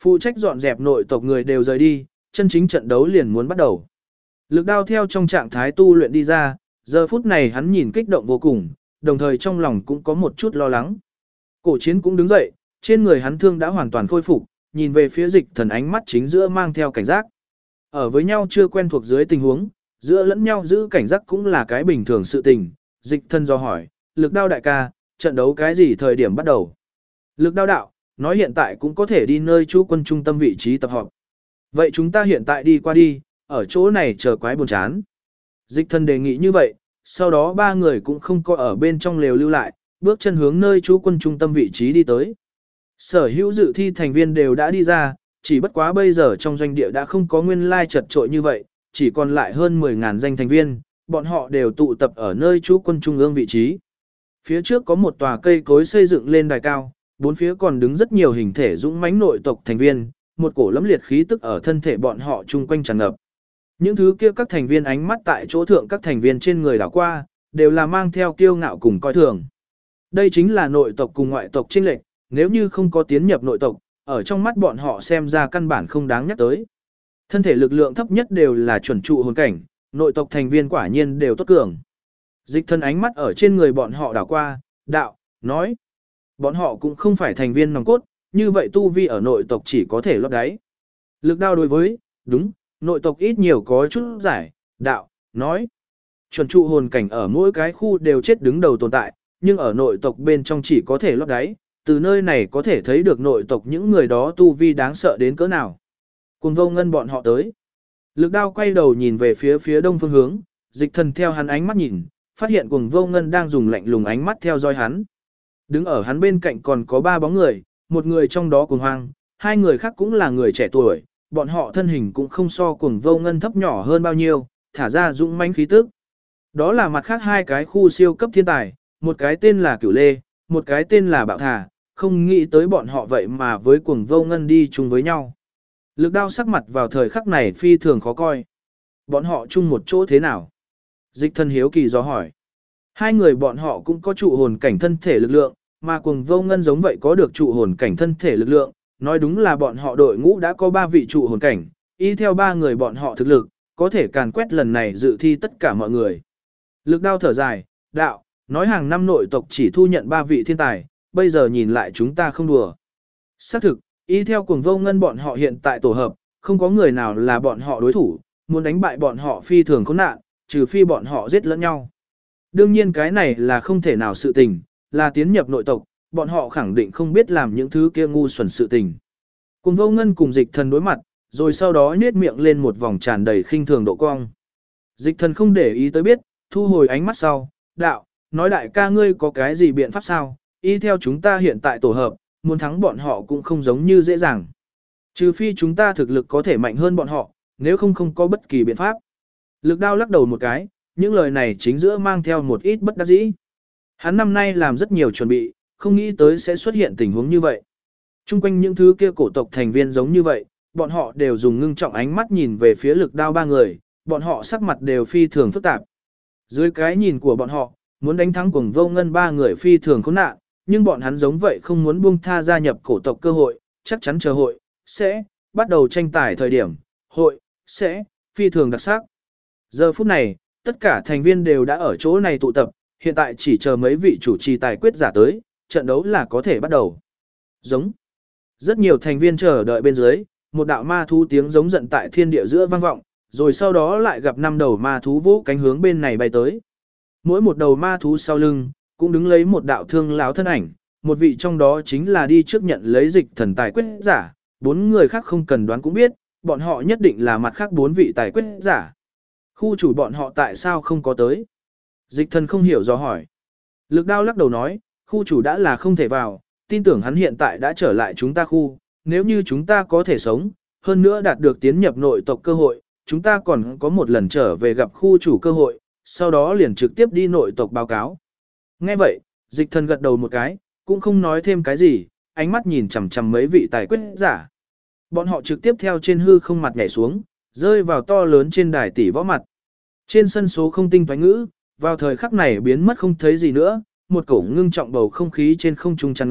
Phụ trách dọn dẹp nội tộc người đều rời đi, chân chính trận đấu liền muốn bắt đầu. Lực đao theo trong trạng thái tu luyện đi ra, giờ phút này hắn nhìn kích động vô cùng, đồng thời trong lòng cũng có một chút lo lắng. Cổ chiến cũng đứng dậy, trên người hắn thương đã hoàn toàn khôi phục, nhìn về phía dịch thần ánh mắt chính giữa mang theo cảnh giác. Ở với nhau chưa quen thuộc dưới tình huống, giữa lẫn nhau giữ cảnh giác cũng là cái bình thường sự tình. Dịch thần do hỏi, lực đao đại ca, trận đấu cái gì thời điểm bắt đầu? Lực đao đạo, nói hiện tại cũng có thể đi nơi trú quân trung tâm vị trí tập họp. Vậy chúng ta hiện tại đi qua đi, ở chỗ này chờ quái buồn chán. Dịch thần đề nghị như vậy, sau đó ba người cũng không có ở bên trong lều lưu lại, bước chân hướng nơi trú quân trung tâm vị trí đi tới. Sở hữu dự thi thành viên đều đã đi ra, chỉ bất quá bây giờ trong doanh địa đã không có nguyên lai chật trội như vậy, chỉ còn lại hơn 10.000 danh thành viên, bọn họ đều tụ tập ở nơi trú quân trung ương vị trí. Phía trước có một tòa cây cối xây dựng lên đài cao, bốn phía còn đứng rất nhiều hình thể dũng mãnh nội tộc thành viên, một cổ lẫm liệt khí tức ở thân thể bọn họ chung quanh tràn ngập. Những thứ kia các thành viên ánh mắt tại chỗ thượng các thành viên trên người đảo qua, đều là mang theo kiêu ngạo cùng coi thường. Đây chính là nội tộc cùng ngoại tộc chênh lệch, nếu như không có tiến nhập nội tộc, ở trong mắt bọn họ xem ra căn bản không đáng nhắc tới. Thân thể lực lượng thấp nhất đều là chuẩn trụ hồn cảnh, nội tộc thành viên quả nhiên đều tốt cường. Dịch thân ánh mắt ở trên người bọn họ đảo qua, đạo, nói. Bọn họ cũng không phải thành viên nòng cốt, như vậy tu vi ở nội tộc chỉ có thể lót đáy. Lực đao đối với, đúng, nội tộc ít nhiều có chút giải, đạo, nói. Chuẩn trụ hồn cảnh ở mỗi cái khu đều chết đứng đầu tồn tại, nhưng ở nội tộc bên trong chỉ có thể lót đáy, từ nơi này có thể thấy được nội tộc những người đó tu vi đáng sợ đến cỡ nào. Cùng vô ngân bọn họ tới. Lực đao quay đầu nhìn về phía đông phương hướng, dịch thần theo hắn ánh mắt nhìn, phát hiện cùng vô ngân đang dùng lạnh lùng ánh mắt theo dõi hắn. Đứng ở hắn bên cạnh còn có 3 bóng người, một người trong đó cùng hoang, 2 người khác cũng là người trẻ tuổi, bọn họ thân hình cũng không so cùng vô ngân thấp nhỏ hơn bao nhiêu, thả ra dũng mãnh khí tức. Đó là mặt khác 2 cái khu siêu cấp thiên tài, một cái tên là Cửu Lê, một cái tên là Bạo Thả, không nghĩ tới bọn họ vậy mà với cuồng vô ngân đi chung với nhau. Lực đao sắc mặt vào thời khắc này phi thường khó coi. Bọn họ chung một chỗ thế nào? Dịch thân hiếu kỳ do hỏi. 2 người bọn họ cũng có trụ hồn cảnh thân thể lực lượng, mà cuồng vô ngân giống vậy có được trụ hồn cảnh thân thể lực lượng. Nói đúng là bọn họ đội ngũ đã có 3 vị trụ hồn cảnh, y theo 3 người bọn họ thực lực, có thể càn quét lần này dự thi tất cả mọi người. Lực đao thở dài, đạo, nói hàng năm nội tộc chỉ thu nhận 3 vị thiên tài, bây giờ nhìn lại chúng ta không đùa. Xác thực, y theo cuồng vô ngân bọn họ hiện tại tổ hợp, không có người nào là bọn họ đối thủ, muốn đánh bại bọn họ phi thường khốn nạn, trừ phi bọn họ giết lẫn nhau. Đương nhiên cái này là không thể nào sự tình, là tiến nhập nội tộc, bọn họ khẳng định không biết làm những thứ kia ngu xuẩn sự tình. Cuồng vô ngân cùng dịch thần đối mặt, rồi sau đó nhếch miệng lên một vòng tràn đầy khinh thường độ cong. Dịch thần không để ý tới biết, thu hồi ánh mắt sau, đạo, nói đại ca ngươi có cái gì biện pháp sao, y theo chúng ta hiện tại tổ hợp, muốn thắng bọn họ cũng không giống như dễ dàng. Trừ phi chúng ta thực lực có thể mạnh hơn bọn họ, nếu không có bất kỳ biện pháp. Lực đao lắc đầu một cái, những lời này chính giữa mang theo một ít bất đắc dĩ. Hắn năm nay làm rất nhiều chuẩn bị, không nghĩ tới sẽ xuất hiện tình huống như vậy. Trung quanh những thứ kia cổ tộc thành viên giống như vậy, bọn họ đều dùng ngưng trọng ánh mắt nhìn về phía lực đao 3 người, bọn họ sắc mặt đều phi thường phức tạp. Dưới cái nhìn của bọn họ, muốn đánh thắng cuồng vô ngân 3 người phi thường khốn nạn, nhưng bọn hắn giống vậy không muốn buông tha gia nhập cổ tộc cơ hội, chắc chắn chờ hội, sẽ, bắt đầu tranh tài thời điểm, hội, sẽ, phi thường đặc sắc. Giờ phút này, tất cả thành viên đều đã ở chỗ này tụ tập, hiện tại chỉ chờ mấy vị chủ trì tài quyết giả tới, trận đấu là có thể bắt đầu. Giống. Rất nhiều thành viên chờ đợi bên dưới, một đạo ma thú tiếng giống giận tại thiên địa giữa vang vọng, rồi sau đó lại gặp 5 đầu ma thú vỗ cánh hướng bên này bay tới. Mỗi một đầu ma thú sau lưng, cũng đứng lấy một đạo thương lão thân ảnh, một vị trong đó chính là đi trước nhận lấy dịch thần tài quyết giả, 4 người khác không cần đoán cũng biết, bọn họ nhất định là mặt khác 4 vị tài quyết giả. Khu chủ bọn họ tại sao không có tới? Dịch thần không hiểu do hỏi. Lực đao lắc đầu nói, khu chủ đã là không thể vào, tin tưởng hắn hiện tại đã trở lại chúng ta khu, nếu như chúng ta có thể sống, hơn nữa đạt được tiến nhập nội tộc cơ hội, chúng ta còn có một lần trở về gặp khu chủ cơ hội, sau đó liền trực tiếp đi nội tộc báo cáo. Nghe vậy, dịch thần gật đầu một cái, cũng không nói thêm cái gì, ánh mắt nhìn chằm chằm mấy vị tài quyết giả. Bọn họ trực tiếp theo trên hư không mặt nhảy xuống, rơi vào to lớn trên đài tỷ võ mặt. Trên sân số không tinh toán ngữ, vào thời khắc này biến mất không thấy gì nữa, một cổ ngưng trọng bầu không khí trên không trung tràn ngập,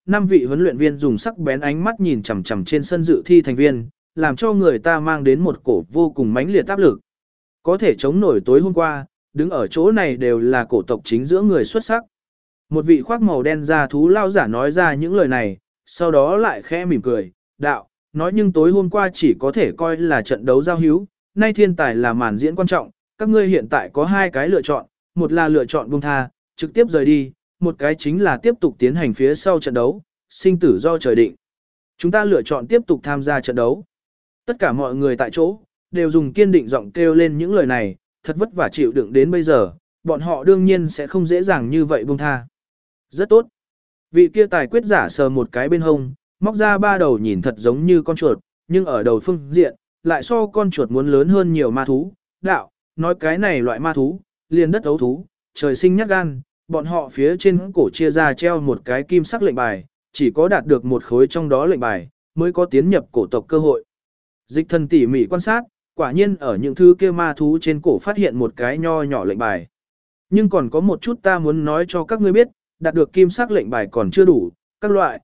năm vị huấn luyện viên dùng sắc bén ánh mắt nhìn chằm chằm trên sân dự thi thành viên, làm cho người ta mang đến một cổ vô cùng mãnh liệt áp lực. Có thể chống nổi tối hôm qua, đứng ở chỗ này đều là cổ tộc chính giữa người xuất sắc. Một vị khoác màu đen da thú lao giả nói ra những lời này, sau đó lại khẽ mỉm cười, đạo, nói nhưng tối hôm qua chỉ có thể coi là trận đấu giao hữu, nay thiên tài là màn diễn quan trọng, các ngươi hiện tại có hai cái lựa chọn, một là lựa chọn buông tha, trực tiếp rời đi, một cái chính là tiếp tục tiến hành phía sau trận đấu, sinh tử do trời định. Chúng ta lựa chọn tiếp tục tham gia trận đấu. Tất cả mọi người tại chỗ, đều dùng kiên định giọng kêu lên những lời này, thật vất vả chịu đựng đến bây giờ, bọn họ đương nhiên sẽ không dễ dàng như vậy buông tha. Rất tốt. Vị kia tài quyết giả sờ một cái bên hông, móc ra ba đầu nhìn thật giống như con chuột, nhưng ở đầu phương diện, lại so con chuột muốn lớn hơn nhiều ma thú. Đạo, nói cái này loại ma thú, liền đất ấu thú, trời sinh nhát gan, bọn họ phía trên cổ chia ra treo một cái kim sắc lệnh bài, chỉ có đạt được một khối trong đó lệnh bài, mới có tiến nhập cổ tộc cơ hội. Dịch thần tỉ mỉ quan sát, quả nhiên ở những thứ kia ma thú trên cổ phát hiện một cái nho nhỏ lệnh bài. Nhưng còn có một chút ta muốn nói cho các ngươi biết, đạt được kim sắc lệnh bài còn chưa đủ, các loại,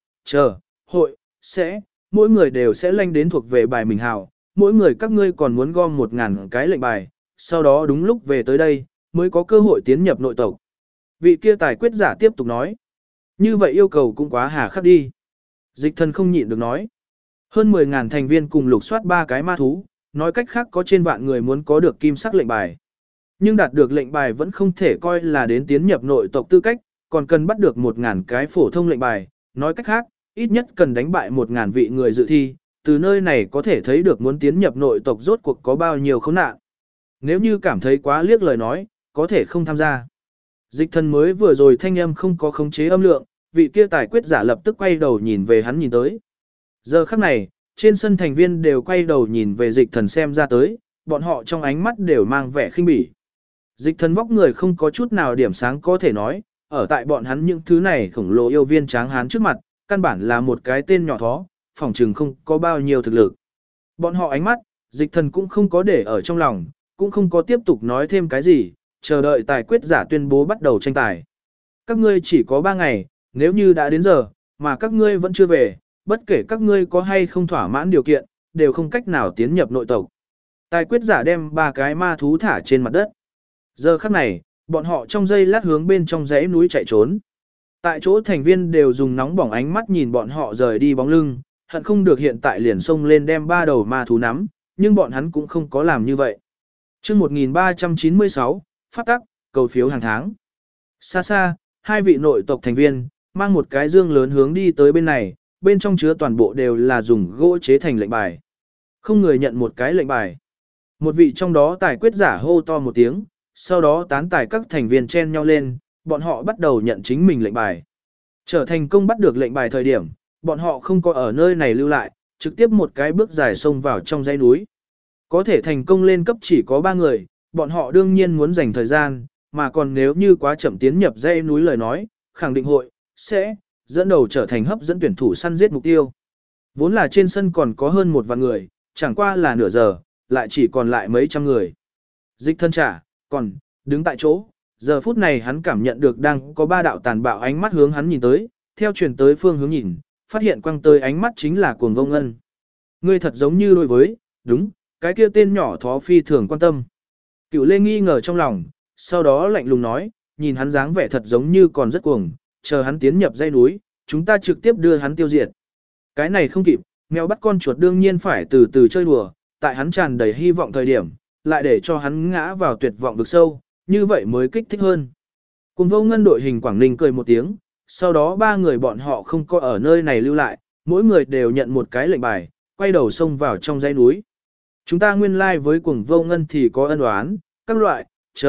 hội, sẽ, mỗi người đều sẽ lanh đến thuộc về bài mình hào, mỗi người các ngươi còn muốn gom 1000 cái lệnh bài, sau đó đúng lúc về tới đây, mới có cơ hội tiến nhập nội tộc. Vị kia tài quyết giả tiếp tục nói, như vậy yêu cầu cũng quá hà khắc đi. Dịch thần không nhịn được nói, hơn 10.000 thành viên cùng lục soát 3 cái ma thú, nói cách khác có trên vạn người muốn có được kim sắc lệnh bài. Nhưng đạt được lệnh bài vẫn không thể coi là đến tiến nhập nội tộc tư cách, còn cần bắt được 1000 cái phổ thông lệnh bài, nói cách khác, ít nhất cần đánh bại 1000 vị người dự thi, từ nơi này có thể thấy được muốn tiến nhập nội tộc rốt cuộc có bao nhiêu khốn nạn. Nếu như cảm thấy quá liếc lời nói, có thể không tham gia. Dịch thần mới vừa rồi thanh âm không có khống chế âm lượng, vị kia tài quyết giả lập tức quay đầu nhìn về hắn nhìn tới. Giờ khắc này, trên sân thành viên đều quay đầu nhìn về dịch thần xem ra tới, bọn họ trong ánh mắt đều mang vẻ khinh bỉ. Dịch thần vóc người không có chút nào điểm sáng có thể nói, ở tại bọn hắn những thứ này khổng lồ yêu viên tráng hán trước mặt, căn bản là một cái tên nhỏ thó, phỏng chừng không có bao nhiêu thực lực. Bọn họ ánh mắt, dịch thần cũng không có để ở trong lòng, cũng không có tiếp tục nói thêm cái gì, chờ đợi tài quyết giả tuyên bố bắt đầu tranh tài. Các ngươi chỉ có 3 ngày, nếu như đã đến giờ, mà các ngươi vẫn chưa về, bất kể các ngươi có hay không thỏa mãn điều kiện, đều không cách nào tiến nhập nội tộc. Tài quyết giả đem 3 cái ma thú thả trên mặt đất. Giờ khắc này, bọn họ trong giây lát hướng bên trong dãy núi chạy trốn. Tại chỗ thành viên đều dùng nóng bỏng ánh mắt nhìn bọn họ rời đi bóng lưng, hận không được hiện tại liền xông lên đem 3 đầu ma thú nắm, nhưng bọn hắn cũng không có làm như vậy. Chương 1396, phát tắc, cầu phiếu hàng tháng. Xa xa, 2 vị nội tộc thành viên, mang một cái dương lớn hướng đi tới bên này, bên trong chứa toàn bộ đều là dùng gỗ chế thành lệnh bài. Không người nhận một cái lệnh bài. Một vị trong đó tài quyết giả hô to một tiếng, sau đó tán tài các thành viên chen nhau lên, bọn họ bắt đầu nhận chính mình lệnh bài. Trở thành công bắt được lệnh bài thời điểm, bọn họ không có ở nơi này lưu lại, trực tiếp một cái bước dài xông vào trong dãy núi. Có thể thành công lên cấp chỉ có 3 người, bọn họ đương nhiên muốn dành thời gian, mà còn nếu như quá chậm tiến nhập dãy núi lời nói, khẳng định hội, sẽ, dẫn đầu trở thành hấp dẫn tuyển thủ săn giết mục tiêu. Vốn là trên sân còn có hơn 1 vạn người, chẳng qua là nửa giờ, lại chỉ còn lại mấy trăm người. Dịch thân trả, còn, đứng tại chỗ, giờ phút này hắn cảm nhận được đang có 3 đạo tàn bạo ánh mắt hướng hắn nhìn tới, theo truyền tới phương hướng nhìn, phát hiện quăng tới ánh mắt chính là Cuồng Vô Ngân. Ngươi thật giống như đối với, đúng, cái kia tên nhỏ thó phi thường quan tâm. Cựu Lê nghi ngờ trong lòng, sau đó lạnh lùng nói, nhìn hắn dáng vẻ thật giống như còn rất cuồng, chờ hắn tiến nhập dãy núi, chúng ta trực tiếp đưa hắn tiêu diệt. Cái này không kịp, mèo bắt con chuột đương nhiên phải từ từ chơi đùa, tại hắn tràn đầy hy vọng thời điểm, lại để cho hắn ngã vào tuyệt vọng vực sâu, như vậy mới kích thích hơn. Cùng Vô Ngân đội hình Quảng Ninh cười một tiếng, sau đó 3 người bọn họ không có ở nơi này lưu lại, mỗi người đều nhận một cái lệnh bài, quay đầu xông vào trong dãy núi. Chúng ta nguyên lai với Cuồng Vô Ngân thì có ân oán, các loại,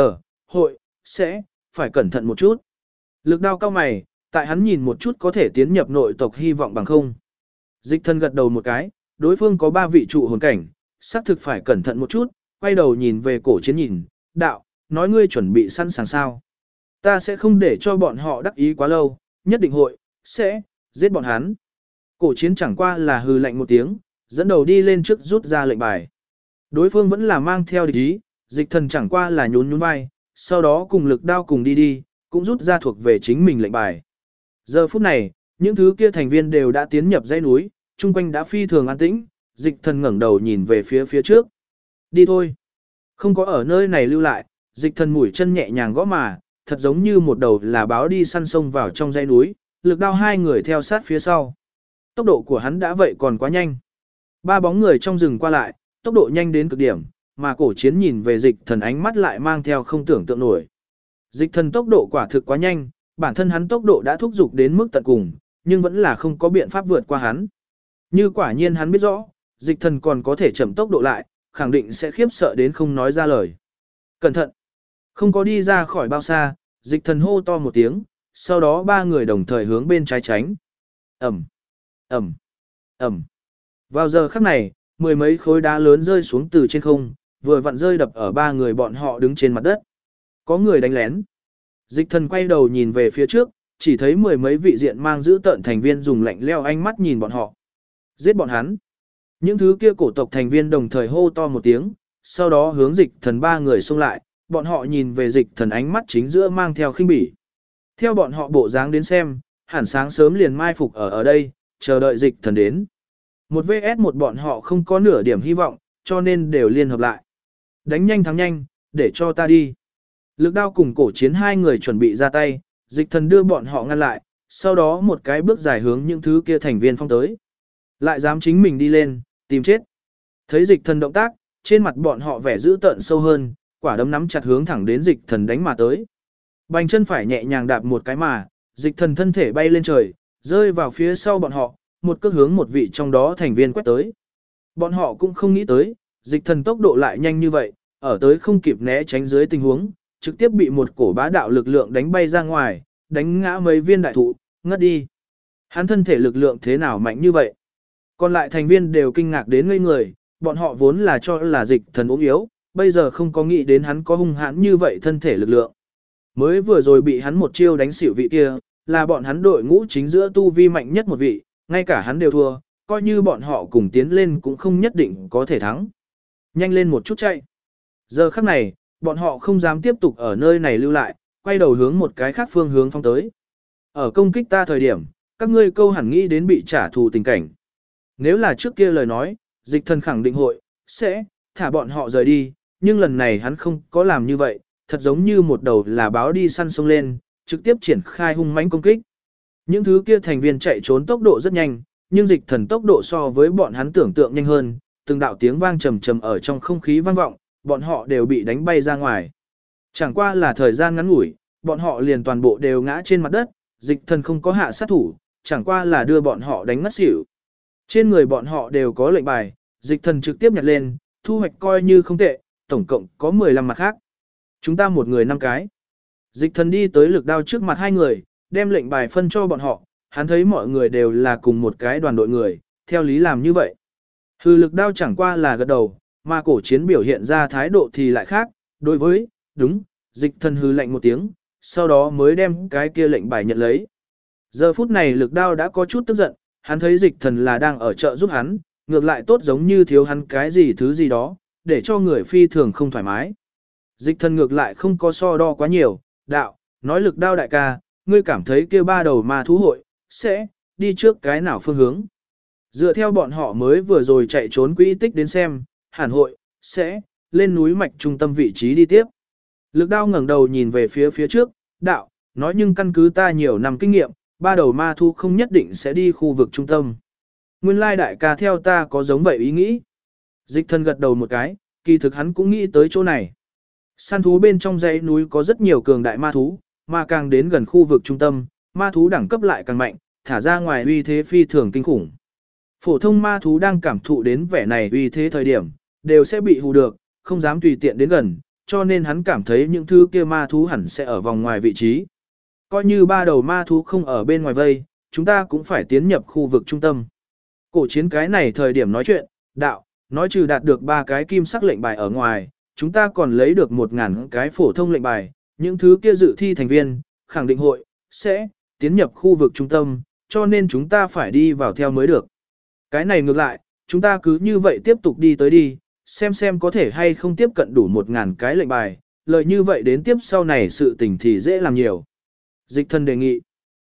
hội, sẽ, phải cẩn thận một chút. Lực đao cao mày, tại hắn nhìn một chút có thể tiến nhập nội tộc hy vọng bằng không. Dịch thân gật đầu một cái, đối phương có 3 vị trụ hồn cảnh, xác thực phải cẩn thận một chút, quay đầu nhìn về cổ chiến nhìn, đạo, nói ngươi chuẩn bị sẵn sàng sao. Ta sẽ không để cho bọn họ đắc ý quá lâu, nhất định hội, sẽ, giết bọn hắn. Cổ chiến chẳng qua là hừ lạnh một tiếng, dẫn đầu đi lên trước rút ra lệnh bài. Đối phương vẫn là mang theo địch ý, dịch thần chẳng qua là nhún nhún vai, sau đó cùng lực đao cùng đi, cũng rút ra thuộc về chính mình lệnh bài. Giờ phút này, Những thứ kia thành viên đều đã tiến nhập dãy núi, chung quanh đã phi thường an tĩnh, dịch thần ngẩng đầu nhìn về phía trước. Đi thôi. Không có ở nơi này lưu lại, dịch thần mũi chân nhẹ nhàng gõ mà, thật giống như một đầu là báo đi săn sông vào trong dãy núi, lực đao hai người theo sát phía sau. Tốc độ của hắn đã vậy còn quá nhanh. Ba bóng người trong rừng qua lại, tốc độ nhanh đến cực điểm, mà cổ chiến nhìn về dịch thần ánh mắt lại mang theo không tưởng tượng nổi. Dịch thần tốc độ quả thực quá nhanh, bản thân hắn tốc độ đã thúc giục đến mức tận cùng, nhưng vẫn là không có biện pháp vượt qua hắn. Như quả nhiên hắn biết rõ, dịch thần còn có thể chậm tốc độ lại, khẳng định sẽ khiếp sợ đến không nói ra lời. Cẩn thận! Không có đi ra khỏi bao xa, dịch thần hô to một tiếng, sau đó ba người đồng thời hướng bên trái tránh. Ẩm! Ẩm! Ẩm! Vào giờ khắc này, mười mấy khối đá lớn rơi xuống từ trên không, vừa vặn rơi đập ở ba người bọn họ đứng trên mặt đất. Có người đánh lén. Dịch thần quay đầu nhìn về phía trước, chỉ thấy mười mấy vị diện mang giữ tợn thành viên dùng lạnh leo ánh mắt nhìn bọn họ. Giết bọn hắn. Những thứ kia cổ tộc thành viên đồng thời hô to một tiếng, sau đó hướng dịch thần ba người xông lại, bọn họ nhìn về dịch thần ánh mắt chính giữa mang theo khinh bỉ. Theo bọn họ bộ dáng đến xem, hẳn sáng sớm liền mai phục ở đây, chờ đợi dịch thần đến. Một vs một bọn họ không có nửa điểm hy vọng, cho nên đều liên hợp lại. Đánh nhanh thắng nhanh, để cho ta đi. Lực đao cùng cổ chiến hai người chuẩn bị ra tay, dịch thần đưa bọn họ ngăn lại, sau đó một cái bước dài hướng những thứ kia thành viên phong tới. Lại dám chính mình đi lên, tìm chết. Thấy dịch thần động tác, trên mặt bọn họ vẻ dữ tợn sâu hơn, quả đấm nắm chặt hướng thẳng đến dịch thần đánh mà tới. Bành chân phải nhẹ nhàng đạp một cái mà, dịch thần thân thể bay lên trời, rơi vào phía sau bọn họ, một cước hướng một vị trong đó thành viên quét tới. Bọn họ cũng không nghĩ tới, dịch thần tốc độ lại nhanh như vậy, ở tới không kịp né tránh dưới tình huống, trực tiếp bị một cổ bá đạo lực lượng đánh bay ra ngoài, đánh ngã mấy viên đại thụ, ngất đi. Hắn thân thể lực lượng thế nào mạnh như vậy? Còn lại thành viên đều kinh ngạc đến ngây người, bọn họ vốn là cho là dịch thần ốm yếu, bây giờ không có nghĩ đến hắn có hung hãn như vậy thân thể lực lượng. Mới vừa rồi bị hắn một chiêu đánh xỉu vị kia, là bọn hắn đội ngũ chính giữa tu vi mạnh nhất một vị, ngay cả hắn đều thua, coi như bọn họ cùng tiến lên cũng không nhất định có thể thắng. Nhanh lên một chút chạy. Giờ khắc này, bọn họ không dám tiếp tục ở nơi này lưu lại, quay đầu hướng một cái khác phương hướng phong tới. Ở công kích ta thời điểm, các ngươi câu hẳn nghĩ đến bị trả thù tình cảnh. Nếu là trước kia lời nói, dịch thần khẳng định hội, sẽ, thả bọn họ rời đi, nhưng lần này hắn không có làm như vậy, thật giống như một đầu là báo đi săn sông lên, trực tiếp triển khai hung mãnh công kích. Những thứ kia thành viên chạy trốn tốc độ rất nhanh, nhưng dịch thần tốc độ so với bọn hắn tưởng tượng nhanh hơn, từng đạo tiếng vang trầm trầm ở trong không khí vang vọng, bọn họ đều bị đánh bay ra ngoài. Chẳng qua là thời gian ngắn ngủi, bọn họ liền toàn bộ đều ngã trên mặt đất, dịch thần không có hạ sát thủ, chẳng qua là đưa bọn họ đánh ngất xỉu. Trên người bọn họ đều có lệnh bài, dịch thần trực tiếp nhặt lên, thu hoạch coi như không tệ, tổng cộng có 15 mặt khác. Chúng ta một người 5 cái. Dịch thần đi tới lực đao trước mặt hai người, đem lệnh bài phân cho bọn họ, hắn thấy mọi người đều là cùng một cái đoàn đội người, theo lý làm như vậy. Hư lực đao chẳng qua là gật đầu, mà cổ chiến biểu hiện ra thái độ thì lại khác, đối với, đúng, dịch thần hư lệnh một tiếng, sau đó mới đem cái kia lệnh bài nhận lấy. Giờ phút này lực đao đã có chút tức giận, hắn thấy dịch thần là đang ở chợ giúp hắn, ngược lại tốt giống như thiếu hắn cái gì thứ gì đó, để cho người phi thường không thoải mái. Dịch thần ngược lại không có so đo quá nhiều, đạo, nói lực đao đại ca, ngươi cảm thấy kia ba đầu ma thú hội, sẽ, đi trước cái nào phương hướng. Dựa theo bọn họ mới vừa rồi chạy trốn quỹ tích đến xem, hẳn hội, sẽ, lên núi mạch trung tâm vị trí đi tiếp. Lực đao ngẩng đầu nhìn về phía trước, đạo, nói nhưng căn cứ ta nhiều năm kinh nghiệm, ba đầu ma thú không nhất định sẽ đi khu vực trung tâm. Nguyên lai đại ca theo ta có giống vậy ý nghĩ. Dịch thần gật đầu một cái, kỳ thực hắn cũng nghĩ tới chỗ này. Săn thú bên trong dãy núi có rất nhiều cường đại ma thú, mà càng đến gần khu vực trung tâm, ma thú đẳng cấp lại càng mạnh, thả ra ngoài uy thế phi thường kinh khủng. Phổ thông ma thú đang cảm thụ đến vẻ này uy thế thời điểm, đều sẽ bị hù được, không dám tùy tiện đến gần, cho nên hắn cảm thấy những thứ kia ma thú hẳn sẽ ở vòng ngoài vị trí. Coi như ba đầu ma thú không ở bên ngoài vây, chúng ta cũng phải tiến nhập khu vực trung tâm. Cổ chiến cái này thời điểm nói chuyện, đạo, nói trừ đạt được 3 cái kim sắc lệnh bài ở ngoài, chúng ta còn lấy được 1000 cái phổ thông lệnh bài, những thứ kia dự thi thành viên, khẳng định hội, sẽ, tiến nhập khu vực trung tâm, cho nên chúng ta phải đi vào theo mới được. Cái này ngược lại, chúng ta cứ như vậy tiếp tục đi tới đi, xem có thể hay không tiếp cận đủ 1000 cái lệnh bài, lợi như vậy đến tiếp sau này sự tình thì dễ làm nhiều. Dịch thần đề nghị.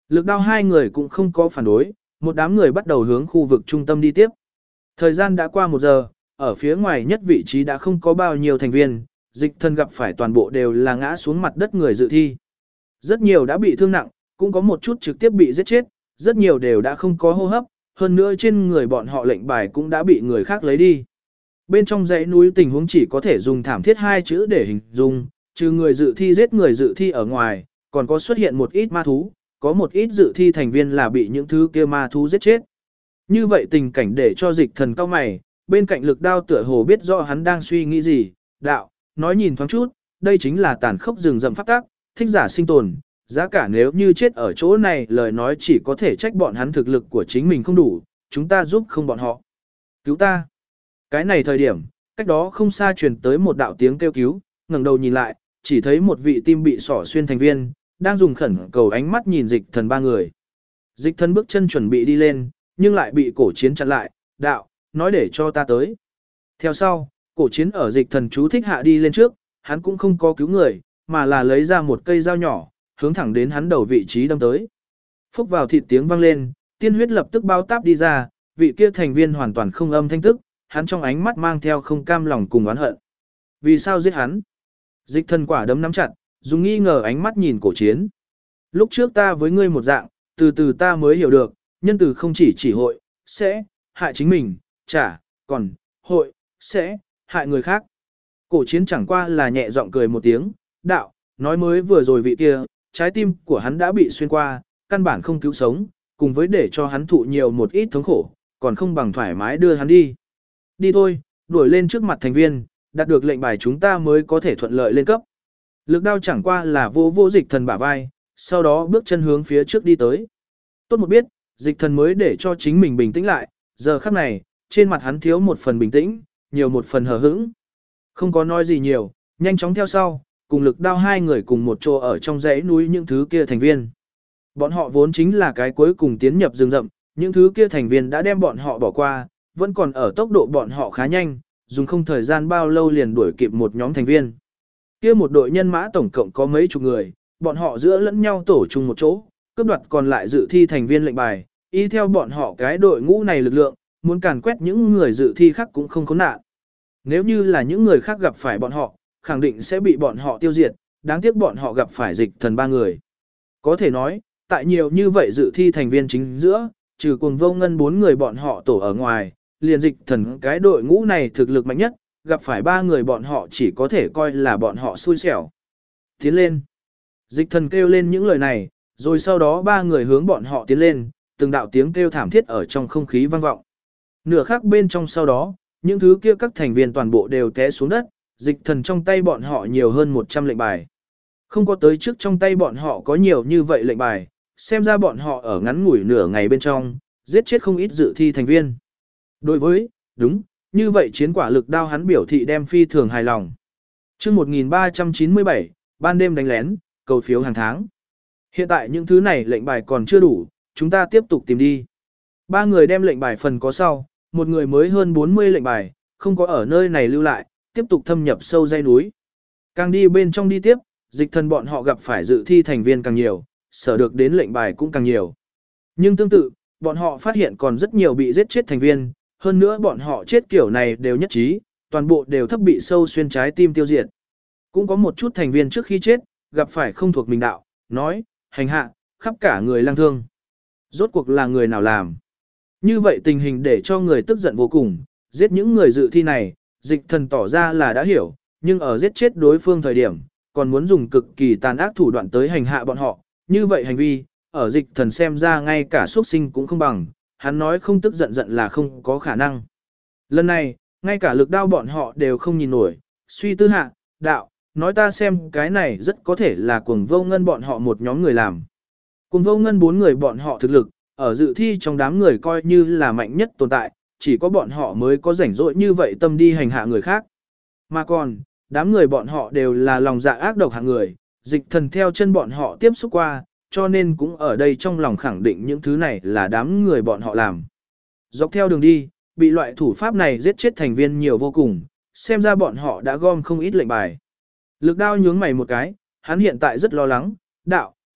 Lực đao hai người cũng không có phản đối, một đám người bắt đầu hướng khu vực trung tâm đi tiếp. Thời gian đã qua 1 giờ, ở phía ngoài nhất vị trí đã không có bao nhiêu thành viên, dịch thần gặp phải toàn bộ đều là ngã xuống mặt đất người dự thi. Rất nhiều đã bị thương nặng, cũng có một chút trực tiếp bị giết chết, rất nhiều đều đã không có hô hấp, hơn nữa trên người bọn họ lệnh bài cũng đã bị người khác lấy đi. Bên trong dãy núi tình huống chỉ có thể dùng thảm thiết 2 chữ để hình dung, trừ người dự thi giết người dự thi ở ngoài, còn có xuất hiện một ít ma thú, có một ít dự thi thành viên là bị những thứ kia ma thú giết chết. Như vậy tình cảnh để cho dịch thần cao mày, bên cạnh lực đao tựa hồ biết rõ hắn đang suy nghĩ gì, đạo, nói nhìn thoáng chút, đây chính là tàn khốc rừng rậm pháp tắc, thích giả sinh tồn, giá cả nếu như chết ở chỗ này lời nói chỉ có thể trách bọn hắn thực lực của chính mình không đủ, chúng ta giúp không bọn họ. Cứu ta. Cái này thời điểm, cách đó không xa truyền tới một đạo tiếng kêu cứu, ngẩng đầu nhìn lại, chỉ thấy một vị tim bị xỏ xuyên thành viên, đang dùng khẩn cầu ánh mắt nhìn dịch thần 3 người. Dịch thần bước chân chuẩn bị đi lên, nhưng lại bị cổ chiến chặn lại, đạo, nói để cho ta tới. Theo sau, cổ chiến ở dịch thần chú thích hạ đi lên trước, hắn cũng không có cứu người, mà là lấy ra một cây dao nhỏ, hướng thẳng đến hắn đầu vị trí đâm tới. Phúc vào thịt tiếng vang lên, tiên huyết lập tức bao táp đi ra, vị kia thành viên hoàn toàn không âm thanh tức, hắn trong ánh mắt mang theo không cam lòng cùng oán hận. Vì sao giết hắn? Dịch thần quả đấm nắm chặt, dùng nghi ngờ ánh mắt nhìn cổ chiến. Lúc trước ta với ngươi một dạng, từ từ ta mới hiểu được, nhân từ không chỉ hội, sẽ, hại chính mình, còn, hội, sẽ, hại người khác. Cổ chiến chẳng qua là nhẹ giọng cười một tiếng, đạo, nói mới vừa rồi vị kia, trái tim của hắn đã bị xuyên qua, căn bản không cứu sống, cùng với để cho hắn thụ nhiều một ít thống khổ, còn không bằng thoải mái đưa hắn đi. Đi thôi, đuổi lên trước mặt thành viên, đạt được lệnh bài chúng ta mới có thể thuận lợi lên cấp. Lực đao chẳng qua là vô dịch thần bả vai, sau đó bước chân hướng phía trước đi tới. Tốt một biết, dịch thần mới để cho chính mình bình tĩnh lại, giờ khắc này, trên mặt hắn thiếu một phần bình tĩnh, nhiều một phần hờ hững. Không có nói gì nhiều, nhanh chóng theo sau, cùng lực đao hai người cùng một chỗ ở trong dãy núi những thứ kia thành viên. Bọn họ vốn chính là cái cuối cùng tiến nhập rừng rậm, những thứ kia thành viên đã đem bọn họ bỏ qua, vẫn còn ở tốc độ bọn họ khá nhanh, dùng không thời gian bao lâu liền đuổi kịp một nhóm thành viên. Kia một đội nhân mã tổng cộng có mấy chục người, bọn họ giữa lẫn nhau tổ chung một chỗ, cướp đoạt còn lại dự thi thành viên lệnh bài, y theo bọn họ cái đội ngũ này lực lượng, muốn càn quét những người dự thi khác cũng không khốn nạn. Nếu như là những người khác gặp phải bọn họ, khẳng định sẽ bị bọn họ tiêu diệt, đáng tiếc bọn họ gặp phải dịch thần 3 người. Có thể nói, tại nhiều như vậy dự thi thành viên chính giữa, trừ Cuồng Vô Ngân 4 người bọn họ tổ ở ngoài, liền dịch thần cái đội ngũ này thực lực mạnh nhất, gặp phải 3 người bọn họ chỉ có thể coi là bọn họ xui xẻo. Tiến lên. Dịch thần kêu lên những lời này, rồi sau đó 3 người hướng bọn họ tiến lên, từng đạo tiếng kêu thảm thiết ở trong không khí vang vọng. Nửa khắc bên trong sau đó, những thứ kia các thành viên toàn bộ đều té xuống đất, dịch thần trong tay bọn họ nhiều hơn 100 lệnh bài. Không có tới trước trong tay bọn họ có nhiều như vậy lệnh bài, xem ra bọn họ ở ngắn ngủi nửa ngày bên trong, giết chết không ít dự thi thành viên. Đối với, đúng, như vậy chiến quả lực đao hắn biểu thị đem phi thường hài lòng. Chương 1397, ban đêm đánh lén, cầu phiếu hàng tháng. Hiện tại những thứ này lệnh bài còn chưa đủ, chúng ta tiếp tục tìm đi. 3 người đem lệnh bài phần có sau, một người mới hơn 40 lệnh bài, không có ở nơi này lưu lại, tiếp tục thâm nhập sâu dãy núi. Càng đi bên trong đi tiếp, dịch thần bọn họ gặp phải dự thi thành viên càng nhiều, sở được đến lệnh bài cũng càng nhiều. Nhưng tương tự, bọn họ phát hiện còn rất nhiều bị giết chết thành viên, hơn nữa bọn họ chết kiểu này đều nhất trí, toàn bộ đều thấp bị sâu xuyên trái tim tiêu diệt. Cũng có một chút thành viên trước khi chết, gặp phải không thuộc mình đạo, nói, hành hạ, khắp cả người lang thương. Rốt cuộc là người nào làm? Như vậy tình hình để cho người tức giận vô cùng, giết những người dự thi này, dịch thần tỏ ra là đã hiểu, nhưng ở giết chết đối phương thời điểm, còn muốn dùng cực kỳ tàn ác thủ đoạn tới hành hạ bọn họ. Như vậy hành vi, ở dịch thần xem ra ngay cả xuất sinh cũng không bằng, hắn nói không tức giận giận là không có khả năng. Lần này, ngay cả lực đao bọn họ đều không nhìn nổi, suy tư hạ, đạo, nói ta xem cái này rất có thể là Cuồng Vô Ngân bọn họ một nhóm người làm. Cuồng Vô Ngân 4 người bọn họ thực lực, ở dự thi trong đám người coi như là mạnh nhất tồn tại, chỉ có bọn họ mới có rảnh rỗi như vậy tâm đi hành hạ người khác. Mà còn, đám người bọn họ đều là lòng dạ ác độc hạng người, dịch thần theo chân bọn họ tiếp xúc qua, cho nên cũng ở đây trong lòng khẳng định những thứ này là đám người bọn họ làm. Dọc theo đường đi, bị loại thủ pháp này giết chết thành viên nhiều vô cùng, xem ra bọn họ đã gom không ít lệnh bài. Lực đao nhướng mày một cái, hắn hiện tại rất lo lắng, đạo,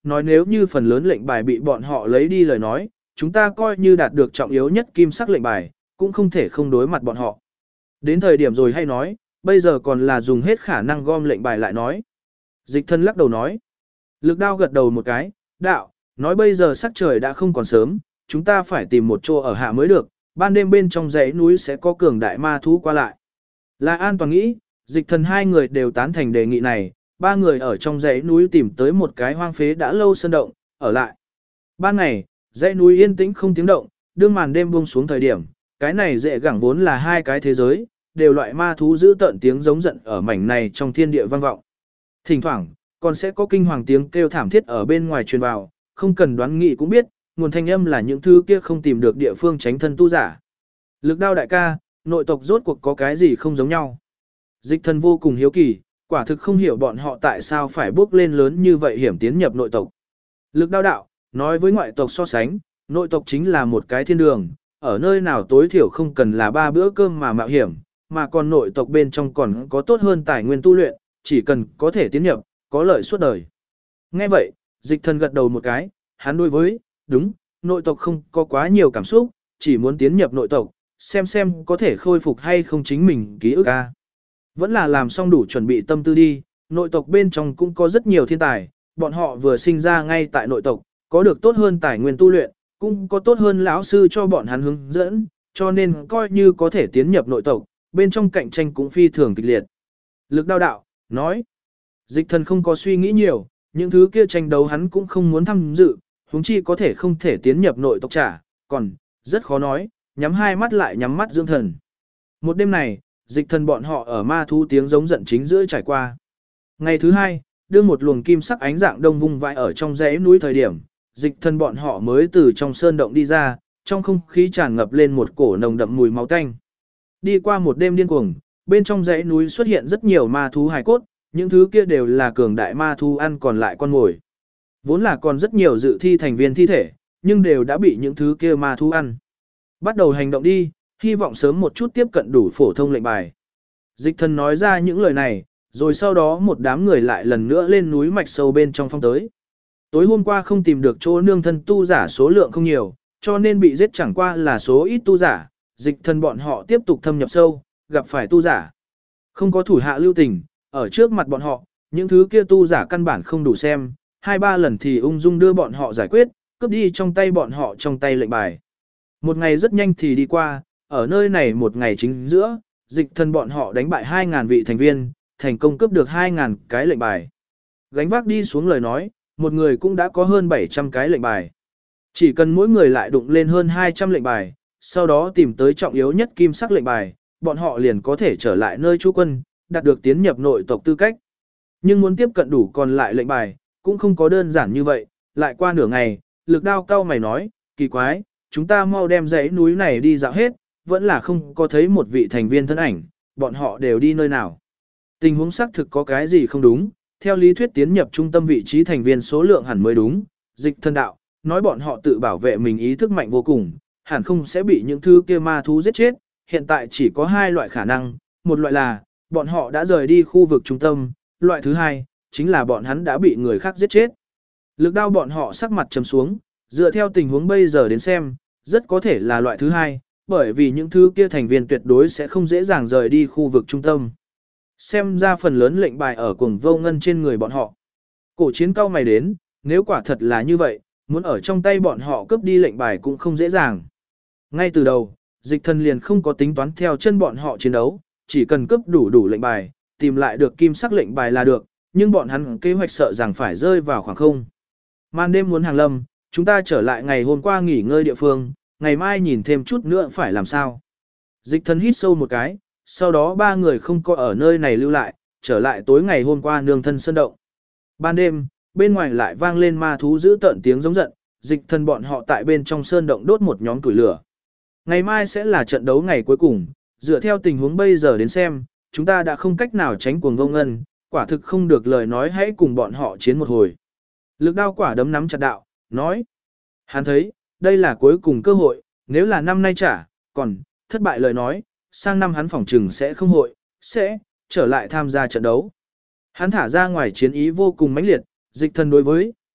nói nếu như phần lớn lệnh bài bị bọn họ lấy đi lời nói, chúng ta coi như đạt được trọng yếu nhất kim sắc lệnh bài, cũng không thể không đối mặt bọn họ. Đến thời điểm rồi hay nói, bây giờ còn là dùng hết khả năng gom lệnh bài lại nói. Dịch thân lắc đầu nói. Lực đao gật đầu một cái, đạo, nói bây giờ sắc trời đã không còn sớm, chúng ta phải tìm một chỗ ở hạ mới được, ban đêm bên trong dãy núi sẽ có cường đại ma thú qua lại. Là an toàn nghĩ, dịch thần hai người đều tán thành đề nghị này, ba người ở trong dãy núi tìm tới một cái hoang phế đã lâu sơn động, ở lại. Ban ngày, dãy núi yên tĩnh không tiếng động, đương màn đêm buông xuống thời điểm, cái này dễ gẳng vốn là hai cái thế giới, đều loại ma thú giữ tận tiếng giống giận ở mảnh này trong thiên địa vang vọng. Thỉnh thoảng, còn sẽ có kinh hoàng tiếng kêu thảm thiết ở bên ngoài truyền vào, không cần đoán nghị cũng biết, nguồn thanh âm là những thứ kia không tìm được địa phương tránh thân tu giả. Lực đao đại ca, nội tộc rốt cuộc có cái gì không giống nhau. Dịch thần vô cùng hiếu kỳ, quả thực không hiểu bọn họ tại sao phải bước lên lớn như vậy hiểm tiến nhập nội tộc. Lực đao đạo, nói với ngoại tộc so sánh, nội tộc chính là một cái thiên đường, ở nơi nào tối thiểu không cần là 3 bữa cơm mà mạo hiểm, mà còn nội tộc bên trong còn có tốt hơn tài nguyên tu luyện, chỉ cần có thể tiến nhập, có lợi suốt đời. Nghe vậy, dịch thần gật đầu một cái, hắn đối với, đúng, nội tộc không có quá nhiều cảm xúc, chỉ muốn tiến nhập nội tộc, xem có thể khôi phục hay không chính mình ký ức a. Vẫn là làm xong đủ chuẩn bị tâm tư đi, nội tộc bên trong cũng có rất nhiều thiên tài, bọn họ vừa sinh ra ngay tại nội tộc, có được tốt hơn tài nguyên tu luyện, cũng có tốt hơn lão sư cho bọn hắn hướng dẫn, cho nên coi như có thể tiến nhập nội tộc, bên trong cạnh tranh cũng phi thường kịch liệt. Lực đao đạo, nói, dịch thần không có suy nghĩ nhiều, những thứ kia tranh đấu hắn cũng không muốn tham dự, huống chi có thể không thể tiến nhập nội tộc trả, còn, rất khó nói, nhắm hai mắt lại nhắm mắt dưỡng thần. Một đêm này, dịch thần bọn họ ở ma thú tiếng giống giận chính giữa trải qua. Ngày thứ hai, đưa một luồng kim sắc ánh dạng đông vung vãi ở trong dãy núi thời điểm, dịch thần bọn họ mới từ trong sơn động đi ra, trong không khí tràn ngập lên một cổ nồng đậm mùi máu tanh. Đi qua một đêm điên cuồng, bên trong dãy núi xuất hiện rất nhiều ma thú hài cốt, những thứ kia đều là cường đại ma thú ăn còn lại con mồi. Vốn là còn rất nhiều dự thi thành viên thi thể, nhưng đều đã bị những thứ kia ma thú ăn. Bắt đầu hành động đi, hy vọng sớm một chút tiếp cận đủ phổ thông lệnh bài. Dịch thần nói ra những lời này, rồi sau đó một đám người lại lần nữa lên núi mạch sâu bên trong phong tới. Tối hôm qua không tìm được chỗ nương thân tu giả số lượng không nhiều, cho nên bị giết chẳng qua là số ít tu giả, dịch thần bọn họ tiếp tục thâm nhập sâu, gặp phải tu giả. Không có thủ hạ lưu tình, ở trước mặt bọn họ, những thứ kia tu giả căn bản không đủ xem, 2-3 lần thì ung dung đưa bọn họ giải quyết, cướp đi trong tay bọn họ trong tay lệnh bài. Một ngày rất nhanh thì đi qua, ở nơi này một ngày chính giữa, dịch thần bọn họ đánh bại 2.000 vị thành viên, thành công cướp được 2.000 cái lệnh bài. Gánh vác đi xuống lời nói, một người cũng đã có hơn 700 cái lệnh bài. Chỉ cần mỗi người lại đụng lên hơn 200 lệnh bài, sau đó tìm tới trọng yếu nhất kim sắc lệnh bài, bọn họ liền có thể trở lại nơi trú quân, đạt được tiến nhập nội tộc tư cách. Nhưng muốn tiếp cận đủ còn lại lệnh bài, cũng không có đơn giản như vậy, lại qua nửa ngày, lực đao cao mày nói, kỳ quái, chúng ta mau đem dãy núi này đi dạo hết, vẫn là không có thấy một vị thành viên thân ảnh, bọn họ đều đi nơi nào. Tình huống xác thực có cái gì không đúng, theo lý thuyết tiến nhập trung tâm vị trí thành viên số lượng hẳn mới đúng, dịch thân đạo, nói bọn họ tự bảo vệ mình ý thức mạnh vô cùng, hẳn không sẽ bị những thứ kia ma thú giết chết, hiện tại chỉ có hai loại khả năng, một loại là, bọn họ đã rời đi khu vực trung tâm, loại thứ hai, chính là bọn hắn đã bị người khác giết chết. Lực đao bọn họ sắc mặt trầm xuống, dựa theo tình huống bây giờ đến xem, rất có thể là loại thứ hai, bởi vì những thứ kia thành viên tuyệt đối sẽ không dễ dàng rời đi khu vực trung tâm. Xem ra phần lớn lệnh bài ở cuồng vô ngân trên người bọn họ. Cổ chiến cao mày đến, nếu quả thật là như vậy, muốn ở trong tay bọn họ cướp đi lệnh bài cũng không dễ dàng. Ngay từ đầu, dịch thần liền không có tính toán theo chân bọn họ chiến đấu, chỉ cần cướp đủ lệnh bài, tìm lại được kim sắc lệnh bài là được, nhưng bọn hắn kế hoạch sợ rằng phải rơi vào khoảng không. Màn đêm muốn hàng lâm, chúng ta trở lại ngày hôm qua nghỉ ngơi địa phương, ngày mai nhìn thêm chút nữa phải làm sao. Dịch thần hít sâu một cái, sau đó ba người không có ở nơi này lưu lại, trở lại tối ngày hôm qua nương thân sơn động. Ban đêm, bên ngoài lại vang lên ma thú giữ tợn tiếng giống giận, dịch thần bọn họ tại bên trong sơn động đốt một nhóm củi lửa. Ngày mai sẽ là trận đấu ngày cuối cùng, dựa theo tình huống bây giờ đến xem, chúng ta đã không cách nào tránh cuồng vô ngân, quả thực không được lời nói hãy cùng bọn họ chiến một hồi. Lực đao quả đấm nắm chặt đạo, nói. Hắn thấy, đây là cuối cùng cơ hội, nếu là năm nay trả, còn, thất bại lời nói, sang năm hắn phỏng trừng sẽ không hội, sẽ, trở lại tham gia trận đấu. Hắn thả ra ngoài chiến ý vô cùng mãnh liệt, dịch thần đối với,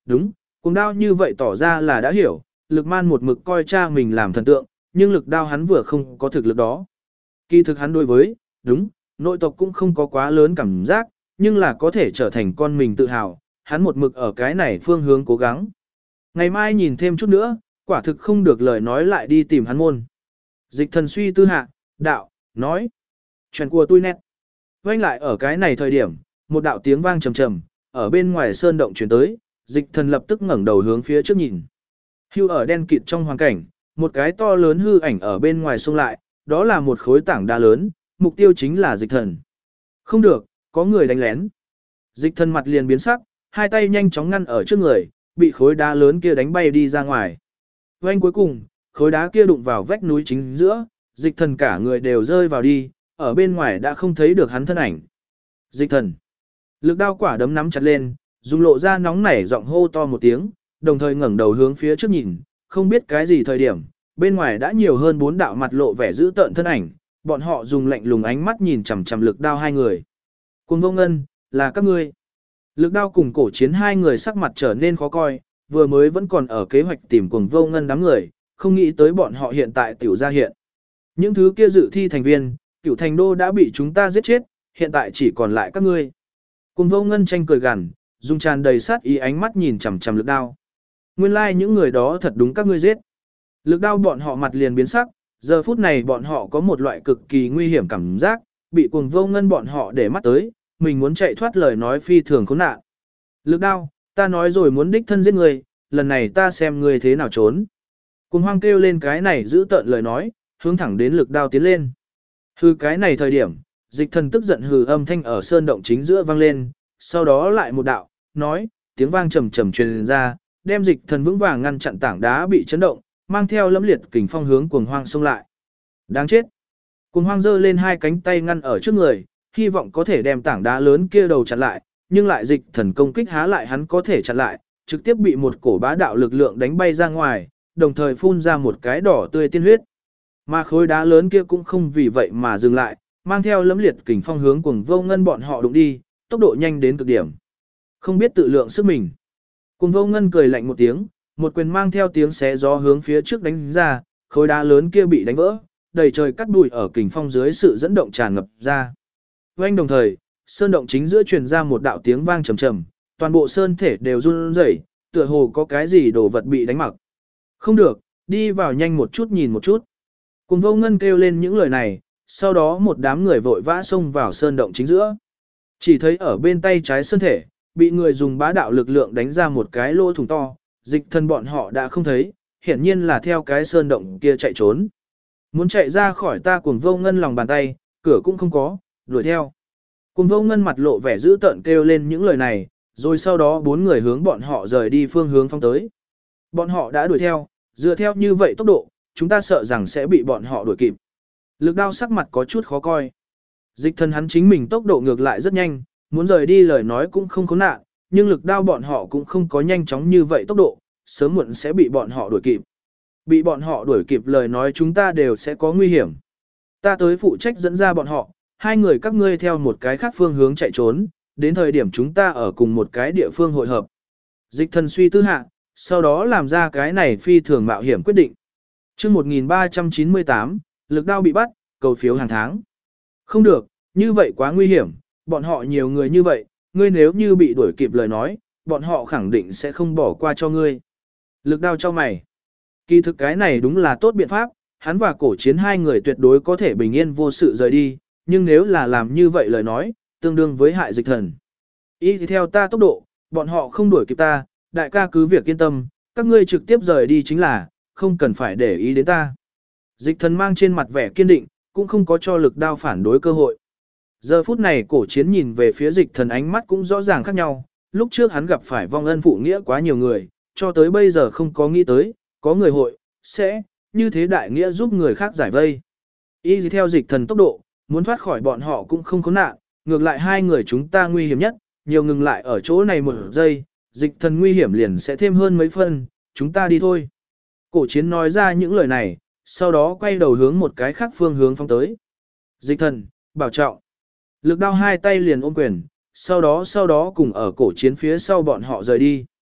đúng, cuồng đao như vậy tỏ ra là đã hiểu, lực man một mực coi cha mình làm thần tượng, nhưng lực đao hắn vừa không có thực lực đó. Kỳ thực hắn đối với, đúng, nội tộc cũng không có quá lớn cảm giác, nhưng là có thể trở thành con mình tự hào, hắn một mực ở cái này phương hướng cố gắng. Ngày mai nhìn thêm chút nữa, quả thực không được lời nói lại đi tìm hắn môn. Dịch thần suy tư hạ, đạo, nói. Chuyện của tôi nét. Quanh lại ở cái này thời điểm, một đạo tiếng vang trầm trầm, ở bên ngoài sơn động chuyển tới, dịch thần lập tức ngẩng đầu hướng phía trước nhìn. Hưu ở đen kịt trong hoàn cảnh, một cái to lớn hư ảnh ở bên ngoài xông lại, đó là một khối tảng đá lớn, mục tiêu chính là dịch thần. Không được, có người đánh lén. Dịch thần mặt liền biến sắc, hai tay nhanh chóng ngăn ở trước người, bị khối đá lớn kia đánh bay đi ra ngoài. Quanh cuối cùng, khối đá kia đụng vào vách núi chính giữa, dịch thần cả người đều rơi vào đi, ở bên ngoài đã không thấy được hắn thân ảnh. Dịch thần. Lực đao quả đấm nắm chặt lên, dùng lộ ra nóng nảy giọng hô to một tiếng, đồng thời ngẩng đầu hướng phía trước nhìn, không biết cái gì thời điểm, bên ngoài đã nhiều hơn 4 đạo mặt lộ vẻ dữ tợn thân ảnh, bọn họ dùng lạnh lùng ánh mắt nhìn chằm chằm lực đao hai người. Cuồng Vô Ngân, là các ngươi. Lực đao cùng cổ chiến hai người sắc mặt trở nên khó coi, vừa mới vẫn còn ở kế hoạch tìm Cuồng Vô Ngân đám người, không nghĩ tới bọn họ hiện tại tiểu ra hiện. Những thứ kia dự thi thành viên, Cửu Thành Đô đã bị chúng ta giết chết, hiện tại chỉ còn lại các ngươi. Cuồng Vô Ngân tranh cười gằn, dùng tràn đầy sát ý ánh mắt nhìn chằm chằm lực đao. Nguyên lai like những người đó thật đúng các ngươi giết. Lực đao bọn họ mặt liền biến sắc, giờ phút này bọn họ có một loại cực kỳ nguy hiểm cảm giác, bị Cuồng Vô Ngân bọn họ để mắt tới, mình muốn chạy thoát lời nói phi thường khốn nạn. Lực đao, ta nói rồi muốn đích thân giết người, lần này ta xem người thế nào trốn. Cuồng Hoang kêu lên cái này giữ tợn lời nói, hướng thẳng đến lực đao tiến lên. Hừ cái này thời điểm, dịch thần tức giận hừ âm thanh ở sơn động chính giữa vang lên, sau đó lại một đạo, nói, tiếng vang trầm trầm truyền ra, đem dịch thần vững vàng ngăn chặn tảng đá bị chấn động, mang theo lẫm liệt kình phong hướng Cuồng Hoang xông lại. Đáng chết. Cuồng Hoang giơ lên hai cánh tay ngăn ở trước người, hy vọng có thể đem tảng đá lớn kia đầu chặn lại, nhưng lại dịch thần công kích há lại hắn có thể chặn lại, trực tiếp bị một cổ bá đạo lực lượng đánh bay ra ngoài, đồng thời phun ra một cái đỏ tươi tiên huyết. Mà khối đá lớn kia cũng không vì vậy mà dừng lại, mang theo lẫm liệt kình phong hướng Cuồng Vô Ngân bọn họ đụng đi, tốc độ nhanh đến cực điểm. Không biết tự lượng sức mình. Cuồng Vô Ngân cười lạnh một tiếng, một quyền mang theo tiếng xé gió hướng phía trước đánh ra, khối đá lớn kia bị đánh vỡ, đầy trời cắt bụi ở kình phong dưới sự dẫn động tràn ngập ra. Oanh đồng thời, sơn động chính giữa truyền ra một đạo tiếng vang trầm trầm, toàn bộ sơn thể đều run rẩy, tựa hồ có cái gì đồ vật bị đánh mặc. Không được, đi vào nhanh một chút nhìn một chút. Cuồng Vô Ngân kêu lên những lời này, sau đó một đám người vội vã xông vào sơn động chính giữa. Chỉ thấy ở bên tay trái sơn thể, bị người dùng bá đạo lực lượng đánh ra một cái lỗ thủng to, dịch thần bọn họ đã không thấy, hiển nhiên là theo cái sơn động kia chạy trốn. Muốn chạy ra khỏi ta Cuồng Vô Ngân lòng bàn tay, cửa cũng không có, đuổi theo. Cuồng Vô Ngân mặt lộ vẻ dữ tợn kêu lên những lời này, rồi sau đó 4 người hướng bọn họ rời đi phương hướng phong tới. Bọn họ đã đuổi theo, dựa theo như vậy tốc độ, chúng ta sợ rằng sẽ bị bọn họ đuổi kịp. Lực đao sắc mặt có chút khó coi. Dịch thần hắn chính mình tốc độ ngược lại rất nhanh, muốn rời đi lời nói cũng không khốn nạn, nhưng lực đao bọn họ cũng không có nhanh chóng như vậy tốc độ, sớm muộn sẽ bị bọn họ đuổi kịp. Bị bọn họ đuổi kịp lời nói chúng ta đều sẽ có nguy hiểm. Ta tới phụ trách dẫn ra bọn họ, hai người các ngươi theo một cái khác phương hướng chạy trốn, đến thời điểm chúng ta ở cùng một cái địa phương hội hợp. Dịch thần suy tư hạ, sau đó làm ra cái này phi thường mạo hiểm quyết định. Chương 1398, lực đao bị bắt, cầu phiếu hàng tháng. Không được, như vậy quá nguy hiểm, bọn họ nhiều người như vậy, ngươi nếu như bị đuổi kịp lời nói, bọn họ khẳng định sẽ không bỏ qua cho ngươi. Lực đao cho mày. Kỳ thực cái này đúng là tốt biện pháp, hắn và cổ chiến hai người tuyệt đối có thể bình yên vô sự rời đi, nhưng nếu là làm như vậy lời nói, tương đương với hại dịch thần. Ý thì theo ta tốc độ, bọn họ không đuổi kịp ta, đại ca cứ việc yên tâm, các ngươi trực tiếp rời đi chính là, không cần phải để ý đến ta. Dịch thần mang trên mặt vẻ kiên định, cũng không có cho lực đao phản đối cơ hội. Giờ phút này cổ chiến nhìn về phía dịch thần ánh mắt cũng rõ ràng khác nhau, lúc trước hắn gặp phải vong ân phụ nghĩa quá nhiều người, cho tới bây giờ không có nghĩ tới, có người hội, sẽ, như thế đại nghĩa giúp người khác giải vây. Y gì theo dịch thần tốc độ, muốn thoát khỏi bọn họ cũng không có nạn, ngược lại hai người chúng ta nguy hiểm nhất, nhiều ngừng lại ở chỗ này một giây, dịch thần nguy hiểm liền sẽ thêm hơn mấy phân, chúng ta đi thôi. Cổ chiến nói ra những lời này, sau đó quay đầu hướng một cái khác phương hướng phóng tới. Dịch thần, bảo trọng. Lực đao hai tay liền ôm quyền, sau đó cùng ở cổ chiến phía sau bọn họ rời đi.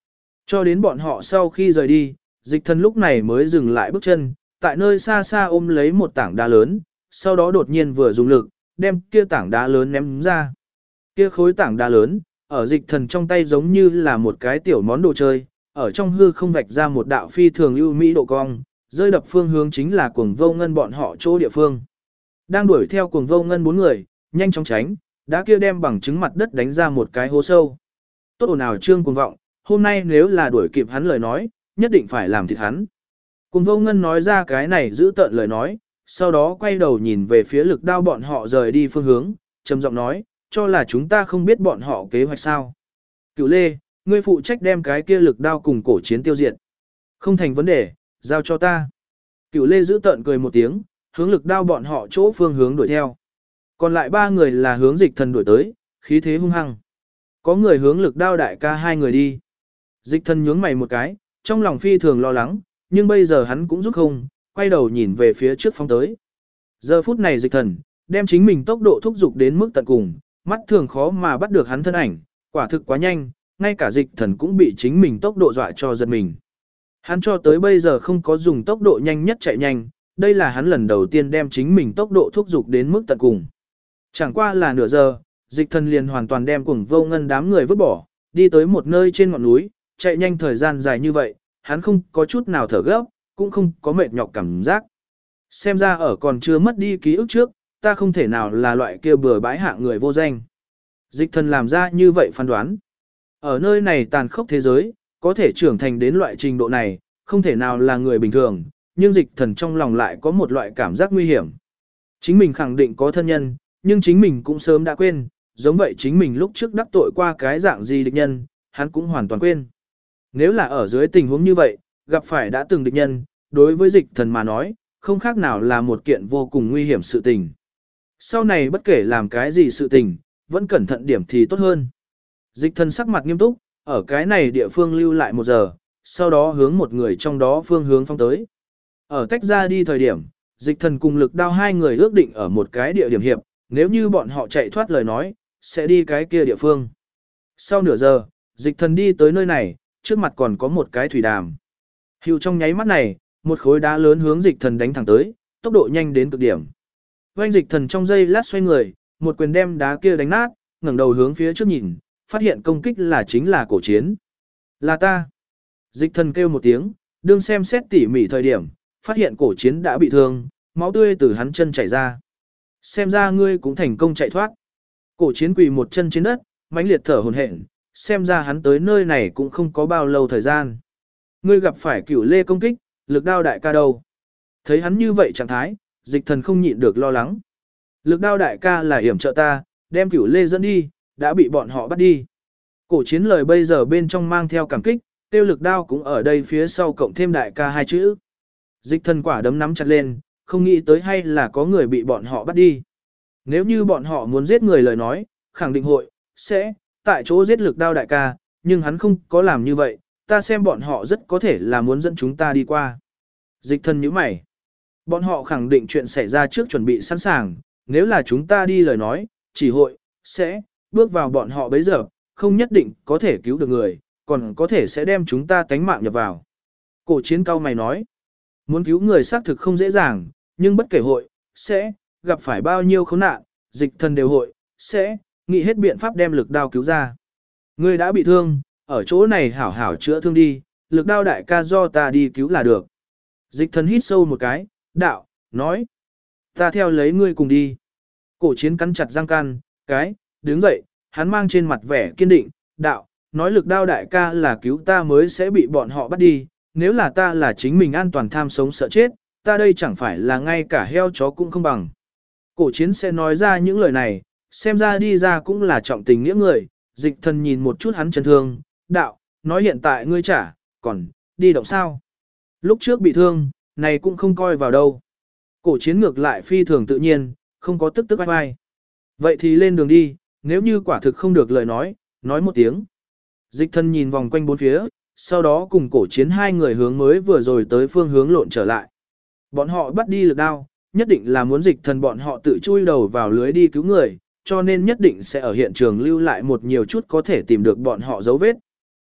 Cho đến bọn họ sau khi rời đi, dịch thần lúc này mới dừng lại bước chân, tại nơi xa xa ôm lấy một tảng đá lớn, sau đó đột nhiên vừa dùng lực, đem kia tảng đá lớn ném ra. Kia khối tảng đá lớn, ở dịch thần trong tay giống như là một cái tiểu món đồ chơi, ở trong hư không vạch ra một đạo phi thường ưu mỹ độ cong, rơi đập phương hướng chính là cuồng vô ngân bọn họ chỗ địa phương. Đang đuổi theo cuồng vô ngân 4 người, nhanh chóng tránh, đá kia đem bằng chứng mặt đất đánh ra một cái hố sâu. Tốt ồn ào trương cuồng vọng, hôm nay nếu là đuổi kịp hắn lời nói, nhất định phải làm thịt hắn. Cuồng vô ngân nói ra cái này giữ tợn lời nói, sau đó quay đầu nhìn về phía lực đao bọn họ rời đi phương hướng, trầm giọng nói, cho là chúng ta không biết bọn họ kế hoạch sao. Cửu Lê, ngươi phụ trách đem cái kia lực đao cùng cổ chiến tiêu diệt. Không thành vấn đề, giao cho ta. Cửu Lê giữ tợn cười một tiếng, hướng lực đao bọn họ chỗ phương hướng đuổi theo. Còn lại 3 người là hướng dịch thần đuổi tới, khí thế hung hăng. Có người hướng lực đao đại ca 2 người đi. Dịch thần nhướng mày một cái, trong lòng phi thường lo lắng, nhưng bây giờ hắn cũng giúp không, quay đầu nhìn về phía trước phóng tới. Giờ phút này dịch thần, đem chính mình tốc độ thúc giục đến mức tận cùng, mắt thường khó mà bắt được hắn thân ảnh, quả thực quá nhanh, ngay cả dịch thần cũng bị chính mình tốc độ dọa cho giật mình. Hắn cho tới bây giờ không có dùng tốc độ nhanh nhất chạy nhanh, đây là hắn lần đầu tiên đem chính mình tốc độ thúc giục đến mức tận cùng. Chẳng qua là nửa giờ, dịch thần liền hoàn toàn đem cuồng vô ngân đám người vứt bỏ, đi tới một nơi trên ngọn núi, chạy nhanh thời gian dài như vậy, hắn không có chút nào thở gấp, cũng không có mệt nhọc cảm giác. Xem ra ở còn chưa mất đi ký ức trước, ta không thể nào là loại kia bừa bãi hạng người vô danh. Dịch thần làm ra như vậy phán đoán. Ở nơi này tàn khốc thế giới, có thể trưởng thành đến loại trình độ này, không thể nào là người bình thường, nhưng dịch thần trong lòng lại có một loại cảm giác nguy hiểm. Chính mình khẳng định có thân nhân, nhưng chính mình cũng sớm đã quên, giống vậy chính mình lúc trước đắc tội qua cái dạng gì địch nhân, hắn cũng hoàn toàn quên. Nếu là ở dưới tình huống như vậy, gặp phải đã từng địch nhân, đối với dịch thần mà nói, không khác nào là một kiện vô cùng nguy hiểm sự tình. Sau này bất kể làm cái gì sự tình, vẫn cẩn thận điểm thì tốt hơn. Dịch thần sắc mặt nghiêm túc, ở cái này địa phương lưu lại 1 giờ, sau đó hướng một người trong đó phương hướng phong tới. Ở tách ra đi thời điểm, dịch thần cùng lực đao 2 người ước định ở một cái địa điểm hiệp, nếu như bọn họ chạy thoát lời nói, sẽ đi cái kia địa phương. Sau nửa giờ, dịch thần đi tới nơi này, trước mặt còn có một cái thủy đàm. Hưu trong nháy mắt này, một khối đá lớn hướng dịch thần đánh thẳng tới, tốc độ nhanh đến cực điểm. Oanh dịch thần trong giây lát xoay người, một quyền đem đá kia đánh nát, ngẩng đầu hướng phía trước nhìn, phát hiện công kích là chính là cổ chiến. Là ta. Dịch thần kêu một tiếng, đương xem xét tỉ mỉ thời điểm, phát hiện cổ chiến đã bị thương, máu tươi từ hắn chân chảy ra. Xem ra ngươi cũng thành công chạy thoát. Cổ chiến quỳ một chân trên đất, mãnh liệt thở hổn hển, xem ra hắn tới nơi này cũng không có bao lâu thời gian. Ngươi gặp phải Cửu Lê công kích, lực đao đại ca đâu? Thấy hắn như vậy trạng thái, dịch thần không nhịn được lo lắng. Lực đao đại ca là yểm trợ ta, đem Cửu Lê dẫn đi, đã bị bọn họ bắt đi. Cổ chiến lời bây giờ bên trong mang theo cảm kích, tiêu lực đao cũng ở đây phía sau cộng thêm đại ca 2 chữ. Dịch thần quả đấm nắm chặt lên, không nghĩ tới hay là có người bị bọn họ bắt đi. Nếu như bọn họ muốn giết người lời nói, khẳng định hội, sẽ, tại chỗ giết lực đao đại ca, nhưng hắn không có làm như vậy, ta xem bọn họ rất có thể là muốn dẫn chúng ta đi qua. Dịch thần nhíu mày. Bọn họ khẳng định chuyện xảy ra trước chuẩn bị sẵn sàng, nếu là chúng ta đi lời nói, chỉ hội, sẽ, bước vào bọn họ bấy giờ, không nhất định có thể cứu được người, còn có thể sẽ đem chúng ta tánh mạng nhập vào. Cổ chiến cao mày nói, muốn cứu người xác thực không dễ dàng, nhưng bất kể hội, sẽ, gặp phải bao nhiêu khốn nạn, dịch thần đều hội, sẽ, nghĩ hết biện pháp đem lực đao cứu ra. Ngươi đã bị thương, ở chỗ này hảo hảo chữa thương đi, lực đao đại ca do ta đi cứu là được. Dịch thần hít sâu một cái, đạo, nói, ta theo lấy ngươi cùng đi. Cổ chiến cắn chặt răng can, đứng dậy, hắn mang trên mặt vẻ kiên định, đạo, nói lực đao đại ca là cứu ta mới sẽ bị bọn họ bắt đi, nếu là ta là chính mình an toàn tham sống sợ chết, ta đây chẳng phải là ngay cả heo chó cũng không bằng. Cổ chiến sẽ nói ra những lời này, xem ra đi ra cũng là trọng tình nghĩa người, dịch thần nhìn một chút hắn chấn thương, đạo, nói hiện tại ngươi trả, còn, đi động sao? Lúc trước bị thương, này cũng không coi vào đâu. Cổ chiến ngược lại phi thường tự nhiên, không có tức vai vai. Vậy thì lên đường đi, nếu như quả thực không được lời nói một tiếng. Dịch thần nhìn vòng quanh bốn phía, sau đó cùng cổ chiến 2 người hướng mới vừa rồi tới phương hướng lộn trở lại. Bọn họ bắt đi lực đao, nhất định là muốn dịch thần bọn họ tự chui đầu vào lưới đi cứu người, cho nên nhất định sẽ ở hiện trường lưu lại một nhiều chút có thể tìm được bọn họ dấu vết.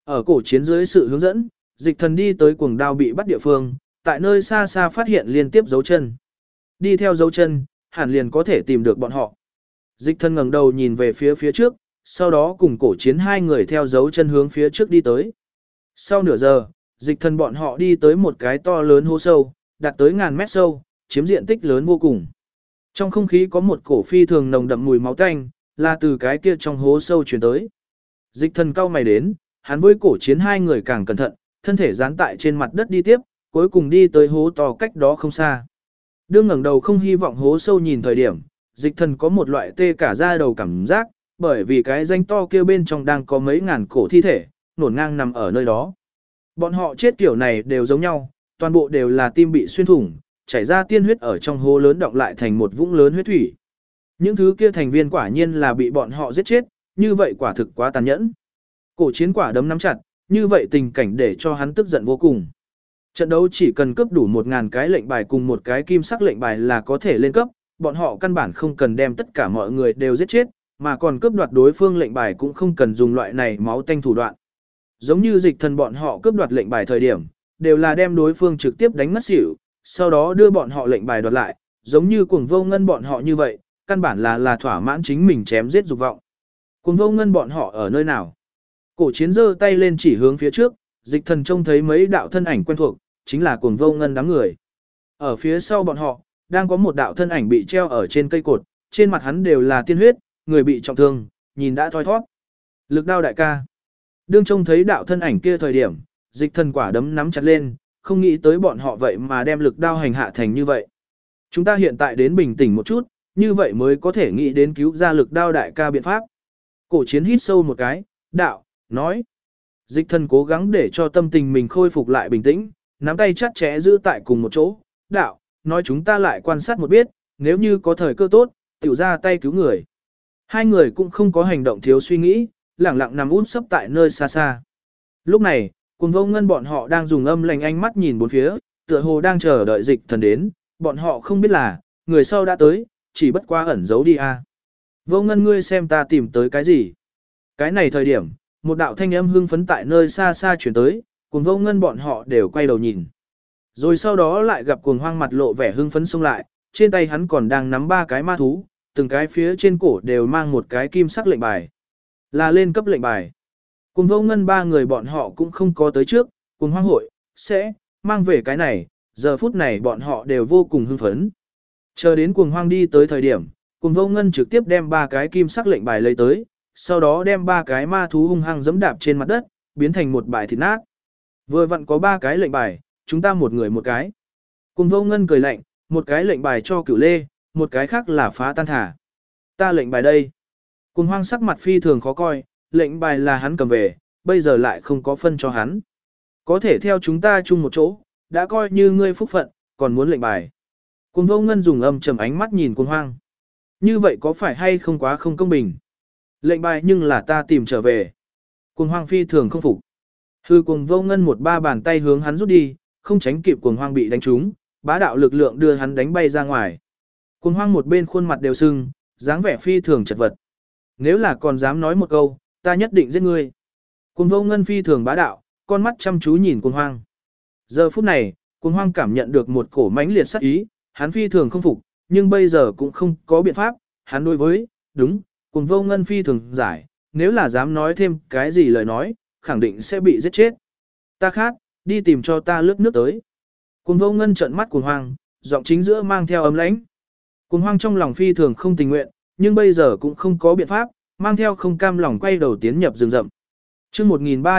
Ở cổ chiến dưới sự hướng dẫn, dịch thần đi tới cuồng đao bị bắt địa phương, tại nơi xa xa phát hiện liên tiếp dấu chân. Đi theo dấu chân, hẳn liền có thể tìm được bọn họ. Dịch thần ngẩng đầu nhìn về phía trước, sau đó cùng cổ chiến hai người theo dấu chân hướng phía trước đi tới. Sau nửa giờ, dịch thần bọn họ đi tới một cái to lớn hố sâu, đạt tới ngàn mét sâu, chiếm diện tích lớn vô cùng. Trong không khí có một cổ phi thường nồng đậm mùi máu tanh, là từ cái kia trong hố sâu truyền tới. Dịch thần cau mày đến, hắn với cổ chiến hai người càng cẩn thận, thân thể dán tại trên mặt đất đi tiếp, cuối cùng đi tới hố to cách đó không xa. Đương ngẩng đầu không hy vọng hố sâu nhìn thời điểm, dịch thần có một loại tê cả da đầu cảm giác, bởi vì cái danh to kia bên trong đang có mấy ngàn cổ thi thể, nổn ngang nằm ở nơi đó. Bọn họ chết kiểu này đều giống nhau, toàn bộ đều là tim bị xuyên thủng, chảy ra tiên huyết ở trong hố lớn đọng lại thành một vũng lớn huyết thủy. Những thứ kia thành viên quả nhiên là bị bọn họ giết chết, như vậy quả thực quá tàn nhẫn. Cổ chiến quả đấm nắm chặt, như vậy tình cảnh để cho hắn tức giận vô cùng. Trận đấu chỉ cần cướp đủ 1000 cái lệnh bài cùng một cái kim sắc lệnh bài là có thể lên cấp, bọn họ căn bản không cần đem tất cả mọi người đều giết chết, mà còn cướp đoạt đối phương lệnh bài cũng không cần dùng loại này máu tanh thủ đoạn. Giống như dịch thần bọn họ cướp đoạt lệnh bài thời điểm, đều là đem đối phương trực tiếp đánh ngất xỉu, sau đó đưa bọn họ lệnh bài đoạt lại, giống như cuồng vô ngân bọn họ như vậy, căn bản là thỏa mãn chính mình chém giết dục vọng. Cuồng vô ngân bọn họ ở nơi nào? Cổ chiến giơ tay lên chỉ hướng phía trước, dịch thần trông thấy mấy đạo thân ảnh quen thuộc, chính là cuồng vô ngân đám người. Ở phía sau bọn họ, đang có một đạo thân ảnh bị treo ở trên cây cột, trên mặt hắn đều là tiên huyết, người bị trọng thương, nhìn đã thoi thoát. Lực đao đại ca. Đương trông thấy đạo thân ảnh kia thời điểm, dịch thần quả đấm nắm chặt lên, không nghĩ tới bọn họ vậy mà đem lực đao hành hạ thành như vậy. Chúng ta hiện tại đến bình tĩnh một chút, như vậy mới có thể nghĩ đến cứu ra lực đao đại ca biện pháp. Cổ chiến hít sâu một cái, đạo, nói. Dịch thần cố gắng để cho tâm tình mình khôi phục lại bình tĩnh, nắm tay chặt chẽ giữ tại cùng một chỗ. Đạo, nói chúng ta lại quan sát một biết, nếu như có thời cơ tốt, tiểu ra tay cứu người. Hai người cũng không có hành động thiếu suy nghĩ, lẳng lặng nằm út sấp tại nơi xa xa. Lúc này, cùng vô ngân bọn họ đang dùng âm lành ánh mắt nhìn bốn phía, tựa hồ đang chờ đợi dịch thần đến, bọn họ không biết là, người sau đã tới, chỉ bất qua ẩn giấu đi a. Vô ngân ngươi xem ta tìm tới cái gì? Cái này thời điểm, một đạo thanh âm hưng phấn tại nơi xa xa chuyển tới, cùng vô ngân bọn họ đều quay đầu nhìn. Rồi sau đó lại gặp cuồng hoang mặt lộ vẻ hưng phấn xông lại, trên tay hắn còn đang nắm 3 cái ma thú, từng cái phía trên cổ đều mang một cái kim sắc lệnh bài. Là lên cấp lệnh bài. Cùng vô ngân 3 người bọn họ cũng không có tới trước, cùng hoang hội, sẽ, mang về cái này, giờ phút này bọn họ đều vô cùng hưng phấn. Chờ đến cuồng hoang đi tới thời điểm, cùng vô ngân trực tiếp đem 3 cái kim sắc lệnh bài lấy tới, sau đó đem 3 cái ma thú hung hăng giẫm đạp trên mặt đất, biến thành một bãi thịt nát. Vừa vặn có 3 cái lệnh bài, chúng ta một người một cái. Cùng vô ngân cười lạnh, một cái lệnh bài cho Cửu Lê, một cái khác là phá tan thả. Ta lệnh bài đây. Cùng hoang sắc mặt phi thường khó coi, lệnh bài là hắn cầm về, bây giờ lại không có phân cho hắn. Có thể theo chúng ta chung một chỗ, đã coi như ngươi phúc phận, còn muốn lệnh bài. Cùng vô ngân dùng âm trầm ánh mắt nhìn cùng hoang. Như vậy có phải hay không quá không công bình? Lệnh bài nhưng là ta tìm trở về. Cùng hoang phi thường không phục. Hư cùng vô ngân một ba bàn tay hướng hắn rút đi, không tránh kịp cùng hoang bị đánh trúng, bá đạo lực lượng đưa hắn đánh bay ra ngoài. Cùng hoang một bên khuôn mặt đều sưng, dáng vẻ phi thường chật vật. Nếu là còn dám nói một câu, ta nhất định giết ngươi. Cùng vô ngân phi thường bá đạo, con mắt chăm chú nhìn cùng hoang. Giờ phút này, cùng hoang cảm nhận được một cổ mãnh liệt sát ý, hắn phi thường không phục, nhưng bây giờ cũng không có biện pháp, hắn đối với, đúng, cùng vô ngân phi thường giải, nếu là dám nói thêm cái gì lời nói, khẳng định sẽ bị giết chết. Ta khát, đi tìm cho ta lướt nước tới. Cùng vô ngân trợn mắt cùng hoang, giọng chính giữa mang theo ấm lãnh. Cùng hoang trong lòng phi thường không tình nguyện, nhưng bây giờ cũng không có biện pháp, mang theo không cam lòng quay đầu tiến nhập rừng rậm. Chương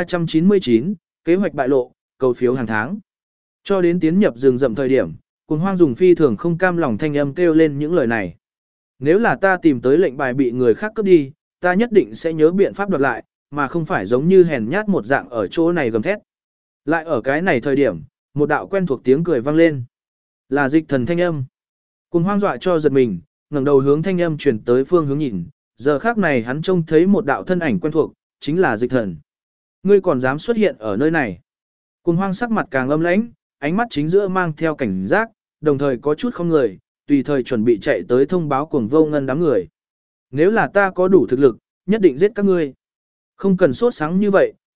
1399, kế hoạch bại lộ, cầu phiếu hàng tháng. Cho đến tiến nhập rừng rậm thời điểm, cùng hoang dùng phi thường không cam lòng thanh âm kêu lên những lời này. Nếu là ta tìm tới lệnh bài bị người khác cướp đi, ta nhất định sẽ nhớ biện pháp đoạt lại, mà không phải giống như hèn nhát một dạng ở chỗ này gầm thét. Lại ở cái này thời điểm, một đạo quen thuộc tiếng cười vang lên. Là dịch thần thanh âm. Cùng hoang dọa cho giật mình, ngẩng đầu hướng thanh âm chuyển tới phương hướng nhìn, giờ khác này hắn trông thấy một đạo thân ảnh quen thuộc, chính là dịch thần. Ngươi còn dám xuất hiện ở nơi này. Cùng hoang sắc mặt càng âm lãnh, ánh mắt chính giữa mang theo cảnh giác, đồng thời có chút không người, tùy thời chuẩn bị chạy tới thông báo cuồng vô ngân đám người. Nếu là ta có đủ thực lực, nhất định giết các ngươi. Không cần sốt sáng như vậy,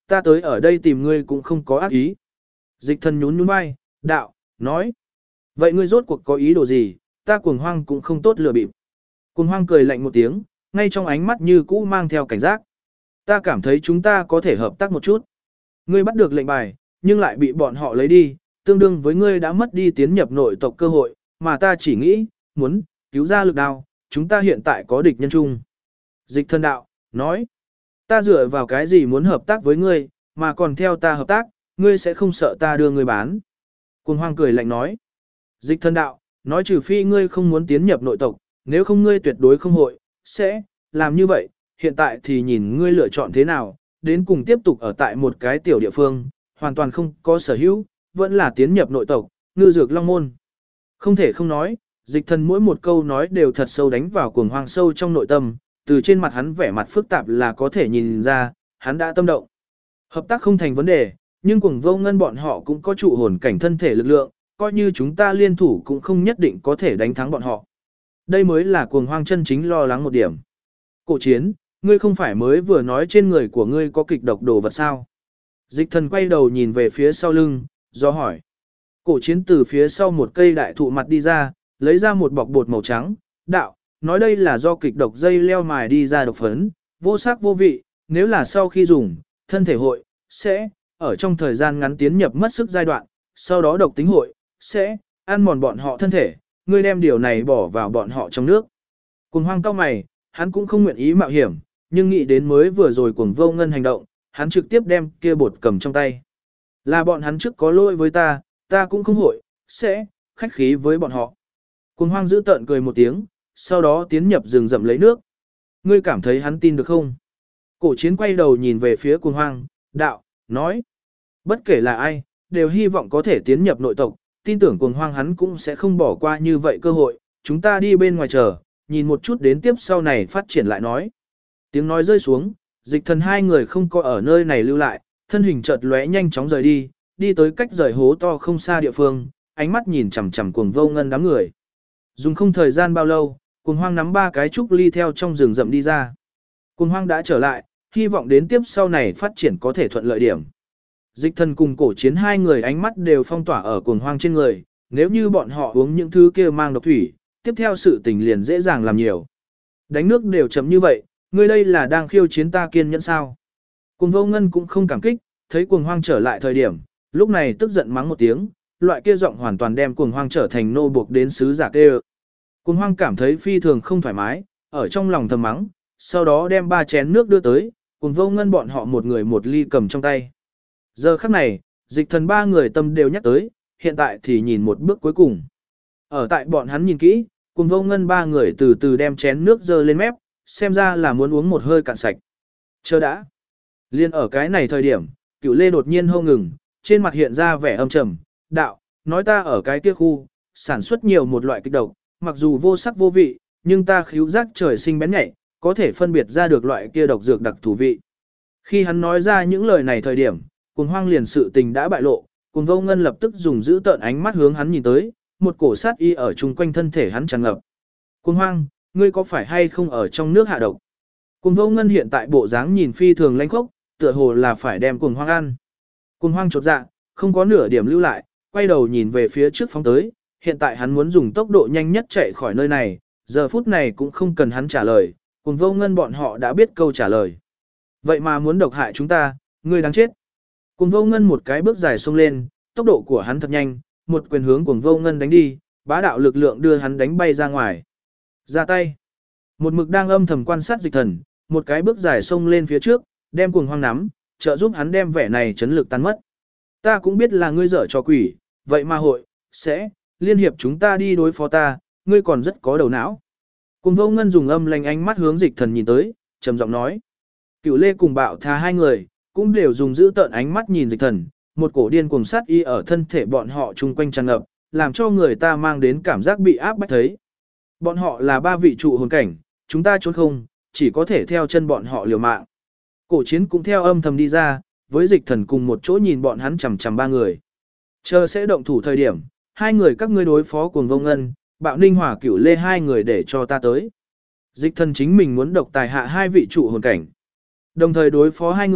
ta tới ở đây tìm ngươi cũng không có ác ý. Dịch thần nhún nhún vai, đạo, nói. Vậy ngươi rốt cuộc có ý đồ gì, ta cuồng hoang cũng không tốt lừa bịp. Cuồng hoang cười lạnh một tiếng, ngay trong ánh mắt như cũ mang theo cảnh giác. Ta cảm thấy chúng ta có thể hợp tác một chút. Ngươi bắt được lệnh bài, nhưng lại bị bọn họ lấy đi, tương đương với ngươi đã mất đi tiến nhập nội tộc cơ hội, mà ta chỉ nghĩ, muốn, cứu ra lực đao, chúng ta hiện tại có địch nhân chung. Dịch thần đạo, nói, ta dựa vào cái gì muốn hợp tác với ngươi, mà còn theo ta hợp tác, ngươi sẽ không sợ ta đưa ngươi bán. Cuồng hoang cười lạnh nói, dịch thần đạo, nói trừ phi ngươi không muốn tiến nhập nội tộc, nếu không ngươi tuyệt đối không hội, sẽ, làm như vậy, hiện tại thì nhìn ngươi lựa chọn thế nào, đến cùng tiếp tục ở tại một cái tiểu địa phương, hoàn toàn không có sở hữu, vẫn là tiến nhập nội tộc, ngư dược long môn. Không thể không nói, dịch thần mỗi một câu nói đều thật sâu đánh vào cuồng hoang sâu trong nội tâm, từ trên mặt hắn vẻ mặt phức tạp là có thể nhìn ra, hắn đã tâm động. Hợp tác không thành vấn đề, nhưng cuồng vô ngân bọn họ cũng có trụ hồn cảnh thân thể lực lượng, coi như chúng ta liên thủ cũng không nhất định có thể đánh thắng bọn họ. Đây mới là cuồng hoang chân chính lo lắng một điểm. Cổ chiến, ngươi không phải mới vừa nói trên người của ngươi có kịch độc đồ vật sao? Dịch thần quay đầu nhìn về phía sau lưng, do hỏi. Cổ chiến từ phía sau một cây đại thụ mặt đi ra, lấy ra một bọc bột màu trắng, đạo, nói đây là do kịch độc dây leo mài đi ra độc phấn, vô sắc vô vị, nếu là sau khi dùng, thân thể hội, sẽ, ở trong thời gian ngắn tiến nhập mất sức giai đoạn, sau đó độc tính hội, sẽ, ăn mòn bọn họ thân thể, ngươi đem điều này bỏ vào bọn họ trong nước. Cuồng hoang cao mày, hắn cũng không nguyện ý mạo hiểm, nhưng nghĩ đến mới vừa rồi cuồng vô ngân hành động, hắn trực tiếp đem kia bột cầm trong tay. Là bọn hắn trước có lỗi với ta, ta cũng không hội, sẽ, khách khí với bọn họ. Cuồng hoang giữ tợn cười một tiếng, sau đó tiến nhập rừng rậm lấy nước. Ngươi cảm thấy hắn tin được không? Cổ chiến quay đầu nhìn về phía cuồng hoang, đạo, nói. Bất kể là ai, đều hy vọng có thể tiến nhập nội tộc, tin tưởng cuồng hoang hắn cũng sẽ không bỏ qua như vậy cơ hội, chúng ta đi bên ngoài chờ, nhìn một chút đến tiếp sau này phát triển lại nói. Tiếng nói rơi xuống, dịch thần hai người không có ở nơi này lưu lại, thân hình chợt lóe nhanh chóng rời đi, đi tới cách rời hố to không xa địa phương, ánh mắt nhìn chằm chằm cuồng vô ngân đám người. Dùng không thời gian bao lâu, cuồng hoang nắm 3 cái trúc ly theo trong rừng rậm đi ra. Cuồng hoang đã trở lại, hy vọng đến tiếp sau này phát triển có thể thuận lợi điểm. Dịch thần cùng cổ chiến hai người ánh mắt đều phong tỏa ở cuồng hoang trên người, nếu như bọn họ uống những thứ kia mang độc thủy, tiếp theo sự tình liền dễ dàng làm nhiều. Đánh nước đều chấm như vậy, ngươi đây là đang khiêu chiến ta kiên nhẫn sao? Cuồng vô ngân cũng không cảm kích, thấy cuồng hoang trở lại thời điểm, lúc này tức giận mắng một tiếng, loại kia giọng hoàn toàn đem cuồng hoang trở thành nô buộc đến sứ giả kê. Cuồng hoang cảm thấy phi thường không thoải mái, ở trong lòng thầm mắng, sau đó đem 3 chén nước đưa tới, cuồng vô ngân bọn họ một người một ly cầm trong tay. Giờ khắc này, dịch thần 3 người tâm đều nhắc tới, hiện tại thì nhìn một bước cuối cùng. Ở tại bọn hắn nhìn kỹ, cuồng vô ngân 3 người từ từ đem chén nước dơ lên mép, xem ra là muốn uống một hơi cạn sạch. Chờ đã. Liên ở cái này thời điểm, Cửu Lê đột nhiên hô ngừng, trên mặt hiện ra vẻ âm trầm, đạo, nói ta ở cái kia khu, sản xuất nhiều một loại kịch độc, mặc dù vô sắc vô vị, nhưng ta khíu giác trời sinh bén nhạy, có thể phân biệt ra được loại kia độc dược đặc thù vị. Khi hắn nói ra những lời này thời điểm, cuồng hoang liền sự tình đã bại lộ, cuồng vô ngân lập tức dùng giữ tợn ánh mắt hướng hắn nhìn tới, một cổ sát y ở chung quanh thân thể hắn tràn ngập. Cuồng hoang, ngươi có phải hay không ở trong nước hạ độc? Cuồng vô ngân hiện tại bộ dáng nhìn phi thường lãnh khốc, tựa hồ là phải đem cuồng hoang ăn. Cuồng hoang chột dạ, không có nửa điểm lưu lại, quay đầu nhìn về phía trước phóng tới, hiện tại hắn muốn dùng tốc độ nhanh nhất chạy khỏi nơi này, giờ phút này cũng không cần hắn trả lời, cuồng vô ngân bọn họ đã biết câu trả lời. Vậy mà muốn độc hại chúng ta, ngươi đáng chết. Cuồng vô ngân một cái bước dài xông lên, tốc độ của hắn thật nhanh, một quyền hướng cuồng vô ngân đánh đi, bá đạo lực lượng đưa hắn đánh bay ra ngoài. Ra tay. Một mực đang âm thầm quan sát dịch thần, một cái bước dài xông lên phía trước, đem cuồng hoang nắm, trợ giúp hắn đem vẻ này chấn lực tan mất. Ta cũng biết là ngươi dở trò quỷ, vậy mà hội, sẽ, liên hiệp chúng ta đi đối phó ta, ngươi còn rất có đầu não. Cuồng vô ngân dùng âm lành ánh mắt hướng dịch thần nhìn tới, trầm giọng nói. Cửu Lê cùng Bạo Thà hai người, cũng đều dùng giữ tợn ánh mắt nhìn dịch thần, một cổ điên cuồng sát y ở thân thể bọn họ chung quanh tràn ngập, làm cho người ta mang đến cảm giác bị áp bách thấy. Bọn họ là 3 vị trụ hồn cảnh, chúng ta trốn không, chỉ có thể theo chân bọn họ liều mạng. Cổ chiến cũng theo âm thầm đi ra, với dịch thần cùng một chỗ nhìn bọn hắn chằm chằm 3 người. Chờ sẽ động thủ thời điểm, 2 người các ngươi đối phó Cuồng vô ngân, Bạo Ninh Hỏa Cửu Lê 2 người để cho ta tới. Dịch thần chính mình muốn độc tài hạ 2 vị trụ hồn cảnh. Đồng thời đối phó 2 người,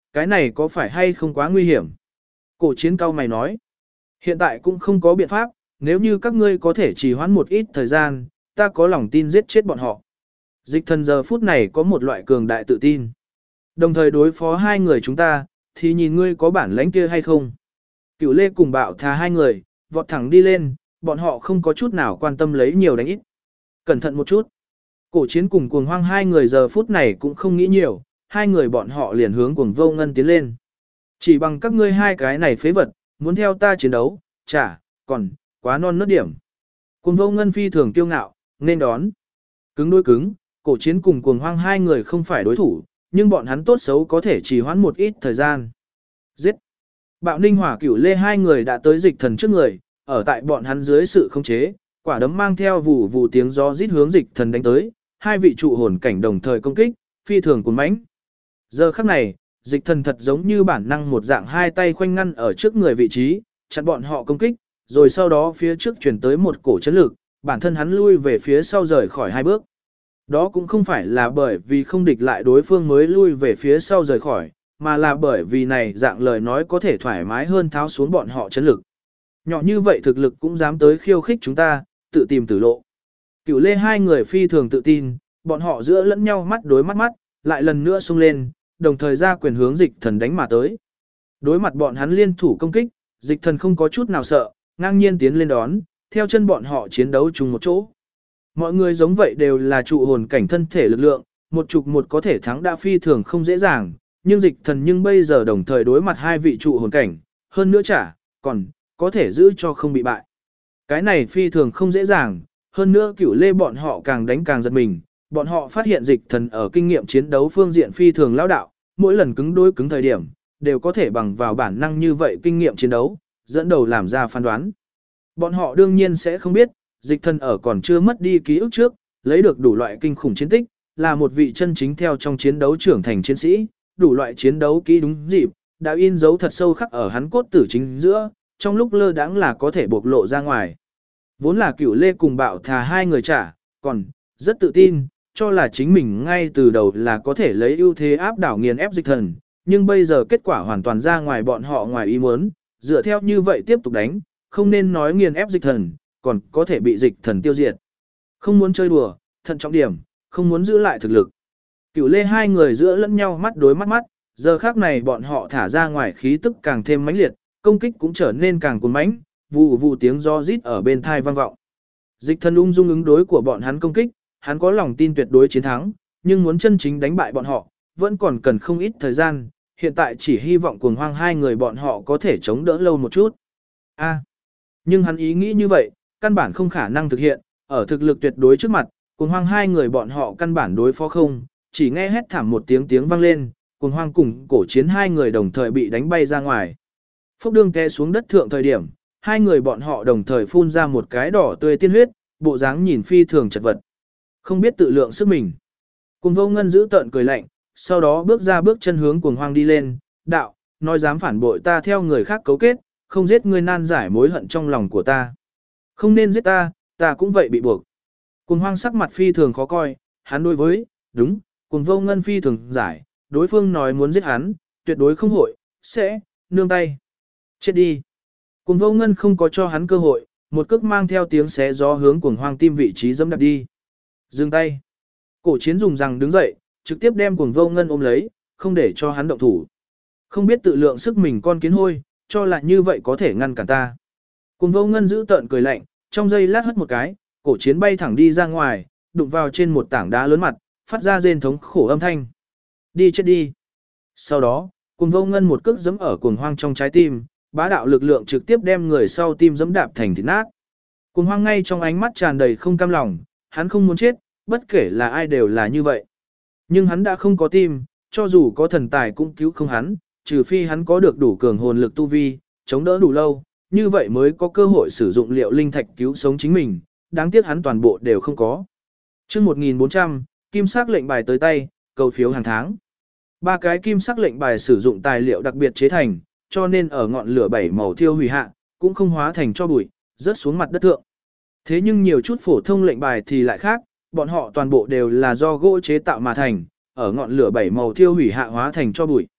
cái này có phải hay không quá nguy hiểm? Cổ chiến cao mày nói. Hiện tại cũng không có biện pháp, nếu như các ngươi có thể trì hoãn một ít thời gian, ta có lòng tin giết chết bọn họ. Dịch thần giờ phút này có một loại cường đại tự tin. Đồng thời đối phó hai người chúng ta, thì nhìn ngươi có bản lãnh kia hay không. Cửu Lê cùng Bạo Thà hai người, vọt thẳng đi lên, bọn họ không có chút nào quan tâm lấy nhiều đánh ít. Cẩn thận một chút. Cổ chiến cùng Cuồng Hoang hai người giờ phút này cũng không nghĩ nhiều, hai người bọn họ liền hướng Cuồng Vô Ngân tiến lên. Chỉ bằng các ngươi hai cái này phế vật, muốn theo ta chiến đấu, chả, còn, quá non nớt điểm. Cuồng Vô Ngân phi thường kiêu ngạo, nên đón. Cứng đối cứng, Cổ chiến cùng Cuồng Hoang hai người không phải đối thủ, nhưng bọn hắn tốt xấu có thể trì hoãn một ít thời gian. Giết! Bạo Ninh Hỏa Cửu Lê hai người đã tới dịch thần trước người, ở tại bọn hắn dưới sự khống chế, quả đấm mang theo vù vù tiếng gió rít hướng dịch thần đánh tới, hai vị trụ hồn cảnh đồng thời công kích, phi thường cuốn mãnh. Giờ khắc này, dịch thần thật giống như bản năng một dạng hai tay khoanh ngăn ở trước người vị trí, chặn bọn họ công kích, rồi sau đó phía trước chuyển tới một cổ chấn lực, bản thân hắn lui về phía sau rời khỏi hai bước. Đó cũng không phải là bởi vì không địch lại đối phương mới lui về phía sau rời khỏi, mà là bởi vì này dạng lời nói có thể thoải mái hơn tháo xuống bọn họ chấn lực. Nhỏ như vậy thực lực cũng dám tới khiêu khích chúng ta, tự tìm tử lộ. Cửu Lê hai người phi thường tự tin, bọn họ giữa lẫn nhau mắt đối mắt, lại lần nữa xông lên, đồng thời ra quyền hướng dịch thần đánh mà tới. Đối mặt bọn hắn liên thủ công kích, dịch thần không có chút nào sợ, ngang nhiên tiến lên đón, theo chân bọn họ chiến đấu chung một chỗ. Mọi người giống vậy đều là trụ hồn cảnh thân thể lực lượng, một chục một có thể thắng đã phi thường không dễ dàng, nhưng dịch thần nhưng bây giờ đồng thời đối mặt hai vị trụ hồn cảnh, hơn nữa chả, còn, có thể giữ cho không bị bại. Cái này phi thường không dễ dàng, hơn nữa Cửu Lê bọn họ càng đánh càng giật mình, bọn họ phát hiện dịch thần ở kinh nghiệm chiến đấu phương diện phi thường lão đạo, mỗi lần cứng đối cứng thời điểm, đều có thể bằng vào bản năng như vậy kinh nghiệm chiến đấu, dẫn đầu làm ra phán đoán. Bọn họ đương nhiên sẽ không biết, dịch thần ở còn chưa mất đi ký ức trước, lấy được đủ loại kinh khủng chiến tích, là một vị chân chính theo trong chiến đấu trưởng thành chiến sĩ, đủ loại chiến đấu kỹ đúng dịp, đã in dấu thật sâu khắc ở hắn cốt tử chính giữa, trong lúc lơ đãng là có thể bộc lộ ra ngoài. Vốn là Cửu Lê cùng Bạo Thà hai người trả, còn rất tự tin, cho là chính mình ngay từ đầu là có thể lấy ưu thế áp đảo nghiền ép dịch thần, nhưng bây giờ kết quả hoàn toàn ra ngoài bọn họ ngoài ý muốn, dựa theo như vậy tiếp tục đánh, không nên nói nghiền ép dịch thần, còn có thể bị dịch thần tiêu diệt. Không muốn chơi đùa, thận trọng điểm, không muốn giữ lại thực lực. Cửu Lê hai người giữa lẫn nhau mắt đối mắt, giờ khác này bọn họ thả ra ngoài khí tức càng thêm mãnh liệt, công kích cũng trở nên càng cuồng mãnh, vù vù tiếng gió rít ở bên thai vang vọng. Dịch thần ung dung ứng đối của bọn hắn công kích, hắn có lòng tin tuyệt đối chiến thắng, nhưng muốn chân chính đánh bại bọn họ, vẫn còn cần không ít thời gian, hiện tại chỉ hy vọng Cuồng Hoang hai người bọn họ có thể chống đỡ lâu một chút. Nhưng hắn ý nghĩ như vậy, căn bản không khả năng thực hiện, ở thực lực tuyệt đối trước mặt, Cuồng Hoang hai người bọn họ căn bản đối phó không, chỉ nghe hét thảm một tiếng vang lên, Cuồng Hoang cùng Cổ Chiến hai người đồng thời bị đánh bay ra ngoài. Phốc đương té xuống đất thượng thời điểm, hai người bọn họ đồng thời phun ra một cái đỏ tươi tiên huyết, bộ dáng nhìn phi thường chật vật. Không biết tự lượng sức mình. Cuồng Vô Ngân giữ tợn cười lạnh, sau đó bước ra bước chân hướng Cuồng Hoang đi lên, đạo, nói dám phản bội ta theo người khác cấu kết, không giết ngươi nan giải mối hận trong lòng của ta. Không nên giết ta, ta cũng vậy bị buộc. Cuồng Hoang sắc mặt phi thường khó coi, hắn đối với, đúng, Cuồng Vô Ngân phi thường giải, đối phương nói muốn giết hắn, tuyệt đối không hội, sẽ, nương tay. Chết đi. Cuồng Vô Ngân không có cho hắn cơ hội, một cước mang theo tiếng xé gió hướng Cuồng Hoang tim vị trí dẫm đạp đi. Dừng tay. Cổ Chiến dùng rằng đứng dậy, trực tiếp đem Cuồng Vô Ngân ôm lấy, không để cho hắn động thủ. Không biết tự lượng sức mình con kiến hôi, cho là như vậy có thể ngăn cản ta. Cuồng Vô Ngân giữ tợn cười lạnh, trong giây lát hất một cái, Cổ Chiến bay thẳng đi ra ngoài, đụng vào trên một tảng đá lớn mặt, phát ra rên thống khổ âm thanh. Đi chết đi. Sau đó, Cuồng Vô Ngân một cước giẫm ở Cuồng Hoang trong trái tim, bá đạo lực lượng trực tiếp đem người sau tim giẫm đạp thành thịt nát. Cuồng Hoang ngay trong ánh mắt tràn đầy không cam lòng, hắn không muốn chết, bất kể là ai đều là như vậy. Nhưng hắn đã không có tim, cho dù có thần tài cũng cứu không hắn, trừ phi hắn có được đủ cường hồn lực tu vi, chống đỡ đủ lâu, như vậy mới có cơ hội sử dụng liệu linh thạch cứu sống chính mình, đáng tiếc hắn toàn bộ đều không có. Chương 1400, kim sắc lệnh bài tới tay, cầu phiếu hàng tháng. 3 cái kim sắc lệnh bài sử dụng tài liệu đặc biệt chế thành, cho nên ở ngọn lửa 7 màu thiêu hủy hạ, cũng không hóa thành cho bụi, rớt xuống mặt đất thượng. Thế nhưng nhiều chút phổ thông lệnh bài thì lại khác, bọn họ toàn bộ đều là do gỗ chế tạo mà thành, ở ngọn lửa 7 màu thiêu hủy hạ hóa thành cho bụi.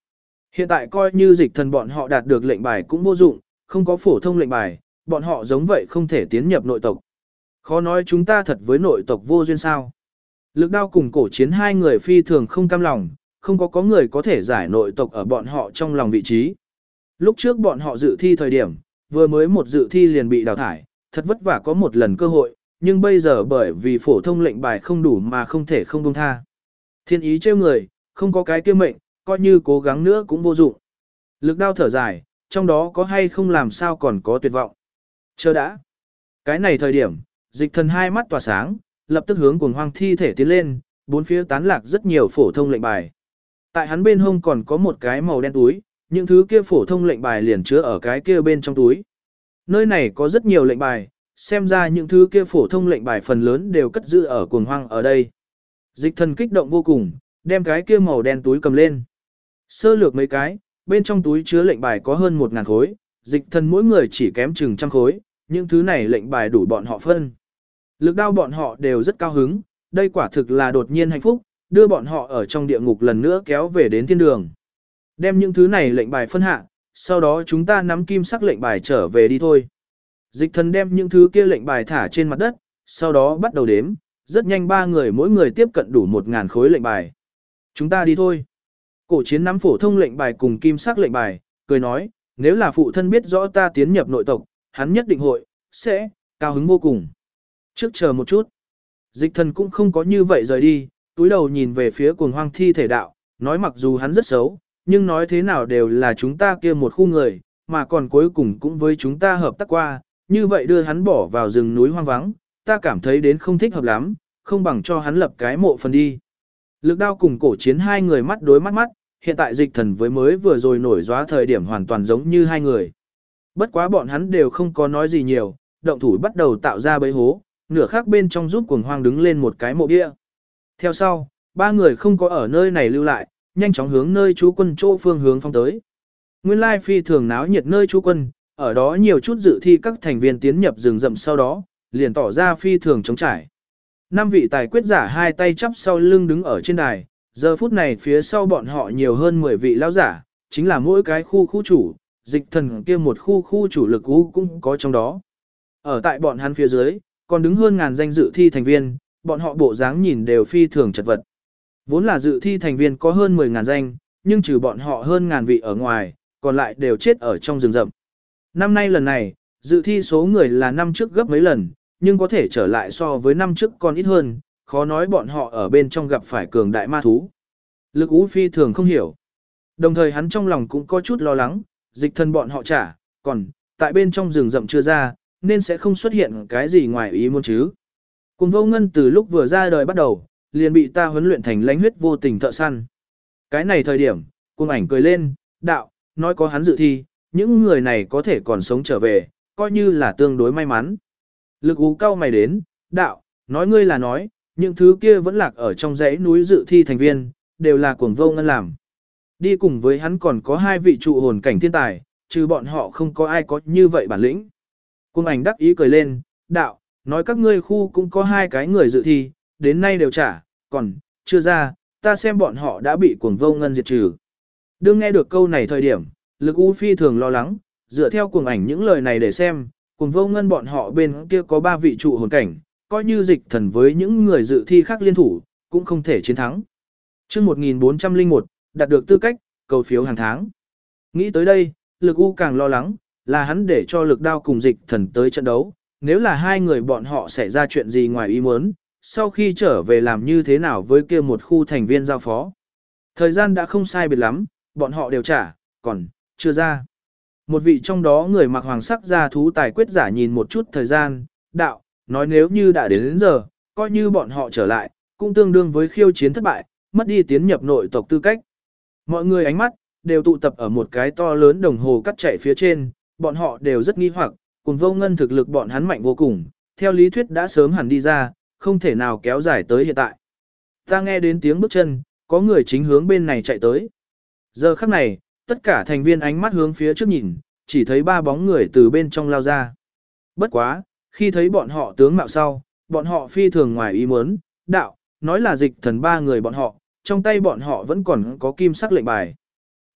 Hiện tại coi như dịch thần bọn họ đạt được lệnh bài cũng vô dụng, không có phổ thông lệnh bài, bọn họ giống vậy không thể tiến nhập nội tộc. Khó nói chúng ta thật với nội tộc vô duyên sao. Lực đao cùng cổ chiến hai người phi thường không cam lòng, không có người có thể giải nội tộc ở bọn họ trong lòng vị trí. Lúc trước bọn họ dự thi thời điểm, vừa mới một dự thi liền bị đào thải, thật vất vả có một lần cơ hội, nhưng bây giờ bởi vì phổ thông lệnh bài không đủ mà không thể không buông tha. Thiên ý trêu người, không có cái kia mệnh, coi như cố gắng nữa cũng vô dụng. Lực đao thở dài, trong đó có hay không làm sao còn có tuyệt vọng. Chờ đã. Cái này thời điểm, dịch thần hai mắt tỏa sáng, lập tức hướng cuồng hoang thi thể tiến lên, bốn phía tán lạc rất nhiều phổ thông lệnh bài. Tại hắn bên hông còn có một cái màu đen túi, những thứ kia phổ thông lệnh bài liền chứa ở cái kia bên trong túi. Nơi này có rất nhiều lệnh bài, xem ra những thứ kia phổ thông lệnh bài phần lớn đều cất giữ ở cuồng hoang ở đây. Dịch thần kích động vô cùng, đem cái kia màu đen túi cầm lên. Sơ lược mấy cái, bên trong túi chứa lệnh bài có hơn 1000 khối, dịch thần mỗi người chỉ kém chừng 100 khối, những thứ này lệnh bài đủ bọn họ phân. Lực đao bọn họ đều rất cao hứng, đây quả thực là đột nhiên hạnh phúc, đưa bọn họ ở trong địa ngục lần nữa kéo về đến thiên đường. Đem những thứ này lệnh bài phân hạ, sau đó chúng ta nắm kim sắc lệnh bài trở về đi thôi. Dịch thần đem những thứ kia lệnh bài thả trên mặt đất, sau đó bắt đầu đếm, rất nhanh ba người mỗi người tiếp cận đủ 1000 khối lệnh bài. Chúng ta đi thôi. Cổ chiến nắm phổ thông lệnh bài cùng kim sắc lệnh bài, cười nói, nếu là phụ thân biết rõ ta tiến nhập nội tộc, hắn nhất định sẽ cao hứng vô cùng. Trước chờ một chút. Dịch thần cũng không có như vậy rời đi, túi đầu nhìn về phía cuồng hoang thi thể đạo, nói mặc dù hắn rất xấu, nhưng nói thế nào đều là chúng ta kia một khu người, mà còn cuối cùng cũng với chúng ta hợp tác qua, như vậy đưa hắn bỏ vào rừng núi hoang vắng, ta cảm thấy đến không thích hợp lắm, không bằng cho hắn lập cái mộ phần đi. Lực đao cùng cổ chiến hai người mắt đối mắt mắt, hiện tại dịch thần với mới vừa rồi nổi gióa thời điểm hoàn toàn giống như hai người. Bất quá bọn hắn đều không có nói gì nhiều, động thủ bắt đầu tạo ra bẫy hố, nửa khác bên trong giúp cuồng hoang đứng lên một cái mộ bia. Theo sau, ba người không có ở nơi này lưu lại, nhanh chóng hướng nơi trú quân chỗ phương hướng phong tới. Nguyên lai phi thường náo nhiệt nơi trú quân, ở đó nhiều chút dự thi các thành viên tiến nhập rừng rậm sau đó, liền tỏ ra phi thường chống trải. 5 vị tài quyết giả hai tay chắp sau lưng đứng ở trên đài, giờ phút này phía sau bọn họ nhiều hơn 10 vị lão giả, chính là mỗi cái khu chủ, dịch thần kia một khu chủ lực cũng có trong đó. Ở tại bọn hắn phía dưới, còn đứng hơn ngàn danh dự thi thành viên, bọn họ bộ dáng nhìn đều phi thường chật vật. Vốn là dự thi thành viên có hơn 10.000 danh, nhưng trừ bọn họ hơn ngàn vị ở ngoài, còn lại đều chết ở trong rừng rậm. Năm nay lần này, dự thi số người là năm trước gấp mấy lần, nhưng có thể trở lại so với năm trước còn ít hơn, khó nói bọn họ ở bên trong gặp phải cường đại ma thú. Lực Ú phi thường không hiểu. Đồng thời hắn trong lòng cũng có chút lo lắng, dịch thân bọn họ trả, còn, tại bên trong rừng rậm chưa ra, nên sẽ không xuất hiện cái gì ngoài ý muốn chứ. Cùng Vô Ngân từ lúc vừa ra đời bắt đầu, liền bị ta huấn luyện thành lãnh huyết vô tình thợ săn. Cái này thời điểm, Cung Ảnh cười lên, đạo, nói có hắn dự thi, những người này có thể còn sống trở về, coi như là tương đối may mắn. Lực Ú cao mày đến, đạo, nói ngươi là nói, những thứ kia vẫn lạc ở trong dãy núi dự thi thành viên, đều là Cuồng Vô Ngân làm. Đi cùng với hắn còn có 2 vị trụ hồn cảnh thiên tài, trừ bọn họ không có ai có như vậy bản lĩnh. Cung Ảnh đắc ý cười lên, đạo, nói các ngươi khu cũng có 2 cái người dự thi, đến nay đều trả, còn, chưa ra, ta xem bọn họ đã bị Cuồng Vô Ngân diệt trừ. Đương nghe được câu này thời điểm, Lực U phi thường lo lắng, dựa theo Cung Ảnh những lời này để xem, Cuồng Vô Ngân bọn họ bên kia có 3 vị trụ hồn cảnh, coi như dịch thần với những người dự thi khác liên thủ, cũng không thể chiến thắng. Chương 1401, đạt được tư cách, cầu phiếu hàng tháng. Nghĩ tới đây, Lực U càng lo lắng, là hắn để cho Lực Đao cùng dịch thần tới trận đấu, nếu là 2 người bọn họ xảy ra chuyện gì ngoài ý muốn, sau khi trở về làm như thế nào với kia một khu thành viên giao phó. Thời gian đã không sai biệt lắm, bọn họ đều trả, còn, chưa ra. Một vị trong đó người mặc hoàng sắc gia thú tài quyết giả nhìn một chút thời gian, đạo, nói nếu như đã đến giờ, coi như bọn họ trở lại, cũng tương đương với khiêu chiến thất bại, mất đi tiến nhập nội tộc tư cách. Mọi người ánh mắt, đều tụ tập ở một cái to lớn đồng hồ cắt chạy phía trên, bọn họ đều rất nghi hoặc, Cùng Vô Ngân thực lực bọn hắn mạnh vô cùng, theo lý thuyết đã sớm hẳn đi ra, không thể nào kéo dài tới hiện tại. Ta nghe đến tiếng bước chân, có người chính hướng bên này chạy tới. Giờ khắc này, tất cả thành viên ánh mắt hướng phía trước nhìn, chỉ thấy 3 bóng người từ bên trong lao ra. Bất quá, khi thấy bọn họ tướng mạo sau, bọn họ phi thường ngoài ý muốn, đạo, nói là dịch thần 3 người bọn họ, trong tay bọn họ vẫn còn có kim sắc lệnh bài.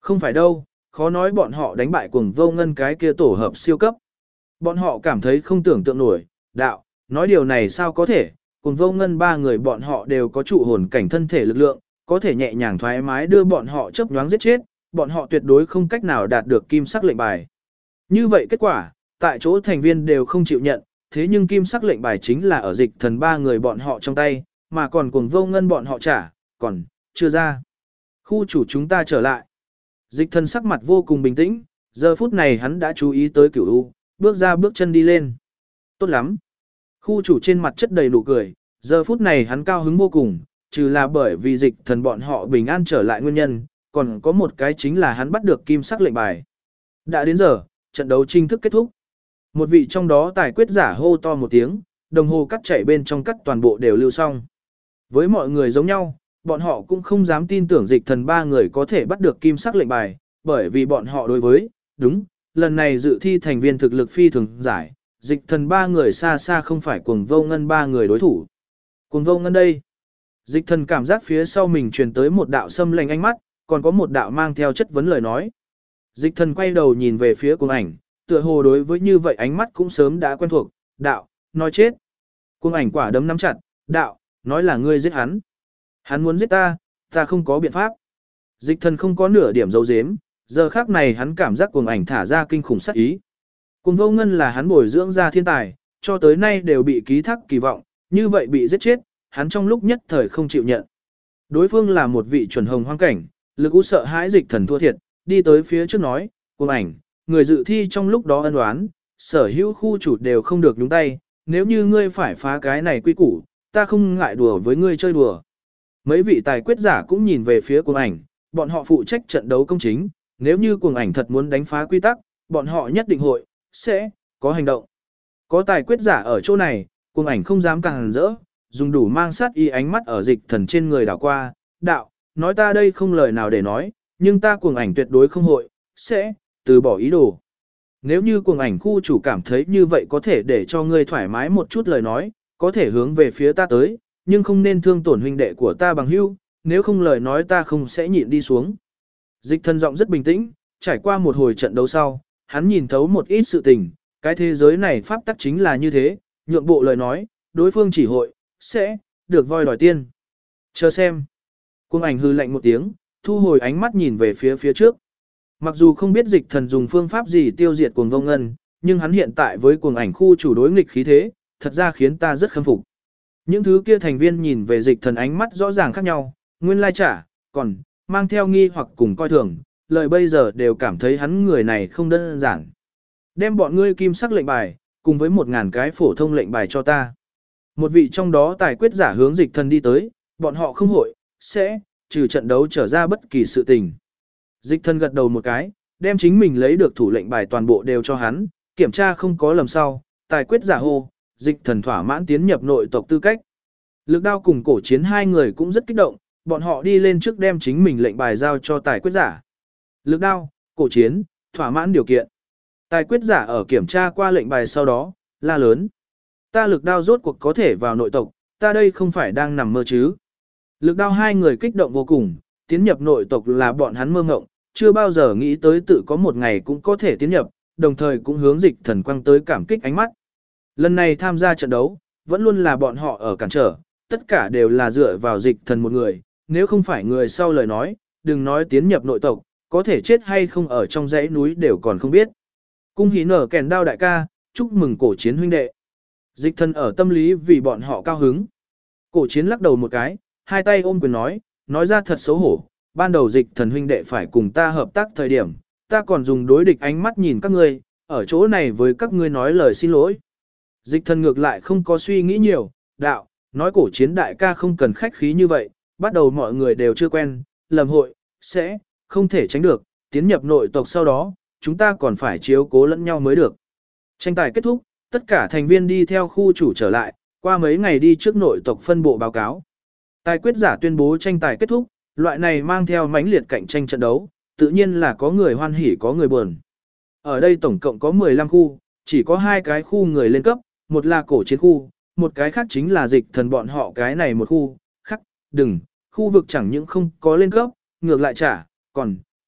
Không phải đâu, khó nói bọn họ đánh bại cuồng vô ngân cái kia tổ hợp siêu cấp. Bọn họ cảm thấy không tưởng tượng nổi, đạo, nói điều này sao có thể, cuồng vô ngân ba người bọn họ đều có trụ hồn cảnh thân thể lực lượng, có thể nhẹ nhàng thoải mái đưa bọn họ chớp nhoáng giết chết, bọn họ tuyệt đối không cách nào đạt được kim sắc lệnh bài. Như vậy kết quả, tại chỗ thành viên đều không chịu nhận, thế nhưng kim sắc lệnh bài chính là ở dịch thần ba người bọn họ trong tay, mà còn cuồng vô ngân bọn họ trả, còn, chưa ra. Khu chủ chúng ta trở lại. Dịch thần sắc mặt vô cùng bình tĩnh, giờ phút này hắn đã chú ý tới cửu u, bước ra bước chân đi lên. Tốt lắm. Khu chủ trên mặt chất đầy nụ cười, giờ phút này hắn cao hứng vô cùng, trừ là bởi vì dịch thần bọn họ bình an trở lại nguyên nhân, còn có một cái chính là hắn bắt được kim sắc lệnh bài. Đã đến giờ, trận đấu chính thức kết thúc. Một vị trong đó tài quyết giả hô to một tiếng, đồng hồ cắt chạy bên trong cắt toàn bộ đều lưu xong. Với mọi người giống nhau, bọn họ cũng không dám tin tưởng dịch thần ba người có thể bắt được kim sắc lệnh bài, bởi vì bọn họ đối với, đúng, lần này dự thi thành viên thực lực phi thường giải, dịch thần ba người xa xa không phải cuồng vô ngân ba người đối thủ. Cuồng vô ngân đây. Dịch thần cảm giác phía sau mình truyền tới một đạo xâm lạnh ánh mắt, còn có một đạo mang theo chất vấn lời nói. Dịch thần quay đầu nhìn về phía cuồng ảnh, tựa hồ đối với như vậy ánh mắt cũng sớm đã quen thuộc, đạo, nói chết. Cuồng ảnh quả đấm nắm chặt, đạo, nói là ngươi giết hắn. Hắn muốn giết ta, ta không có biện pháp. Dịch thần không có nửa điểm dấu dếm, giờ khác này hắn cảm giác cuồng ảnh thả ra kinh khủng sát ý. Cuồng vô ngân là hắn bồi dưỡng ra thiên tài, cho tới nay đều bị ký thác kỳ vọng, như vậy bị giết chết, hắn trong lúc nhất thời không chịu nhận. Đối phương là một vị chuẩn hồng hoang cảnh, lực u sợ hãi dịch thần thua thiệt, đi tới phía trước nói, cuồng ảnh, người dự thi trong lúc đó ân oán, sở hữu khu chủ đều không được nhúng tay, nếu như ngươi phải phá cái này quy củ, ta không ngại đùa với ngươi chơi đùa. Mấy vị tài quyết giả cũng nhìn về phía cuồng ảnh, bọn họ phụ trách trận đấu công chính, nếu như cuồng ảnh thật muốn đánh phá quy tắc, bọn họ nhất định sẽ có hành động. Có tài quyết giả ở chỗ này, cuồng ảnh không dám càng rỡ, dùng đủ mang sát y ánh mắt ở dịch thần trên người đảo qua, đạo, nói ta đây không lời nào để nói, nhưng ta cuồng ảnh tuyệt đối không sẽ từ bỏ ý đồ. Nếu như cuồng ảnh khu chủ cảm thấy như vậy có thể để cho ngươi thoải mái một chút lời nói, có thể hướng về phía ta tới, nhưng không nên thương tổn huynh đệ của ta bằng hữu, nếu không lời nói ta không sẽ nhịn đi xuống. Dịch thần giọng rất bình tĩnh, trải qua một hồi trận đấu sau, hắn nhìn thấu một ít sự tình, cái thế giới này pháp tắc chính là như thế, nhượng bộ lời nói, đối phương chỉ sẽ được voi đòi tiên. Chờ xem. Cuồng ảnh hư lạnh một tiếng, thu hồi ánh mắt nhìn về phía trước. Mặc dù không biết dịch thần dùng phương pháp gì tiêu diệt cuồng vô ngân, nhưng hắn hiện tại với cuồng ảnh khu chủ đối nghịch khí thế, thật ra khiến ta rất khâm phục. Những thứ kia thành viên nhìn về dịch thần ánh mắt rõ ràng khác nhau, nguyên lai trả, còn mang theo nghi hoặc cùng coi thường, lời bây giờ đều cảm thấy hắn người này không đơn giản. Đem bọn ngươi kim sắc lệnh bài, cùng với 1000 cái phổ thông lệnh bài cho ta. Một vị trong đó tài quyết giả hướng dịch thần đi tới, bọn họ không sẽ trừ trận đấu trở ra bất kỳ sự tình. Dịch thần gật đầu một cái, đem chính mình lấy được thủ lệnh bài toàn bộ đều cho hắn, kiểm tra không có lầm sau, tài quyết giả hô, dịch thần thỏa mãn tiến nhập nội tộc tư cách. Lực đao cùng cổ chiến hai người cũng rất kích động, bọn họ đi lên trước đem chính mình lệnh bài giao cho tài quyết giả. Lực đao, cổ chiến, thỏa mãn điều kiện. Tài quyết giả ở kiểm tra qua lệnh bài sau đó, la lớn. Ta lực đao rốt cuộc có thể vào nội tộc, ta đây không phải đang nằm mơ chứ. Lực đao hai người kích động vô cùng, tiến nhập nội tộc là bọn hắn mơ ngộng, chưa bao giờ nghĩ tới tự có một ngày cũng có thể tiến nhập, đồng thời cũng hướng dịch thần quăng tới cảm kích ánh mắt. Lần này tham gia trận đấu, vẫn luôn là bọn họ ở cản trở, tất cả đều là dựa vào dịch thần một người, nếu không phải người sau lời nói, đừng nói tiến nhập nội tộc, có thể chết hay không ở trong dãy núi đều còn không biết. Cung hí nở kèn đao đại ca, chúc mừng cổ chiến huynh đệ. Dịch thần ở tâm lý vì bọn họ cao hứng. Cổ chiến lắc đầu một cái, hai tay ôm quyền nói ra thật xấu hổ, ban đầu dịch thần huynh đệ phải cùng ta hợp tác thời điểm, ta còn dùng đối địch ánh mắt nhìn các ngươi, ở chỗ này với các ngươi nói lời xin lỗi. Dịch thần ngược lại không có suy nghĩ nhiều, đạo, nói cổ chiến đại ca không cần khách khí như vậy, bắt đầu mọi người đều chưa quen, lầm hội, sẽ, không thể tránh được, tiến nhập nội tộc sau đó, chúng ta còn phải chiếu cố lẫn nhau mới được. Tranh tài kết thúc, tất cả thành viên đi theo khu chủ trở lại, qua mấy ngày đi trước nội tộc phân bộ báo cáo. Tài quyết giả tuyên bố tranh tài kết thúc, loại này mang theo mãnh liệt cạnh tranh trận đấu, tự nhiên là có người hoan hỉ có người buồn. Ở đây tổng cộng có 15 khu, chỉ có 2 cái khu người lên cấp, một là cổ chiến khu, một cái khác chính là dịch thần bọn họ cái này một khu, khác, đừng, khu vực chẳng những không có lên cấp, ngược lại trả, còn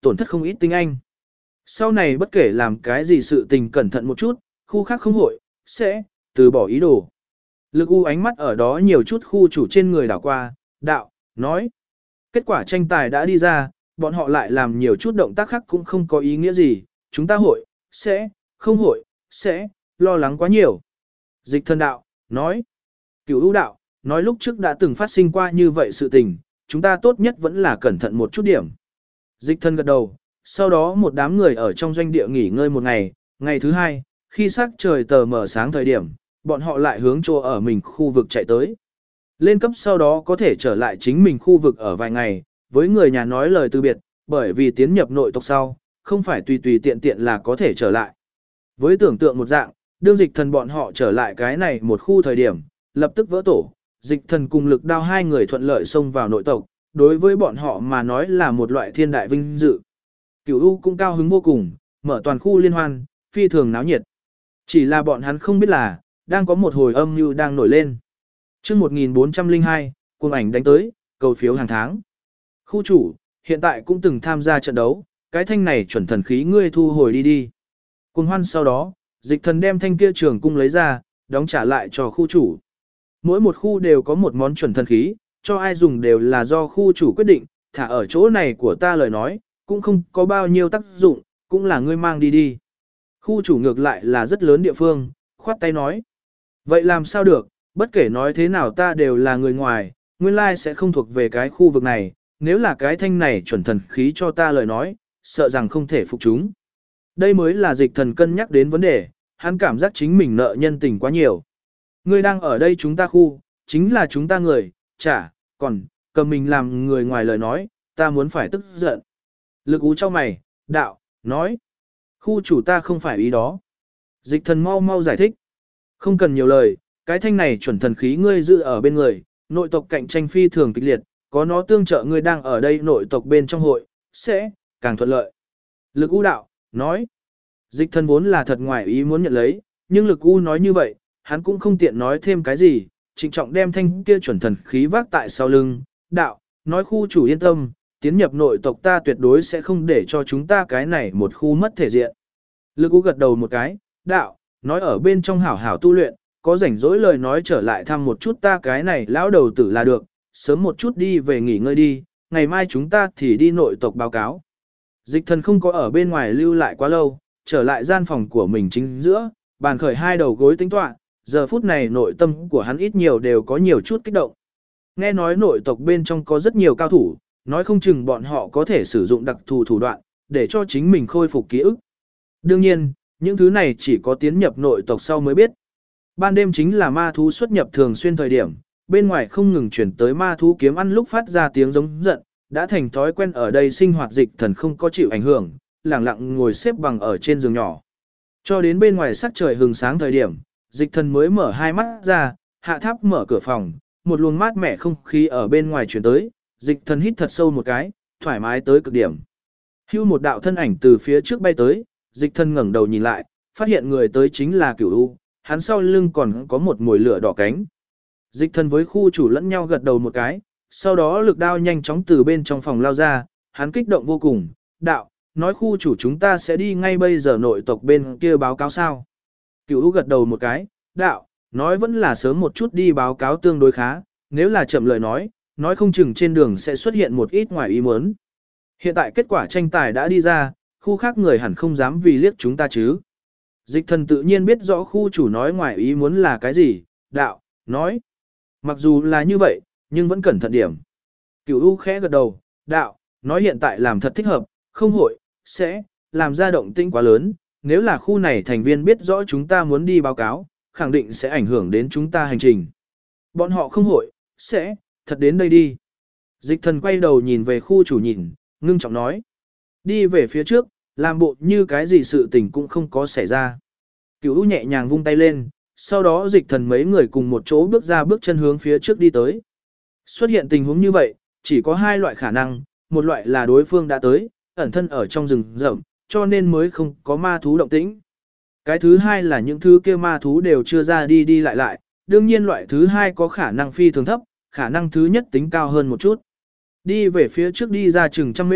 tổn thất không ít tinh anh. Sau này bất kể làm cái gì sự tình cẩn thận một chút, khu khác không hội, sẽ từ bỏ ý đồ. Lực U ánh mắt ở đó nhiều chút khu chủ trên người đảo qua, đạo, nói. Kết quả tranh tài đã đi ra, bọn họ lại làm nhiều chút động tác khác cũng không có ý nghĩa gì, chúng ta hội, sẽ, không hội, sẽ, lo lắng quá nhiều. Dịch thần đạo, nói. Cửu ưu đạo, nói lúc trước đã từng phát sinh qua như vậy sự tình, chúng ta tốt nhất vẫn là cẩn thận một chút điểm. Dịch thần gật đầu, sau đó một đám người ở trong doanh địa nghỉ ngơi một ngày, ngày thứ hai, khi sắc trời tờ mờ sáng thời điểm, bọn họ lại hướng chỗ ở mình khu vực chạy tới. Lên cấp sau đó có thể trở lại chính mình khu vực ở vài ngày, với người nhà nói lời từ biệt, bởi vì tiến nhập nội tộc sau, không phải tùy tùy tiện tiện là có thể trở lại. Với tưởng tượng một dạng, đương dịch thần bọn họ trở lại cái này một khu thời điểm, lập tức vỡ tổ, dịch thần cùng lực đao hai người thuận lợi xông vào nội tộc, đối với bọn họ mà nói là một loại thiên đại vinh dự. Cửu U cũng cao hứng vô cùng, mở toàn khu liên hoan, phi thường náo nhiệt. Chỉ là bọn hắn không biết là, đang có một hồi âm mưu đang nổi lên. Chương 1402, cuồng ảnh đánh tới, cầu phiếu hàng tháng. Khu chủ, hiện tại cũng từng tham gia trận đấu, cái thanh này chuẩn thần khí ngươi thu hồi đi đi. Cuồng hoan sau đó, dịch thần đem thanh kia trường cung lấy ra, đóng trả lại cho khu chủ. Mỗi một khu đều có một món chuẩn thần khí, cho ai dùng đều là do khu chủ quyết định, thả ở chỗ này của ta lời nói, cũng không có bao nhiêu tác dụng, cũng là ngươi mang đi đi. Khu chủ ngược lại là rất lớn địa phương, khoát tay nói. Vậy làm sao được, bất kể nói thế nào ta đều là người ngoài, nguyên lai sẽ không thuộc về cái khu vực này, nếu là cái thanh này chuẩn thần khí cho ta lời nói, sợ rằng không thể phục chúng. Đây mới là dịch thần cân nhắc đến vấn đề, hắn cảm giác chính mình nợ nhân tình quá nhiều. Ngươi đang ở đây chúng ta khu, chính là chúng ta người, chả, còn, cầm mình làm người ngoài lời nói, ta muốn phải tức giận. Lực Ú cho mày, đạo, nói. Khu chủ ta không phải ý đó. Dịch thần mau mau giải thích. Không cần nhiều lời, cái thanh này chuẩn thần khí ngươi giữ ở bên người, nội tộc cạnh tranh phi thường kịch liệt, có nó tương trợ ngươi đang ở đây nội tộc bên trong hội, sẽ càng thuận lợi. Lực U đạo, nói. Dịch thần vốn là thật ngoài ý muốn nhận lấy, nhưng Lực U nói như vậy, hắn cũng không tiện nói thêm cái gì, trịnh trọng đem thanh kia chuẩn thần khí vác tại sau lưng, đạo, nói khu chủ yên tâm, tiến nhập nội tộc ta tuyệt đối sẽ không để cho chúng ta cái này một khu mất thể diện. Lực U gật đầu một cái, đạo, nói ở bên trong hảo hảo tu luyện, có rảnh rỗi lời nói trở lại thăm một chút ta cái này lão đầu tử là được, sớm một chút đi về nghỉ ngơi đi, ngày mai chúng ta thì đi nội tộc báo cáo. Dịch thần không có ở bên ngoài lưu lại quá lâu, trở lại gian phòng của mình chính giữa, bàn khởi hai đầu gối tính tọa, giờ phút này nội tâm của hắn ít nhiều đều có nhiều chút kích động. Nghe nói nội tộc bên trong có rất nhiều cao thủ, nói không chừng bọn họ có thể sử dụng đặc thù thủ đoạn, để cho chính mình khôi phục ký ức. Đương nhiên, những thứ này chỉ có tiến nhập nội tộc sau mới biết. Ban đêm chính là ma thú xuất nhập thường xuyên thời điểm, bên ngoài không ngừng chuyển tới ma thú kiếm ăn lúc phát ra tiếng giống giận, đã thành thói quen ở đây sinh hoạt dịch thần không có chịu ảnh hưởng, lặng lặng ngồi xếp bằng ở trên giường nhỏ. Cho đến bên ngoài sắc trời hừng sáng thời điểm, dịch thần mới mở hai mắt ra, hạ tháp mở cửa phòng, một luồng mát mẻ không khí ở bên ngoài chuyển tới, dịch thần hít thật sâu một cái, thoải mái tới cực điểm. Hưu một đạo thân ảnh từ phía trước bay tới, dịch thần ngẩng đầu nhìn lại, phát hiện người tới chính là Cửu U, hắn sau lưng còn có một mồi lửa đỏ cánh. Dịch thần với khu chủ lẫn nhau gật đầu một cái, sau đó lực đao nhanh chóng từ bên trong phòng lao ra, hắn kích động vô cùng, đạo, nói khu chủ chúng ta sẽ đi ngay bây giờ nội tộc bên kia báo cáo sao. Cửu U gật đầu một cái, đạo, nói vẫn là sớm một chút đi báo cáo tương đối khá, nếu là chậm lời nói không chừng trên đường sẽ xuất hiện một ít ngoài ý muốn. Hiện tại kết quả tranh tài đã đi ra, khu khác người hẳn không dám vì liếc chúng ta chứ. Dịch thần tự nhiên biết rõ khu chủ nói ngoài ý muốn là cái gì, đạo, nói. Mặc dù là như vậy, nhưng vẫn cẩn thận điểm. Cửu U khẽ gật đầu, đạo, nói hiện tại làm thật thích hợp, không hội, sẽ, làm ra động tĩnh quá lớn, nếu là khu này thành viên biết rõ chúng ta muốn đi báo cáo, khẳng định sẽ ảnh hưởng đến chúng ta hành trình. Bọn họ không hội, sẽ, thật đến đây đi. Dịch thần quay đầu nhìn về khu chủ nhìn, ngưng trọng nói. Đi về phía trước, làm bộ như cái gì sự tình cũng không có xảy ra. Cửu U nhẹ nhàng vung tay lên, sau đó dịch thần mấy người cùng một chỗ bước ra bước chân hướng phía trước đi tới. Xuất hiện tình huống như vậy, chỉ có hai loại khả năng, một loại là đối phương đã tới, ẩn thân ở trong rừng rậm, cho nên mới không có ma thú động tĩnh. Cái thứ hai là những thứ kia ma thú đều chưa ra đi đi lại lại, đương nhiên loại thứ hai có khả năng phi thường thấp, khả năng thứ nhất tính cao hơn một chút. Đi về phía trước đi ra chừng trăm mễ,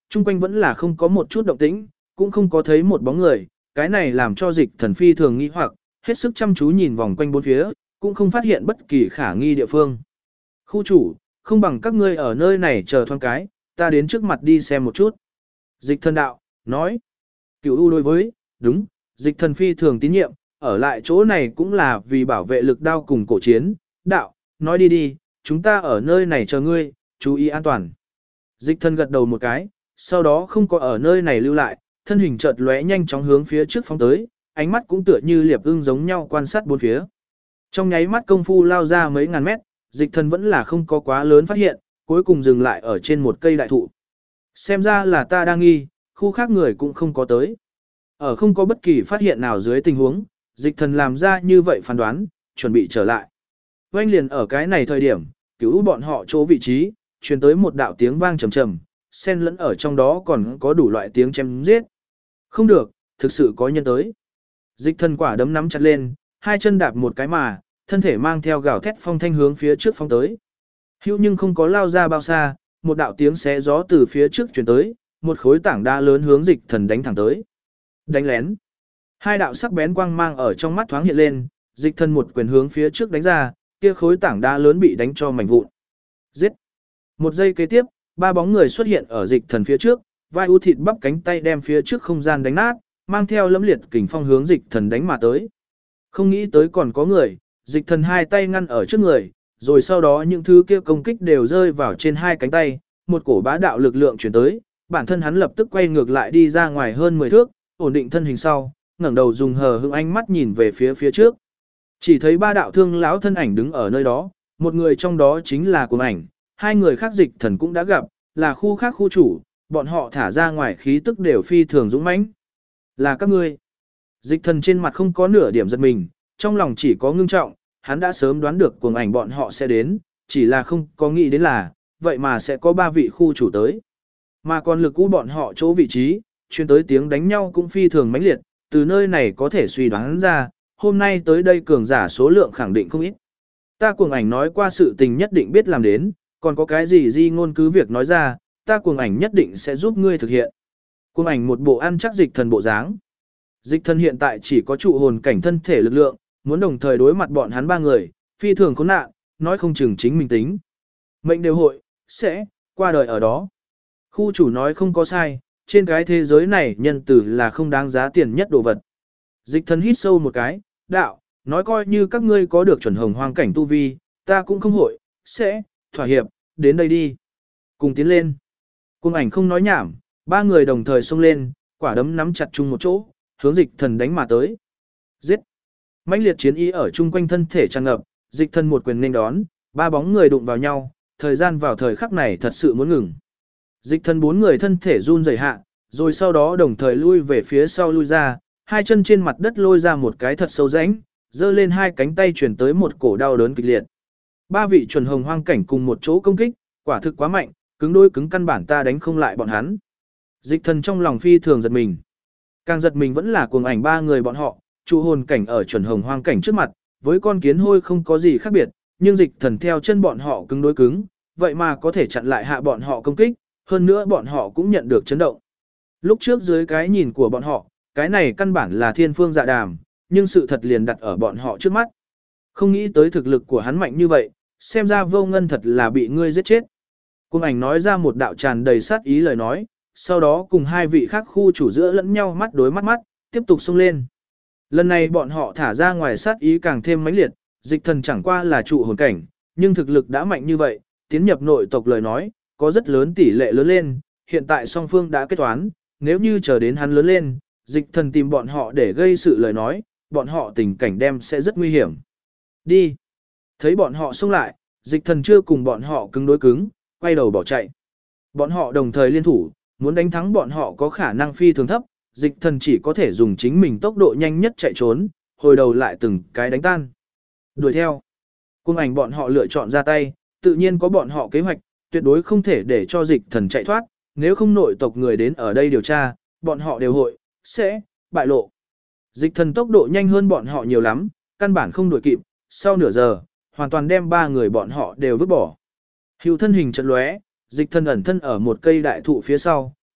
chung quanh vẫn là không có một chút động tĩnh, cũng không có thấy một bóng người, cái này làm cho dịch thần phi thường nghi hoặc, hết sức chăm chú nhìn vòng quanh bốn phía, cũng không phát hiện bất kỳ khả nghi địa phương. Khu chủ, không bằng các ngươi ở nơi này chờ thoáng cái, ta đến trước mặt đi xem một chút. Dịch thần đạo, nói. Cửu U đối với, đúng, dịch thần phi thường tín nhiệm, ở lại chỗ này cũng là vì bảo vệ lực đao cùng cổ chiến, đạo, nói đi đi, chúng ta ở nơi này chờ ngươi, chú ý an toàn. Dịch thần gật đầu một cái, sau đó không có ở nơi này lưu lại, thân hình chợt lóe nhanh chóng hướng phía trước phóng tới, ánh mắt cũng tựa như liệp ưng giống nhau quan sát bốn phía. Trong nháy mắt công phu lao ra mấy ngàn mét, dịch thần vẫn là không có quá lớn phát hiện, cuối cùng dừng lại ở trên một cây đại thụ. Xem ra là ta đang nghi, khu khác người cũng không có tới. Ở không có bất kỳ phát hiện nào dưới tình huống, dịch thần làm ra như vậy phán đoán, chuẩn bị trở lại. Oanh liền ở cái này thời điểm, cứu bọn họ chỗ vị trí, truyền tới một đạo tiếng vang trầm trầm, xen lẫn ở trong đó còn có đủ loại tiếng chém giết. Không được, thực sự có nhân tới. Dịch thần quả đấm nắm chặt lên, hai chân đạp một cái mà, thân thể mang theo gào thét phong thanh hướng phía trước phong tới. Hữu nhưng không có lao ra bao xa, một đạo tiếng xé gió từ phía trước truyền tới, một khối tảng đá lớn hướng dịch thần đánh thẳng tới. Đánh lén. Hai đạo sắc bén quang mang ở trong mắt thoáng hiện lên, dịch thần một quyền hướng phía trước đánh ra, kia khối tảng đá lớn bị đánh cho mảnh vụn. Giết. Một giây kế tiếp, ba bóng người xuất hiện ở dịch thần phía trước, vai u thịt bắp cánh tay đem phía trước không gian đánh nát, mang theo lẫm liệt kình phong hướng dịch thần đánh mà tới. Không nghĩ tới còn có người, dịch thần hai tay ngăn ở trước người, rồi sau đó những thứ kia công kích đều rơi vào trên hai cánh tay, một cổ bá đạo lực lượng chuyển tới, bản thân hắn lập tức quay ngược lại đi ra ngoài hơn 10 thước, ổn định thân hình sau, ngẩng đầu dùng hờ hững ánh mắt nhìn về phía trước. Chỉ thấy ba đạo thương lão thân ảnh đứng ở nơi đó, một người trong đó chính là Cuồng Ảnh, hai người khác dịch thần cũng đã gặp, là khu khác khu chủ, bọn họ thả ra ngoài khí tức đều phi thường dũng mãnh. Là các ngươi. Dịch thần trên mặt không có nửa điểm giật mình, trong lòng chỉ có ngưng trọng, hắn đã sớm đoán được Cuồng Ảnh bọn họ sẽ đến, chỉ là không có nghĩ đến là, vậy mà sẽ có ba vị khu chủ tới. Mà còn lực của bọn họ chỗ vị trí, chuyên tới tiếng đánh nhau cũng phi thường mãnh liệt, từ nơi này có thể suy đoán ra, hôm nay tới đây cường giả số lượng khẳng định không ít. Ta Cuồng Ảnh nói qua sự tình nhất định biết làm đến, còn có cái gì di ngôn cứ việc nói ra, ta Cuồng Ảnh nhất định sẽ giúp ngươi thực hiện. Cuồng Ảnh một bộ ăn chắc dịch thần bộ dáng. Dịch thần hiện tại chỉ có trụ hồn cảnh thân thể lực lượng, muốn đồng thời đối mặt bọn hắn ba người, phi thường khốn nạn, nói không chừng chính mình tính. Mệnh đều hội, sẽ, qua đời ở đó. Khu chủ nói không có sai, trên cái thế giới này nhân tử là không đáng giá tiền nhất đồ vật. Dịch thần hít sâu một cái, đạo, nói coi như các ngươi có được chuẩn hồng hoang cảnh tu vi, ta cũng không hội, sẽ, thỏa hiệp, đến đây đi. Cùng tiến lên. Cuồng Ảnh không nói nhảm, ba người đồng thời xông lên, quả đấm nắm chặt chung một chỗ, hướng dịch thần đánh mà tới. Giết. Mãnh liệt chiến ý ở chung quanh thân thể tràn ngập, dịch thần một quyền nên đón, ba bóng người đụng vào nhau, thời gian vào thời khắc này thật sự muốn ngừng. Dịch thần bốn người thân thể run rẩy hạ, rồi sau đó đồng thời lui về phía sau lui ra, hai chân trên mặt đất lôi ra một cái thật sâu rãnh, giơ lên hai cánh tay chuyển tới một cổ đau đớn kịch liệt. Ba vị chuẩn hồng hoang cảnh cùng một chỗ công kích, quả thực quá mạnh, cứng đôi cứng căn bản ta đánh không lại bọn hắn. Dịch thần trong lòng phi thường giật mình. Càng giật mình vẫn là Cuồng Ảnh ba người bọn họ, trụ hồn cảnh ở chuẩn hồng hoang cảnh trước mặt, với con kiến hôi không có gì khác biệt, nhưng dịch thần theo chân bọn họ cứng đối cứng, vậy mà có thể chặn lại hạ bọn họ công kích, hơn nữa bọn họ cũng nhận được chấn động. Lúc trước dưới cái nhìn của bọn họ, cái này căn bản là thiên phương dạ đàm, nhưng sự thật liền đặt ở bọn họ trước mắt. Không nghĩ tới thực lực của hắn mạnh như vậy, xem ra Vô Ngân thật là bị ngươi giết chết. Cuồng Ảnh nói ra một đạo tràn đầy sát ý lời nói, sau đó cùng hai vị khác khu chủ giữa lẫn nhau mắt đối mắt, tiếp tục xông lên. Lần này bọn họ thả ra ngoài sát ý càng thêm mãnh liệt, dịch thần chẳng qua là trụ hồn cảnh, nhưng thực lực đã mạnh như vậy, tiến nhập nội tộc lời nói, có rất lớn tỷ lệ lớn lên, hiện tại song phương đã kết toán, nếu như chờ đến hắn lớn lên, dịch thần tìm bọn họ để gây sự lời nói, bọn họ tình cảnh đem sẽ rất nguy hiểm. Đi! Thấy bọn họ xông lại, dịch thần chưa cùng bọn họ cứng đối cứng, quay đầu bỏ chạy. Bọn họ đồng thời liên thủ, muốn đánh thắng bọn họ có khả năng phi thường thấp, dịch thần chỉ có thể dùng chính mình tốc độ nhanh nhất chạy trốn, hồi đầu lại từng cái đánh tan. Đuổi theo. Cuồng Ảnh bọn họ lựa chọn ra tay, tự nhiên có bọn họ kế hoạch, tuyệt đối không thể để cho dịch thần chạy thoát, nếu không nội tộc người đến ở đây điều tra, bọn họ đều hội, sẽ, bại lộ. Dịch thần tốc độ nhanh hơn bọn họ nhiều lắm, căn bản không đuổi kịp, sau nửa giờ, hoàn toàn đem ba người bọn họ đều vứt bỏ. Hưu thân hình chật lóe, dịch thần ẩn thân ở một cây đại thụ phía sau,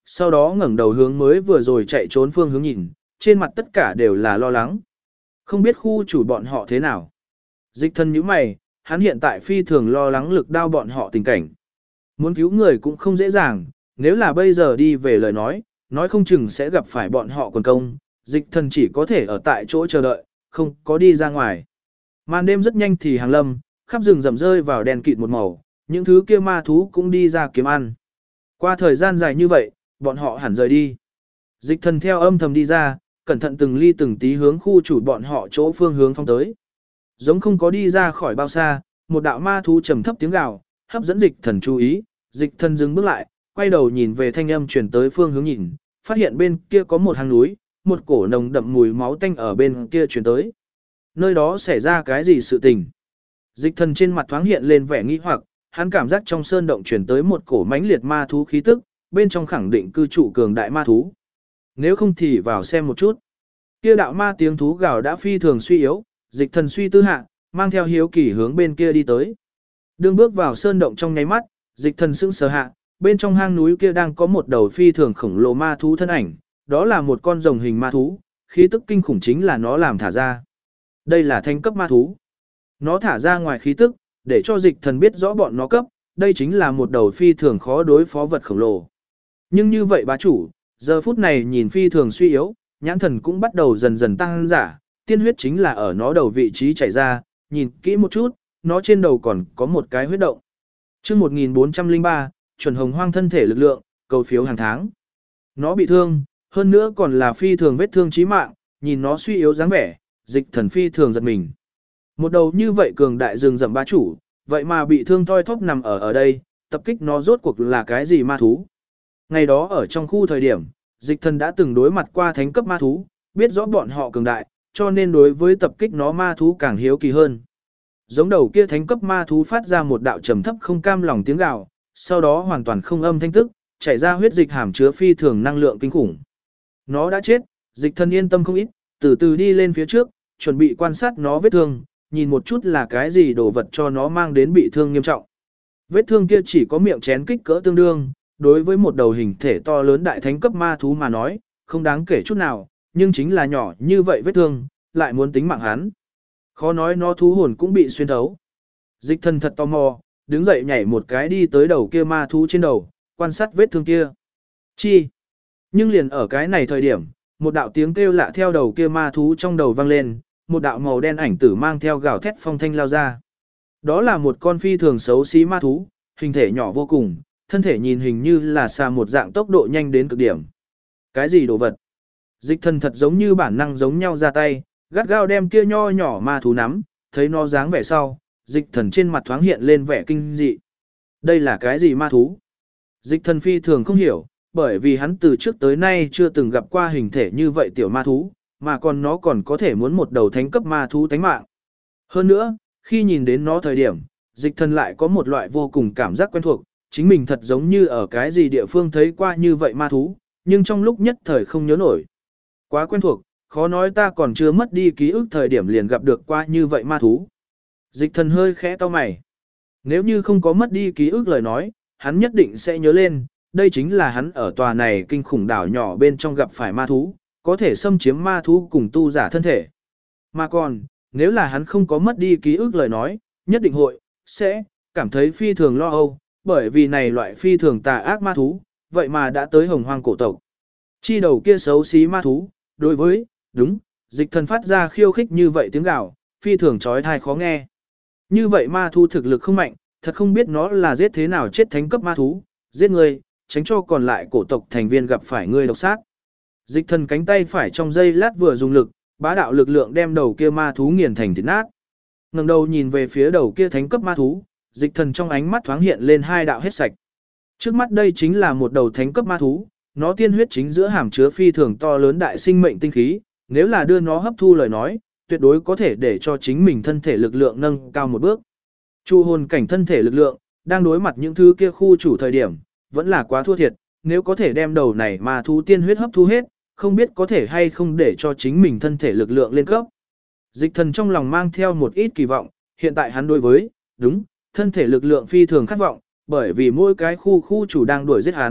sau đó ngẩng đầu hướng mới vừa rồi chạy trốn phương hướng nhìn, trên mặt tất cả đều là lo lắng. Không biết khu chủ bọn họ thế nào. Dịch thần nhíu mày, hắn hiện tại phi thường lo lắng Lực Đao bọn họ tình cảnh. Muốn cứu người cũng không dễ dàng, nếu là bây giờ đi về lời nói không chừng sẽ gặp phải bọn họ quần công, dịch thần chỉ có thể ở tại chỗ chờ đợi, không có đi ra ngoài. Màn đêm rất nhanh thì hàng lâm, khắp rừng rậm rơi vào đèn kịt một màu, những thứ kia ma thú cũng đi ra kiếm ăn. Qua thời gian dài như vậy, bọn họ hẳn rời đi. Dịch thần theo âm thầm đi ra, cẩn thận từng ly từng tí hướng khu chủ bọn họ chỗ phương hướng phong tới. Giống không có đi ra khỏi bao xa, một đạo ma thú trầm thấp tiếng gào, hấp dẫn dịch thần chú ý, dịch thần dừng bước lại, quay đầu nhìn về thanh âm chuyển tới phương hướng nhìn, phát hiện bên kia có một hang núi, một cổ nồng đậm mùi máu tanh ở bên kia chuyển tới. Nơi đó xảy ra cái gì sự tình? Dịch thần trên mặt thoáng hiện lên vẻ nghi hoặc, hắn cảm giác trong sơn động chuyển tới một cổ mãnh liệt ma thú khí tức, bên trong khẳng định cư trụ cường đại ma thú. Nếu không thì vào xem một chút. Kia đạo ma tiếng thú gào đã phi thường suy yếu, dịch thần suy tư hạ, mang theo hiếu kỳ hướng bên kia đi tới. Đương bước vào sơn động trong nháy mắt, dịch thần sững sờ hạ, bên trong hang núi kia đang có một đầu phi thường khổng lồ ma thú thân ảnh, đó là một con rồng hình ma thú, khí tức kinh khủng chính là nó làm thả ra. Đây là thanh cấp ma thú. Nó thả ra ngoài khí tức, để cho dịch thần biết rõ bọn nó cấp, đây chính là một đầu phi thường khó đối phó vật khổng lồ. Nhưng như vậy bá chủ, giờ phút này nhìn phi thường suy yếu, nhãn thần cũng bắt đầu dần dần tăng giả, tiên huyết chính là ở nó đầu vị trí chảy ra, nhìn kỹ một chút, nó trên đầu còn có một cái huyết động. Chương 1403, chuẩn hồng hoang thân thể lực lượng, cầu phiếu hàng tháng. Nó bị thương, hơn nữa còn là phi thường vết thương chí mạng, nhìn nó suy yếu dáng vẻ, dịch thần phi thường giật mình. Một đầu như vậy cường đại rừng rậm bá chủ, vậy mà bị thương toi thóp nằm ở đây, tập kích nó rốt cuộc là cái gì ma thú. Ngày đó ở trong khu thời điểm, dịch thần đã từng đối mặt qua thánh cấp ma thú, biết rõ bọn họ cường đại, cho nên đối với tập kích nó ma thú càng hiếu kỳ hơn. Giống đầu kia thánh cấp ma thú phát ra một đạo trầm thấp không cam lòng tiếng gào, sau đó hoàn toàn không âm thanh tức, chảy ra huyết dịch hàm chứa phi thường năng lượng kinh khủng. Nó đã chết, dịch thần yên tâm không ít, từ từ đi lên phía trước, chuẩn bị quan sát nó vết thương, nhìn một chút là cái gì đồ vật cho nó mang đến bị thương nghiêm trọng. Vết thương kia chỉ có miệng chén kích cỡ tương đương, đối với một đầu hình thể to lớn đại thánh cấp ma thú mà nói, không đáng kể chút nào, nhưng chính là nhỏ như vậy vết thương, lại muốn tính mạng hắn. Khó nói nó thú hồn cũng bị xuyên thấu. Dịch thần thật tò mò, đứng dậy nhảy một cái đi tới đầu kia ma thú trên đầu, quan sát vết thương kia. Chi? Nhưng liền ở cái này thời điểm, một đạo tiếng kêu lạ theo đầu kia ma thú trong đầu vang lên, một đạo màu đen ảnh tử mang theo gào thét phong thanh lao ra. Đó là một con phi thường xấu xí ma thú, hình thể nhỏ vô cùng, thân thể nhìn hình như là xà một dạng tốc độ nhanh đến cực điểm. Cái gì đồ vật? Dịch thần thật giống như bản năng giống nhau ra tay, gắt gao đem kia nho nhỏ ma thú nắm, thấy nó dáng vẻ sau, dịch thần trên mặt thoáng hiện lên vẻ kinh dị. Đây là cái gì ma thú? Dịch thần phi thường không hiểu, bởi vì hắn từ trước tới nay chưa từng gặp qua hình thể như vậy tiểu ma thú, mà còn nó còn có thể muốn một đầu thánh cấp ma thú tánh mạng. Hơn nữa, khi nhìn đến nó thời điểm, dịch thần lại có một loại vô cùng cảm giác quen thuộc, chính mình thật giống như ở cái gì địa phương thấy qua như vậy ma thú, nhưng trong lúc nhất thời không nhớ nổi. Quá quen thuộc, khó nói ta còn chưa mất đi ký ức thời điểm liền gặp được qua như vậy ma thú. Dịch thần hơi khẽ cau mày. Nếu như không có mất đi ký ức lời nói, hắn nhất định sẽ nhớ lên, đây chính là hắn ở tòa này kinh khủng đảo nhỏ bên trong gặp phải ma thú, có thể xâm chiếm ma thú cùng tu giả thân thể. Mà còn, nếu là hắn không có mất đi ký ức lời nói, nhất định sẽ cảm thấy phi thường lo âu, bởi vì này loại phi thường tà ác ma thú, vậy mà đã tới hồng hoang cổ tộc. Chi đầu kia xấu xí ma thú, đối với, đúng, dịch thần phát ra khiêu khích như vậy tiếng gào, phi thường trói thai khó nghe. Như vậy ma thú thực lực không mạnh, thật không biết nó là giết thế nào chết thánh cấp ma thú, giết người, tránh cho còn lại cổ tộc thành viên gặp phải người độc sát. Dịch thần cánh tay phải trong giây lát vừa dùng lực, bá đạo lực lượng đem đầu kia ma thú nghiền thành thịt nát. Ngẩng đầu nhìn về phía đầu kia thánh cấp ma thú, dịch thần trong ánh mắt thoáng hiện lên hai đạo hết sạch. Trước mắt đây chính là một đầu thánh cấp ma thú, nó tiên huyết chính giữa hàm chứa phi thường to lớn đại sinh mệnh tinh khí, nếu là đưa nó hấp thu lời nói, tuyệt đối có thể để cho chính mình thân thể lực lượng nâng cao một bước. Chu hồn cảnh thân thể lực lượng, đang đối mặt những thứ kia khu chủ thời điểm, vẫn là quá thua thiệt, nếu có thể đem đầu này ma thú tiên huyết hấp thu hết, không biết có thể hay không để cho chính mình thân thể lực lượng lên cấp. Dịch thần trong lòng mang theo một ít kỳ vọng, hiện tại hắn đối với, đúng, thân thể lực lượng phi thường khát vọng, bởi vì mỗi cái khu chủ đang đuổi giết hắn,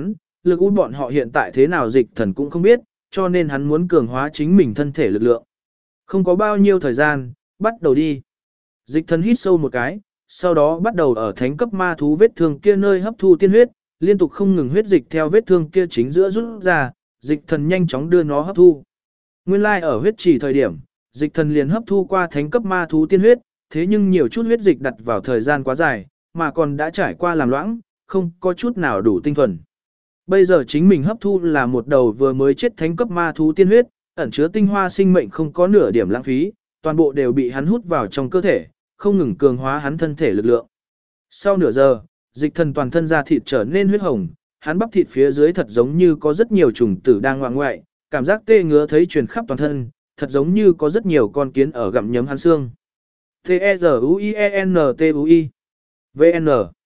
lực u bọn họ hiện tại thế nào dịch thần cũng không biết, cho nên hắn muốn cường hóa chính mình thân thể lực lượng. Không có bao nhiêu thời gian, bắt đầu đi. Dịch thần hít sâu một cái, sau đó bắt đầu ở thánh cấp ma thú vết thương kia nơi hấp thu tiên huyết, liên tục không ngừng huyết dịch theo vết thương kia chính giữa rút ra, dịch thần nhanh chóng đưa nó hấp thu. Nguyên lai ở huyết trì thời điểm, dịch thần liền hấp thu qua thánh cấp ma thú tiên huyết, thế nhưng nhiều chút huyết dịch đặt vào thời gian quá dài, mà còn đã trải qua làm loãng, không có chút nào đủ tinh thuần. Bây giờ chính mình hấp thu là một đầu vừa mới chết thánh cấp ma thú tiên huyết, ẩn chứa tinh hoa sinh mệnh không có nửa điểm lãng phí, toàn bộ đều bị hắn hút vào trong cơ thể, không ngừng cường hóa hắn thân thể lực lượng. Sau nửa giờ, dịch thần toàn thân da thịt trở nên huyết hồng, hắn bắp thịt phía dưới thật giống như có rất nhiều trùng tử đang ngoạng ngoại, cảm giác tê ngứa thấy truyền khắp toàn thân, thật giống như có rất nhiều con kiến ở gặm nhấm hắn xương. T-E-Z-U-I-E-N-T-U-I V-N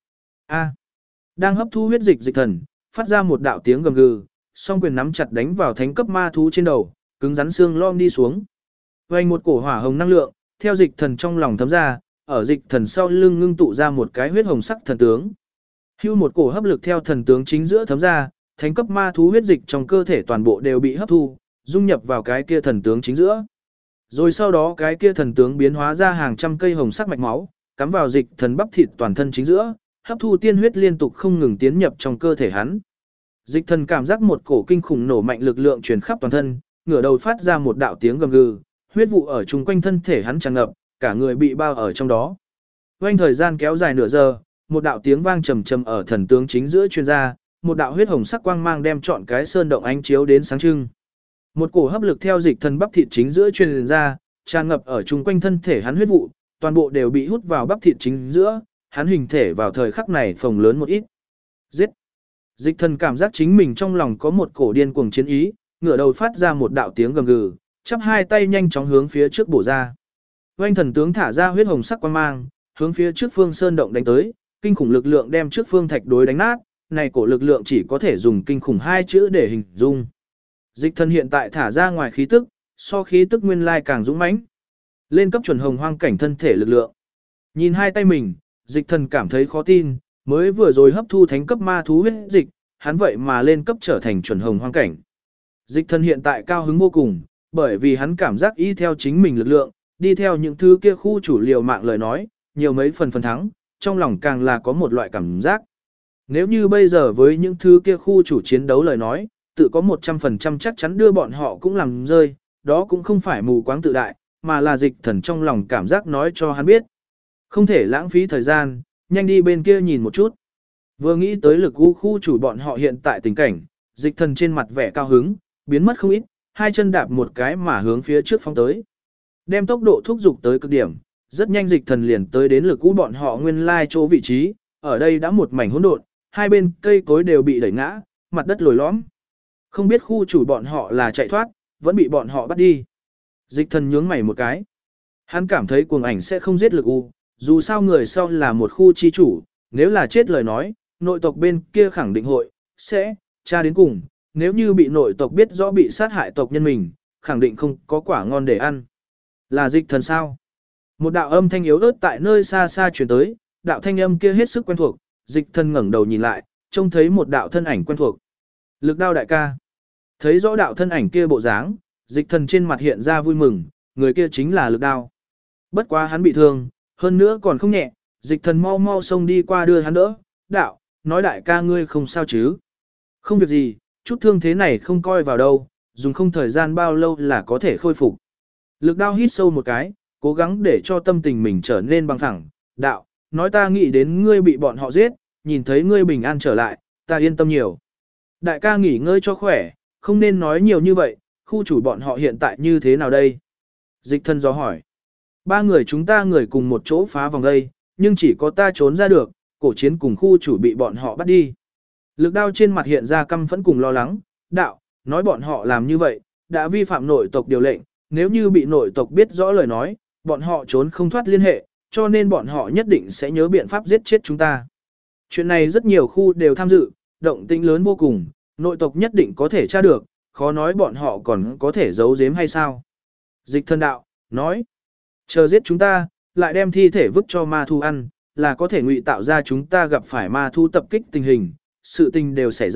A. Đang hấp thu huyết dịch dịch thần, phát ra một đạo tiếng gầm gừ, song quyền nắm chặt đánh vào thánh cấp ma thú trên đầu, cứng rắn xương lom đi xuống. Vành một cổ hỏa hồng năng lượng, theo dịch thần trong lòng thấm ra, ở dịch thần sau lưng ngưng tụ ra một cái huyết hồng sắc thần tướng. Hưu một cổ hấp lực theo thần tướng chính giữa thấm ra, thánh cấp ma thú huyết dịch trong cơ thể toàn bộ đều bị hấp thu, dung nhập vào cái kia thần tướng chính giữa. Rồi sau đó cái kia thần tướng biến hóa ra hàng trăm cây hồng sắc mạch máu, cắm vào dịch thần bắp thịt toàn thân chính giữa, hấp thu tiên huyết liên tục không ngừng tiến nhập trong cơ thể hắn. Dịch thần cảm giác một cổ kinh khủng nổ mạnh lực lượng truyền khắp toàn thân, ngửa đầu phát ra một đạo tiếng gầm gừ, huyết vụ ở chung quanh thân thể hắn tràn ngập, cả người bị bao ở trong đó. Quanh thời gian kéo dài nửa giờ, một đạo tiếng vang trầm trầm ở thần tướng chính giữa truyền ra, một đạo huyết hồng sắc quang mang đem trọn cái sơn động ánh chiếu đến sáng trưng. Một cổ hấp lực theo dịch thần bắp thịt chính giữa truyền ra, tràn ngập ở chung quanh thân thể hắn huyết vụ, toàn bộ đều bị hút vào bắp thịt chính giữa, hắn hình thể vào thời khắc này phồng lớn một ít. Giết! Dịch thần cảm giác chính mình trong lòng có một cổ điên cuồng chiến ý, ngửa đầu phát ra một đạo tiếng gầm gừ, chắp hai tay nhanh chóng hướng phía trước bổ ra. Oanh thần tướng thả ra huyết hồng sắc quang mang, hướng phía trước phương sơn động đánh tới, kinh khủng lực lượng đem trước phương thạch đối đánh nát, này cổ lực lượng chỉ có thể dùng kinh khủng hai chữ để hình dung. Dịch thần hiện tại thả ra ngoài khí tức, so khí tức nguyên lai càng dũng mãnh. Lên cấp chuẩn hồng hoang cảnh thân thể lực lượng. Nhìn hai tay mình, dịch thần cảm thấy khó tin, mới vừa rồi hấp thu thánh cấp ma thú huyết dịch, hắn vậy mà lên cấp trở thành chuẩn hồng hoang cảnh. Dịch thần hiện tại cao hứng vô cùng, bởi vì hắn cảm giác y theo chính mình lực lượng, đi theo những thứ kia khu chủ liều mạng lời nói, nhiều mấy phần thắng, trong lòng càng là có một loại cảm giác. Nếu như bây giờ với những thứ kia khu chủ chiến đấu lời nói, tự có 100% chắc chắn đưa bọn họ cũng làm rơi, đó cũng không phải mù quáng tự đại, mà là dịch thần trong lòng cảm giác nói cho hắn biết. Không thể lãng phí thời gian, nhanh đi bên kia nhìn một chút. Vừa nghĩ tới lực khu chủ bọn họ hiện tại tình cảnh, dịch thần trên mặt vẻ cao hứng, biến mất không ít, hai chân đạp một cái mà hướng phía trước phóng tới. Đem tốc độ thúc dục tới cực điểm, rất nhanh dịch thần liền tới đến lực bọn họ nguyên lai chỗ vị trí, ở đây đã một mảnh hỗn độn, hai bên cây cối đều bị đẩy ngã, mặt đất lồi lõm. Không biết khu chủ bọn họ là chạy thoát, vẫn bị bọn họ bắt đi. Dịch thần nhướng mày một cái. Hắn cảm thấy cuồng ảnh sẽ không giết lực u, dù sao người sau là một khu chi chủ, nếu là chết lời nói, nội tộc bên kia khẳng định hội, sẽ, tra đến cùng, nếu như bị nội tộc biết rõ bị sát hại tộc nhân mình, khẳng định không có quả ngon để ăn. Là dịch thần sao? Một đạo âm thanh yếu ớt tại nơi xa xa truyền tới, đạo thanh âm kia hết sức quen thuộc, dịch thần ngẩng đầu nhìn lại, trông thấy một đạo thân ảnh quen thuộc. Lực Đao đại ca. Thấy rõ đạo thân ảnh kia bộ dáng, dịch thần trên mặt hiện ra vui mừng, người kia chính là Lực Đao. Bất quá hắn bị thương, hơn nữa còn không nhẹ, dịch thần mau mau xông đi qua đưa hắn đỡ, đạo, nói đại ca ngươi không sao chứ. Không việc gì, chút thương thế này không coi vào đâu, dùng không thời gian bao lâu là có thể khôi phục. Lực Đao hít sâu một cái, cố gắng để cho tâm tình mình trở nên bằng phẳng, đạo, nói ta nghĩ đến ngươi bị bọn họ giết, nhìn thấy ngươi bình an trở lại, ta yên tâm nhiều. Đại ca nghỉ ngơi cho khỏe, không nên nói nhiều như vậy, khu chủ bọn họ hiện tại như thế nào đây? Dịch thần do hỏi. Ba người chúng ta người cùng một chỗ phá vòng đây, nhưng chỉ có ta trốn ra được, cổ chiến cùng khu chủ bị bọn họ bắt đi. Lực Đao trên mặt hiện ra căm phẫn cùng lo lắng, đạo, nói bọn họ làm như vậy, đã vi phạm nội tộc điều lệnh, nếu như bị nội tộc biết rõ lời nói, bọn họ trốn không thoát liên hệ, cho nên bọn họ nhất định sẽ nhớ biện pháp giết chết chúng ta. Chuyện này rất nhiều khu đều tham dự, động tĩnh lớn vô cùng, nội tộc nhất định có thể tra được, khó nói bọn họ còn có thể giấu giếm hay sao. Dịch thần đạo, nói, chờ giết chúng ta, lại đem thi thể vứt cho ma thu ăn, là có thể ngụy tạo ra chúng ta gặp phải ma thu tập kích tình hình, sự tình đều xảy ra,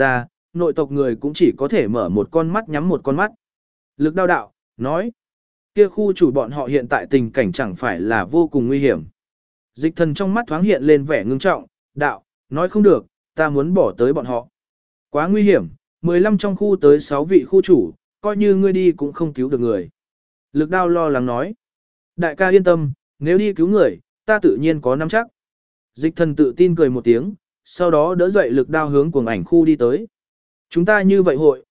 nội tộc người cũng chỉ có thể mở một con mắt nhắm một con mắt. Lực đao đạo, nói, kia khu chủ bọn họ hiện tại tình cảnh chẳng phải là vô cùng nguy hiểm. Dịch thần trong mắt thoáng hiện lên vẻ ngưng trọng, đạo, nói không được, ta muốn bỏ tới bọn họ. Quá nguy hiểm, 15 trong khu tới 6 vị khu chủ, coi như ngươi đi cũng không cứu được người. Lực đao lo lắng nói, đại ca yên tâm, nếu đi cứu người, ta tự nhiên có nắm chắc. Dịch thần tự tin cười một tiếng, sau đó đỡ dậy lực đao hướng cuồng ảnh khu đi tới. Chúng ta như vậy hội,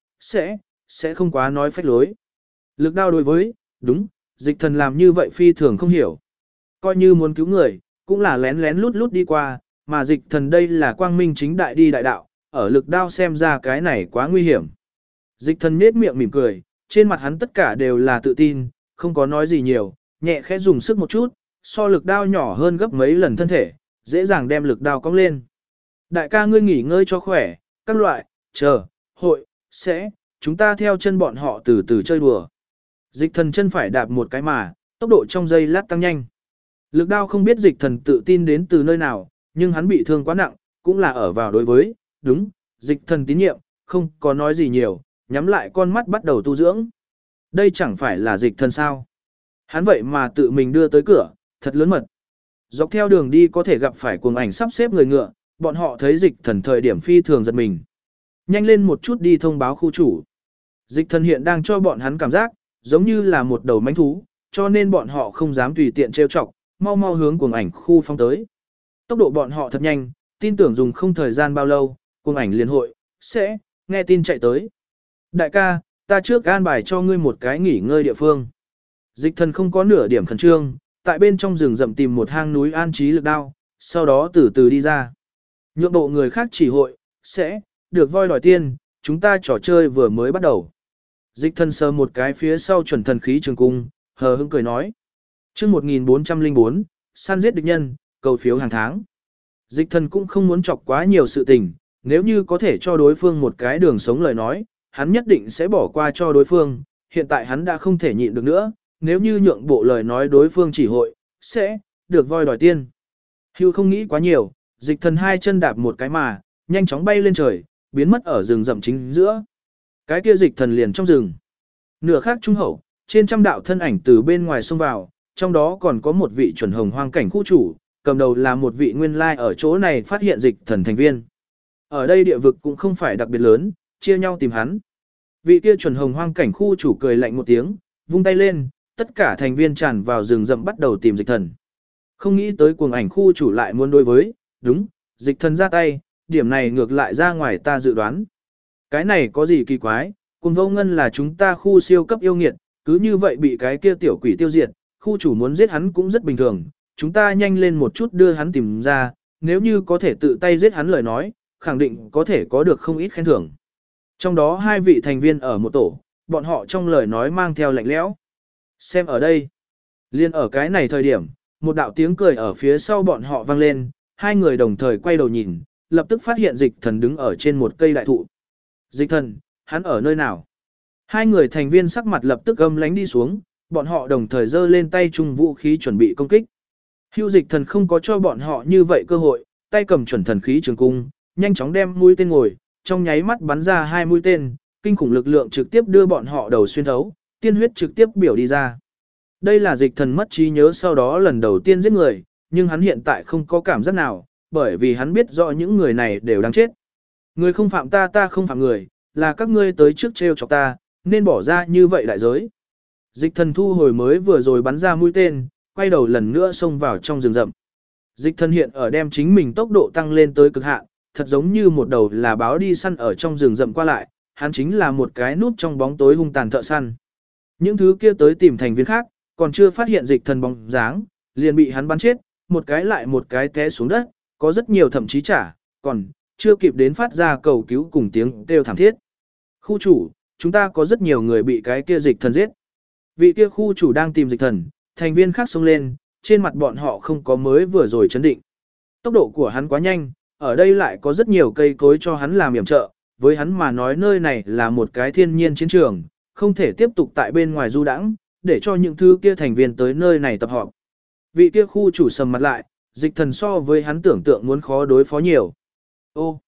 sẽ không quá nói phách lối. Lực đao đối với, đúng, dịch thần làm như vậy phi thường không hiểu. Coi như muốn cứu người, cũng là lén lén lút lút đi qua, mà dịch thần đây là quang minh chính đại đi đại đạo, ở lực đao xem ra cái này quá nguy hiểm. Dịch thần nết miệng mỉm cười, trên mặt hắn tất cả đều là tự tin, không có nói gì nhiều, nhẹ khẽ dùng sức một chút, so lực đao nhỏ hơn gấp mấy lần thân thể, dễ dàng đem lực đao cong lên. Đại ca ngươi nghỉ ngơi cho khỏe, các loại, chờ, hội, chúng ta theo chân bọn họ từ từ chơi đùa. Dịch thần chân phải đạp một cái mà, tốc độ trong giây lát tăng nhanh. Lực đao không biết dịch thần tự tin đến từ nơi nào, nhưng hắn bị thương quá nặng, cũng là ở vào đối với, đúng, dịch thần tín nhiệm, không có nói gì nhiều, nhắm lại con mắt bắt đầu tu dưỡng. Đây chẳng phải là dịch thần sao. Hắn vậy mà tự mình đưa tới cửa, thật lớn mật. Dọc theo đường đi có thể gặp phải cuồng ảnh sắp xếp người ngựa, bọn họ thấy dịch thần thời điểm phi thường giật mình. Nhanh lên một chút đi thông báo khu chủ. Dịch thần hiện đang cho bọn hắn cảm giác, giống như là một đầu mãnh thú, cho nên bọn họ không dám tùy tiện trêu chọc, mau mau hướng cuồng ảnh khu phóng tới. Tốc độ bọn họ thật nhanh, tin tưởng dùng không thời gian bao lâu, cuồng ảnh liên hội, nghe tin chạy tới. Đại ca, ta trước an bài cho ngươi một cái nghỉ ngơi địa phương. Dịch thần không có nửa điểm khẩn trương, tại bên trong rừng rậm tìm một hang núi an trí lực đao, sau đó từ từ đi ra. Nhượng bộ người khác chỉ hội, được voi đòi tiên, chúng ta trò chơi vừa mới bắt đầu. Dịch thần sờ một cái phía sau chuẩn thần khí trường cung, hờ hững cười nói. chương 1404, săn giết địch nhân, cầu phiếu hàng tháng. Dịch thần cũng không muốn chọc quá nhiều sự tình, nếu như có thể cho đối phương một cái đường sống lời nói, hắn nhất định sẽ bỏ qua cho đối phương, hiện tại hắn đã không thể nhịn được nữa, nếu như nhượng bộ lời nói đối phương chỉ hội, được voi đòi tiên. Hưu không nghĩ quá nhiều, dịch thần hai chân đạp một cái mà, nhanh chóng bay lên trời, biến mất ở rừng rậm chính giữa. Cái kia dịch thần liền trong rừng. Nửa khác trung hậu, trên trăm đạo thân ảnh từ bên ngoài xông vào, trong đó còn có một vị chuẩn hồng hoang cảnh khu chủ, cầm đầu là một vị nguyên lai ở chỗ này phát hiện dịch thần thành viên. Ở đây địa vực cũng không phải đặc biệt lớn, chia nhau tìm hắn. Vị kia chuẩn hồng hoang cảnh khu chủ cười lạnh một tiếng, vung tay lên, tất cả thành viên tràn vào rừng rậm bắt đầu tìm dịch thần. Không nghĩ tới cuồng ảnh khu chủ lại muốn đối với, đúng, dịch thần ra tay, điểm này ngược lại ra ngoài ta dự đoán. Cái này có gì kỳ quái, cuồng vô ngân là chúng ta khu siêu cấp yêu nghiệt, cứ như vậy bị cái kia tiểu quỷ tiêu diệt, khu chủ muốn giết hắn cũng rất bình thường, chúng ta nhanh lên một chút đưa hắn tìm ra, nếu như có thể tự tay giết hắn lời nói, khẳng định có thể có được không ít khen thưởng. Trong đó hai vị thành viên ở một tổ, bọn họ trong lời nói mang theo lạnh lẽo. Xem ở đây, liên ở cái này thời điểm, một đạo tiếng cười ở phía sau bọn họ vang lên, hai người đồng thời quay đầu nhìn, lập tức phát hiện dịch thần đứng ở trên một cây đại thụ. Dịch thần, hắn ở nơi nào? Hai người thành viên sắc mặt lập tức gầm lánh đi xuống, bọn họ đồng thời giơ lên tay chung vũ khí chuẩn bị công kích. Hưu dịch thần không có cho bọn họ như vậy cơ hội, tay cầm chuẩn thần khí trường cung, nhanh chóng đem mũi tên ngồi, trong nháy mắt bắn ra hai mũi tên, kinh khủng lực lượng trực tiếp đưa bọn họ đầu xuyên thấu, tiên huyết trực tiếp biểu đi ra. Đây là dịch thần mất trí nhớ sau đó lần đầu tiên giết người, nhưng hắn hiện tại không có cảm giác nào, bởi vì hắn biết rõ những người này đều đáng chết. Người không phạm ta, ta không phạm người, là các ngươi tới trước trêu chọc ta, nên bỏ ra như vậy đại giới. Dịch thần thu hồi mới vừa rồi bắn ra mũi tên, quay đầu lần nữa xông vào trong rừng rậm. Dịch thần hiện ở đem chính mình tốc độ tăng lên tới cực hạn, thật giống như một đầu là báo đi săn ở trong rừng rậm qua lại, hắn chính là một cái núp trong bóng tối hung tàn thợ săn. Những thứ kia tới tìm thành viên khác, còn chưa phát hiện dịch thần bóng dáng, liền bị hắn bắn chết, một cái lại một cái té xuống đất, có rất nhiều thậm chí còn chưa kịp đến phát ra cầu cứu cùng tiếng kêu thảm thiết. Khu chủ, chúng ta có rất nhiều người bị cái kia dịch thần giết. Vị kia khu chủ đang tìm dịch thần, thành viên khác xông lên, trên mặt bọn họ không có mới vừa rồi chấn định. Tốc độ của hắn quá nhanh, ở đây lại có rất nhiều cây cối cho hắn làm yểm trợ, với hắn mà nói nơi này là một cái thiên nhiên chiến trường, không thể tiếp tục tại bên ngoài du đãng, để cho những thứ kia thành viên tới nơi này tập họp. Vị kia khu chủ sầm mặt lại, dịch thần so với hắn tưởng tượng muốn khó đối phó nhiều. Ô,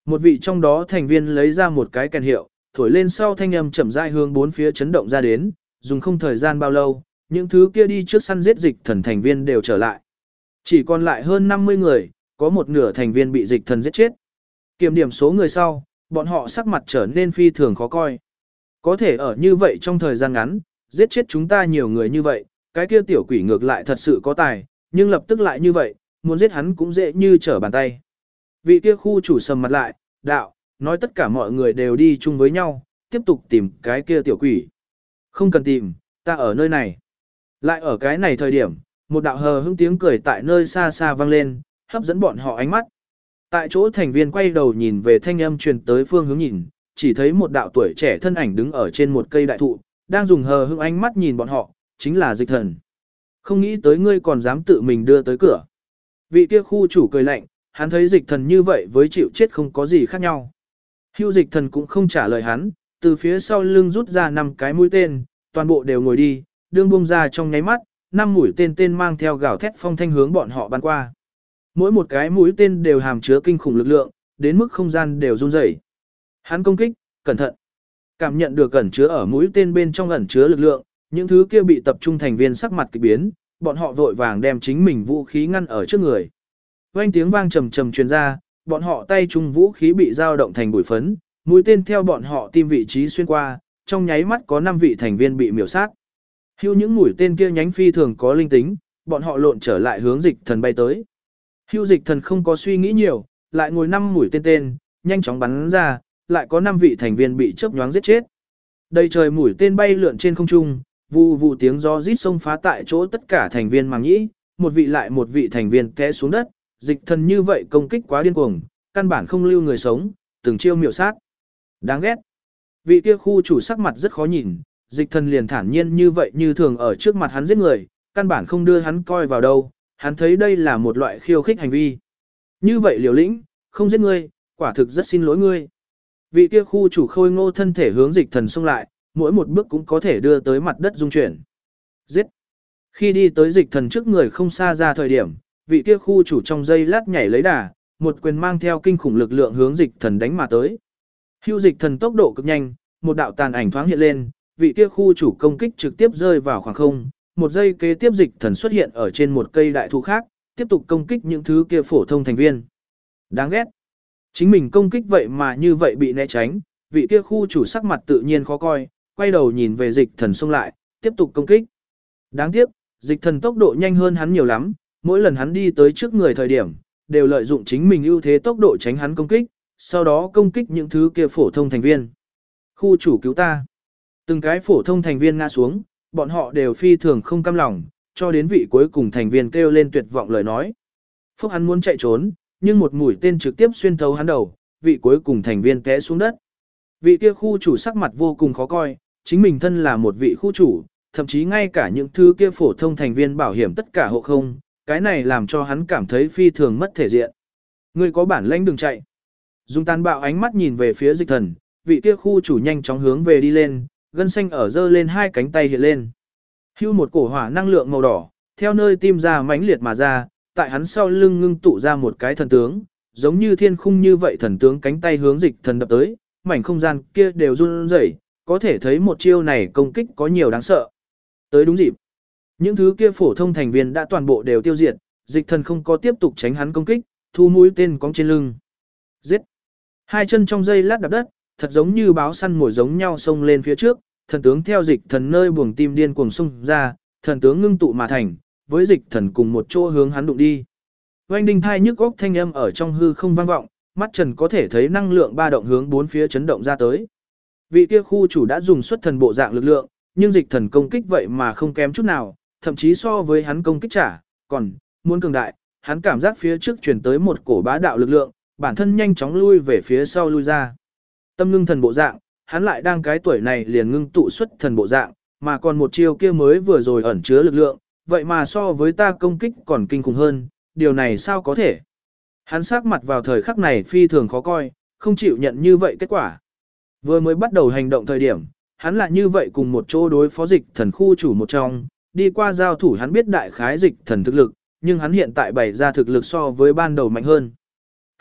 Một vị trong đó thành viên lấy ra một cái kèn hiệu, thổi lên sau thanh âm chậm rãi hướng bốn phía chấn động ra đến, dùng không thời gian bao lâu, những thứ kia đi trước săn giết dịch thần thành viên đều trở lại. Chỉ còn lại hơn 50 người, có một nửa thành viên bị dịch thần giết chết. Kiểm điểm số người sau, bọn họ sắc mặt trở nên phi thường khó coi. Có thể ở như vậy trong thời gian ngắn, giết chết chúng ta nhiều người như vậy, cái kia tiểu quỷ ngược lại thật sự có tài, nhưng lập tức lại như vậy, muốn giết hắn cũng dễ như trở bàn tay. Vị kia khu chủ sầm mặt lại, đạo, nói tất cả mọi người đều đi chung với nhau, tiếp tục tìm cái kia tiểu quỷ. Không cần tìm, ta ở nơi này. Lại ở cái này thời điểm, một đạo hờ hững tiếng cười tại nơi xa xa vang lên, hấp dẫn bọn họ ánh mắt. Tại chỗ thành viên quay đầu nhìn về thanh âm truyền tới phương hướng nhìn, chỉ thấy một đạo tuổi trẻ thân ảnh đứng ở trên một cây đại thụ, đang dùng hờ hững ánh mắt nhìn bọn họ, chính là dịch thần. Không nghĩ tới ngươi còn dám tự mình đưa tới cửa. Vị kia khu chủ cười lạnh, hắn thấy dịch thần như vậy với chịu chết không có gì khác nhau. Hưu dịch thần cũng không trả lời hắn, từ phía sau lưng rút ra 5 cái mũi tên, toàn bộ đều ngồi đi, đương bung ra trong nháy mắt, 5 mũi tên tên mang theo gào thét phong thanh hướng bọn họ bắn qua. Mỗi một cái mũi tên đều hàm chứa kinh khủng lực lượng, đến mức không gian đều run rẩy. Hắn công kích, cẩn thận. Cảm nhận được ẩn chứa ở mũi tên bên trong ẩn chứa lực lượng, những thứ kia bị tập trung thành viên sắc mặt kỳ biến, bọn họ vội vàng đem chính mình vũ khí ngăn ở trước người. Vang tiếng vang trầm trầm truyền ra, bọn họ tay chung vũ khí bị dao động thành bụi phấn, mũi tên theo bọn họ tim vị trí xuyên qua, trong nháy mắt có 5 vị thành viên bị miểu sát. Hưu những mũi tên kia nhánh phi thường có linh tính, bọn họ lộn trở lại hướng dịch thần bay tới. Hưu dịch thần không có suy nghĩ nhiều, lại ngồi 5 mũi tên tên, nhanh chóng bắn ra, lại có 5 vị thành viên bị chớp nhoáng giết chết. Đầy trời mũi tên bay lượn trên không trung, vù vù tiếng gió rít xông phá tại chỗ tất cả thành viên màng nhĩ, một vị lại một vị thành viên té xuống đất, dịch thần như vậy công kích quá điên cuồng, căn bản không lưu người sống, từng chiêu miểu sát. Đáng ghét. Vị kia khu chủ sắc mặt rất khó nhìn, dịch thần liền thản nhiên như vậy như thường ở trước mặt hắn giết người, căn bản không đưa hắn coi vào đâu, hắn thấy đây là một loại khiêu khích hành vi. Như vậy liều lĩnh, không giết ngươi, quả thực rất xin lỗi ngươi. Vị kia khu chủ khôi ngô thân thể hướng dịch thần xông lại, mỗi một bước cũng có thể đưa tới mặt đất rung chuyển. Giết! Khi đi tới dịch thần trước người không xa ra thời điểm, vị kia khu chủ trong giây lát nhảy lấy đà, một quyền mang theo kinh khủng lực lượng hướng dịch thần đánh mà tới. Hưu dịch thần tốc độ cực nhanh, một đạo tàn ảnh thoáng hiện lên, vị kia khu chủ công kích trực tiếp rơi vào khoảng không, một giây kế tiếp dịch thần xuất hiện ở trên một cây đại thụ khác, tiếp tục công kích những thứ kia phổ thông thành viên. Đáng ghét. Chính mình công kích vậy mà như vậy bị né tránh, vị kia khu chủ sắc mặt tự nhiên khó coi, quay đầu nhìn về dịch thần xông lại, tiếp tục công kích. Đáng tiếc, dịch thần tốc độ nhanh hơn hắn nhiều lắm, mỗi lần hắn đi tới trước người thời điểm, đều lợi dụng chính mình ưu thế tốc độ tránh hắn công kích, sau đó công kích những thứ kia phổ thông thành viên. Khu chủ cứu ta. Từng cái phổ thông thành viên ngã xuống, bọn họ đều phi thường không cam lòng, cho đến vị cuối cùng thành viên kêu lên tuyệt vọng lời nói. Phúc hắn muốn chạy trốn, nhưng một mũi tên trực tiếp xuyên thấu hắn đầu, vị cuối cùng thành viên té xuống đất. Vị kia khu chủ sắc mặt vô cùng khó coi, chính mình thân là một vị khu chủ, thậm chí ngay cả những thứ kia phổ thông thành viên bảo hiểm tất cả hộ không, cái này làm cho hắn cảm thấy phi thường mất thể diện. Ngươi có bản lĩnh đừng chạy. Dùng tàn bạo ánh mắt nhìn về phía dịch thần, vị kia khu chủ nhanh chóng hướng về đi lên, gân xanh ở dơ lên hai cánh tay hiện lên. Hưu một cổ hỏa năng lượng màu đỏ, theo nơi tim ra mãnh liệt mà ra, tại hắn sau lưng ngưng tụ ra một cái thần tướng, giống như thiên khung như vậy thần tướng cánh tay hướng dịch thần đập tới, mảnh không gian kia đều run rẩy, có thể thấy một chiêu này công kích có nhiều đáng sợ. Tới đúng dịp, những thứ kia phổ thông thành viên đã toàn bộ đều tiêu diệt, dịch thần không có tiếp tục tránh hắn công kích, thu mũi tên cong trên lưng. Giết! Hai chân trong dây lát đạp đất, thật giống như báo săn mồi giống nhau xông lên phía trước, thần tướng theo dịch thần nơi buồng tim điên cuồng xông ra, thần tướng ngưng tụ mà thành, với dịch thần cùng một chỗ hướng hắn đụng đi. Oanh đinh thai nhức góc thanh âm ở trong hư không vang vọng, mắt trần có thể thấy năng lượng ba động hướng bốn phía chấn động ra tới. Vị kia khu chủ đã dùng xuất thần bộ dạng lực lượng, nhưng dịch thần công kích vậy mà không kém chút nào, thậm chí so với hắn công kích trả, còn muốn cường đại, hắn cảm giác phía trước truyền tới một cổ bá đạo lực lượng, bản thân nhanh chóng lui về phía sau lui ra. Tâm ngưng thần bộ dạng, hắn lại đang cái tuổi này liền ngưng tụ xuất thần bộ dạng, mà còn một chiêu kia mới vừa rồi ẩn chứa lực lượng, vậy mà so với ta công kích còn kinh khủng hơn, điều này sao có thể? Hắn sắc mặt vào thời khắc này phi thường khó coi, không chịu nhận như vậy kết quả. Vừa mới bắt đầu hành động thời điểm, hắn là như vậy cùng một chỗ đối phó dịch thần khu chủ một trong, đi qua giao thủ hắn biết đại khái dịch thần thực lực, nhưng hắn hiện tại bày ra thực lực so với ban đầu mạnh hơn.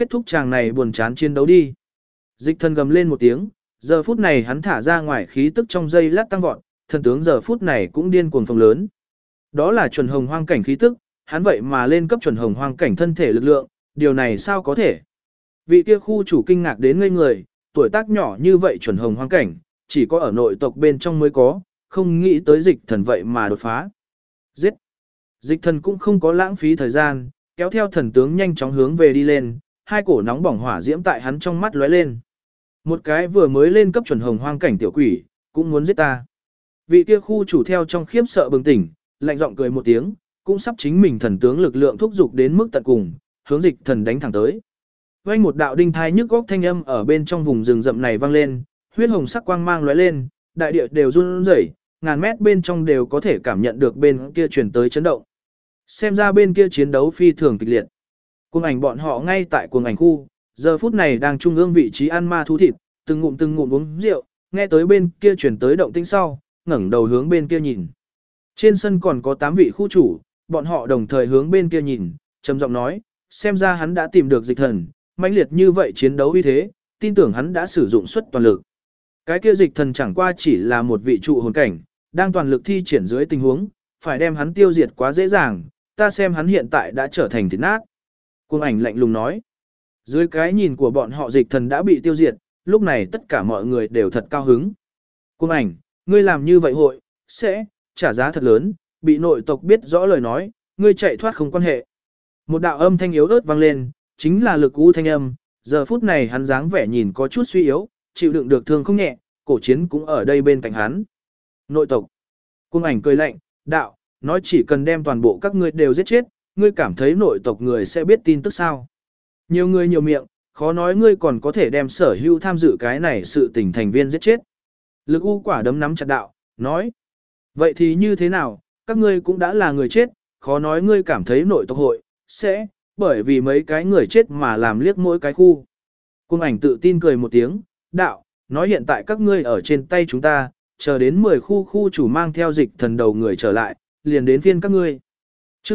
kết thúc chàng này buồn chán chiến đấu đi. Dịch thần gầm lên một tiếng, giờ phút này hắn thả ra ngoài khí tức trong giây lát tăng vọt, thần tướng giờ phút này cũng điên cuồng phồng lớn. Đó là chuẩn hồng hoang cảnh khí tức, hắn vậy mà lên cấp chuẩn hồng hoang cảnh thân thể lực lượng, điều này sao có thể? Vị kia khu chủ kinh ngạc đến ngây người, tuổi tác nhỏ như vậy chuẩn hồng hoang cảnh, chỉ có ở nội tộc bên trong mới có, không nghĩ tới dịch thần vậy mà đột phá. Giết! Dịch thần cũng không có lãng phí thời gian, kéo theo thần tướng nhanh chóng hướng về đi lên, hai cổ nóng bỏng hỏa diễm tại hắn trong mắt lóe lên. Một cái vừa mới lên cấp chuẩn hồng hoang cảnh tiểu quỷ, cũng muốn giết ta. Vị kia khu chủ theo trong khiếp sợ bừng tỉnh, lạnh giọng cười một tiếng, cũng sắp chính mình thần tướng lực lượng thúc giục đến mức tận cùng, hướng dịch thần đánh thẳng tới. Vang một đạo đinh thai nhức góc thanh âm ở bên trong vùng rừng rậm này vang lên, huyết hồng sắc quang mang lóe lên, đại địa đều run rẩy, ngàn mét bên trong đều có thể cảm nhận được bên kia truyền tới chấn động. Xem ra bên kia chiến đấu phi thường kịch liệt. Cuồng ảnh bọn họ ngay tại cuồng ảnh khu, giờ phút này đang trung ương vị trí ăn ma thú thịt, từng ngụm uống rượu, nghe tới bên kia truyền tới động tĩnh sau, ngẩng đầu hướng bên kia nhìn. Trên sân còn có 8 vị khu chủ, bọn họ đồng thời hướng bên kia nhìn, trầm giọng nói, xem ra hắn đã tìm được dịch thần, mãnh liệt như vậy chiến đấu uy thế, tin tưởng hắn đã sử dụng suất toàn lực. Cái kia dịch thần chẳng qua chỉ là một vị trụ hồn cảnh, đang toàn lực thi triển dưới tình huống, phải đem hắn tiêu diệt quá dễ dàng, ta xem hắn hiện tại đã trở thành thịt nát. Cuồng ảnh lạnh lùng nói, dưới cái nhìn của bọn họ dịch thần đã bị tiêu diệt, lúc này tất cả mọi người đều thật cao hứng. Cuồng ảnh, ngươi làm như vậy hội, sẽ trả giá thật lớn, bị nội tộc biết rõ lời nói, ngươi chạy thoát không quan hệ. Một đạo âm thanh yếu ớt vang lên, chính là lực u thanh âm, giờ phút này hắn dáng vẻ nhìn có chút suy yếu, chịu đựng được thương không nhẹ, cổ chiến cũng ở đây bên cạnh hắn. Nội tộc. Cuồng ảnh cười lạnh, đạo, nói chỉ cần đem toàn bộ các ngươi đều giết chết, ngươi cảm thấy nội tộc người sẽ biết tin tức sao. Nhiều người nhiều miệng, khó nói ngươi còn có thể đem sở hữu tham dự cái này sự tình thành viên giết chết. Lực u quả đấm nắm chặt đạo, nói. Vậy thì như thế nào, các ngươi cũng đã là người chết, khó nói ngươi cảm thấy nội tộc hội, sẽ, bởi vì mấy cái người chết mà làm liếc mỗi cái khu. Cuồng ảnh tự tin cười một tiếng, đạo, nói hiện tại các ngươi ở trên tay chúng ta, chờ đến 10 khu chủ mang theo dịch thần đầu người trở lại, liền đến phiên các ngươi. Chương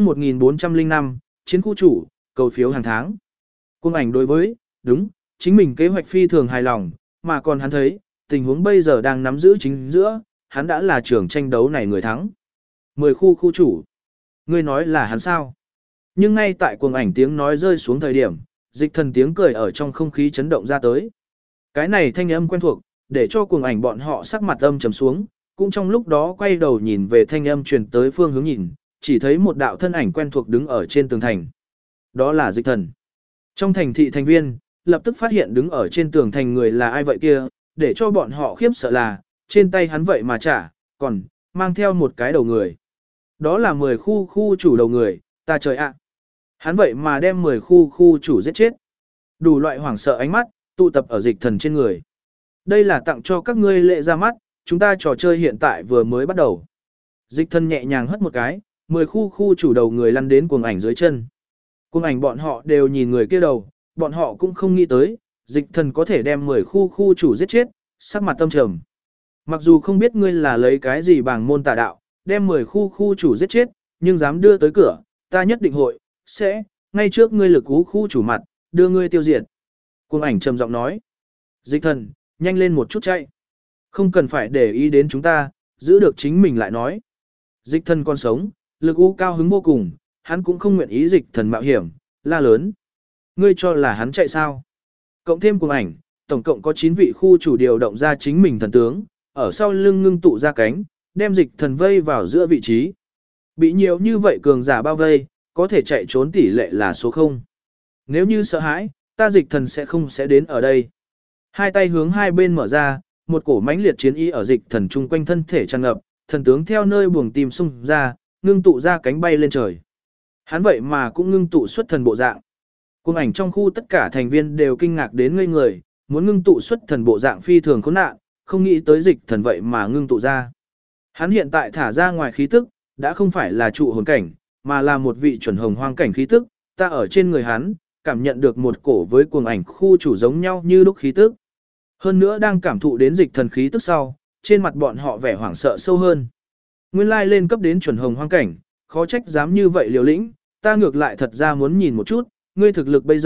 1405, chiến khu chủ, cầu phiếu hàng tháng. Cuồng ảnh đối với, đúng, chính mình kế hoạch phi thường hài lòng, mà còn hắn thấy, tình huống bây giờ đang nắm giữ chính giữa, hắn đã là trưởng tranh đấu này người thắng. 10 khu chủ. Ngươi nói là hắn sao? Nhưng ngay tại cuồng ảnh tiếng nói rơi xuống thời điểm, dịch thần tiếng cười ở trong không khí chấn động ra tới. Cái này thanh âm quen thuộc, để cho cuồng ảnh bọn họ sắc mặt âm trầm xuống, cũng trong lúc đó quay đầu nhìn về thanh âm truyền tới phương hướng nhìn, chỉ thấy một đạo thân ảnh quen thuộc đứng ở trên tường thành. Đó là dịch thần. Trong thành thị thành viên, lập tức phát hiện đứng ở trên tường thành người là ai vậy kia, để cho bọn họ khiếp sợ là, trên tay hắn vậy mà trả, còn, mang theo một cái đầu người. Đó là 10 khu chủ đầu người, ta trời ạ. Hắn vậy mà đem 10 khu chủ giết chết. Đủ loại hoảng sợ ánh mắt, tụ tập ở dịch thần trên người. Đây là tặng cho các ngươi lễ ra mắt, chúng ta trò chơi hiện tại vừa mới bắt đầu. Dịch thần nhẹ nhàng hất một cái, 10 khu chủ đầu người lăn đến cuồng ảnh dưới chân. Cuồng ảnh bọn họ đều nhìn người kia đầu, bọn họ cũng không nghĩ tới, dịch thần có thể đem 10 khu chủ giết chết, sắc mặt tâm trầm. Mặc dù không biết ngươi là lấy cái gì bằng môn tà đạo, đem 10 khu chủ giết chết, nhưng dám đưa tới cửa, ta nhất định hội, sẽ, ngay trước ngươi lực khu chủ mặt, đưa ngươi tiêu diệt. Cuồng ảnh trầm giọng nói, dịch thần, nhanh lên một chút chạy. Không cần phải để ý đến chúng ta, giữ được chính mình lại nói. Dịch thần còn sống, lực cao hứng vô cùng, hắn cũng không nguyện ý dịch thần mạo hiểm, la lớn. Ngươi cho là hắn chạy sao? Cộng thêm cuồng ảnh, tổng cộng có 9 vị khu chủ điều động ra chính mình thần tướng, ở sau lưng ngưng tụ ra cánh, đem dịch thần vây vào giữa vị trí. Bị nhiều như vậy cường giả bao vây, có thể chạy trốn tỷ lệ là số 0. Nếu như sợ hãi, ta dịch thần sẽ đến ở đây. Hai tay hướng hai bên mở ra, một cổ mãnh liệt chiến ý ở dịch thần chung quanh thân thể tràn ngập, thần tướng theo nơi buồng tim xung ra, ngưng tụ ra cánh bay lên trời. Hắn vậy mà cũng ngưng tụ xuất thần bộ dạng. Cuồng ảnh trong khu tất cả thành viên đều kinh ngạc đến ngây người, muốn ngưng tụ xuất thần bộ dạng phi thường khốn nạn, không nghĩ tới dịch thần vậy mà ngưng tụ ra. Hắn hiện tại thả ra ngoài khí tức, đã không phải là trụ hồn cảnh, mà là một vị chuẩn hồng hoang cảnh khí tức, ta ở trên người hắn, cảm nhận được một cổ với cuồng ảnh khu chủ giống nhau như lúc khí tức. Hơn nữa đang cảm thụ đến dịch thần khí tức sau, trên mặt bọn họ vẻ hoảng sợ sâu hơn. Nguyên lai lên cấp đến chuẩn hồng hoang cảnh, khó trách dám như vậy liều lĩnh, ta ngược lại thật ra muốn nhìn một chút, ngươi thực lực bây giờ,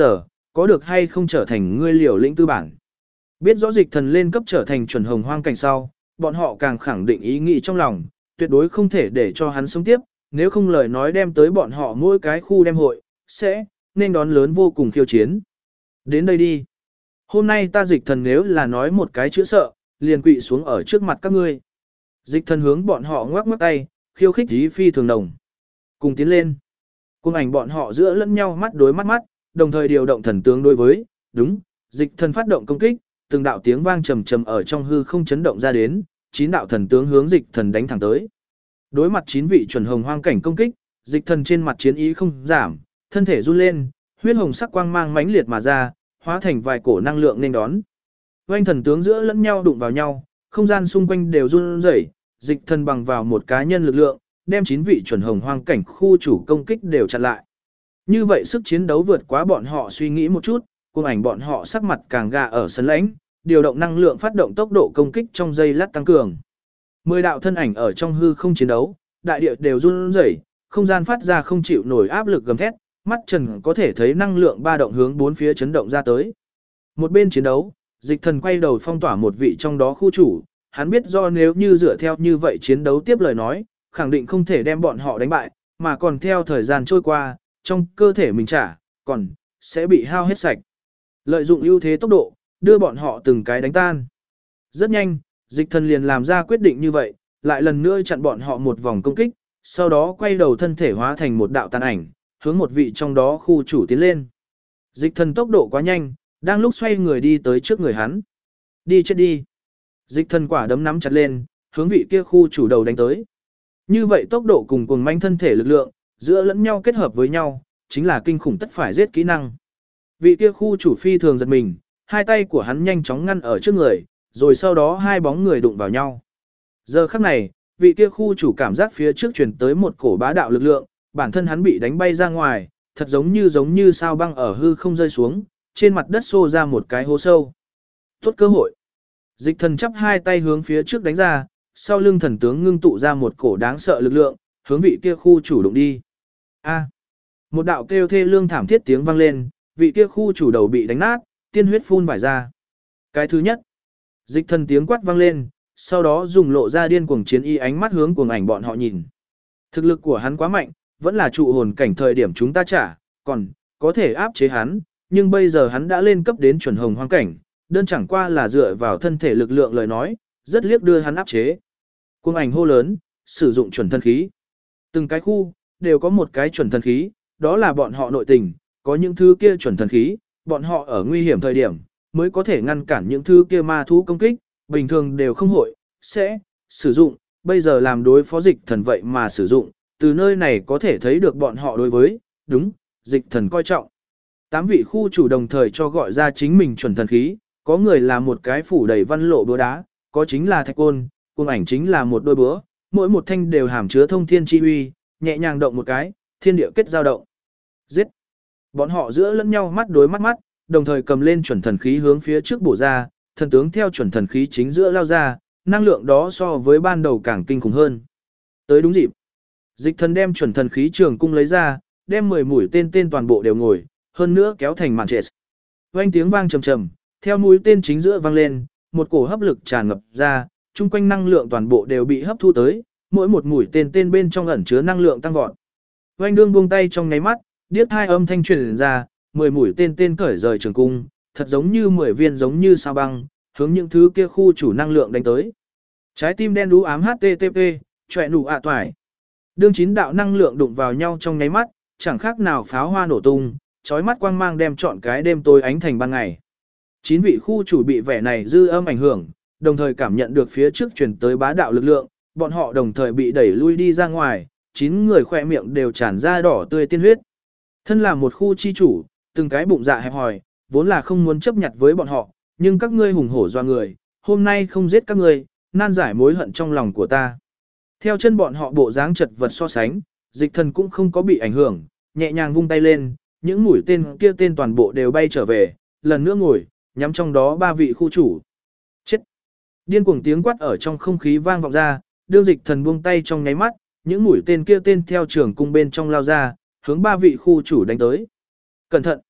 có được hay không trở thành ngươi liều lĩnh tư bản. Biết rõ dịch thần lên cấp trở thành chuẩn hồng hoang cảnh sau, bọn họ càng khẳng định ý nghĩ trong lòng, tuyệt đối không thể để cho hắn sống tiếp, nếu không lời nói đem tới bọn họ mỗi cái khu đem hội, sẽ nên đón lớn vô cùng khiêu chiến. Đến đây đi. Hôm nay ta dịch thần nếu là nói một cái chữ sợ, liền quỵ xuống ở trước mặt các ngươi. Dịch thần hướng bọn họ ngoắc ngoắc tay, khiêu khích dí phi thường đồng. Cùng tiến lên. Cùng ảnh bọn họ giữa lẫn nhau mắt đối mắt mắt, đồng thời điều động thần tướng đối với, đúng, dịch thần phát động công kích, từng đạo tiếng vang trầm trầm ở trong hư không chấn động ra đến, 9 đạo thần tướng hướng dịch thần đánh thẳng tới. Đối mặt 9 vị chuẩn hồng hoang cảnh công kích, dịch thần trên mặt chiến ý không giảm, thân thể run lên, huyết hồng sắc quang mang mãnh liệt mà ra, hóa thành vài cổ năng lượng nên đón. Oanh thần tướng giữa lẫn nhau đụng vào nhau, không gian xung quanh đều run rẩy, dịch thần bằng vào một cá nhân lực lượng, đem 9 vị chuẩn hồng hoang cảnh khu chủ công kích đều chặn lại. Như vậy sức chiến đấu vượt quá bọn họ suy nghĩ một chút, cùng ảnh bọn họ sắc mặt càng gà ở sân lãnh, điều động năng lượng phát động tốc độ công kích trong giây lát tăng cường. 10 đạo thân ảnh ở trong hư không chiến đấu, đại địa đều run rẩy, không gian phát ra không chịu nổi áp lực gầm thét, mắt trần có thể thấy năng lượng ba động hướng bốn phía chấn động ra tới. Một bên chiến đấu, dịch thần quay đầu phong tỏa một vị trong đó khu chủ, hắn biết do nếu như dựa theo như vậy chiến đấu tiếp lời nói, khẳng định không thể đem bọn họ đánh bại, mà còn theo thời gian trôi qua, trong cơ thể mình còn sẽ bị hao hết sạch. Lợi dụng ưu thế tốc độ, đưa bọn họ từng cái đánh tan. Rất nhanh, dịch thần liền làm ra quyết định như vậy, lại lần nữa chặn bọn họ một vòng công kích, sau đó quay đầu thân thể hóa thành một đạo tàn ảnh, hướng một vị trong đó khu chủ tiến lên. Dịch thần tốc độ quá nhanh, đang lúc xoay người đi tới trước người hắn. Đi chết đi. Dịch thần quả đấm nắm chặt lên, hướng vị kia khu chủ đầu đánh tới. Như vậy tốc độ cùng cuồng manh thân thể lực lượng, giữa lẫn nhau kết hợp với nhau, chính là kinh khủng tất phải giết kỹ năng. Vị kia khu chủ phi thường giật mình, hai tay của hắn nhanh chóng ngăn ở trước người, rồi sau đó hai bóng người đụng vào nhau. Giờ khắc này, vị kia khu chủ cảm giác phía trước truyền tới một cổ bá đạo lực lượng, bản thân hắn bị đánh bay ra ngoài, thật giống như sao băng ở hư không rơi xuống, trên mặt đất xô ra một cái hố sâu. Tốt cơ hội. Dịch thần chắp hai tay hướng phía trước đánh ra, sau lưng thần tướng ngưng tụ ra một cổ đáng sợ lực lượng, hướng vị kia khu chủ đụng đi. A. Một đạo kêu thê lương thảm thiết tiếng vang lên, vị kia khu chủ đầu bị đánh nát, tiên huyết phun vải ra. Cái thứ nhất, dịch thần tiếng quát vang lên, sau đó dùng lộ ra điên cuồng chiến y ánh mắt hướng cuồng ảnh bọn họ nhìn. Thực lực của hắn quá mạnh, vẫn là trụ hồn cảnh thời điểm chúng ta còn có thể áp chế hắn, nhưng bây giờ hắn đã lên cấp đến chuẩn hồng hoang cảnh, đơn chẳng qua là dựa vào thân thể lực lượng lời nói, rất liếc đưa hắn áp chế. Cuồng ảnh hô lớn, sử dụng chuẩn thân khí. Từng cái khu, đều có một cái chuẩn thân khí, đó là bọn họ nội tình, có những thứ kia chuẩn thân khí, bọn họ ở nguy hiểm thời điểm, mới có thể ngăn cản những thứ kia ma thú công kích, bình thường đều không sẽ sử dụng, bây giờ làm đối phó dịch thần vậy mà sử dụng, từ nơi này có thể thấy được bọn họ đối với, đúng, dịch thần coi trọng. 8 vị khu chủ đồng thời cho gọi ra chính mình chuẩn thần khí, có người là một cái phủ đầy văn lộ búa đá, có chính là thạch côn, cuồng ảnh chính là một đôi búa, mỗi một thanh đều hàm chứa thông thiên chi uy, nhẹ nhàng động một cái, thiên địa kết giao động. Giết! Bọn họ giữa lẫn nhau mắt đối mắt mắt, đồng thời cầm lên chuẩn thần khí hướng phía trước bổ ra, thần tướng theo chuẩn thần khí chính giữa lao ra, năng lượng đó so với ban đầu càng kinh khủng hơn. Tới đúng dịp, dịch thần đem chuẩn thần khí trường cung lấy ra, đem 10 mũi tên toàn bộ đều ngồi, hơn nữa kéo thành màn trệt. Vang tiếng vang trầm trầm, theo mũi tên chính giữa vang lên, một cổ hấp lực tràn ngập ra, chung quanh năng lượng toàn bộ đều bị hấp thu tới, mỗi một mũi tên bên trong ẩn chứa năng lượng tăng vọt. Vang đương buông tay trong nháy mắt, điếc hai âm thanh truyền ra, 10 mũi tên cởi rời trường cung, thật giống như 10 viên giống như sao băng, hướng những thứ kia khu chủ năng lượng đánh tới. Trái tim đen đú ám http, chọe nụ ạ toải. Đương 9 đạo năng lượng đụng vào nhau trong nháy mắt, chẳng khác nào pháo hoa nổ tung, chói mắt quang mang đem trọn cái đêm tối ánh thành ban ngày. 9 vị khu chủ bị vẻ này dư âm ảnh hưởng, đồng thời cảm nhận được phía trước truyền tới bá đạo lực lượng, bọn họ đồng thời bị đẩy lui đi ra ngoài, 9 người khỏe miệng đều tràn ra đỏ tươi tiên huyết. Thân là một khu chi chủ, từng cái bụng dạ hẹp hòi, vốn là không muốn chấp nhặt với bọn họ, nhưng các ngươi hùng hổ doa người, hôm nay không giết các ngươi, nan giải mối hận trong lòng của ta. Theo chân bọn họ bộ dáng chật vật so sánh, dịch thần cũng không có bị ảnh hưởng, nhẹ nhàng vung tay lên, những mũi tên kia tên toàn bộ đều bay trở về, lần nữa ngồi, nhắm trong đó 3 vị khu chủ. Chết! Điên cuồng tiếng quát ở trong không khí vang vọng ra, đương dịch thần buông tay trong nháy mắt, những mũi tên kia tên theo trường cung bên trong lao ra, hướng 3 vị khu chủ đánh tới. Cẩn thận!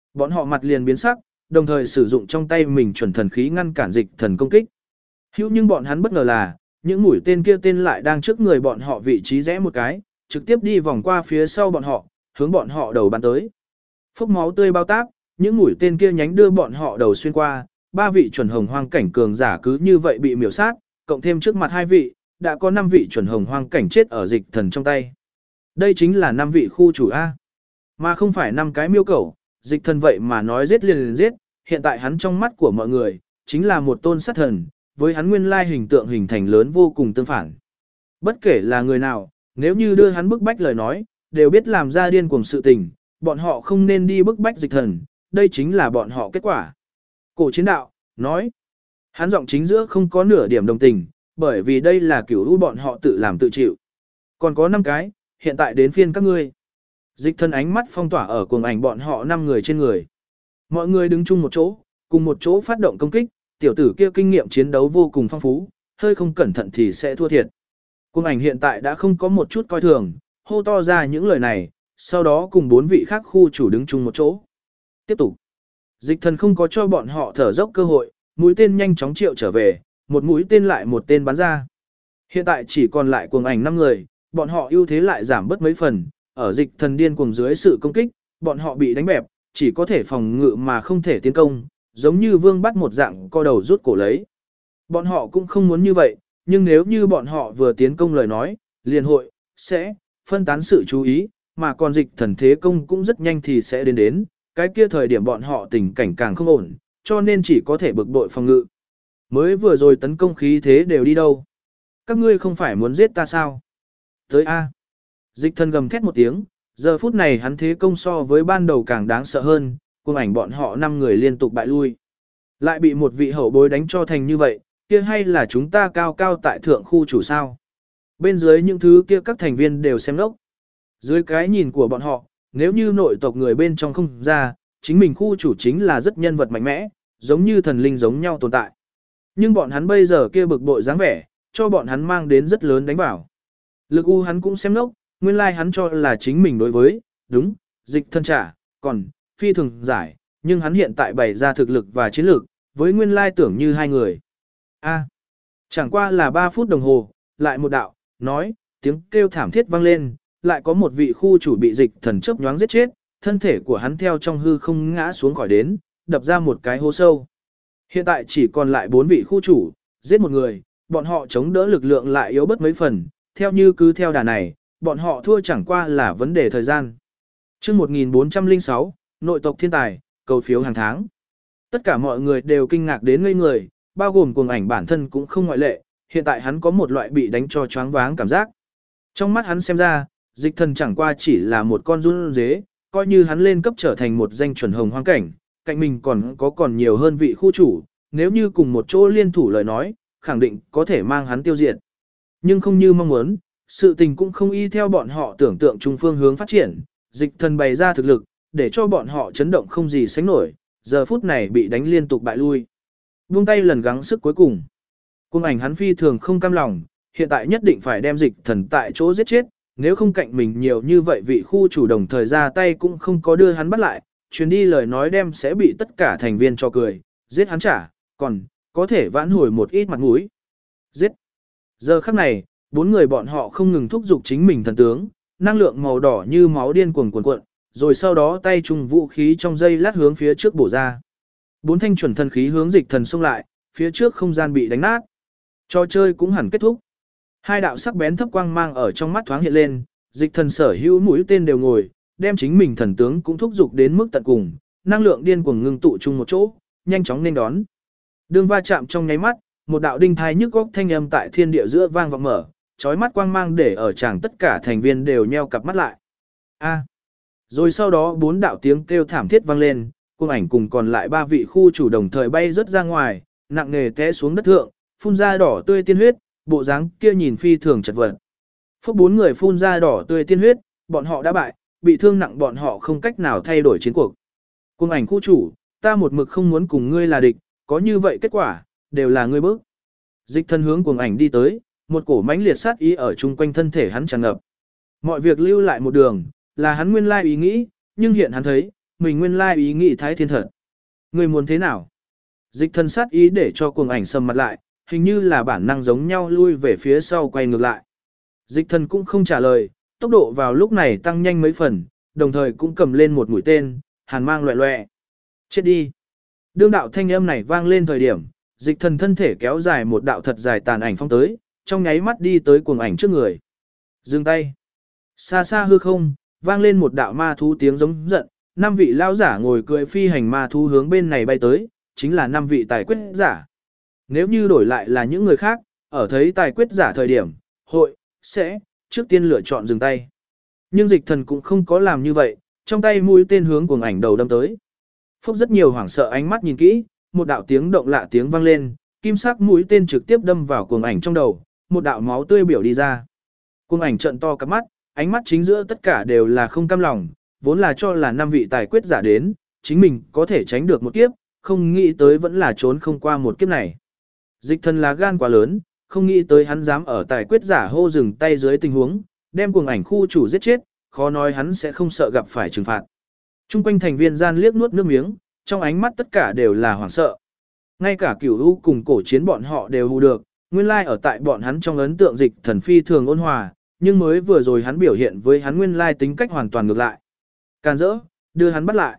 Bọn họ mặt liền biến sắc, đồng thời sử dụng trong tay mình chuẩn thần khí ngăn cản dịch thần công kích. Nhưng bọn hắn bất ngờ là, những mũi tên kia tên lại đang trước người bọn họ vị trí rẽ một cái, trực tiếp đi vòng qua phía sau bọn họ, hướng bọn họ đầu bắn tới. Phốc máu tươi bao táp, những mũi tên kia nhánh đưa bọn họ đầu xuyên qua, 3 vị chuẩn hồng hoang cảnh cường giả cứ như vậy bị miểu sát, cộng thêm trước mặt 2 vị, đã có 5 vị chuẩn hồng hoang cảnh chết ở dịch thần trong tay. Đây chính là 5 vị khu chủ A. Mà không phải 5 cái miêu cẩu, dịch thần vậy mà nói giết liền giết, hiện tại hắn trong mắt của mọi người, chính là một tôn sát thần, với hắn nguyên lai hình tượng hình thành lớn vô cùng tương phản. Bất kể là người nào, nếu như đưa hắn bức bách lời nói, đều biết làm ra điên cuồng sự tình, bọn họ không nên đi bức bách dịch thần, đây chính là bọn họ kết quả. Cổ chiến đạo, nói, hắn giọng chính giữa không có nửa điểm đồng tình, bởi vì đây là kiểu u bọn họ tự làm tự chịu. Còn có 5 cái, hiện tại đến phiên các ngươi. Dịch thần ánh mắt phong tỏa ở cuồng ảnh bọn họ 5 người trên người. Mọi người đứng chung một chỗ, cùng một chỗ phát động công kích, tiểu tử kia kinh nghiệm chiến đấu vô cùng phong phú, hơi không cẩn thận thì sẽ thua thiệt. Cuồng ảnh hiện tại đã không có một chút coi thường, hô to ra những lời này, sau đó cùng 4 vị khác khu chủ đứng chung một chỗ. Tiếp tục. Dịch thần không có cho bọn họ thở dốc cơ hội, mũi tên nhanh chóng triệu trở về, một mũi tên lại một tên bắn ra. Hiện tại chỉ còn lại cuồng ảnh 5 người, bọn họ ưu thế lại giảm bớt mấy phần, ở dịch thần điên cuồng dưới sự công kích, bọn họ bị đánh bẹp, chỉ có thể phòng ngự mà không thể tiến công, giống như vương bắt một dạng co đầu rút cổ lấy. Bọn họ cũng không muốn như vậy, nhưng nếu như bọn họ vừa tiến công lời nói, liền hội, sẽ, phân tán sự chú ý, mà còn dịch thần thế công cũng rất nhanh thì sẽ đến, cái kia thời điểm bọn họ tình cảnh càng không ổn, cho nên chỉ có thể bực bội phòng ngự. Mới vừa rồi tấn công khí thế đều đi đâu? Các ngươi không phải muốn giết ta sao? Tới A. Dịch thần gầm thét một tiếng, giờ phút này hắn thế công so với ban đầu càng đáng sợ hơn, cùng ảnh bọn họ 5 người liên tục bại lui. Lại bị một vị hậu bối đánh cho thành như vậy, kia hay là chúng ta cao cao tại thượng khu chủ sao? Bên dưới những thứ kia các thành viên đều xem lốc. Dưới cái nhìn của bọn họ, nếu như nội tộc người bên trong không ra, chính mình khu chủ chính là rất nhân vật mạnh mẽ, giống như thần linh giống nhau tồn tại. Nhưng bọn hắn bây giờ kia bực bội dáng vẻ, cho bọn hắn mang đến rất lớn đánh vào. Lực u hắn cũng xem lốc, nguyên lai hắn cho là chính mình đối với, đúng, dịch thân trả, còn, phi thường giải, nhưng hắn hiện tại bày ra thực lực và chiến lược, với nguyên lai tưởng như 2 người. Chẳng qua là 3 phút đồng hồ, lại một đạo, nói, tiếng kêu thảm thiết vang lên, lại có một vị khu chủ bị dịch thần chớp nhoáng giết chết, thân thể của hắn theo trong hư không ngã xuống khỏi đến, đập ra một cái hố sâu. Hiện tại chỉ còn lại 4 vị khu chủ, giết một người, bọn họ chống đỡ lực lượng lại yếu bớt mấy phần, theo như cứ theo đà này, bọn họ thua chẳng qua là vấn đề thời gian. Chương 1406, nội tộc thiên tài, cầu phiếu hàng tháng. Tất cả mọi người đều kinh ngạc đến ngây người, bao gồm cuồng ảnh bản thân cũng không ngoại lệ, hiện tại hắn có một loại bị đánh cho choáng váng cảm giác. Trong mắt hắn xem ra, dịch thần chẳng qua chỉ là một con run dế, coi như hắn lên cấp trở thành một danh chuẩn hồng hoang cảnh, cạnh mình còn nhiều hơn vị khu chủ, nếu như cùng một chỗ liên thủ lời nói, khẳng định có thể mang hắn tiêu diệt. Nhưng không như mong muốn, sự tình cũng không y theo bọn họ tưởng tượng chung phương hướng phát triển, dịch thần bày ra thực lực, để cho bọn họ chấn động không gì sánh nổi, giờ phút này bị đánh liên tục bại lui. Buông tay lần gắng sức cuối cùng. Cuồng ảnh hắn phi thường không cam lòng, hiện tại nhất định phải đem dịch thần tại chỗ giết chết, nếu không cạnh mình nhiều như vậy vị khu chủ đồng thời ra tay cũng không có đưa hắn bắt lại, chuyến đi lời nói đem sẽ bị tất cả thành viên cho cười, giết hắn trả, còn có thể vãn hồi một ít mặt mũi. Giết. Giờ khắc này, 4 người bọn họ không ngừng thúc giục chính mình thần tướng, năng lượng màu đỏ như máu điên cuồng cuộn, rồi sau đó tay chung vũ khí trong dây lát hướng phía trước bổ ra. 4 thanh chuẩn thần khí hướng dịch thần xông lại, phía trước không gian bị đánh nát. Trò chơi cũng hẳn kết thúc. 2 đạo sắc bén thấp quang mang ở trong mắt thoáng hiện lên, dịch thần sở hữu mũi tên đều ngồi, đem chính mình thần tướng cũng thúc giục đến mức tận cùng, năng lượng điên cuồng ngưng tụ chung một chỗ, nhanh chóng nên đón. Đường va chạm trong nháy mắt, một đạo đinh thai nhức góc thanh âm tại thiên địa giữa vang vọng mở, chói mắt quang mang để ở chàng tất cả thành viên đều nheo cặp mắt lại. Rồi sau đó 4 đạo tiếng kêu thảm thiết vang lên, cuồng ảnh cùng còn lại 3 vị khu chủ đồng thời bay rất ra ngoài, nặng nề té xuống đất thượng, phun ra đỏ tươi tiên huyết, bộ dáng kia nhìn phi thường chật vật. Phốc 4 người phun ra đỏ tươi tiên huyết, bọn họ đã bại, bị thương nặng bọn họ không cách nào thay đổi chiến cuộc. Cuồng ảnh khu chủ, ta một mực không muốn cùng ngươi là địch, có như vậy kết quả, đều là ngươi bức. Dịch thân hướng cuồng ảnh đi tới, một cổ mãnh liệt sát ý ở chung quanh thân thể hắn tràn ngập. Mọi việc lưu lại một đường, là hắn nguyên lai ý nghĩ, nhưng hiện hắn thấy, mình nguyên lai ý nghĩ thái thiên thật. Người muốn thế nào? Dịch thần sát ý để cho cuồng ảnh sầm mặt lại, hình như là bản năng giống nhau lui về phía sau quay ngược lại. Dịch thần cũng không trả lời, tốc độ vào lúc này tăng nhanh mấy phần, đồng thời cũng cầm lên một mũi tên, hàn mang loẹ loẹ. Chết đi! Đương đạo thanh âm này vang lên thời điểm, dịch thần thân thể kéo dài một đạo thật dài tàn ảnh phong tới, trong nháy mắt đi tới cuồng ảnh trước người. Dừng tay! Xa xa hư không, vang lên một đạo ma thú tiếng giống giận, 5 vị lao giả ngồi cưỡi phi hành ma thú hướng bên này bay tới, chính là 5 vị tài quyết giả. Nếu như đổi lại là những người khác, ở thấy tài quyết giả thời điểm, hội, sẽ, trước tiên lựa chọn dừng tay. Nhưng dịch thần cũng không có làm như vậy, trong tay mũi tên hướng cuồng ảnh đầu đâm tới. Phốc rất nhiều hoảng sợ ánh mắt nhìn kỹ, một đạo tiếng động lạ tiếng vang lên, kim sắc mũi tên trực tiếp đâm vào cuồng ảnh trong đầu, một đạo máu tươi biểu đi ra. Cuồng ảnh trợn to cặp mắt, ánh mắt chính giữa tất cả đều là không cam lòng, vốn là cho là 5 vị tài quyết giả đến, chính mình có thể tránh được một kiếp, không nghĩ tới vẫn là trốn không qua một kiếp này. Dịch thần là gan quá lớn, không nghĩ tới hắn dám ở tài quyết giả hô dừng tay dưới tình huống, đem cuồng ảnh khu chủ giết chết, khó nói hắn sẽ không sợ gặp phải trừng phạt. Trung quanh thành viên gian liếc nuốt nước miếng, trong ánh mắt tất cả đều là hoảng sợ. Ngay cả Cửu U cùng cổ chiến bọn họ đều hù được, nguyên lai ở tại bọn hắn trong ấn tượng dịch thần phi thường ôn hòa, nhưng mới vừa rồi hắn biểu hiện với hắn nguyên lai tính cách hoàn toàn ngược lại. Càn rỡ, đưa hắn bắt lại.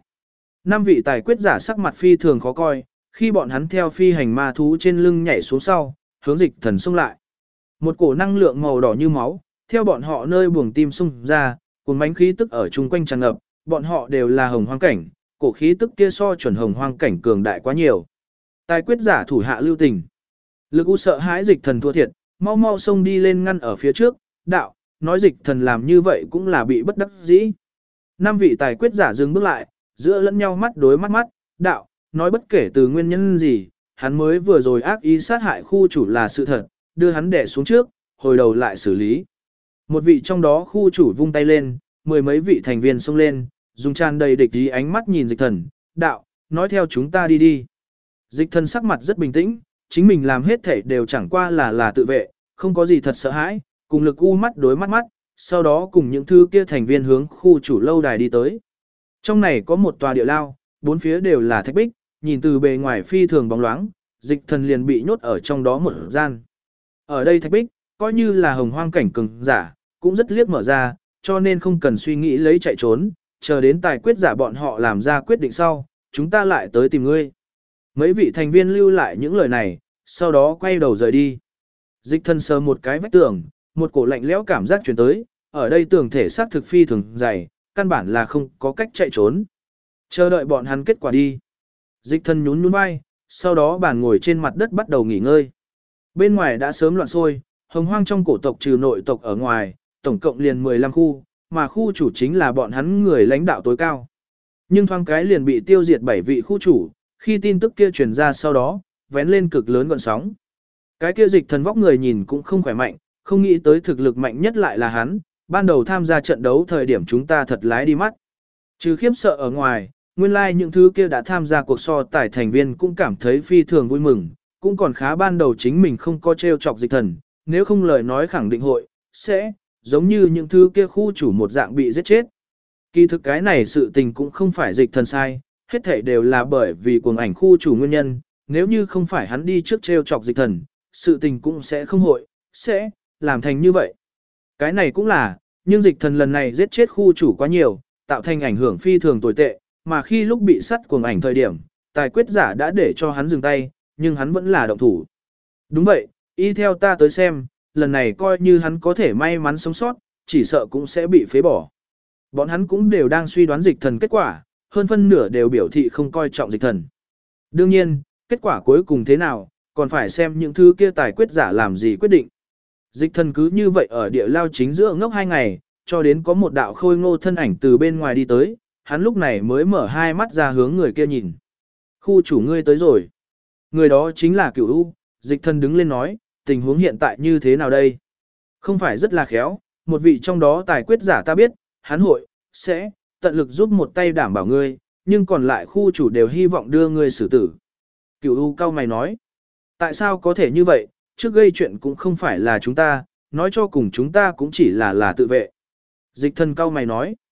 5 vị tài quyết giả sắc mặt phi thường khó coi, khi bọn hắn theo phi hành ma thú trên lưng nhảy xuống sau, hướng dịch thần xông lại. Một cổ năng lượng màu đỏ như máu, theo bọn họ nơi buồng tim xung ra, cuốn bánh khí tức ở chung quanh tràn ngập, bọn họ đều là hồng hoang cảnh, cổ khí tức kia so chuẩn hồng hoang cảnh cường đại quá nhiều. Tài quyết giả thủ hạ lưu tình. Lực u sợ hãi dịch thần thua thiệt, mau mau xông đi lên ngăn ở phía trước, đạo, nói dịch thần làm như vậy cũng là bị bất đắc dĩ. 5 vị tài quyết giả dừng bước lại, giữa lẫn nhau mắt đối mắt, đạo, nói bất kể từ nguyên nhân gì, hắn mới vừa rồi ác ý sát hại khu chủ là sự thật, đưa hắn đè xuống trước, hồi đầu lại xử lý. Một vị trong đó khu chủ vung tay lên, 10 mấy vị thành viên xông lên, dùng tràn đầy địch ý ánh mắt nhìn dịch thần, đạo, nói theo chúng ta đi đi. Dịch thần sắc mặt rất bình tĩnh, chính mình làm hết thể đều chẳng qua là tự vệ, không có gì thật sợ hãi, cùng lực u mắt đối mắt, sau đó cùng những thứ kia thành viên hướng khu chủ lâu đài đi tới. Trong này có một tòa địa lao, 4 phía đều là thạch bích, nhìn từ bề ngoài phi thường bóng loáng, dịch thần liền bị nhốt ở trong đó một gian. Ở đây thạch bích, coi như là hồng hoang cảnh cường giả, cũng rất liếc mở ra, cho nên không cần suy nghĩ lấy chạy trốn, chờ đến tài quyết giả bọn họ làm ra quyết định sau, chúng ta lại tới tìm ngươi. Mấy vị thành viên lưu lại những lời này, sau đó quay đầu rời đi. Dịch thần sờ một cái vách tường, một cổ lạnh lẽo cảm giác truyền tới, ở đây tường thể xác thực phi thường dày, căn bản là không có cách chạy trốn. Chờ đợi bọn hắn kết quả đi. Dịch thần nhún nhún vai, sau đó bàn ngồi trên mặt đất bắt đầu nghỉ ngơi. Bên ngoài đã sớm loạn sôi, hồng hoang trong cổ tộc trừ nội tộc ở ngoài, tổng cộng liền 15 khu, mà khu chủ chính là bọn hắn người lãnh đạo tối cao. Nhưng thoáng cái liền bị tiêu diệt 7 vị khu chủ, khi tin tức kia truyền ra sau đó, vén lên cực lớn gọn sóng. Cái kia dịch thần vóc người nhìn cũng không khỏe mạnh, không nghĩ tới thực lực mạnh nhất lại là hắn, ban đầu tham gia trận đấu thời điểm chúng ta thật lái đi mắt. Trừ khiếp sợ ở ngoài, nguyên lai những thứ kia đã tham gia cuộc so tài thành viên cũng cảm thấy phi thường vui mừng, cũng còn khá ban đầu chính mình không có trêu chọc dịch thần, nếu không lời nói khẳng định hội, sẽ, giống như những thứ kia khu chủ một dạng bị giết chết. Kỳ thực cái này sự tình cũng không phải dịch thần sai, hết thảy đều là bởi vì cuồng ảnh khu chủ nguyên nhân, nếu như không phải hắn đi trước trêu chọc dịch thần, sự tình cũng sẽ không hội, sẽ, làm thành như vậy. Cái này cũng là, nhưng dịch thần lần này giết chết khu chủ quá nhiều, tạo thành ảnh hưởng phi thường tồi tệ, mà khi lúc bị sắt cuồng ảnh thời điểm, tài quyết giả đã để cho hắn dừng tay, nhưng hắn vẫn là động thủ. Đúng vậy, y theo ta tới xem, lần này coi như hắn có thể may mắn sống sót, chỉ sợ cũng sẽ bị phế bỏ. Bọn hắn cũng đều đang suy đoán dịch thần kết quả, hơn phân nửa đều biểu thị không coi trọng dịch thần. Đương nhiên, kết quả cuối cùng thế nào, còn phải xem những thứ kia tài quyết giả làm gì quyết định. Dịch thần cứ như vậy ở địa lao chính giữa ngốc 2 ngày, cho đến có một đạo khôi ngô thân ảnh từ bên ngoài đi tới, hắn lúc này mới mở hai mắt ra hướng người kia nhìn. Khu chủ ngươi tới rồi. Người đó chính là Cửu U, dịch thần đứng lên nói, tình huống hiện tại như thế nào đây? Không phải rất là khéo, một vị trong đó tài quyết giả ta biết, hắn hội, sẽ, tận lực giúp một tay đảm bảo ngươi, nhưng còn lại khu chủ đều hy vọng đưa ngươi xử tử. Cửu U cao mày nói, tại sao có thể như vậy, trước gây chuyện cũng không phải là chúng ta, nói cho cùng chúng ta cũng chỉ là tự vệ. Dịch thần cao mày nói,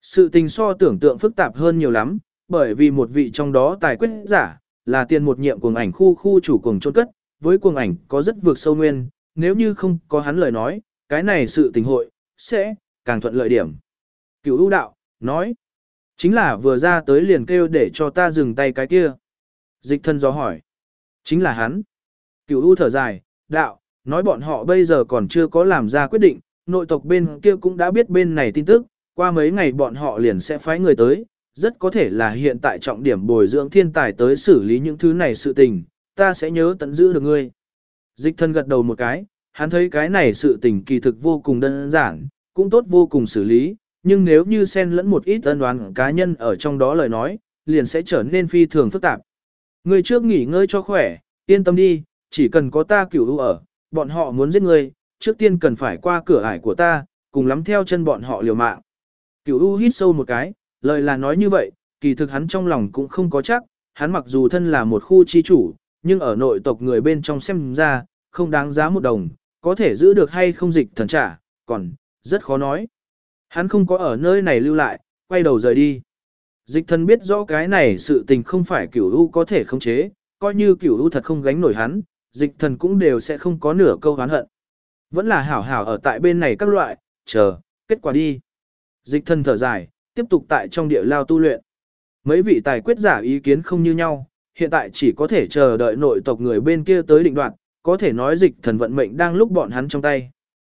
Sự tình so tưởng tượng phức tạp hơn nhiều lắm, bởi vì một vị trong đó tài quyết giả, là tiền một nhiệm cuồng ảnh khu chủ cuồng trôn cất, với cuồng ảnh có rất vượt sâu nguyên, nếu như không có hắn lời nói, cái này sự tình hội, sẽ, càng thuận lợi điểm. Cửu ưu đạo, nói, chính là vừa ra tới liền kêu để cho ta dừng tay cái kia. Dịch thân gió hỏi, chính là hắn. Cửu ưu thở dài, đạo, nói bọn họ bây giờ còn chưa có làm ra quyết định, nội tộc bên kia cũng đã biết bên này tin tức, qua mấy ngày bọn họ liền sẽ phái người tới, rất có thể là hiện tại trọng điểm bồi dưỡng thiên tài tới xử lý những thứ này sự tình, ta sẽ nhớ tận giữ được ngươi. Dịch thân gật đầu một cái, hắn thấy cái này sự tình kỳ thực vô cùng đơn giản, cũng tốt vô cùng xử lý, nhưng nếu như xen lẫn một ít ân đoán cá nhân ở trong đó lời nói, liền sẽ trở nên phi thường phức tạp. Ngươi trước nghỉ ngơi cho khỏe, yên tâm đi, chỉ cần có ta Cửu ưu ở, bọn họ muốn giết ngươi, trước tiên cần phải qua cửa ải của ta, cùng lắm theo chân bọn họ liều mạng. Cửu ưu hít sâu một cái, lời là nói như vậy, kỳ thực hắn trong lòng cũng không có chắc, hắn mặc dù thân là một khu chi chủ, nhưng ở nội tộc người bên trong xem ra, không đáng giá một đồng, có thể giữ được hay không dịch thần trả, còn, rất khó nói. Hắn không có ở nơi này lưu lại, quay đầu rời đi. Dịch thần biết rõ cái này sự tình không phải Cửu ưu có thể khống chế, coi như Cửu ưu thật không gánh nổi hắn, dịch thần cũng đều sẽ không có nửa câu oán hận. Vẫn là hảo hảo ở tại bên này các loại, chờ, kết quả đi. Dịch thần thở dài, tiếp tục tại trong địa lao tu luyện. Mấy vị tài quyết giả ý kiến không như nhau, hiện tại chỉ có thể chờ đợi nội tộc người bên kia tới định đoạt, có thể nói dịch thần vận mệnh đang lúc bọn hắn trong tay.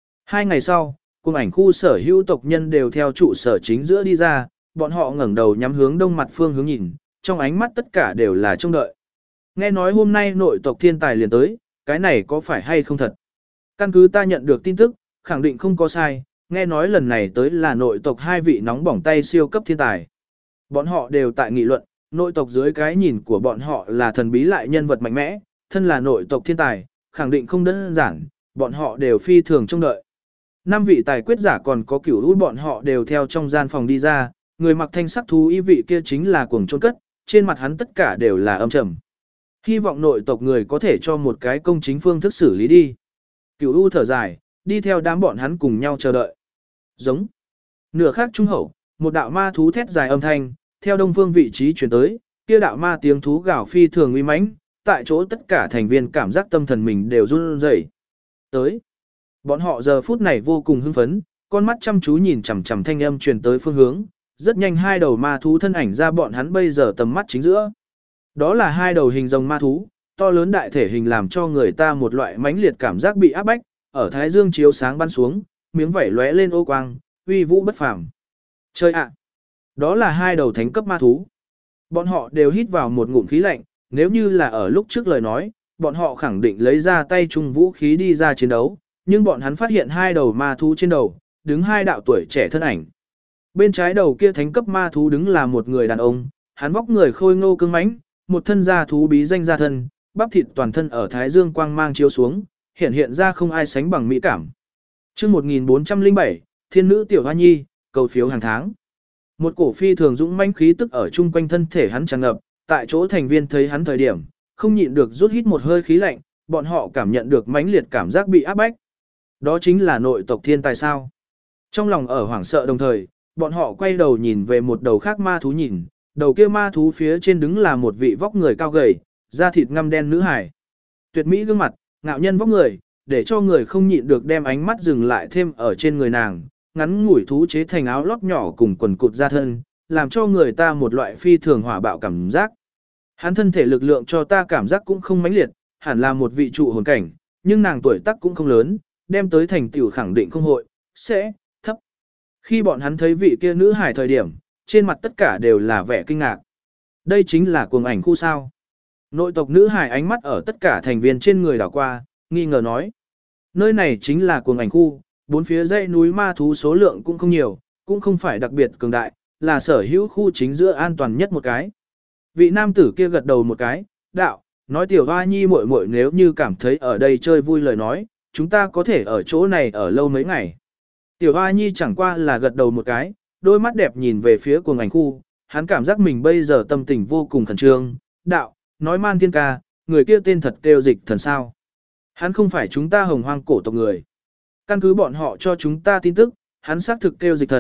2 ngày sau, cùng ảnh khu sở hữu tộc nhân đều theo trụ sở chính giữa đi ra, bọn họ ngẩng đầu nhắm hướng đông mặt phương hướng nhìn, trong ánh mắt tất cả đều là trông đợi. Nghe nói hôm nay nội tộc thiên tài liền tới, cái này có phải hay không thật? Căn cứ ta nhận được tin tức, khẳng định không có sai, nghe nói lần này tới là nội tộc 2 vị nóng bỏng tay siêu cấp thiên tài. Bọn họ đều tại nghị luận, nội tộc dưới cái nhìn của bọn họ là thần bí lại nhân vật mạnh mẽ, thân là nội tộc thiên tài, khẳng định không đơn giản, bọn họ đều phi thường trông đợi. 5 vị tài quyết giả còn có Cửu ưu bọn họ đều theo trong gian phòng đi ra, người mặc thanh sắc thú y vị kia chính là cuồng trôn cất, trên mặt hắn tất cả đều là âm trầm. Hy vọng nội tộc người có thể cho một cái công chính phương thức xử lý đi. Cửu ưu thở dài, đi theo đám bọn hắn cùng nhau chờ đợi. Giống. Nửa khác trung hậu, một đạo ma thú thét dài âm thanh, theo đông phương vị trí chuyển tới, kia đạo ma tiếng thú gào phi thường uy mãnh, tại chỗ tất cả thành viên cảm giác tâm thần mình đều run rẩy. Tới. Bọn họ giờ phút này vô cùng hưng phấn, con mắt chăm chú nhìn chằm chằm thanh âm truyền tới phương hướng, rất nhanh 2 đầu ma thú thân ảnh ra bọn hắn bây giờ tầm mắt chính giữa. Đó là 2 đầu hình rồng ma thú, to lớn đại thể hình làm cho người ta một loại mãnh liệt cảm giác bị áp bách, ở thái dương chiếu sáng bắn xuống, miếng vảy lóe lên ô quang, uy vũ bất phàm. Chơi ạ! Đó là 2 đầu thánh cấp ma thú. Bọn họ đều hít vào một ngụm khí lạnh, nếu như là ở lúc trước lời nói, bọn họ khẳng định lấy ra tay chung vũ khí đi ra chiến đấu, nhưng bọn hắn phát hiện 2 đầu ma thú trên đầu, đứng 2 đạo tuổi trẻ thân ảnh. Bên trái đầu kia thánh cấp ma thú đứng là một người đàn ông, hắn vóc người khôi ngô cứng mãnh, một thân da thú bí danh da thân, bắp thịt toàn thân ở thái dương quang mang chiếu xuống, hiện ra không ai sánh bằng mỹ cảm. Chương 1407, Thiên nữ tiểu hoa nhi, cầu phiếu hàng tháng. Một cổ phi thường dũng mãnh khí tức ở chung quanh thân thể hắn tràn ngập, tại chỗ thành viên thấy hắn thời điểm, không nhịn được rút hít một hơi khí lạnh, bọn họ cảm nhận được mãnh liệt cảm giác bị áp bách. Đó chính là nội tộc thiên tài sao? Trong lòng ở hoảng sợ đồng thời, bọn họ quay đầu nhìn về một đầu khác ma thú nhìn, đầu kia ma thú phía trên đứng là một vị vóc người cao gầy, da thịt ngăm đen nữ hải. Tuyệt mỹ gương mặt, ngạo nhân vóc người, để cho người không nhịn được đem ánh mắt dừng lại thêm ở trên người nàng, ngắn ngủi thú chế thành áo lót nhỏ cùng quần cụt da thân, làm cho người ta một loại phi thường hỏa bạo cảm giác. Hắn thân thể lực lượng cho ta cảm giác cũng không mãnh liệt, hẳn là một vị trụ hồn cảnh, nhưng nàng tuổi tác cũng không lớn, đem tới thành tiểu khẳng định không hội, sẽ, thấp. Khi bọn hắn thấy vị kia nữ hải thời điểm, trên mặt tất cả đều là vẻ kinh ngạc. Đây chính là cuồng ảnh khu sao. Nội tộc nữ hải ánh mắt ở tất cả thành viên trên người đảo qua, nghi ngờ nói. Nơi này chính là cuồng ảnh khu, 4 phía dãy núi ma thú số lượng cũng không nhiều, cũng không phải đặc biệt cường đại, là sở hữu khu chính giữa an toàn nhất một cái. Vị nam tử kia gật đầu một cái, đạo, nói tiểu hoa nhi muội muội nếu như cảm thấy ở đây chơi vui lời nói, chúng ta có thể ở chỗ này ở lâu mấy ngày. Tiểu hoa nhi chẳng qua là gật đầu một cái, đôi mắt đẹp nhìn về phía cuồng ảnh khu, hắn cảm giác mình bây giờ tâm tình vô cùng khẩn trương, đạo, nói man thiên ca, người kia tên thật kêu dịch thần sao. Hắn không phải chúng ta hồng hoang cổ tộc người. Căn cứ bọn họ cho chúng ta tin tức, hắn xác thực kêu dịch thần,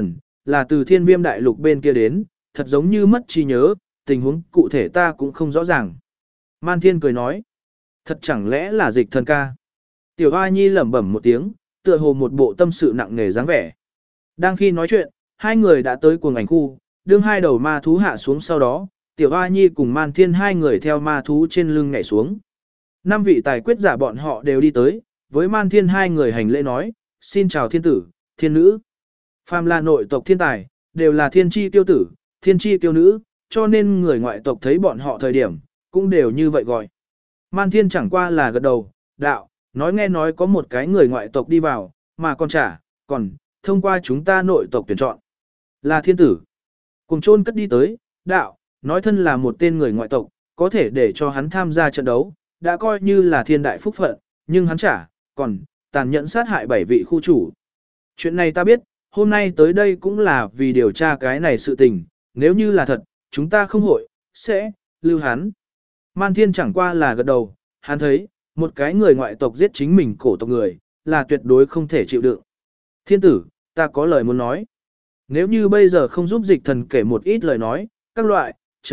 là từ Thiên Viêm đại lục bên kia đến, thật giống như mất trí nhớ, tình huống cụ thể ta cũng không rõ ràng. Man Thiên cười nói, thật chẳng lẽ là Dịch Thần ca? Tiểu Hoa Nhi lẩm bẩm một tiếng, tựa hồ một bộ tâm sự nặng nề dáng vẻ. Đang khi nói chuyện, hai người đã tới cuồng ảnh khu, đương hai đầu ma thú hạ xuống sau đó, Tiểu Hoa Nhi cùng Man Thiên hai người theo ma thú trên lưng nhảy xuống. 5 vị tài quyết giả bọn họ đều đi tới, với Man Thiên hai người hành lễ nói, xin chào thiên tử, thiên nữ. Phàm là nội tộc thiên tài, đều là thiên chi tiêu tử, thiên chi tiêu nữ, cho nên người ngoại tộc thấy bọn họ thời điểm, cũng đều như vậy gọi. Man Thiên chẳng qua là gật đầu, đạo, nói nghe nói có một cái người ngoại tộc đi vào, mà còn, thông qua chúng ta nội tộc tuyển chọn. Là thiên tử. Cùng chôn cất đi tới, đạo, nói thân là một tên người ngoại tộc, có thể để cho hắn tham gia trận đấu, đã coi như là thiên đại phúc phận, nhưng hắn còn, tàn nhẫn sát hại 7 vị khu chủ. Chuyện này ta biết, hôm nay tới đây cũng là vì điều tra cái này sự tình, nếu như là thật, chúng ta không sẽ lưu hắn. Man Thiên chẳng qua là gật đầu, hắn thấy, một cái người ngoại tộc giết chính mình cổ tộc người, là tuyệt đối không thể chịu đựng. Thiên tử, ta có lời muốn nói. Nếu như bây giờ không giúp Dịch Thần kể một ít lời nói, các loại,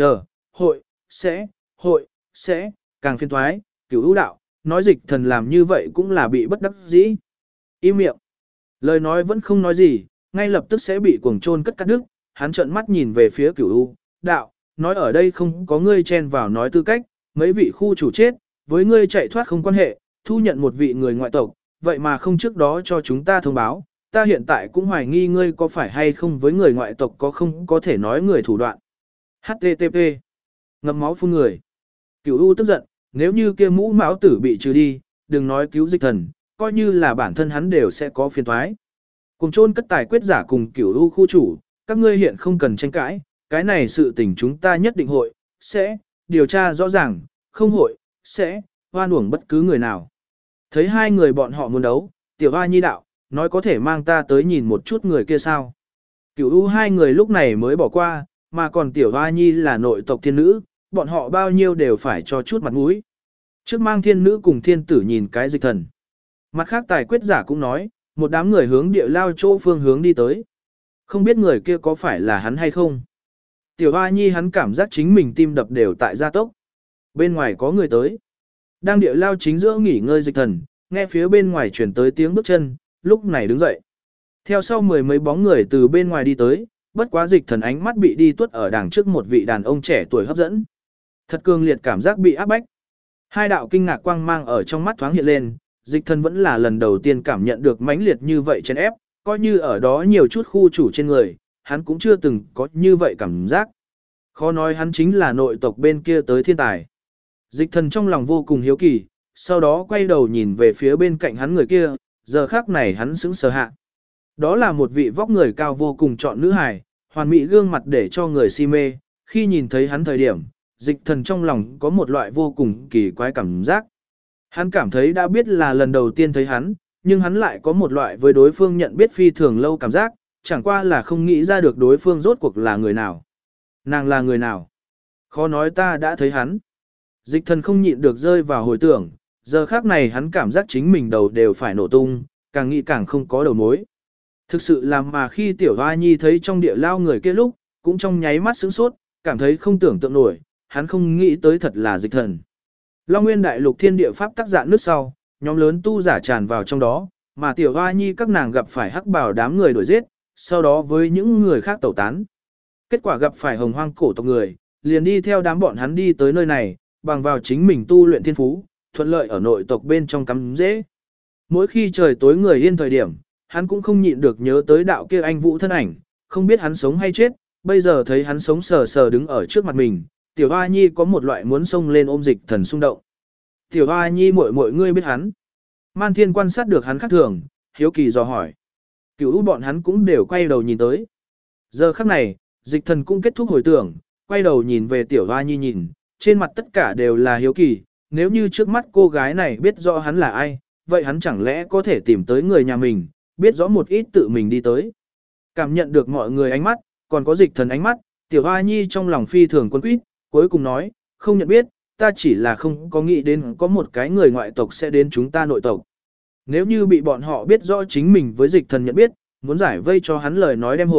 sẽ, càng phiền thoái, Cửu Ưu đạo, nói Dịch Thần làm như vậy cũng là bị bất đắc dĩ. Im miệng. Lời nói vẫn không nói gì, ngay lập tức sẽ bị cuồng trôn cắt đứt, hắn trợn mắt nhìn về phía Cửu Ưu đạo, nói ở đây không có ngươi chen vào nói tư cách, mấy vị khu chủ chết, với ngươi chạy thoát không quan hệ, thu nhận một vị người ngoại tộc, vậy mà không trước đó cho chúng ta thông báo, ta hiện tại cũng hoài nghi ngươi có phải hay không với người ngoại tộc có thể nói người thủ đoạn. HTTP. Ngậm máu phun người. Cửu U tức giận, nếu như kia mũ mão tử bị trừ đi, đừng nói cứu Dịch Thần, coi như là bản thân hắn đều sẽ có phiền toái. Cùng chôn cất tài quyết giả cùng Cửu U khu chủ, các ngươi hiện không cần tranh cãi, cái này sự tình chúng ta nhất định sẽ điều tra rõ ràng, không sẽ oan uổng bất cứ người nào. Thấy hai người bọn họ muốn đấu, Tiểu Hoa Nhi đạo, nói có thể mang ta tới nhìn một chút người kia sao. Cửu U hai người lúc này mới bỏ qua, mà còn Tiểu Hoa Nhi là nội tộc thiên nữ, bọn họ bao nhiêu đều phải cho chút mặt mũi. Trước mang thiên nữ cùng thiên tử nhìn cái Dịch Thần. Mặt khác tài quyết giả cũng nói, một đám người hướng địa lao chỗ phương hướng đi tới. Không biết người kia có phải là hắn hay không. Tiểu Hoa Nhi hắn cảm giác chính mình tim đập đều tại gia tốc. Bên ngoài có người tới. Đang địa lao chính giữa nghỉ ngơi Dịch Thần, nghe phía bên ngoài chuyển tới tiếng bước chân, lúc này đứng dậy. Theo sau 10 mấy bóng người từ bên ngoài đi tới, bất quá Dịch Thần ánh mắt bị đi tuốt ở đằng trước một vị đàn ông trẻ tuổi hấp dẫn. Thật cường liệt cảm giác bị áp bách. Hai đạo kinh ngạc quang mang ở trong mắt thoáng hiện lên, Dịch Thần vẫn là lần đầu tiên cảm nhận được mãnh liệt như vậy trên ép, coi như ở đó nhiều chút khu chủ trên người, hắn cũng chưa từng có như vậy cảm giác. Khó nói hắn chính là nội tộc bên kia tới thiên tài. Dịch Thần trong lòng vô cùng hiếu kỳ, sau đó quay đầu nhìn về phía bên cạnh hắn người kia, giờ khác này hắn sững sờ hạ. Đó là một vị vóc người cao vô cùng chọn nữ hài, hoàn mỹ gương mặt để cho người si mê, khi nhìn thấy hắn thời điểm, Dịch Thần trong lòng có một loại vô cùng kỳ quái cảm giác. Hắn cảm thấy đã biết là lần đầu tiên thấy hắn, nhưng hắn lại có một loại với đối phương nhận biết phi thường lâu cảm giác, chẳng qua là không nghĩ ra được đối phương rốt cuộc là người nào. Nàng là người nào? Khó nói ta đã thấy hắn. Dịch Thần không nhịn được rơi vào hồi tưởng, giờ khác này hắn cảm giác chính mình đầu đều phải nổ tung, càng nghĩ càng không có đầu mối. Thực sự làm mà khi Tiểu Hoa Nhi thấy trong địa lao người kia lúc, cũng trong nháy mắt sửng sốt, cảm thấy không tưởng tượng nổi, hắn không nghĩ tới thật là Dịch Thần. Long Nguyên Đại Lục thiên địa pháp tác dạng nước sau, nhóm lớn tu giả tràn vào trong đó, mà Tiểu Hoa Nhi các nàng gặp phải hắc bào đám người đuổi giết, sau đó với những người khác tẩu tán. Kết quả gặp phải hồng hoang cổ tộc người, liền đi theo đám bọn hắn đi tới nơi này, bằng vào chính mình tu luyện thiên phú, thuận lợi ở nội tộc bên trong cắm dễ. Mỗi khi trời tối người yên thời điểm, hắn cũng không nhịn được nhớ tới đạo kia anh Vũ thân ảnh, không biết hắn sống hay chết, bây giờ thấy hắn sống sờ sờ đứng ở trước mặt mình, Tiểu Hoa Nhi có một loại muốn xông lên ôm Dịch Thần xung động. Tiểu Hoa Nhi muội ngươi biết hắn. Man Thiên quan sát được hắn khác thường, hiếu kỳ dò hỏi. Cửu bọn hắn cũng đều quay đầu nhìn tới. Giờ khắc này, Dịch Thần cũng kết thúc hồi tưởng, quay đầu nhìn về Tiểu Hoa Nhi nhìn, trên mặt tất cả đều là hiếu kỳ, nếu như trước mắt cô gái này biết rõ hắn là ai, vậy hắn chẳng lẽ có thể tìm tới người nhà mình, biết rõ một ít tự mình đi tới. Cảm nhận được mọi người ánh mắt, còn có Dịch Thần ánh mắt, Tiểu Hoa Nhi trong lòng phi thường quấn quýt, cuối cùng nói, không nhận biết, ta chỉ là không có nghĩ đến có một cái người ngoại tộc sẽ đến chúng ta nội tộc. Nếu như bị bọn họ biết rõ chính mình với Dịch Thần nhận biết, muốn giải vây cho hắn lời nói đem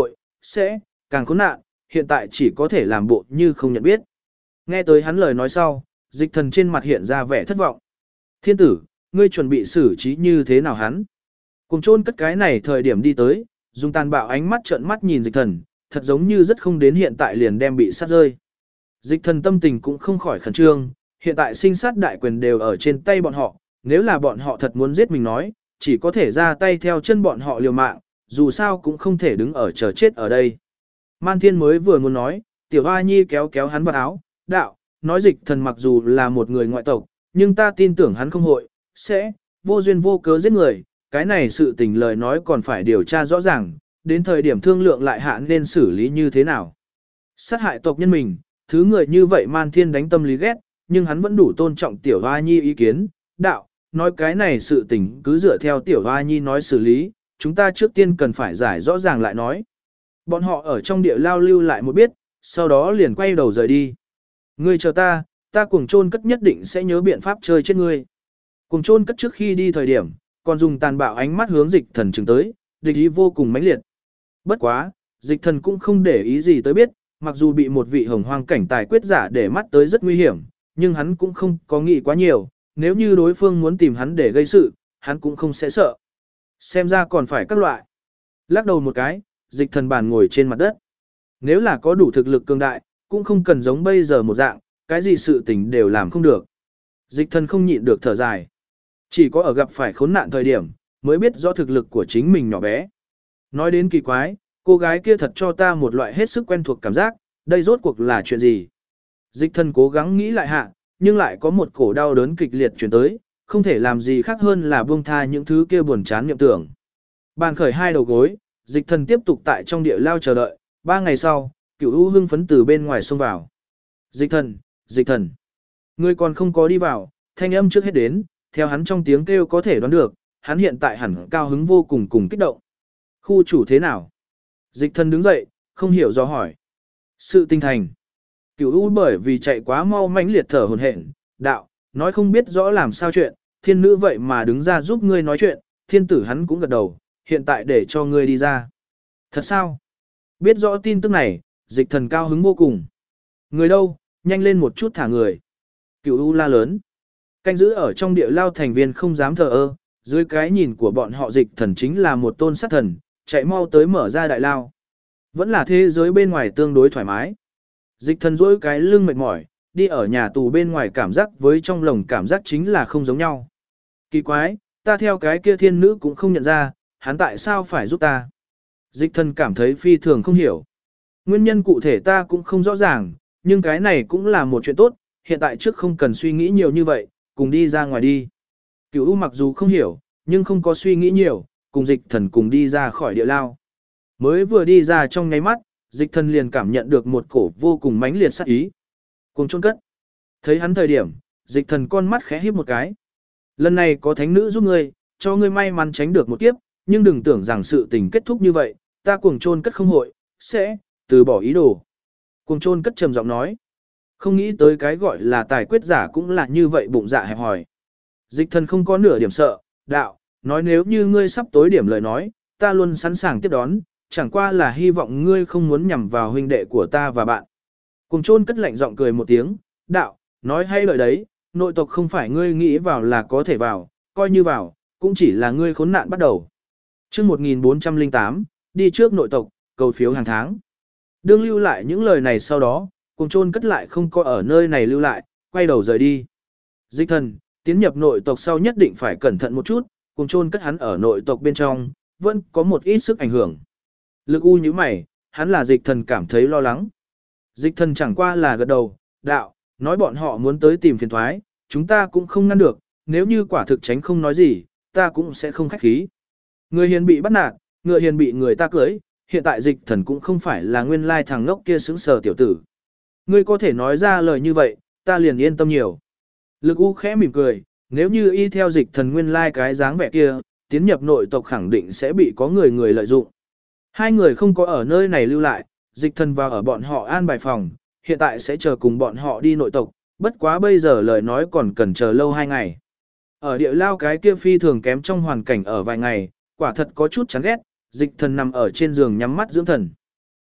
sẽ, càng khốn nạn, hiện tại chỉ có thể làm bộ như không nhận biết. Nghe tới hắn lời nói sau, dịch thần trên mặt hiện ra vẻ thất vọng. Thiên tử, ngươi chuẩn bị xử trí như thế nào hắn? Cùng chôn cất cái này thời điểm đi tới, dùng tàn bạo ánh mắt trợn mắt nhìn dịch thần, thật giống như rất không đến hiện tại liền đem bị sát rơi. Dịch thần tâm tình cũng không khỏi khẩn trương, hiện tại sinh sát đại quyền đều ở trên tay bọn họ, nếu là bọn họ thật muốn giết mình nói, chỉ có thể ra tay theo chân bọn họ liều mạng, dù sao cũng không thể đứng ở chờ chết ở đây. Man Thiên mới vừa muốn nói, Tiểu Hoa Nhi kéo kéo hắn vào áo, đạo, nói dịch thần mặc dù là một người ngoại tộc, nhưng ta tin tưởng hắn không hội, sẽ, vô duyên vô cớ giết người, cái này sự tình lời nói còn phải điều tra rõ ràng, đến thời điểm thương lượng lại hạ nên xử lý như thế nào. Sát hại tộc nhân mình, thứ người như vậy Man Thiên đánh tâm lý ghét, nhưng hắn vẫn đủ tôn trọng Tiểu Hoa Nhi ý kiến, đạo, nói cái này sự tình cứ dựa theo Tiểu Hoa Nhi nói xử lý, chúng ta trước tiên cần phải giải rõ ràng lại nói. Bọn họ ở trong địa lao lưu lại một biết, sau đó liền quay đầu rời đi. Ngươi chờ ta cuồng trôn cất nhất định sẽ nhớ biện pháp chơi chết ngươi. Cuồng trôn cất trước khi đi thời điểm, còn dùng tàn bạo ánh mắt hướng dịch thần chừng tới, địch ý vô cùng mãnh liệt. Bất quá, dịch thần cũng không để ý gì tới biết, mặc dù bị một vị hồng hoang cảnh tài quyết giả để mắt tới rất nguy hiểm, nhưng hắn cũng không có nghĩ quá nhiều, nếu như đối phương muốn tìm hắn để gây sự, hắn cũng không sẽ sợ. Xem ra còn phải các loại. Lắc đầu một cái, dịch thần bàn ngồi trên mặt đất. Nếu là có đủ thực lực cường đại, cũng không cần giống bây giờ một dạng, cái gì sự tình đều làm không được. Dịch thần không nhịn được thở dài. Chỉ có ở gặp phải khốn nạn thời điểm, mới biết rõ thực lực của chính mình nhỏ bé. Nói đến kỳ quái, cô gái kia thật cho ta một loại hết sức quen thuộc cảm giác, đây rốt cuộc là chuyện gì? Dịch thần cố gắng nghĩ lại hạ, nhưng lại có một cổ đau đớn kịch liệt chuyển tới, không thể làm gì khác hơn là buông tha những thứ kia buồn chán nhậm tưởng. Bàn khởi hai đầu gối, dịch thần tiếp tục tại trong địa lao chờ đợi, 3 ngày sau, Cửu U hưng phấn từ bên ngoài xông vào. Dịch thần. Người còn không có đi vào, thanh âm trước hết đến, theo hắn trong tiếng kêu có thể đoán được, hắn hiện tại hẳn cao hứng vô cùng cùng kích động. Khu chủ thế nào? Dịch thần đứng dậy, không hiểu do hỏi. Sự tinh thành. Cửu U bởi vì chạy quá mau mãnh liệt thở hổn hển, đạo, nói không biết rõ làm sao chuyện, thiên nữ vậy mà đứng ra giúp ngươi nói chuyện, thiên tử hắn cũng gật đầu, hiện tại để cho ngươi đi ra. Thật sao? Biết rõ tin tức này, dịch thần cao hứng vô cùng. Người đâu, nhanh lên một chút thả người. Cửu U la lớn. Canh giữ ở trong địa lao thành viên không dám thờ ơ, dưới cái nhìn của bọn họ dịch thần chính là một tôn sát thần, chạy mau tới mở ra đại lao. Vẫn là thế giới bên ngoài tương đối thoải mái. Dịch thần dỗi cái lưng mệt mỏi, đi ở nhà tù bên ngoài cảm giác với trong lồng cảm giác chính là không giống nhau. Kỳ quái, ta theo cái kia thiên nữ cũng không nhận ra, hắn tại sao phải giúp ta. Dịch thần cảm thấy phi thường không hiểu. Nguyên nhân cụ thể ta cũng không rõ ràng, nhưng cái này cũng là một chuyện tốt, hiện tại trước không cần suy nghĩ nhiều như vậy, cùng đi ra ngoài đi. Cửu U mặc dù không hiểu, nhưng không có suy nghĩ nhiều, cùng dịch thần cùng đi ra khỏi địa lao. Mới vừa đi ra trong nháy mắt, dịch thần liền cảm nhận được một cổ vô cùng mãnh liệt sát ý. Cùng chôn cất. Thấy hắn thời điểm, dịch thần con mắt khẽ híp một cái. Lần này có thánh nữ giúp ngươi, cho ngươi may mắn tránh được một kiếp, nhưng đừng tưởng rằng sự tình kết thúc như vậy, ta cuồng chôn cất không hội, sẽ từ bỏ ý đồ. Cuồng chôn cất trầm giọng nói. Không nghĩ tới cái gọi là tài quyết giả cũng là như vậy bụng dạ hẹp hòi. Dịch thần không có nửa điểm sợ, đạo, nói nếu như ngươi sắp tối điểm lời nói, ta luôn sẵn sàng tiếp đón, chẳng qua là hy vọng ngươi không muốn nhằm vào huynh đệ của ta và bạn. Cùng chôn cất lạnh giọng cười một tiếng, đạo, nói hay lời đấy, nội tộc không phải ngươi nghĩ vào là có thể vào, coi như vào, cũng chỉ là ngươi khốn nạn bắt đầu. Chương 1408, đi trước nội tộc, cầu phiếu hàng tháng. Đương lưu lại những lời này sau đó, cùng chôn cất lại không có ở nơi này lưu lại, quay đầu rời đi. Dịch thần, tiến nhập nội tộc sau nhất định phải cẩn thận một chút, cùng chôn cất hắn ở nội tộc bên trong, vẫn có một ít sức ảnh hưởng. Lực U như mày, hắn là dịch thần cảm thấy lo lắng. Dịch thần chẳng qua là gật đầu, đạo, nói bọn họ muốn tới tìm phiền thoái, chúng ta cũng không ngăn được, nếu như quả thực tránh không nói gì, ta cũng sẽ không khách khí. Người hiền bị bắt nạt, ngựa hiền bị người ta cưới, hiện tại dịch thần cũng không phải là nguyên lai thằng ngốc kia xứng sờ tiểu tử. Ngươi có thể nói ra lời như vậy, ta liền yên tâm nhiều. Lực U khẽ mỉm cười, nếu như y theo dịch thần nguyên lai cái dáng vẻ kia, tiến nhập nội tộc khẳng định sẽ bị có người lợi dụng. Hai người không có ở nơi này lưu lại, dịch thần vào ở bọn họ an bài phòng, hiện tại sẽ chờ cùng bọn họ đi nội tộc, bất quá bây giờ lời nói còn cần chờ lâu 2 ngày. Ở địa lao cái kia phi thường kém trong hoàn cảnh ở vài ngày, quả thật có chút chán ghét, dịch thần nằm ở trên giường nhắm mắt dưỡng thần.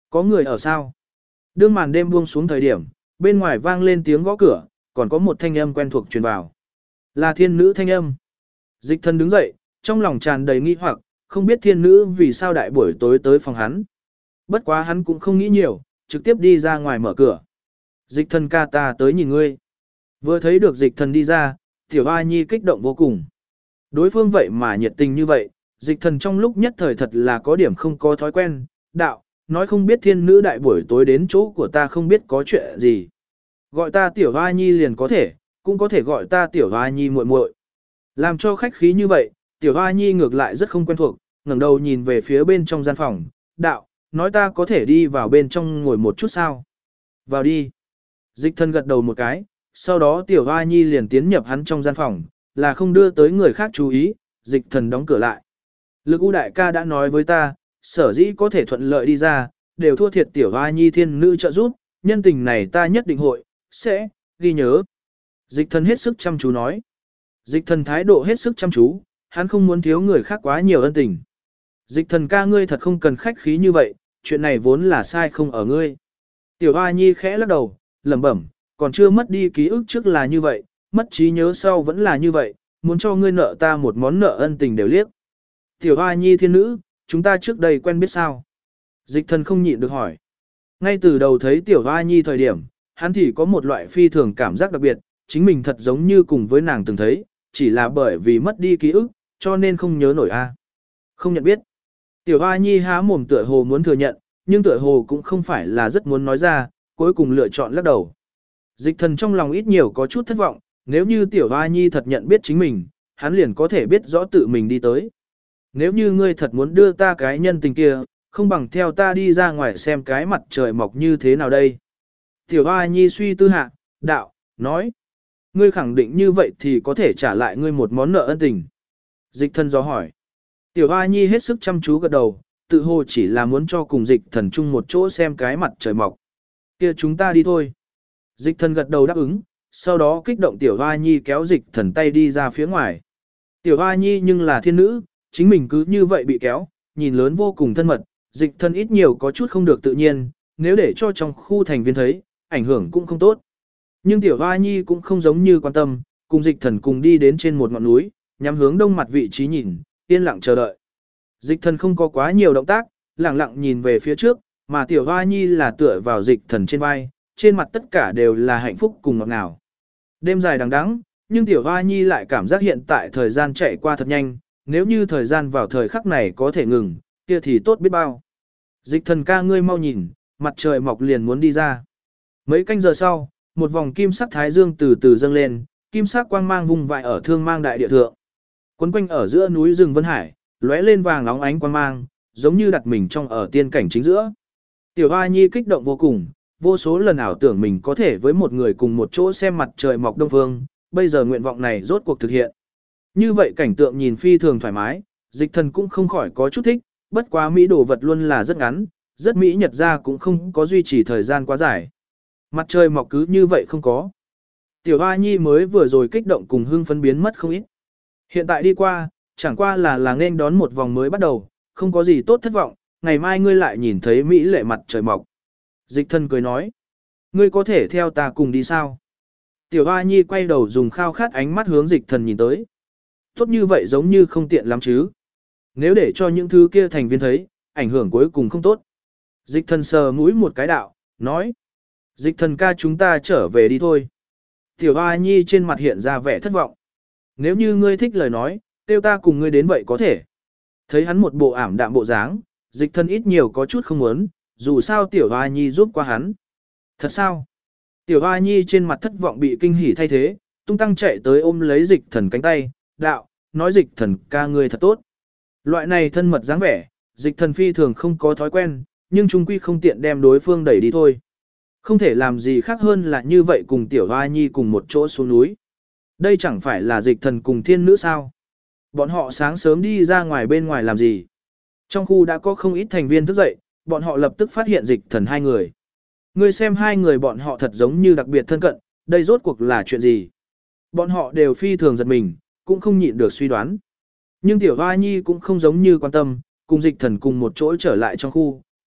Có người ở sao? Đương màn đêm buông xuống thời điểm, bên ngoài vang lên tiếng gõ cửa, còn có một thanh âm quen thuộc truyền vào. Là thiên nữ thanh âm. Dịch Thần đứng dậy, trong lòng tràn đầy nghi hoặc, không biết thiên nữ vì sao đại buổi tối tới phòng hắn. Bất quá hắn cũng không nghĩ nhiều, trực tiếp đi ra ngoài mở cửa. Dịch Thần ca, ta tới nhìn ngươi. Vừa thấy được Dịch Thần đi ra, Tiểu Hoa Nhi kích động vô cùng. Đối phương vậy mà nhiệt tình như vậy, Dịch Thần trong lúc nhất thời thật là có điểm không có thói quen. Đạo, nói không biết thiên nữ đại buổi tối đến chỗ của ta không biết có chuyện gì. Gọi ta Tiểu Hoa Nhi liền có thể, cũng có thể gọi ta Tiểu Hoa Nhi muội muội. Làm cho khách khí như vậy, Tiểu Hoa Nhi ngược lại rất không quen thuộc, ngẩng đầu nhìn về phía bên trong gian phòng. Đạo, nói ta có thể đi vào bên trong ngồi một chút sao? Vào đi. Dịch Thần gật đầu một cái, sau đó Tiểu Hoa Nhi liền tiến nhập hắn trong gian phòng, là không đưa tới người khác chú ý, Dịch Thần đóng cửa lại. Lực U đại ca đã nói với ta, sở dĩ có thể thuận lợi đi ra, đều thua thiệt Tiểu Hoa Nhi thiên nữ trợ giúp, nhân tình này ta nhất định sẽ ghi nhớ. Dịch Thần hết sức chăm chú nói. Dịch Thần thái độ hết sức chăm chú, hắn không muốn thiếu người khác quá nhiều ân tình. Dịch Thần ca, ngươi thật không cần khách khí như vậy, chuyện này vốn là sai không ở ngươi. Tiểu Hoa Nhi khẽ lắc đầu, lẩm bẩm, còn chưa mất đi ký ức trước là như vậy, mất trí nhớ sau vẫn là như vậy, muốn cho ngươi nợ ta một món nợ ân tình đều liếc. Tiểu Hoa Nhi thiên nữ, chúng ta trước đây quen biết sao? Dịch Thần không nhịn được hỏi. Ngay từ đầu thấy Tiểu Hoa Nhi thời điểm, hắn thì có một loại phi thường cảm giác đặc biệt, chính mình thật giống như cùng với nàng từng thấy, chỉ là bởi vì mất đi ký ức, cho nên không nhớ nổi a. Không nhận biết. Tiểu Hoa Nhi há mồm tựa hồ muốn thừa nhận, nhưng tựa hồ cũng không phải là rất muốn nói ra, cuối cùng lựa chọn lắc đầu. Dịch Thần trong lòng ít nhiều có chút thất vọng, nếu như Tiểu Hoa Nhi thật nhận biết chính mình, hắn liền có thể biết rõ tự mình đi tới. Nếu như ngươi thật muốn đưa ta cái nhân tình kia, không bằng theo ta đi ra ngoài xem cái mặt trời mọc như thế nào đây. Tiểu Hoa Nhi suy tư hạ, đạo, nói. Ngươi khẳng định như vậy thì có thể trả lại ngươi một món nợ ân tình. Dịch Thần dò hỏi. Tiểu Hoa Nhi hết sức chăm chú gật đầu, tự hồ chỉ là muốn cho cùng Dịch Thần chung một chỗ xem cái mặt trời mọc. Kia chúng ta đi thôi. Dịch Thần gật đầu đáp ứng, sau đó kích động Tiểu Hoa Nhi kéo Dịch Thần tay đi ra phía ngoài. Tiểu Hoa Nhi nhưng là thiên nữ, chính mình cứ như vậy bị kéo, nhìn lớn vô cùng thân mật, Dịch Thần ít nhiều có chút không được tự nhiên, nếu để cho trong khu thành viên thấy, ảnh hưởng cũng không tốt. Nhưng Tiểu Hoa Nhi cũng không giống như quan tâm, cùng Dịch Thần cùng đi đến trên một ngọn núi, nhắm hướng đông mặt vị trí nhìn, yên lặng chờ đợi. Dịch Thần không có quá nhiều động tác, lặng lặng nhìn về phía trước, mà Tiểu Hoa Nhi là tựa vào Dịch Thần trên vai, trên mặt tất cả đều là hạnh phúc cùng ngọt ngào. Đêm dài đằng đẵng, nhưng Tiểu Hoa Nhi lại cảm giác hiện tại thời gian chạy qua thật nhanh, nếu như thời gian vào thời khắc này có thể ngừng, kia thì tốt biết bao. Dịch Thần ca, ngươi mau nhìn, mặt trời mọc liền muốn đi ra. Mấy canh giờ sau, một vòng kim sắc thái dương từ từ dâng lên, kim sắc quang mang vung vãi ở thương mang đại địa thượng. Quấn quanh ở giữa núi rừng Vân Hải, lóe lên vàng óng ánh quang mang, giống như đặt mình trong ở tiên cảnh chính giữa. Tiểu Hoa Nhi kích động vô cùng, vô số lần ảo tưởng mình có thể với một người cùng một chỗ xem mặt trời mọc đông phương, bây giờ nguyện vọng này rốt cuộc thực hiện. Như vậy cảnh tượng nhìn phi thường thoải mái, Dịch Thần cũng không khỏi có chút thích, bất quá mỹ đồ vật luôn là rất ngắn, rất mỹ nhật ra cũng không có duy trì thời gian quá dài. Mặt trời mọc cứ như vậy không có. Tiểu Hoa Nhi mới vừa rồi kích động cùng hưng phấn biến mất không ít. Hiện tại đi qua, chẳng qua là nên đón một vòng mới bắt đầu, không có gì tốt thất vọng, ngày mai ngươi lại nhìn thấy mỹ lệ mặt trời mọc. Dịch Thần cười nói, ngươi có thể theo ta cùng đi sao? Tiểu Hoa Nhi quay đầu dùng khao khát ánh mắt hướng Dịch Thần nhìn tới. Tốt như vậy giống như không tiện lắm chứ. Nếu để cho những thứ kia thành viên thấy, ảnh hưởng cuối cùng không tốt. Dịch Thần sờ mũi một cái đạo, nói. Dịch Thần ca, chúng ta trở về đi thôi. Tiểu Hoa Nhi trên mặt hiện ra vẻ thất vọng. Nếu như ngươi thích lời nói, kêu ta cùng ngươi đến vậy có thể. Thấy hắn một bộ ảm đạm bộ dáng, Dịch Thần ít nhiều có chút không muốn, dù sao Tiểu Hoa Nhi giúp qua hắn. Thật sao? Tiểu Hoa Nhi trên mặt thất vọng bị kinh hỉ thay thế, tung tăng chạy tới ôm lấy Dịch Thần cánh tay, đạo, nói Dịch Thần ca ngươi thật tốt. Loại này thân mật dáng vẻ, Dịch Thần phi thường không có thói quen, nhưng chung quy không tiện đem đối phương đẩy đi thôi. Không thể làm gì khác hơn là như vậy cùng Tiểu Hoa Nhi cùng một chỗ xuống núi. Đây chẳng phải là Dịch Thần cùng thiên nữ sao? Bọn họ sáng sớm đi ra ngoài bên ngoài làm gì? Trong khu đã có không ít thành viên thức dậy, bọn họ lập tức phát hiện Dịch Thần hai người. Ngươi xem hai người bọn họ thật giống như đặc biệt thân cận, đây rốt cuộc là chuyện gì? Bọn họ đều phi thường giật mình, cũng không nhịn được suy đoán. Nhưng Tiểu Hoa Nhi cũng không giống như quan tâm, cùng Dịch Thần cùng một chỗ trở lại trong khu,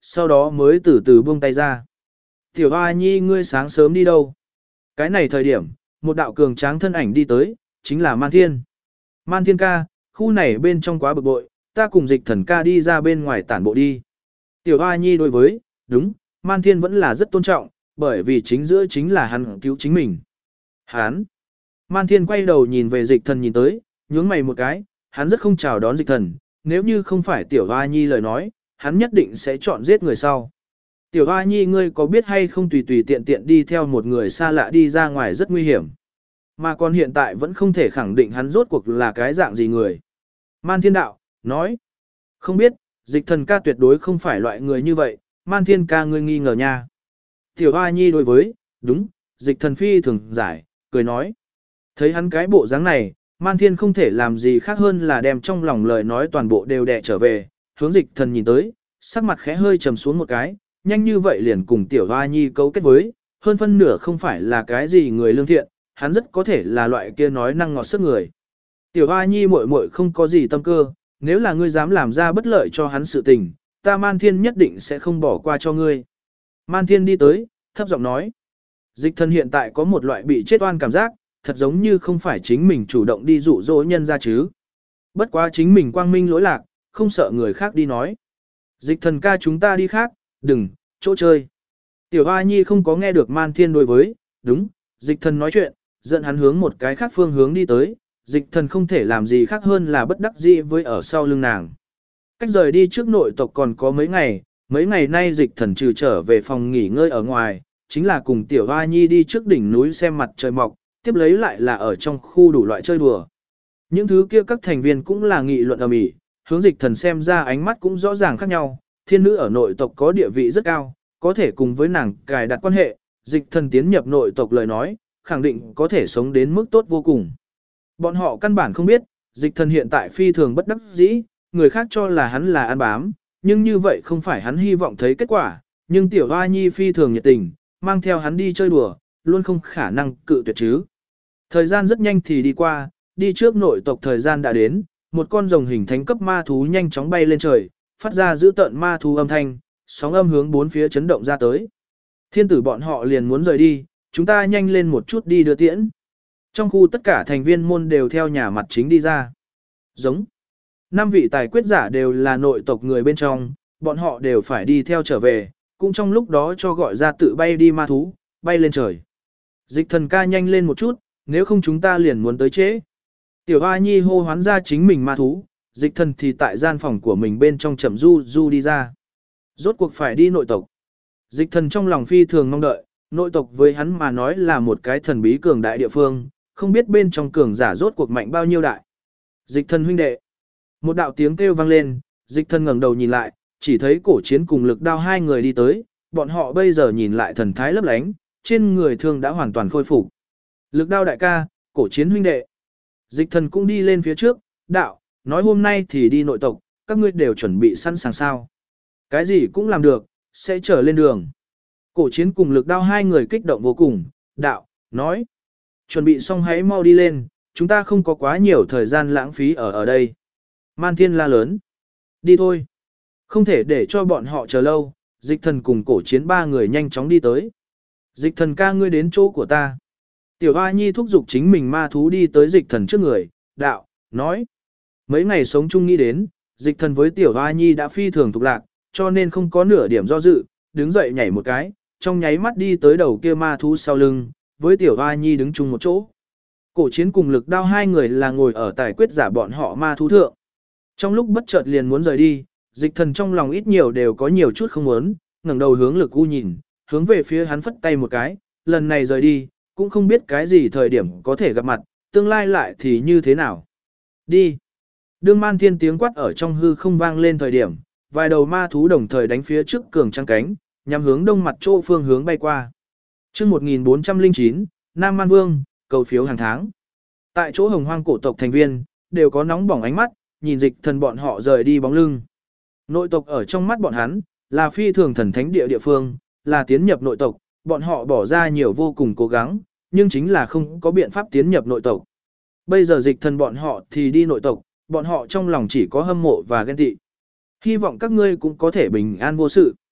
sau đó mới từ từ buông tay ra. Tiểu Hoa Nhi ngươi sáng sớm đi đâu? Cái này thời điểm, một đạo cường tráng thân ảnh đi tới, chính là Man Thiên. Man Thiên ca, khu này bên trong quá bực bội, ta cùng Dịch Thần ca đi ra bên ngoài tản bộ đi. Tiểu Hoa Nhi đối với, đúng, Man Thiên vẫn là rất tôn trọng, bởi vì chính giữa chính là hắn cứu chính mình. Hắn. Man Thiên quay đầu nhìn về Dịch Thần nhìn tới, nhướng mày một cái, hắn rất không chào đón Dịch Thần, nếu như không phải Tiểu Hoa Nhi lời nói, hắn nhất định sẽ chọn giết người sau. Tiểu Hoa Nhi ngươi có biết hay không tùy tùy tiện tiện đi theo một người xa lạ đi ra ngoài rất nguy hiểm. Mà còn hiện tại vẫn không thể khẳng định hắn rốt cuộc là cái dạng gì người. Man Thiên đạo, nói. Không biết, Dịch Thần ca tuyệt đối không phải loại người như vậy, Man Thiên ca ngươi nghi ngờ nha. Tiểu Hoa Nhi đối với, đúng, Dịch Thần phi thường giải, cười nói. Thấy hắn cái bộ dáng này, Man Thiên không thể làm gì khác hơn là đem trong lòng lời nói toàn bộ đều đè trở về, hướng Dịch Thần nhìn tới, sắc mặt khẽ hơi trầm xuống một cái, nhanh như vậy liền cùng Tiểu Hoa Nhi cấu kết với, hơn phân nửa không phải là cái gì người lương thiện, hắn rất có thể là loại kia nói năng ngọt sức người. Tiểu Hoa Nhi muội muội không có gì tâm cơ, nếu là ngươi dám làm ra bất lợi cho hắn sự tình, ta Man Thiên nhất định sẽ không bỏ qua cho ngươi. Man Thiên đi tới, thấp giọng nói. Dịch Thần hiện tại có một loại bị chết oan cảm giác, thật giống như không phải chính mình chủ động đi dụ dỗ nhân ra chứ. Bất quá chính mình quang minh lỗi lạc, không sợ người khác đi nói. Dịch Thần ca chúng ta đi khác, đừng, chỗ chơi. Tiểu Hoa Nhi không có nghe được Man Thiên đối với, đúng, Dịch Thần nói chuyện, dẫn hắn hướng một cái khác phương hướng đi tới, Dịch Thần không thể làm gì khác hơn là bất đắc dĩ với ở sau lưng nàng. Cách rời đi trước nội tộc còn có mấy ngày nay Dịch Thần trừ trở về phòng nghỉ ngơi ở ngoài, chính là cùng Tiểu Hoa Nhi đi trước đỉnh núi xem mặt trời mọc, tiếp lấy lại là ở trong khu đủ loại chơi đùa. Những thứ kia các thành viên cũng là nghị luận ầm ĩ, hướng Dịch Thần xem ra ánh mắt cũng rõ ràng khác nhau, thiên nữ ở nội tộc có địa vị rất cao, có thể cùng với nàng cài đặt quan hệ, Dịch Thần tiến nhập nội tộc lời nói, khẳng định có thể sống đến mức tốt vô cùng. Bọn họ căn bản không biết, Dịch Thần hiện tại phi thường bất đắc dĩ, người khác cho là hắn là ăn bám, nhưng như vậy không phải hắn hy vọng thấy kết quả, nhưng Tiểu Hoa Nhi phi thường nhiệt tình, mang theo hắn đi chơi đùa, luôn không khả năng cự tuyệt chứ. Thời gian rất nhanh thì đi qua, đi trước nội tộc thời gian đã đến, một con rồng hình thánh cấp ma thú nhanh chóng bay lên trời, phát ra dữ tợn ma thú âm thanh, sóng âm hướng bốn phía chấn động ra tới. Thiên tử bọn họ liền muốn rời đi, chúng ta nhanh lên một chút đi đưa tiễn. Trong khu tất cả thành viên môn đều theo nhà mặt chính đi ra. Giống. 5 vị tài quyết giả đều là nội tộc người bên trong, bọn họ đều phải đi theo trở về, cũng trong lúc đó cho gọi ra tự bay đi ma thú, bay lên trời. Dịch Thần ca nhanh lên một chút, nếu không chúng ta liền muốn tới trễ. Tiểu Hoa Nhi hô hoán ra chính mình ma thú, Dịch Thần thì tại gian phòng của mình bên trong chậm du đi ra. Rốt cuộc phải đi nội tộc. Dịch Thần trong lòng phi thường mong đợi, nội tộc với hắn mà nói là một cái thần bí cường đại địa phương, không biết bên trong cường giả rốt cuộc mạnh bao nhiêu đại. Dịch Thần huynh đệ. Một đạo tiếng kêu vang lên, Dịch Thần ngẩng đầu nhìn lại, chỉ thấy Cổ Chiến cùng Lực Đao hai người đi tới, bọn họ bây giờ nhìn lại thần thái lấp lánh, trên người thương đã hoàn toàn khôi phục. Lực Đao đại ca, Cổ Chiến huynh đệ. Dịch Thần cũng đi lên phía trước, đạo, nói hôm nay thì đi nội tộc, các ngươi đều chuẩn bị sẵn sàng sao. Cái gì cũng làm được, sẽ trở lên đường. Cổ Chiến cùng Lực Đao hai người kích động vô cùng, đạo, nói. Chuẩn bị xong hãy mau đi lên, chúng ta không có quá nhiều thời gian lãng phí ở đây. Man Thiên la lớn. Đi thôi. Không thể để cho bọn họ chờ lâu, Dịch Thần cùng Cổ Chiến ba người nhanh chóng đi tới. Dịch Thần ca ngươi đến chỗ của ta. Tiểu Hoa Nhi thúc giục chính mình ma thú đi tới Dịch Thần trước người, đạo, nói. Mấy ngày sống chung nghĩ đến, Dịch Thần với Tiểu Hoa Nhi đã phi thường thuộc lạc, cho nên không có nửa điểm do dự, đứng dậy nhảy một cái, trong nháy mắt đi tới đầu kia ma thú sau lưng, với Tiểu Hoa Nhi đứng chung một chỗ. Cổ Chiến cùng Lực Đao hai người là ngồi ở tài quyết giả bọn họ ma thú thượng. Trong lúc bất chợt liền muốn rời đi, Dịch Thần trong lòng ít nhiều đều có nhiều chút không muốn, ngẩng đầu hướng Lực U nhìn, hướng về phía hắn phất tay một cái, lần này rời đi, cũng không biết cái gì thời điểm có thể gặp mặt, tương lai lại thì như thế nào. Đi. Đương Man Thiên tiếng quát ở trong hư không vang lên thời điểm, vài đầu ma thú đồng thời đánh phía trước cường trăng cánh, nhằm hướng đông mặt chỗ phương hướng bay qua. Chương 1409, Nam Man Vương, cầu phiếu hàng tháng. Tại chỗ Hồng Hoang cổ tộc thành viên đều có nóng bỏng ánh mắt, nhìn Dịch Thần bọn họ rời đi bóng lưng. Nội tộc ở trong mắt bọn hắn là phi thường thần thánh địa phương, là tiến nhập nội tộc, bọn họ bỏ ra nhiều vô cùng cố gắng, nhưng chính là không có biện pháp tiến nhập nội tộc. Bây giờ Dịch Thần bọn họ thì đi nội tộc, bọn họ trong lòng chỉ có hâm mộ và ghen tị. Hy vọng các ngươi cũng có thể bình an vô sự.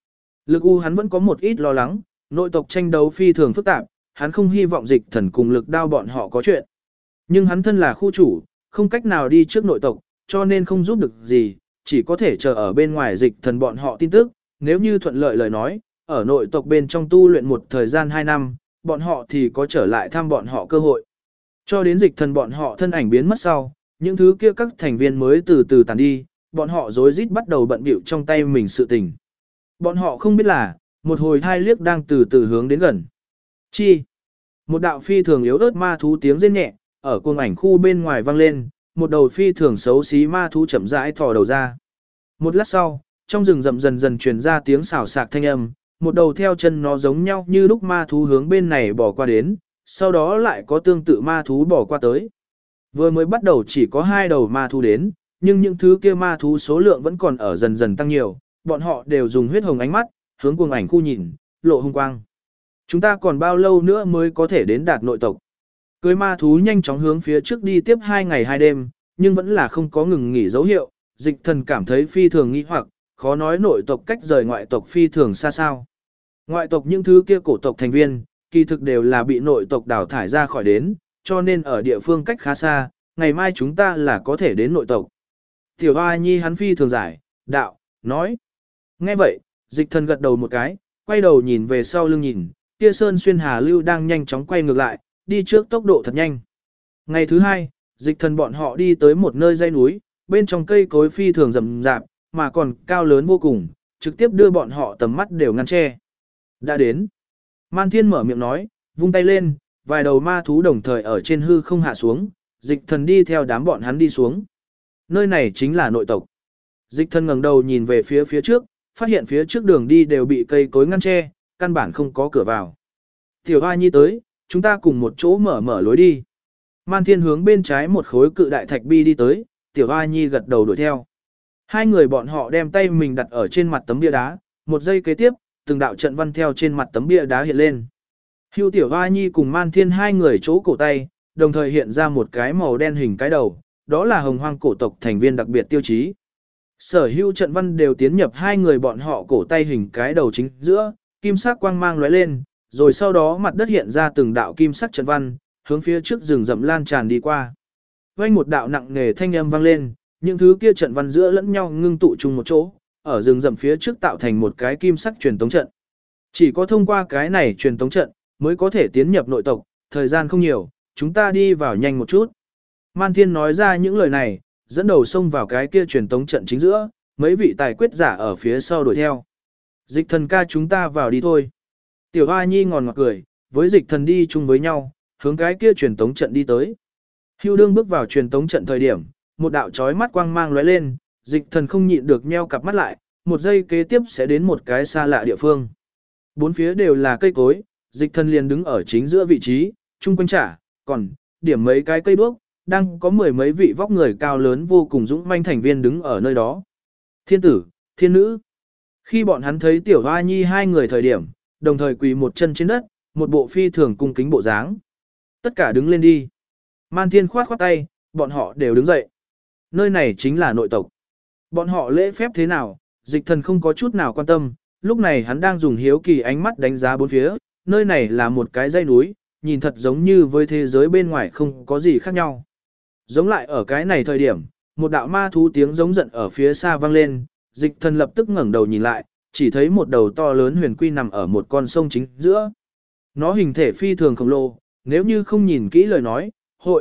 Lực U hắn vẫn có một ít lo lắng, nội tộc tranh đấu phi thường phức tạp, hắn không hy vọng dịch thần cùng lực đao bọn họ có chuyện. Nhưng hắn thân là khu chủ, không cách nào đi trước nội tộc, cho nên không giúp được gì, chỉ có thể chờ ở bên ngoài dịch thần bọn họ tin tức, nếu như thuận lợi lời nói, ở nội tộc bên trong tu luyện một thời gian 2 năm, bọn họ thì có trở lại thăm bọn họ cơ hội. Cho đến dịch thần bọn họ thân ảnh biến mất sau, những thứ kia các thành viên mới từ từ tàn đi, bọn họ rối rít bắt đầu bận bịu trong tay mình sự tình. Bọn họ không biết là, một hồi thai liếc đang từ từ hướng đến gần. Chi? Một đạo phi thường yếu ớt ma thú tiếng rên nhẹ, ở cuồng ảnh khu bên ngoài vang lên, một đầu phi thường xấu xí ma thú chậm rãi thò đầu ra. Một lát sau, trong rừng rậm dần dần truyền ra tiếng xào xạc thanh âm, một đầu theo chân nó giống nhau như lúc ma thú hướng bên này bỏ qua đến, sau đó lại có tương tự ma thú bỏ qua tới. Vừa mới bắt đầu chỉ có 2 đầu ma thú đến, nhưng những thứ kia ma thú số lượng vẫn còn ở dần dần tăng nhiều, bọn họ đều dùng huyết hồng ánh mắt, hướng cuồng ảnh khu nhìn, lộ hung quang. Chúng ta còn bao lâu nữa mới có thể đến đạt nội tộc? Cưới ma thú nhanh chóng hướng phía trước đi tiếp 2 ngày 2 đêm, nhưng vẫn là không có ngừng nghỉ dấu hiệu, dịch thần cảm thấy phi thường nghi hoặc, khó nói nội tộc cách rời ngoại tộc phi thường xa sao. Ngoại tộc những thứ kia cổ tộc thành viên, kỳ thực đều là bị nội tộc đào thải ra khỏi đến, cho nên ở địa phương cách khá xa, ngày mai chúng ta là có thể đến nội tộc. Tiểu Hoa Nhi hắn phi thường giải, đạo, nói. Nghe vậy, dịch thần gật đầu một cái, quay đầu nhìn về sau lưng nhìn, kia sơn xuyên hà lưu đang nhanh chóng quay ngược lại, đi trước tốc độ thật nhanh. Ngày thứ 2, dịch thần bọn họ đi tới một nơi dãy núi, bên trong cây cối phi thường rậm rạp, mà còn cao lớn vô cùng, trực tiếp đưa bọn họ tầm mắt đều ngăn che. Đã đến. Man Thiên mở miệng nói, vung tay lên, vài đầu ma thú đồng thời ở trên hư không hạ xuống, dịch thần đi theo đám bọn hắn đi xuống. Nơi này chính là nội tộc. Dịch thần ngẩng đầu nhìn về phía trước, phát hiện phía trước đường đi đều bị cây cối ngăn che, căn bản không có cửa vào. Tiểu Hoa Nhi tới, chúng ta cùng một chỗ mở lối đi. Man Thiên hướng bên trái một khối cự đại thạch bi đi tới, Tiểu Hoa Nhi gật đầu đuổi theo. Hai người bọn họ đem tay mình đặt ở trên mặt tấm bia đá, một giây kế tiếp, từng đạo trận văn theo trên mặt tấm bia đá hiện lên. Hưu Tiểu Hoa Nhi cùng Man Thiên hai người chỗ cổ tay, đồng thời hiện ra một cái màu đen hình cái đầu, đó là hồng hoang cổ tộc thành viên đặc biệt tiêu chí. Sở hữu trận văn đều tiến nhập hai người bọn họ cổ tay hình cái đầu chính giữa, kim sắc quang mang lóe lên, rồi sau đó mặt đất hiện ra từng đạo kim sắc trận văn, hướng phía trước rừng rậm lan tràn đi qua. Vang một đạo nặng nề thanh âm vang lên, những thứ kia trận văn giữa lẫn nhau ngưng tụ chung một chỗ, ở rừng rậm phía trước tạo thành một cái kim sắc truyền tống trận. Chỉ có thông qua cái này truyền tống trận mới có thể tiến nhập nội tộc, thời gian không nhiều, chúng ta đi vào nhanh một chút. Man Thiên nói ra những lời này, dẫn đầu xông vào cái kia truyền tống trận chính giữa, mấy vị tài quyết giả ở phía sau đuổi theo. Dịch thần ca chúng ta vào đi thôi. Tiểu Hoa Nhi ngòn ngọt cười, với dịch thần đi chung với nhau, hướng cái kia truyền tống trận đi tới. Hưu đương bước vào truyền tống trận thời điểm, một đạo chói mắt quang mang lóe lên, dịch thần không nhịn được nheo cặp mắt lại, một giây kế tiếp sẽ đến một cái xa lạ địa phương. Bốn phía đều là cây cối, dịch thần liền đứng ở chính giữa vị trí, chung quanh trả, còn, điểm mấy cái cây đuốc, đang có 10 mấy vị vóc người cao lớn vô cùng dũng manh thành viên đứng ở nơi đó. Thiên tử, thiên nữ. Khi bọn hắn thấy Tiểu Hoa Nhi hai người thời điểm, đồng thời quỳ một chân trên đất, một bộ phi thường cung kính bộ dáng. Tất cả đứng lên đi. Man Thiên khoát khoát tay, bọn họ đều đứng dậy. Nơi này chính là nội tộc. Bọn họ lễ phép thế nào, dịch thần không có chút nào quan tâm, lúc này hắn đang dùng hiếu kỳ ánh mắt đánh giá bốn phía, nơi này là một cái dãy núi, nhìn thật giống như với thế giới bên ngoài không có gì khác nhau. Giống lại ở cái này thời điểm, một đạo ma thú tiếng giống giận ở phía xa vang lên, dịch thần lập tức ngẩng đầu nhìn lại, chỉ thấy một đầu to lớn huyền quy nằm ở một con sông chính giữa. Nó hình thể phi thường khổng lồ, nếu như không nhìn kỹ lời nói,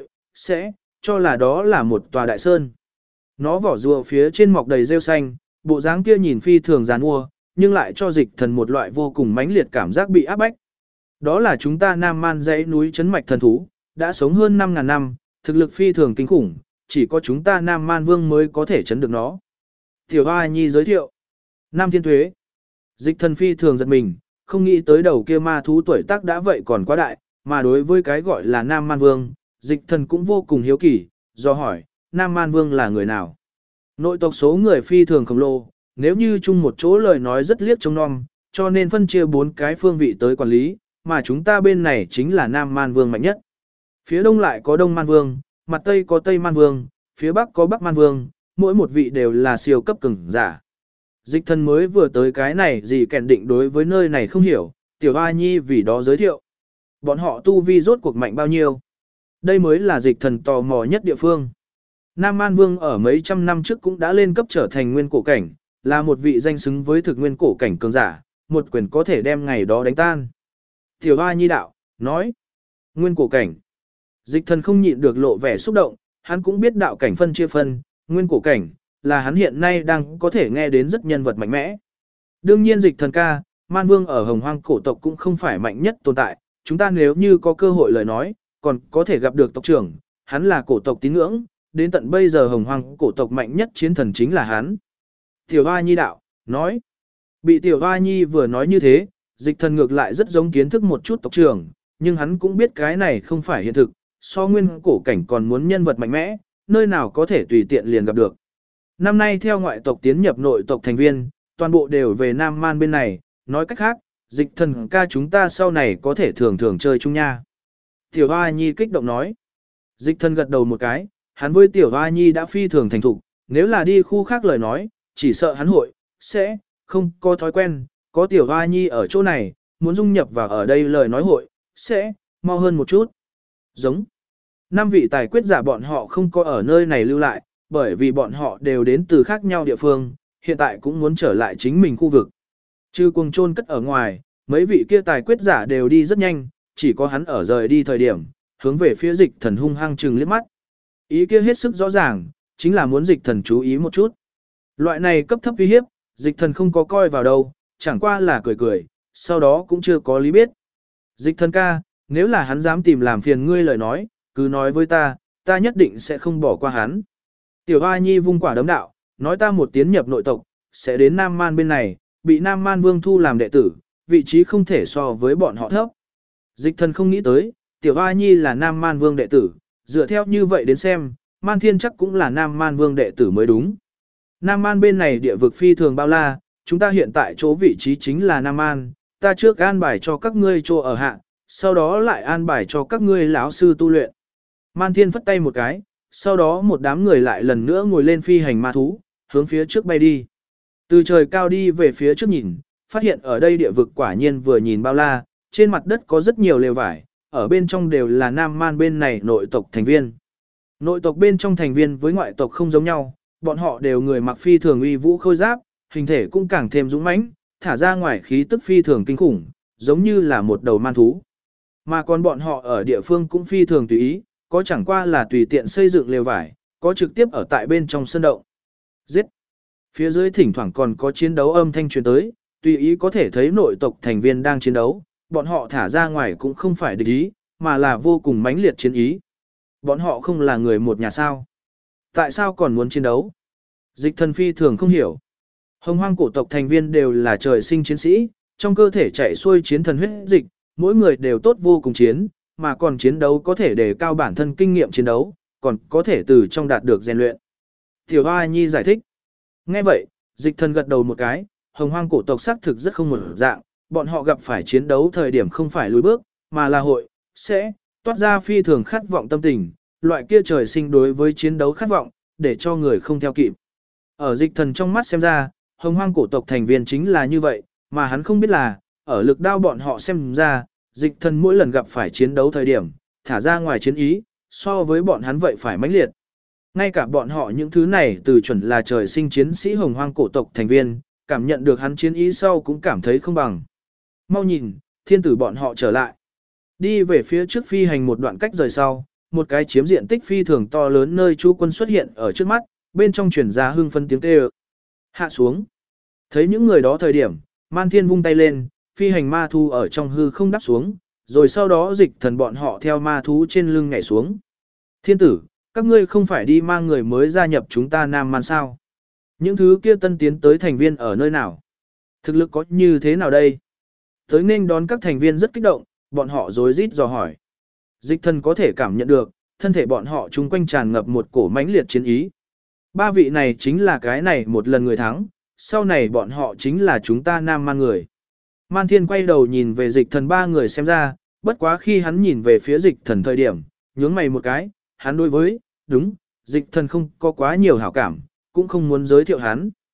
sẽ cho là đó là một tòa đại sơn. Nó vỏ rùa phía trên mọc đầy rêu xanh, bộ dáng kia nhìn phi thường giàn mua, nhưng lại cho dịch thần một loại vô cùng mãnh liệt cảm giác bị áp bách. Đó là chúng ta Nam Man dãy núi chấn mạch thần thú, đã sống hơn 5.000 năm, thực lực phi thường kinh khủng, chỉ có chúng ta Nam Man Vương mới có thể chấn được nó. Tiểu Hoa Nhi giới thiệu. Nam Thiên Tuế. Dịch thần phi thường giật mình, không nghĩ tới đầu kia ma thú tuổi tác đã vậy còn quá đại, mà đối với cái gọi là Nam Man Vương, dịch thần cũng vô cùng hiếu kỳ, do hỏi, Nam Man Vương là người nào? Nội tộc số người phi thường khổng lồ, nếu như chung một chỗ lời nói rất liếc trông nom, cho nên phân chia 4 cái phương vị tới quản lý, mà chúng ta bên này chính là Nam Man Vương mạnh nhất. Phía đông lại có Đông Man Vương, mặt tây có Tây Man Vương, phía bắc có Bắc Man Vương, mỗi một vị đều là siêu cấp cường giả. Dịch thần mới vừa tới cái này gì kèn định đối với nơi này không hiểu, tiểu hoa nhi vì đó giới thiệu. Bọn họ tu vi rốt cuộc mạnh bao nhiêu? Đây mới là dịch thần tò mò nhất địa phương. Nam Man Vương ở mấy trăm năm trước cũng đã lên cấp trở thành nguyên cổ cảnh, là một vị danh xứng với thực nguyên cổ cảnh cường giả, một quyền có thể đem ngày đó đánh tan. Tiểu hoa nhi đạo, nói, nguyên cổ cảnh. Dịch thần không nhịn được lộ vẻ xúc động, hắn cũng biết đạo cảnh phân chia phân, nguyên cổ cảnh, là hắn hiện nay đang có thể nghe đến rất nhân vật mạnh mẽ. Đương nhiên dịch thần ca, Man Vương ở Hồng Hoang cổ tộc cũng không phải mạnh nhất tồn tại, chúng ta nếu như có cơ hội lời nói, còn có thể gặp được tộc trưởng, hắn là cổ tộc tín ngưỡng, đến tận bây giờ Hồng Hoang cổ tộc mạnh nhất chiến thần chính là hắn. Tiểu Hoa Nhi đạo, nói, bị Tiểu Hoa Nhi vừa nói như thế, dịch thần ngược lại rất giống kiến thức một chút tộc trưởng, nhưng hắn cũng biết cái này không phải hiện thực, so nguyên cổ cảnh còn muốn nhân vật mạnh mẽ, nơi nào có thể tùy tiện liền gặp được. Năm nay theo ngoại tộc tiến nhập nội tộc thành viên, toàn bộ đều về Nam Man bên này, nói cách khác, dịch thần ca chúng ta sau này có thể thường thường chơi chung nha. Tiểu Hoa Nhi kích động nói. Dịch thần gật đầu một cái, hắn với Tiểu Hoa Nhi đã phi thường thành thục, nếu là đi khu khác lời nói, chỉ sợ hắn hội, sẽ, không có thói quen, có Tiểu Hoa Nhi ở chỗ này, muốn dung nhập vào ở đây lời nói hội, sẽ, mau hơn một chút. Giống. 5 vị tài quyết giả bọn họ không có ở nơi này lưu lại, bởi vì bọn họ đều đến từ khác nhau địa phương, hiện tại cũng muốn trở lại chính mình khu vực. Trừ cuồng trôn cất ở ngoài, mấy vị kia tài quyết giả đều đi rất nhanh, chỉ có hắn ở rời đi thời điểm, hướng về phía dịch thần hung hăng trừng liếc mắt. Ý kia hết sức rõ ràng, chính là muốn dịch thần chú ý một chút. Loại này cấp thấp uy hiếp, dịch thần không có coi vào đâu, chẳng qua là cười cười, sau đó cũng chưa có lý biết. Dịch thần ca, nếu là hắn dám tìm làm phiền ngươi lời nói, cứ nói với ta nhất định sẽ không bỏ qua hắn. Tiểu Hoa Nhi vung quả đấm đạo, nói ta một tiến nhập nội tộc, sẽ đến Nam Man bên này, bị Nam Man Vương thu làm đệ tử, vị trí không thể so với bọn họ thấp. Dịch thần không nghĩ tới, Tiểu Hoa Nhi là Nam Man Vương đệ tử, dựa theo như vậy đến xem, Man Thiên chắc cũng là Nam Man Vương đệ tử mới đúng. Nam Man bên này địa vực phi thường bao la, chúng ta hiện tại chỗ vị trí chính là Nam Man, ta trước an bài cho các ngươi chỗ ở hạ, sau đó lại an bài cho các ngươi lão sư tu luyện. Man Thiên phất tay một cái, sau đó một đám người lại lần nữa ngồi lên phi hành ma thú, hướng phía trước bay đi. Từ trời cao đi về phía trước nhìn, phát hiện ở đây địa vực quả nhiên vừa nhìn bao la, trên mặt đất có rất nhiều lều vải, ở bên trong đều là Nam Man bên này nội tộc thành viên. Nội tộc bên trong thành viên với ngoại tộc không giống nhau, bọn họ đều người mặc phi thường uy vũ khôi giáp, hình thể cũng càng thêm dũng mãnh, thả ra ngoài khí tức phi thường kinh khủng, giống như là một đầu man thú. Mà còn bọn họ ở địa phương cũng phi thường tùy ý, có chẳng qua là tùy tiện xây dựng lều vải, có trực tiếp ở tại bên trong sân động. Giết! Phía dưới thỉnh thoảng còn có chiến đấu âm thanh truyền tới, tùy ý có thể thấy nội tộc thành viên đang chiến đấu, bọn họ thả ra ngoài cũng không phải địch ý, mà là vô cùng mãnh liệt chiến ý. Bọn họ không là người một nhà sao? Tại sao còn muốn chiến đấu? Dịch thần phi thường không hiểu. Hồng Hoang cổ tộc thành viên đều là trời sinh chiến sĩ, trong cơ thể chạy xuôi chiến thần huyết dịch, mỗi người đều tốt vô cùng chiến, mà còn chiến đấu có thể đề cao bản thân kinh nghiệm chiến đấu, còn có thể từ trong đạt được rèn luyện. Tiểu Hoa Nhi giải thích. Nghe vậy, dịch thần gật đầu một cái, Hồng Hoang cổ tộc xác thực rất không một dạng, bọn họ gặp phải chiến đấu thời điểm không phải lùi bước, mà là hội, sẽ, toát ra phi thường khát vọng tâm tình, loại kia trời sinh đối với chiến đấu khát vọng, để cho người không theo kịp. Ở dịch thần trong mắt xem ra, Hồng Hoang cổ tộc thành viên chính là như vậy, mà hắn không biết là, ở lực đao bọn họ xem ra, dịch thần mỗi lần gặp phải chiến đấu thời điểm, thả ra ngoài chiến ý, so với bọn hắn vậy phải mãnh liệt. Ngay cả bọn họ những thứ này từ chuẩn là trời sinh chiến sĩ Hồng Hoang cổ tộc thành viên, cảm nhận được hắn chiến ý sau cũng cảm thấy không bằng. Mau nhìn, thiên tử bọn họ trở lại. Đi về phía trước phi hành một đoạn cách rời sau, một cái chiếm diện tích phi thường to lớn nơi chú quân xuất hiện ở trước mắt, bên trong truyền ra hưng phân tiếng kêu. Hạ xuống. Thấy những người đó thời điểm, Man Thiên vung tay lên, phi hành ma thú ở trong hư không đáp xuống, rồi sau đó dịch thần bọn họ theo ma thú trên lưng nhảy xuống. Thiên tử, các ngươi không phải đi mang người mới gia nhập chúng ta Nam Man sao? Những thứ kia tân tiến tới thành viên ở nơi nào? Thực lực có như thế nào đây? Tới nên đón các thành viên rất kích động, bọn họ rối rít dò hỏi. Dịch thần có thể cảm nhận được, thân thể bọn họ chung quanh tràn ngập một cổ mãnh liệt chiến ý. 3 vị này chính là cái này một lần người thắng, sau này bọn họ chính là chúng ta Nam Man người. Man Thiên quay đầu nhìn về dịch thần 3 người xem ra, bất quá khi hắn nhìn về phía dịch thần thời điểm, nhướng mày một cái, hắn đối với, đúng, dịch thần không có quá nhiều hảo cảm, cũng không muốn giới thiệu hắn.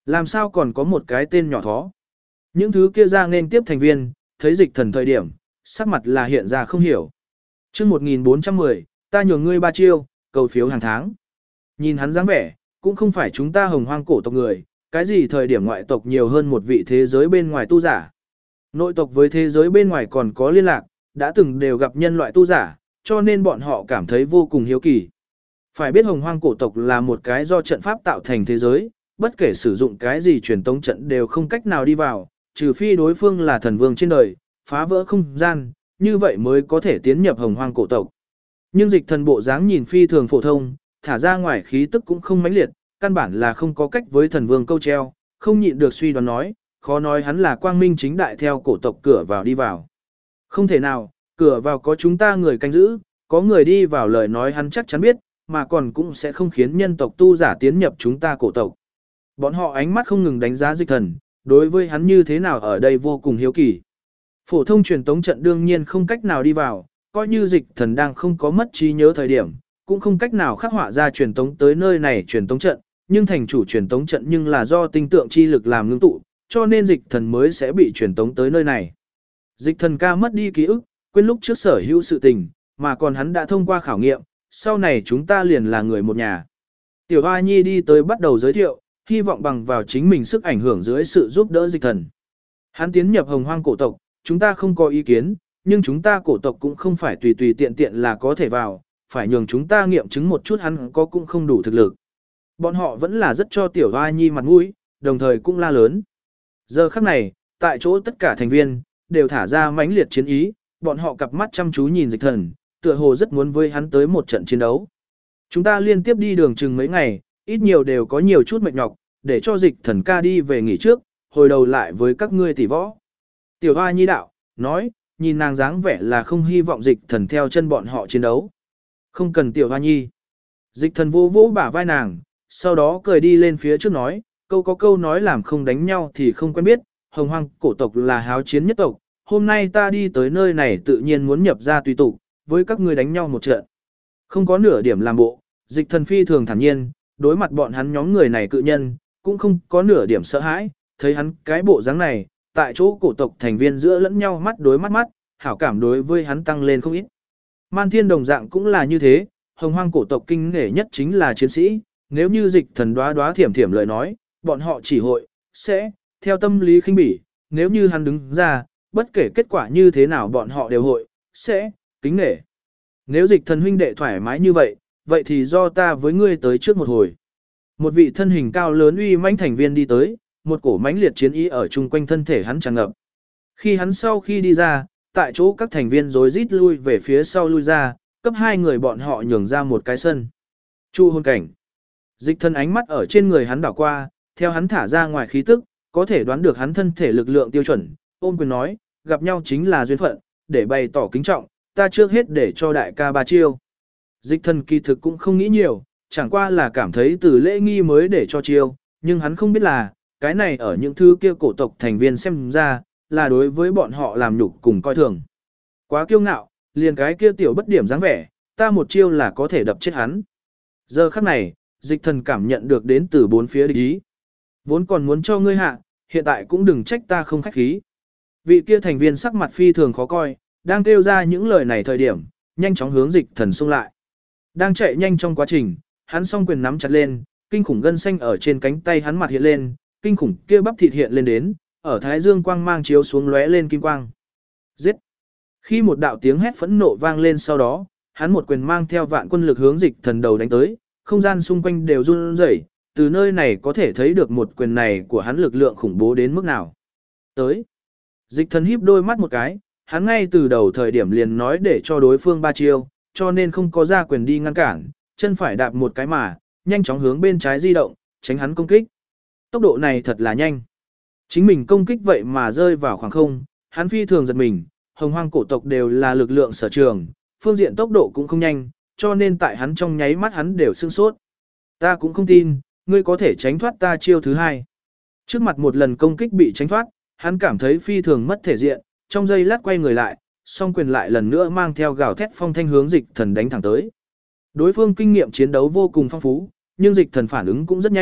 Làm sao còn có một cái tên nhỏ thó. Những thứ kia ra nên tiếp thành viên, thấy dịch thần thời điểm, sắc mặt là hiện ra không hiểu. chương 1410, ta nhường ngươi 3 chiêu, cầu phiếu hàng tháng. Nhìn hắn dáng vẻ, cũng không phải chúng ta hồng hoang cổ tộc người, cái gì thời điểm ngoại tộc nhiều hơn một vị thế giới bên ngoài tu giả. Nội tộc với thế giới bên ngoài còn có liên lạc, đã từng đều gặp nhân loại tu giả, cho nên bọn họ cảm thấy vô cùng hiếu kỳ. Phải biết hồng hoang cổ tộc là một cái do trận pháp tạo thành thế giới, bất kể sử dụng cái gì truyền tống trận đều không cách nào đi vào, trừ phi đối phương là thần vương trên đời, phá vỡ không gian, như vậy mới có thể tiến nhập hồng hoang cổ tộc. Nhưng dịch thần bộ dáng nhìn phi thường phổ thông, thả ra ngoài khí tức cũng không mãnh liệt, căn bản là không có cách với thần vương câu treo, không nhịn được suy đoán nói, khó nói hắn là quang minh chính đại theo cổ tộc cửa vào đi vào. Không thể nào, cửa vào có chúng ta người canh giữ, có người đi vào lời nói hắn chắc chắn biết, mà còn cũng sẽ không khiến nhân tộc tu giả tiến nhập chúng ta cổ tộc. Bọn họ ánh mắt không ngừng đánh giá dịch thần, đối với hắn như thế nào ở đây vô cùng hiếu kỳ. Phổ thông truyền tống trận đương nhiên không cách nào đi vào, coi như dịch thần đang không có mất trí nhớ thời điểm, cũng không cách nào khắc họa ra truyền tống tới nơi này truyền tống trận, nhưng thành chủ truyền tống trận nhưng là do tinh tượng chi lực làm ngưng tụ, cho nên dịch thần mới sẽ bị truyền tống tới nơi này. Dịch thần ca mất đi ký ức, quên lúc trước sở hữu sự tình, mà còn hắn đã thông qua khảo nghiệm, sau này chúng ta liền là người một nhà. Tiểu Hoa Nhi đi tới bắt đầu giới thiệu, hy vọng bằng vào chính mình sức ảnh hưởng dưới sự giúp đỡ dịch thần. Hắn tiến nhập hồng hoang cổ tộc, chúng ta không có ý kiến, nhưng chúng ta cổ tộc cũng không phải tùy tùy tiện tiện là có thể vào, phải nhường chúng ta nghiệm chứng một chút hắn có cũng không đủ thực lực. Bọn họ vẫn là rất cho Tiểu Hoa Nhi mặt mũi, đồng thời cũng la lớn. Giờ khắc này, tại chỗ tất cả thành viên, đều thả ra mãnh liệt chiến ý, bọn họ cặp mắt chăm chú nhìn dịch thần, tựa hồ rất muốn với hắn tới một trận chiến đấu. Chúng ta liên tiếp đi đường chừng mấy ngày, ít nhiều đều có nhiều chút mệt nhọc, để cho dịch thần ca đi về nghỉ trước, hồi đầu lại với các ngươi tỷ võ. Tiểu Hoa Nhi đạo, nói, nhìn nàng dáng vẻ là không hy vọng dịch thần theo chân bọn họ chiến đấu. Không cần Tiểu Hoa Nhi. Dịch thần vô vỗ bả vai nàng, sau đó cười đi lên phía trước nói, câu có câu nói làm không đánh nhau thì không quen biết, hồng hoang cổ tộc là háo chiến nhất tộc, hôm nay ta đi tới nơi này tự nhiên muốn nhập ra tùy tụ, với các ngươi đánh nhau một trận. Không có nửa điểm làm bộ, dịch thần phi thường thản nhiên, đối mặt bọn hắn nhóm người này cự nhân, cũng không có nửa điểm sợ hãi, thấy hắn cái bộ dáng này, tại chỗ cổ tộc thành viên giữa lẫn nhau mắt đối mắt, hảo cảm đối với hắn tăng lên không ít. Man Thiên đồng dạng cũng là như thế, hồng hoang cổ tộc kinh nể nhất chính là chiến sĩ, nếu như dịch thần đoá thiểm thiểm lời nói, bọn họ chỉ hội, sẽ, theo tâm lý khinh bỉ, nếu như hắn đứng ra, bất kể kết quả như thế nào bọn họ đều hội, sẽ, kính nể. Nếu dịch thần huynh đệ thoải mái như vậy, vậy thì do ta với ngươi tới trước một hồi. Một vị thân hình cao lớn uy mãnh thành viên đi tới, một cổ mãnh liệt chiến ý ở chung quanh thân thể hắn tràn ngập. Khi hắn sau khi đi ra, tại chỗ các thành viên rối rít lui về phía sau lui ra, cấp 2 người bọn họ nhường ra một cái sân. Chu hồn cảnh. Dịch thần ánh mắt ở trên người hắn đảo qua, theo hắn thả ra ngoài khí tức, có thể đoán được hắn thân thể lực lượng tiêu chuẩn, ôm quyền nói, gặp nhau chính là duyên phận, để bày tỏ kính trọng, ta trước hết để cho đại ca 3 chiêu. Dịch thần kỳ thực cũng không nghĩ nhiều, chẳng qua là cảm thấy từ lễ nghi mới để cho chiêu, nhưng hắn không biết là, cái này ở những thứ kia cổ tộc thành viên xem ra, là đối với bọn họ làm nhục cùng coi thường. Quá kiêu ngạo, liền cái kia tiểu bất điểm dáng vẻ, ta một chiêu là có thể đập chết hắn. Giờ khắc này, dịch thần cảm nhận được đến từ bốn phía địch ý. Vốn còn muốn cho ngươi hạ, hiện tại cũng đừng trách ta không khách khí. Vị kia thành viên sắc mặt phi thường khó coi, đang kêu ra những lời này thời điểm, nhanh chóng hướng dịch thần xung lại. Đang chạy nhanh trong quá trình, hắn song quyền nắm chặt lên, kinh khủng gân xanh ở trên cánh tay hắn mặt hiện lên, kinh khủng kia bắp thịt hiện lên đến, ở thái dương quang mang chiếu xuống lóe lên kim quang. Giết! Khi một đạo tiếng hét phẫn nộ vang lên sau đó, hắn một quyền mang theo vạn quân lực hướng dịch thần đầu đánh tới, không gian xung quanh đều run rẩy, từ nơi này có thể thấy được một quyền này của hắn lực lượng khủng bố đến mức nào. Tới! Dịch thần híp đôi mắt một cái, hắn ngay từ đầu thời điểm liền nói để cho đối phương 3 chiêu, cho nên không có ra quyền đi ngăn cản, chân phải đạp một cái mà, nhanh chóng hướng bên trái di động, tránh hắn công kích. Tốc độ này thật là nhanh. Chính mình công kích vậy mà rơi vào khoảng không, hắn phi thường giật mình, hồng hoang cổ tộc đều là lực lượng sở trường, phương diện tốc độ cũng không nhanh, cho nên tại hắn trong nháy mắt hắn đều sửng sốt. Ta cũng không tin, ngươi có thể tránh thoát ta chiêu thứ 2. Trước mặt một lần công kích bị tránh thoát, hắn cảm thấy phi thường mất thể diện, trong giây lát quay người lại, song quyền lại lần nữa mang theo gào thét phong thanh hướng dịch thần đánh thẳng tới. Đối phương kinh nghiệm chiến đấu vô cùng phong phú, nhưng dịch thần phản ứng cũng rất nhanh,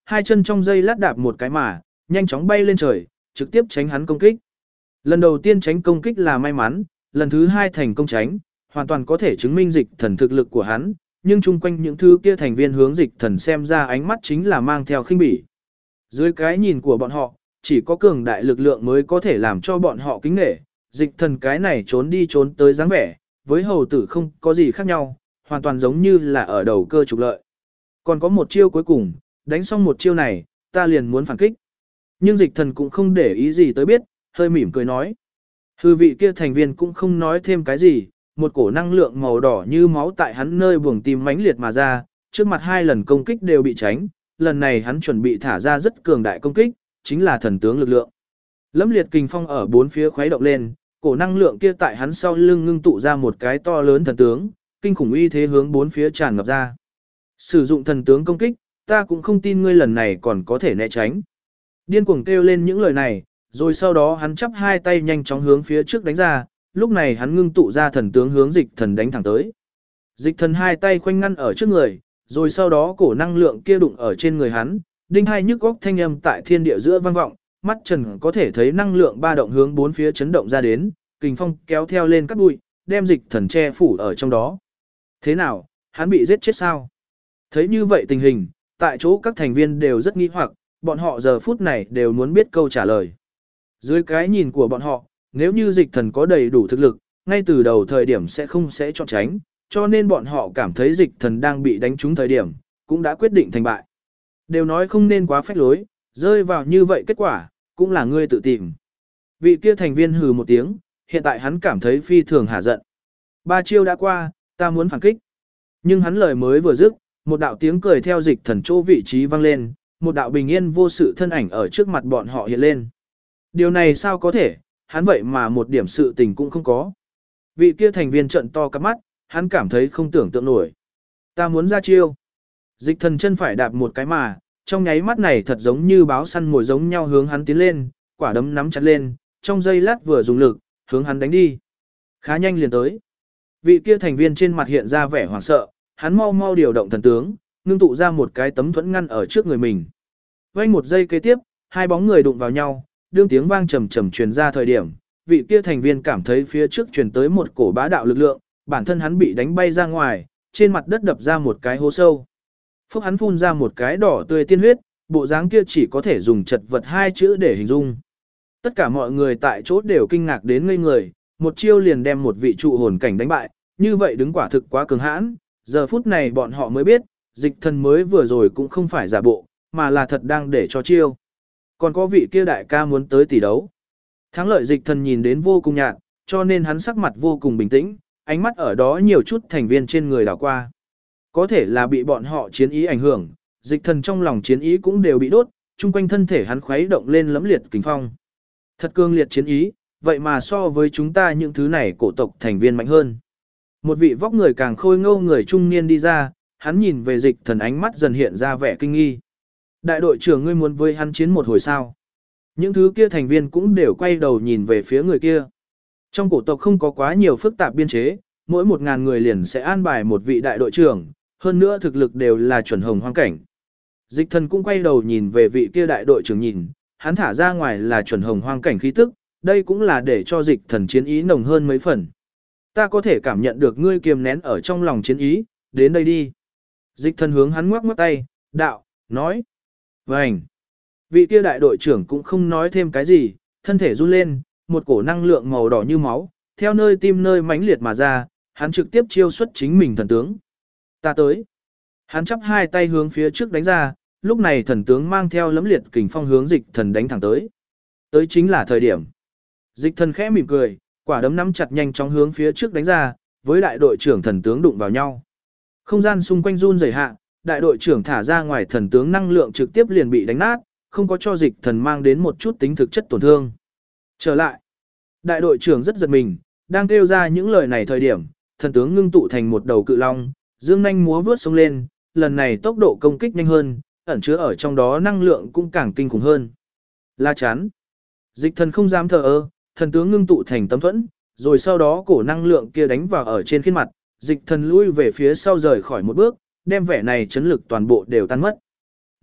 hai chân trong giây lát đạp một cái mà, nhanh chóng bay lên trời, trực tiếp tránh hắn công kích. Lần đầu tiên tránh công kích là may mắn, lần thứ hai thành công tránh, hoàn toàn có thể chứng minh dịch thần thực lực của hắn, nhưng chung quanh những thứ kia thành viên hướng dịch thần xem ra ánh mắt chính là mang theo khinh bỉ. Dưới cái nhìn của bọn họ, chỉ có cường đại lực lượng mới có thể làm cho bọn họ kính nể, dịch thần cái này trốn đi trốn tới dáng vẻ, với hầu tử không có gì khác nhau, hoàn toàn giống như là ở đầu cơ trục lợi. Còn có một chiêu cuối cùng, đánh xong một chiêu này, ta liền muốn phản kích. Nhưng dịch thần cũng không để ý gì tới biết, hơi mỉm cười nói. Hư vị kia thành viên cũng không nói thêm cái gì, một cổ năng lượng màu đỏ như máu tại hắn nơi buồng tim mãnh liệt mà ra, trước mặt hai lần công kích đều bị tránh, lần này hắn chuẩn bị thả ra rất cường đại công kích, chính là thần tướng lực lượng. Lẫm liệt kình phong ở bốn phía khuấy động lên, cổ năng lượng kia tại hắn sau lưng ngưng tụ ra một cái to lớn thần tướng, kinh khủng uy thế hướng bốn phía tràn ngập ra. Sử dụng thần tướng công kích, ta cũng không tin ngươi lần này còn có thể né tránh. Điên cuồng kêu lên những lời này, rồi sau đó hắn chắp hai tay nhanh chóng hướng phía trước đánh ra, lúc này hắn ngưng tụ ra thần tướng hướng dịch thần đánh thẳng tới. Dịch thần hai tay khoanh ngăn ở trước người, rồi sau đó cổ năng lượng kia đụng ở trên người hắn, đinh hai nhức góc thanh âm tại thiên địa giữa vang vọng, mắt trần có thể thấy năng lượng ba động hướng bốn phía chấn động ra đến, kình phong kéo theo lên cát bụi, đem dịch thần che phủ ở trong đó. Thế nào, hắn bị giết chết sao? Thấy như vậy tình hình, tại chỗ các thành viên đều rất nghi hoặc, bọn họ giờ phút này đều muốn biết câu trả lời. Dưới cái nhìn của bọn họ, nếu như dịch thần có đầy đủ thực lực, ngay từ đầu thời điểm sẽ chọn tránh, cho nên bọn họ cảm thấy dịch thần đang bị đánh trúng thời điểm, cũng đã quyết định thành bại. Đều nói không nên quá phách lối, rơi vào như vậy kết quả, cũng là ngươi tự tìm. Vị kia thành viên hừ một tiếng, hiện tại hắn cảm thấy phi thường hả giận. Ba chiêu đã qua, ta muốn phản kích. Nhưng hắn lời mới vừa dứt, một đạo tiếng cười theo dịch thần chỗ vị trí vang lên, một đạo bình yên vô sự thân ảnh ở trước mặt bọn họ hiện lên. Điều này sao có thể, hắn vậy mà một điểm sự tình cũng không có. Vị kia thành viên trợn to cắp mắt, hắn cảm thấy không tưởng tượng nổi. Ta muốn ra chiêu. Dịch thần chân phải đạp một cái mà, trong nháy mắt này thật giống như báo săn mồi giống nhau hướng hắn tiến lên, quả đấm nắm chặt lên, trong giây lát vừa dùng lực, hướng hắn đánh đi. Khá nhanh liền tới. Vị kia thành viên trên mặt hiện ra vẻ hoảng sợ, hắn mau mau điều động thần tướng, ngưng tụ ra một cái tấm thuẫn ngăn ở trước người mình. Vây một giây kế tiếp, hai bóng người đụng vào nhau, đương tiếng vang trầm trầm truyền ra thời điểm, vị kia thành viên cảm thấy phía trước truyền tới một cổ bá đạo lực lượng, bản thân hắn bị đánh bay ra ngoài, trên mặt đất đập ra một cái hố sâu. Phúc hắn phun ra một cái đỏ tươi tiên huyết, bộ dáng kia chỉ có thể dùng chật vật hai chữ để hình dung. Tất cả mọi người tại chỗ đều kinh ngạc đến ngây người, một chiêu liền đem một vị trụ hồn cảnh đánh bại, như vậy đứng quả thực quá cường hãn, giờ phút này bọn họ mới biết, dịch thần mới vừa rồi cũng không phải giả bộ, mà là thật đang để cho chiêu. Còn có vị kia đại ca muốn tới tỷ đấu. Thắng lợi dịch thần nhìn đến vô cùng nhạt, cho nên hắn sắc mặt vô cùng bình tĩnh, ánh mắt ở đó nhiều chút thành viên trên người đảo qua. Có thể là bị bọn họ chiến ý ảnh hưởng, dịch thần trong lòng chiến ý cũng đều bị đốt, chung quanh thân thể hắn khuấy động lên lẫm liệt kình phong. Thật cương liệt chiến ý, vậy mà so với chúng ta những thứ này cổ tộc thành viên mạnh hơn. Một vị vóc người càng khôi ngâu người trung niên đi ra, hắn nhìn về dịch thần ánh mắt dần hiện ra vẻ kinh nghi. Đại đội trưởng ngươi muốn với hắn chiến một hồi sao? Những thứ kia thành viên cũng đều quay đầu nhìn về phía người kia. Trong cổ tộc không có quá nhiều phức tạp biên chế, mỗi 1.000 người liền sẽ an bài một vị đại đội trưởng, hơn nữa thực lực đều là chuẩn hồng hoang cảnh. Dịch thần cũng quay đầu nhìn về vị kia đại đội trưởng nhìn, hắn thả ra ngoài là chuẩn hồng hoang cảnh khí tức, đây cũng là để cho dịch thần chiến ý nồng hơn mấy phần. Ta có thể cảm nhận được ngươi kiềm nén ở trong lòng chiến ý, đến đây đi. Dịch thần hướng hắn ngoắc ngoắc tay, đạo, nói. Vânh. Vị kia đại đội trưởng cũng không nói thêm cái gì, thân thể run lên, một cổ năng lượng màu đỏ như máu, theo nơi tim nơi mãnh liệt mà ra, hắn trực tiếp chiêu xuất chính mình thần tướng. Ta tới. Hắn chắp hai tay hướng phía trước đánh ra, lúc này thần tướng mang theo lẫm liệt kình phong hướng dịch thần đánh thẳng tới. Tới chính là thời điểm. Dịch thần khẽ mỉm cười, quả đấm nắm chặt nhanh chóng hướng phía trước đánh ra, với đại đội trưởng thần tướng đụng vào nhau. Không gian xung quanh run rẩy hạ, đại đội trưởng thả ra ngoài thần tướng năng lượng trực tiếp liền bị đánh nát, không có cho dịch thần mang đến một chút tính thực chất tổn thương. Trở lại. Đại đội trưởng rất giật mình, đang kêu ra những lời này thời điểm, thần tướng ngưng tụ thành một đầu cự long, dương nhanh múa vướt xông lên, lần này tốc độ công kích nhanh hơn, ẩn chứa ở trong đó năng lượng cũng càng kinh khủng hơn. La chắn. Dịch thần không dám thờ ơ, thần tướng ngưng tụ thành tấm thuẫn, rồi sau đó cổ năng lượng kia đánh vào ở trên khuôn mặt, dịch thần lui về phía sau rời khỏi một bước, đem vẻ này chấn lực toàn bộ đều tan mất.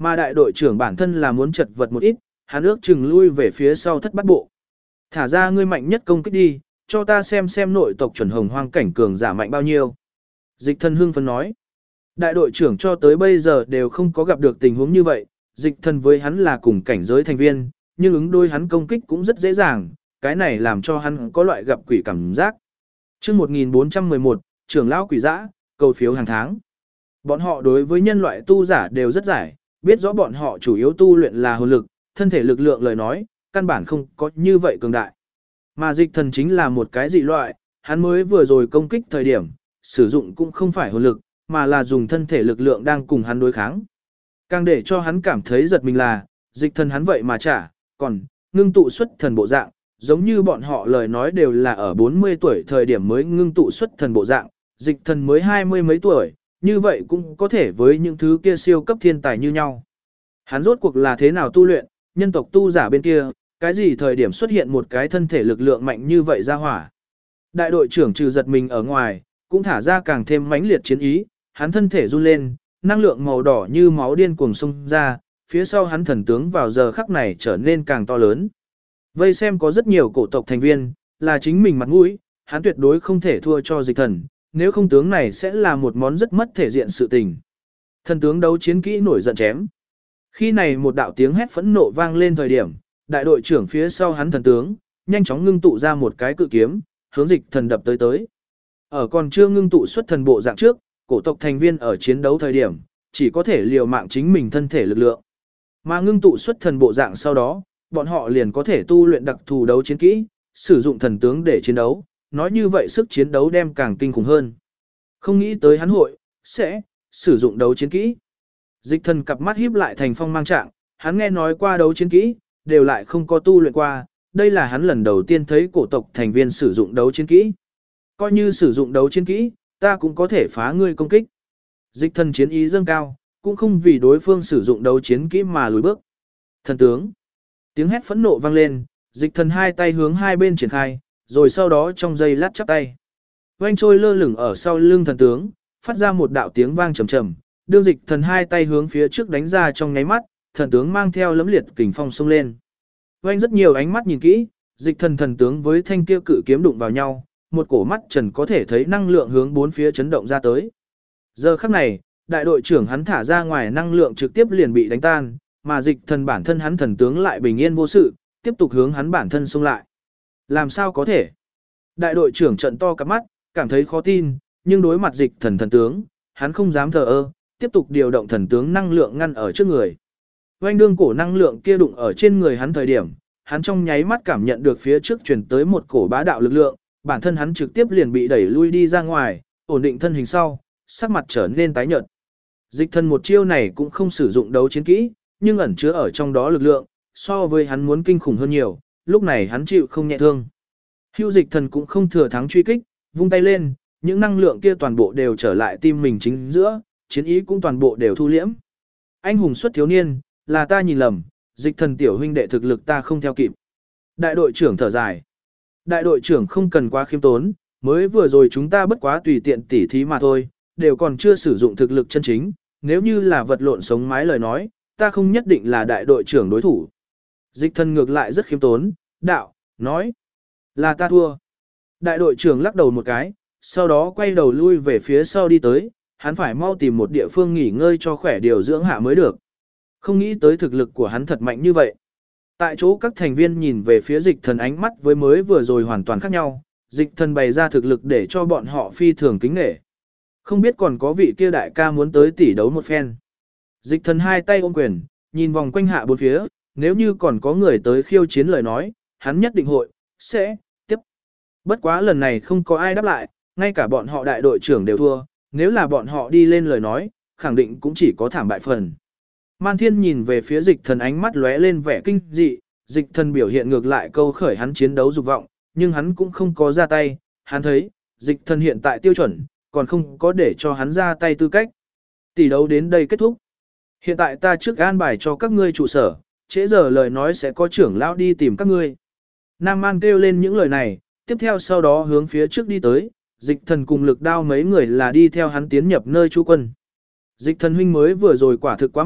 Mà đại đội trưởng bản thân là muốn chật vật một ít, hắn ước chừng lui về phía sau thất bát bộ. Thả ra ngươi mạnh nhất công kích đi, cho ta xem nội tộc chuẩn hồng hoang cảnh cường giả mạnh bao nhiêu. Dịch thần hưng phấn nói. Đại đội trưởng cho tới bây giờ đều không có gặp được tình huống như vậy, dịch thần với hắn là cùng cảnh giới thành viên, nhưng ứng đôi hắn công kích cũng rất dễ dàng, cái này làm cho hắn có loại gặp quỷ cảm giác. Chương 1411, trưởng lão quỷ dã, cầu phiếu hàng tháng. Bọn họ đối với nhân loại tu giả đều rất giải, biết rõ bọn họ chủ yếu tu luyện là hồn lực, thân thể lực lượng lời nói, căn bản không có như vậy cường đại. Mà dịch thần chính là một cái dị loại, hắn mới vừa rồi công kích thời điểm, sử dụng cũng không phải hồn lực, mà là dùng thân thể lực lượng đang cùng hắn đối kháng. Càng để cho hắn cảm thấy giật mình là, dịch thần hắn vậy mà trả, còn ngưng tụ xuất thần bộ dạng, giống như bọn họ lời nói đều là ở 40 tuổi thời điểm mới ngưng tụ xuất thần bộ dạng, dịch thần mới 20 mấy tuổi, như vậy cũng có thể với những thứ kia siêu cấp thiên tài như nhau. Hắn rốt cuộc là thế nào tu luyện, nhân tộc tu giả bên kia, cái gì thời điểm xuất hiện một cái thân thể lực lượng mạnh như vậy ra hỏa. Đại đội trưởng trừ giật mình ở ngoài, cũng thả ra càng thêm mãnh liệt chiến ý, hắn thân thể run lên, năng lượng màu đỏ như máu điên cuồng xông ra, phía sau hắn thần tướng vào giờ khắc này trở nên càng to lớn. Vây xem có rất nhiều cổ tộc thành viên, là chính mình mặt mũi, hắn tuyệt đối không thể thua cho dịch thần, nếu không tướng này sẽ là một món rất mất thể diện sự tình. Thần tướng đấu chiến kỹ nổi giận chém. Khi này một đạo tiếng hét phẫn nộ vang lên thời điểm, đại đội trưởng phía sau hắn thần tướng, nhanh chóng ngưng tụ ra một cái cự kiếm, hướng dịch thần đập tới tới. Ở còn chưa ngưng tụ xuất thần bộ dạng trước, cổ tộc thành viên ở chiến đấu thời điểm, chỉ có thể liều mạng chính mình thân thể lực lượng. Mà ngưng tụ xuất thần bộ dạng sau đó, bọn họ liền có thể tu luyện đặc thù đấu chiến kỹ, sử dụng thần tướng để chiến đấu, nói như vậy sức chiến đấu đem càng kinh khủng hơn. Không nghĩ tới hắn hội, sẽ, sử dụng đấu chiến kỹ. Dịch thần cặp mắt híp lại thành phong mang trạng, hắn nghe nói qua đấu chiến kỹ, đều lại không có tu luyện qua, đây là hắn lần đầu tiên thấy cổ tộc thành viên sử dụng đấu chiến kỹ. Coi như sử dụng đấu chiến kỹ, ta cũng có thể phá ngươi công kích. Dịch thần chiến ý dâng cao, cũng không vì đối phương sử dụng đấu chiến kỹ mà lùi bước. Thần tướng. Tiếng hét phẫn nộ vang lên, dịch thần hai tay hướng hai bên triển khai, rồi sau đó trong giây lát chắp tay. Oanh trôi lơ lửng ở sau lưng thần tướng, phát ra một đạo tiếng vang trầm trầm, đương dịch thần hai tay hướng phía trước đánh ra trong nháy mắt, thần tướng mang theo lẫm liệt kình phong xông lên. Oanh rất nhiều ánh mắt nhìn kỹ, dịch thần tướng với thanh kia cự kiếm đụng vào nhau, một cổ mắt trần có thể thấy năng lượng hướng bốn phía chấn động ra tới. Giờ khắc này, đại đội trưởng hắn thả ra ngoài năng lượng trực tiếp liền bị đánh tan, mà dịch thần bản thân hắn thần tướng lại bình yên vô sự, tiếp tục hướng hắn bản thân xông lại. Làm sao có thể? Đại đội trưởng trợn to cặp mắt, cảm thấy khó tin, nhưng đối mặt dịch thần tướng, hắn không dám thờ ơ, tiếp tục điều động thần tướng năng lượng ngăn ở trước người. Oanh đương cổ năng lượng kia đụng ở trên người hắn thời điểm, hắn trong nháy mắt cảm nhận được phía trước truyền tới một cổ bá đạo lực lượng, bản thân hắn trực tiếp liền bị đẩy lui đi ra ngoài, ổn định thân hình sau, sắc mặt trở nên tái nhợt. Dịch thần một chiêu này cũng không sử dụng đấu chiến kỹ, nhưng ẩn chứa ở trong đó lực lượng, so với hắn muốn kinh khủng hơn nhiều, lúc này hắn chịu không nhẹ thương. Hưu dịch thần cũng không thừa thắng truy kích, vung tay lên, những năng lượng kia toàn bộ đều trở lại tim mình chính giữa, chiến ý cũng toàn bộ đều thu liễm. Anh hùng xuất thiếu niên, là ta nhìn lầm, dịch thần tiểu huynh đệ thực lực ta không theo kịp. Đại đội trưởng thở dài. Đại đội trưởng không cần quá khiêm tốn, mới vừa rồi chúng ta bất quá tùy tiện tỉ thí mà thôi, đều còn chưa sử dụng thực lực chân chính, nếu như là vật lộn sống mái lời nói, ta không nhất định là đại đội trưởng đối thủ. Dịch thần ngược lại rất khiêm tốn, đạo, nói, là ta thua. Đại đội trưởng lắc đầu một cái, sau đó quay đầu lui về phía sau đi tới, hắn phải mau tìm một địa phương nghỉ ngơi cho khỏe điều dưỡng hạ mới được. Không nghĩ tới thực lực của hắn thật mạnh như vậy. Tại chỗ các thành viên nhìn về phía dịch thần ánh mắt với mới vừa rồi hoàn toàn khác nhau, dịch thần bày ra thực lực để cho bọn họ phi thường kính nể. Không biết còn có vị kia đại ca muốn tới tỉ đấu một phen. Dịch thần hai tay ôm quyền, nhìn vòng quanh hạ bốn phía, nếu như còn có người tới khiêu chiến lời nói, hắn nhất định hội, sẽ, tiếp. Bất quá lần này không có ai đáp lại, ngay cả bọn họ đại đội trưởng đều thua, nếu là bọn họ đi lên lời nói, khẳng định cũng chỉ có thảm bại phần. Man Thiên nhìn về phía dịch thần ánh mắt lóe lên vẻ kinh dị, dịch thần biểu hiện ngược lại câu khởi hắn chiến đấu dục vọng, nhưng hắn cũng không có ra tay, hắn thấy, dịch thần hiện tại tiêu chuẩn, còn không có để cho hắn ra tay tư cách. Tỷ đấu đến đây kết thúc. Hiện tại ta trước an bài cho các ngươi trụ sở, trễ giờ lời nói sẽ có trưởng lão đi tìm các ngươi. Nam Man kêu lên những lời này, tiếp theo sau đó hướng phía trước đi tới, dịch thần cùng lực đao mấy người là đi theo hắn tiến nhập nơi trú quân. Dịch thần huynh mới vừa rồi quả thực quá mạnh,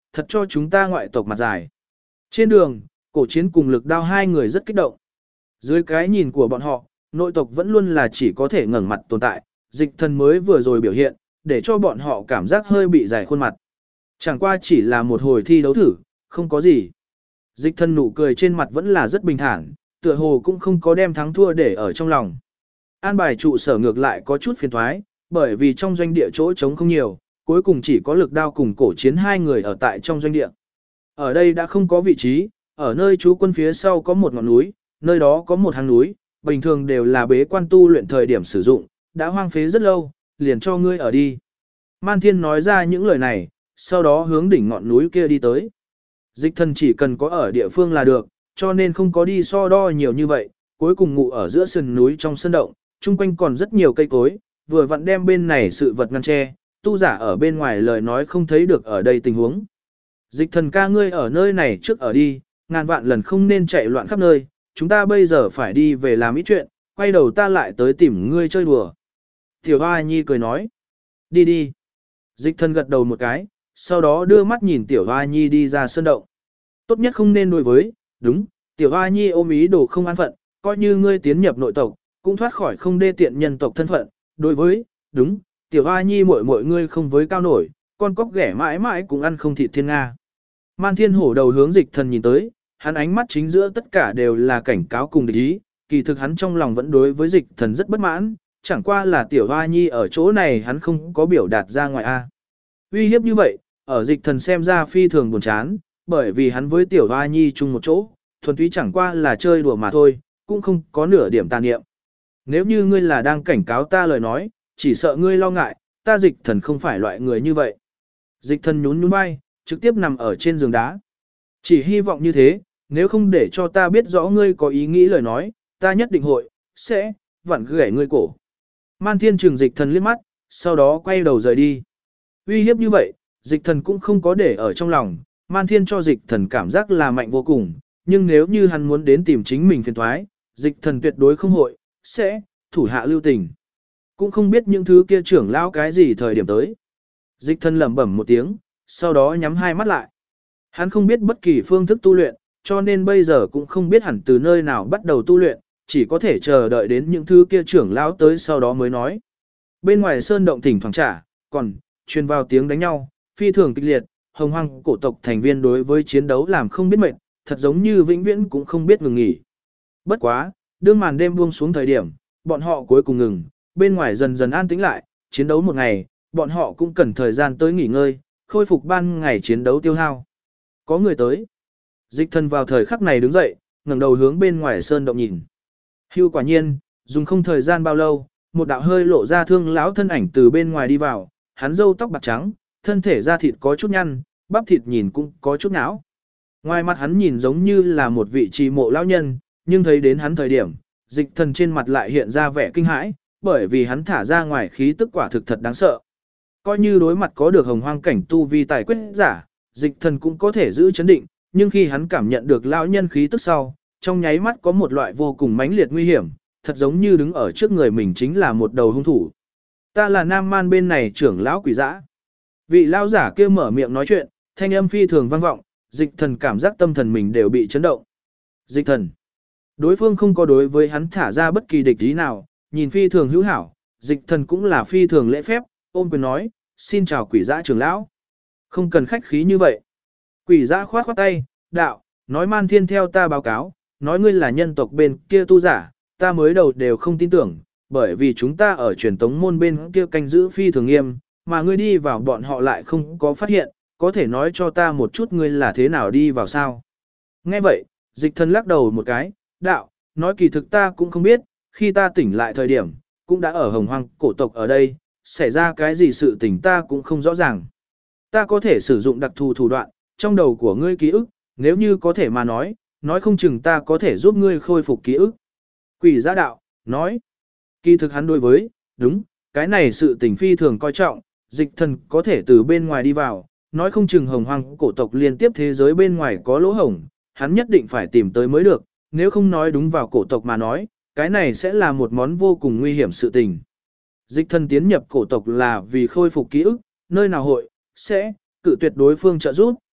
thật cho chúng ta ngoại tộc mặt dài. Trên đường, Cổ Chiến cùng Lực Đao hai người rất kích động. Dưới cái nhìn của bọn họ, nội tộc vẫn luôn là chỉ có thể ngẩng mặt tồn tại, Dịch Thần mới vừa rồi biểu hiện, để cho bọn họ cảm giác hơi bị dài khuôn mặt. Chẳng qua chỉ là một hồi thi đấu thử, không có gì. Dịch Thần nụ cười trên mặt vẫn là rất bình thản, tựa hồ cũng không có đem thắng thua để ở trong lòng. An bài trụ sở ngược lại có chút phiền thoái, bởi vì trong doanh địa chỗ trống không nhiều, cuối cùng chỉ có Lực Đao cùng Cổ Chiến hai người ở tại trong doanh địa. Ở đây đã không có vị trí, ở nơi trú quân phía sau có một ngọn núi, nơi đó có một hang núi, bình thường đều là bế quan tu luyện thời điểm sử dụng, đã hoang phế rất lâu, liền cho ngươi ở đi. Man Thiên nói ra những lời này, sau đó hướng đỉnh ngọn núi kia đi tới. Dịch Thần chỉ cần có ở địa phương là được, cho nên không có đi so đo nhiều như vậy, cuối cùng ngủ ở giữa sườn núi trong sân động, chung quanh còn rất nhiều cây cối, vừa vặn đem bên này sự vật ngăn che, tu giả ở bên ngoài lời nói không thấy được ở đây tình huống. Dịch Thần ca ngươi ở nơi này trước ở đi, ngàn vạn lần không nên chạy loạn khắp nơi, chúng ta bây giờ phải đi về làm ít chuyện, quay đầu ta lại tới tìm ngươi chơi đùa. Tiểu Hoa Nhi cười nói, đi đi. Dịch Thần gật đầu một cái, sau đó đưa mắt nhìn Tiểu Hoa Nhi đi ra sơn động. Tốt nhất không nên đối với, đúng, Tiểu Hoa Nhi ôm ý đồ không an phận, coi như ngươi tiến nhập nội tộc, cũng thoát khỏi không đê tiện nhân tộc thân phận, đối với, đúng, Tiểu Hoa Nhi muội ngươi không với cao nổi, con cóc ghẻ mãi mãi cũng ăn không thịt thiên nga. Man Thiên hổ đầu hướng Dịch Thần nhìn tới, hắn ánh mắt chính giữa tất cả đều là cảnh cáo cùng địch ý, kỳ thực hắn trong lòng vẫn đối với Dịch Thần rất bất mãn, chẳng qua là Tiểu Hoa Nhi ở chỗ này hắn không có biểu đạt ra ngoài a. Uy hiếp như vậy, ở Dịch Thần xem ra phi thường buồn chán, bởi vì hắn với Tiểu Hoa Nhi chung một chỗ, thuần túy chẳng qua là chơi đùa mà thôi, cũng không có nửa điểm tà niệm. Nếu như ngươi là đang cảnh cáo ta lời nói, chỉ sợ ngươi lo ngại, ta Dịch Thần không phải loại người như vậy. Dịch Thần nhún nhún vai, trực tiếp nằm ở trên giường đá. Chỉ hy vọng như thế, nếu không để cho ta biết rõ ngươi có ý nghĩ lời nói, ta nhất định sẽ vặn gãy ngươi cổ. Man Thiên trừng Dịch Thần liếc mắt, sau đó quay đầu rời đi. Uy hiếp như vậy, Dịch Thần cũng không có để ở trong lòng, Man Thiên cho Dịch Thần cảm giác là mạnh vô cùng, nhưng nếu như hắn muốn đến tìm chính mình phiền toái, Dịch Thần tuyệt đối không sẽ thủ hạ lưu tình. Cũng không biết những thứ kia trưởng lão cái gì thời điểm tới. Dịch Thần lẩm bẩm một tiếng, sau đó nhắm hai mắt lại. Hắn không biết bất kỳ phương thức tu luyện, cho nên bây giờ cũng không biết hẳn từ nơi nào bắt đầu tu luyện, chỉ có thể chờ đợi đến những thứ kia trưởng lão tới sau đó mới nói. Bên ngoài sơn động thỉnh thoảng trả, còn truyền vào tiếng đánh nhau, phi thường kịch liệt, hồng hoang cổ tộc thành viên đối với chiến đấu làm không biết mệt, thật giống như vĩnh viễn cũng không biết ngừng nghỉ. Bất quá, đương màn đêm buông xuống thời điểm, bọn họ cuối cùng ngừng, bên ngoài dần dần an tĩnh lại, chiến đấu một ngày, bọn họ cũng cần thời gian tới nghỉ ngơi, khôi phục ban ngày chiến đấu tiêu hao. Có người tới. Dịch Thần vào thời khắc này đứng dậy, ngẩng đầu hướng bên ngoài sơn động nhìn. Hưu quả nhiên, dùng không thời gian bao lâu, một đạo hơi lộ ra thương lão thân ảnh từ bên ngoài đi vào, hắn râu tóc bạc trắng, thân thể da thịt có chút nhăn, bắp thịt nhìn cũng có chút não. Ngoài mặt hắn nhìn giống như là một vị trì mộ lão nhân, nhưng thấy đến hắn thời điểm, Dịch Thần trên mặt lại hiện ra vẻ kinh hãi, bởi vì hắn thả ra ngoài khí tức quả thực thật đáng sợ. Coi như đối mặt có được hồng hoang cảnh tu vi tài quyết giả, Dịch Thần cũng có thể giữ chấn định, nhưng khi hắn cảm nhận được lão nhân khí tức sau, trong nháy mắt có một loại vô cùng mãnh liệt nguy hiểm, thật giống như đứng ở trước người mình chính là một đầu hung thủ. Ta là Nam Man bên này trưởng lão quỷ dã. Vị lão giả kia mở miệng nói chuyện, thanh âm phi thường vang vọng, Dịch Thần cảm giác tâm thần mình đều bị chấn động. Dịch Thần. Đối phương không có đối với hắn thả ra bất kỳ địch ý nào, nhìn phi thường hữu hảo, Dịch Thần cũng là phi thường lễ phép, ôm quyền nói, xin chào quỷ dã trưởng lão. Không cần khách khí như vậy. Quỷ dã khoát khoát tay, đạo, nói Man Thiên theo ta báo cáo, nói ngươi là nhân tộc bên kia tu giả, ta mới đầu đều không tin tưởng, bởi vì chúng ta ở truyền tống môn bên kia canh giữ phi thường nghiêm, mà ngươi đi vào bọn họ lại không có phát hiện, có thể nói cho ta một chút ngươi là thế nào đi vào sao. Nghe vậy, Dịch Thần lắc đầu một cái, đạo, nói kỳ thực ta cũng không biết, khi ta tỉnh lại thời điểm, cũng đã ở hồng hoang cổ tộc ở đây, xảy ra cái gì sự tình ta cũng không rõ ràng. Ta có thể sử dụng đặc thù thủ đoạn, trong đầu của ngươi ký ức, nếu như có thể mà nói không chừng ta có thể giúp ngươi khôi phục ký ức. Quỷ dã đạo, nói, kỳ thực hắn đối với, đúng, cái này sự tình phi thường coi trọng, Dịch Thần có thể từ bên ngoài đi vào, nói không chừng hồng hoang cổ tộc liên tiếp thế giới bên ngoài có lỗ hổng, hắn nhất định phải tìm tới mới được, nếu không nói đúng vào cổ tộc mà nói, cái này sẽ là một món vô cùng nguy hiểm sự tình. Dịch Thần tiến nhập cổ tộc là vì khôi phục ký ức, nơi nào sẽ cự tuyệt đối phương trợ giúp,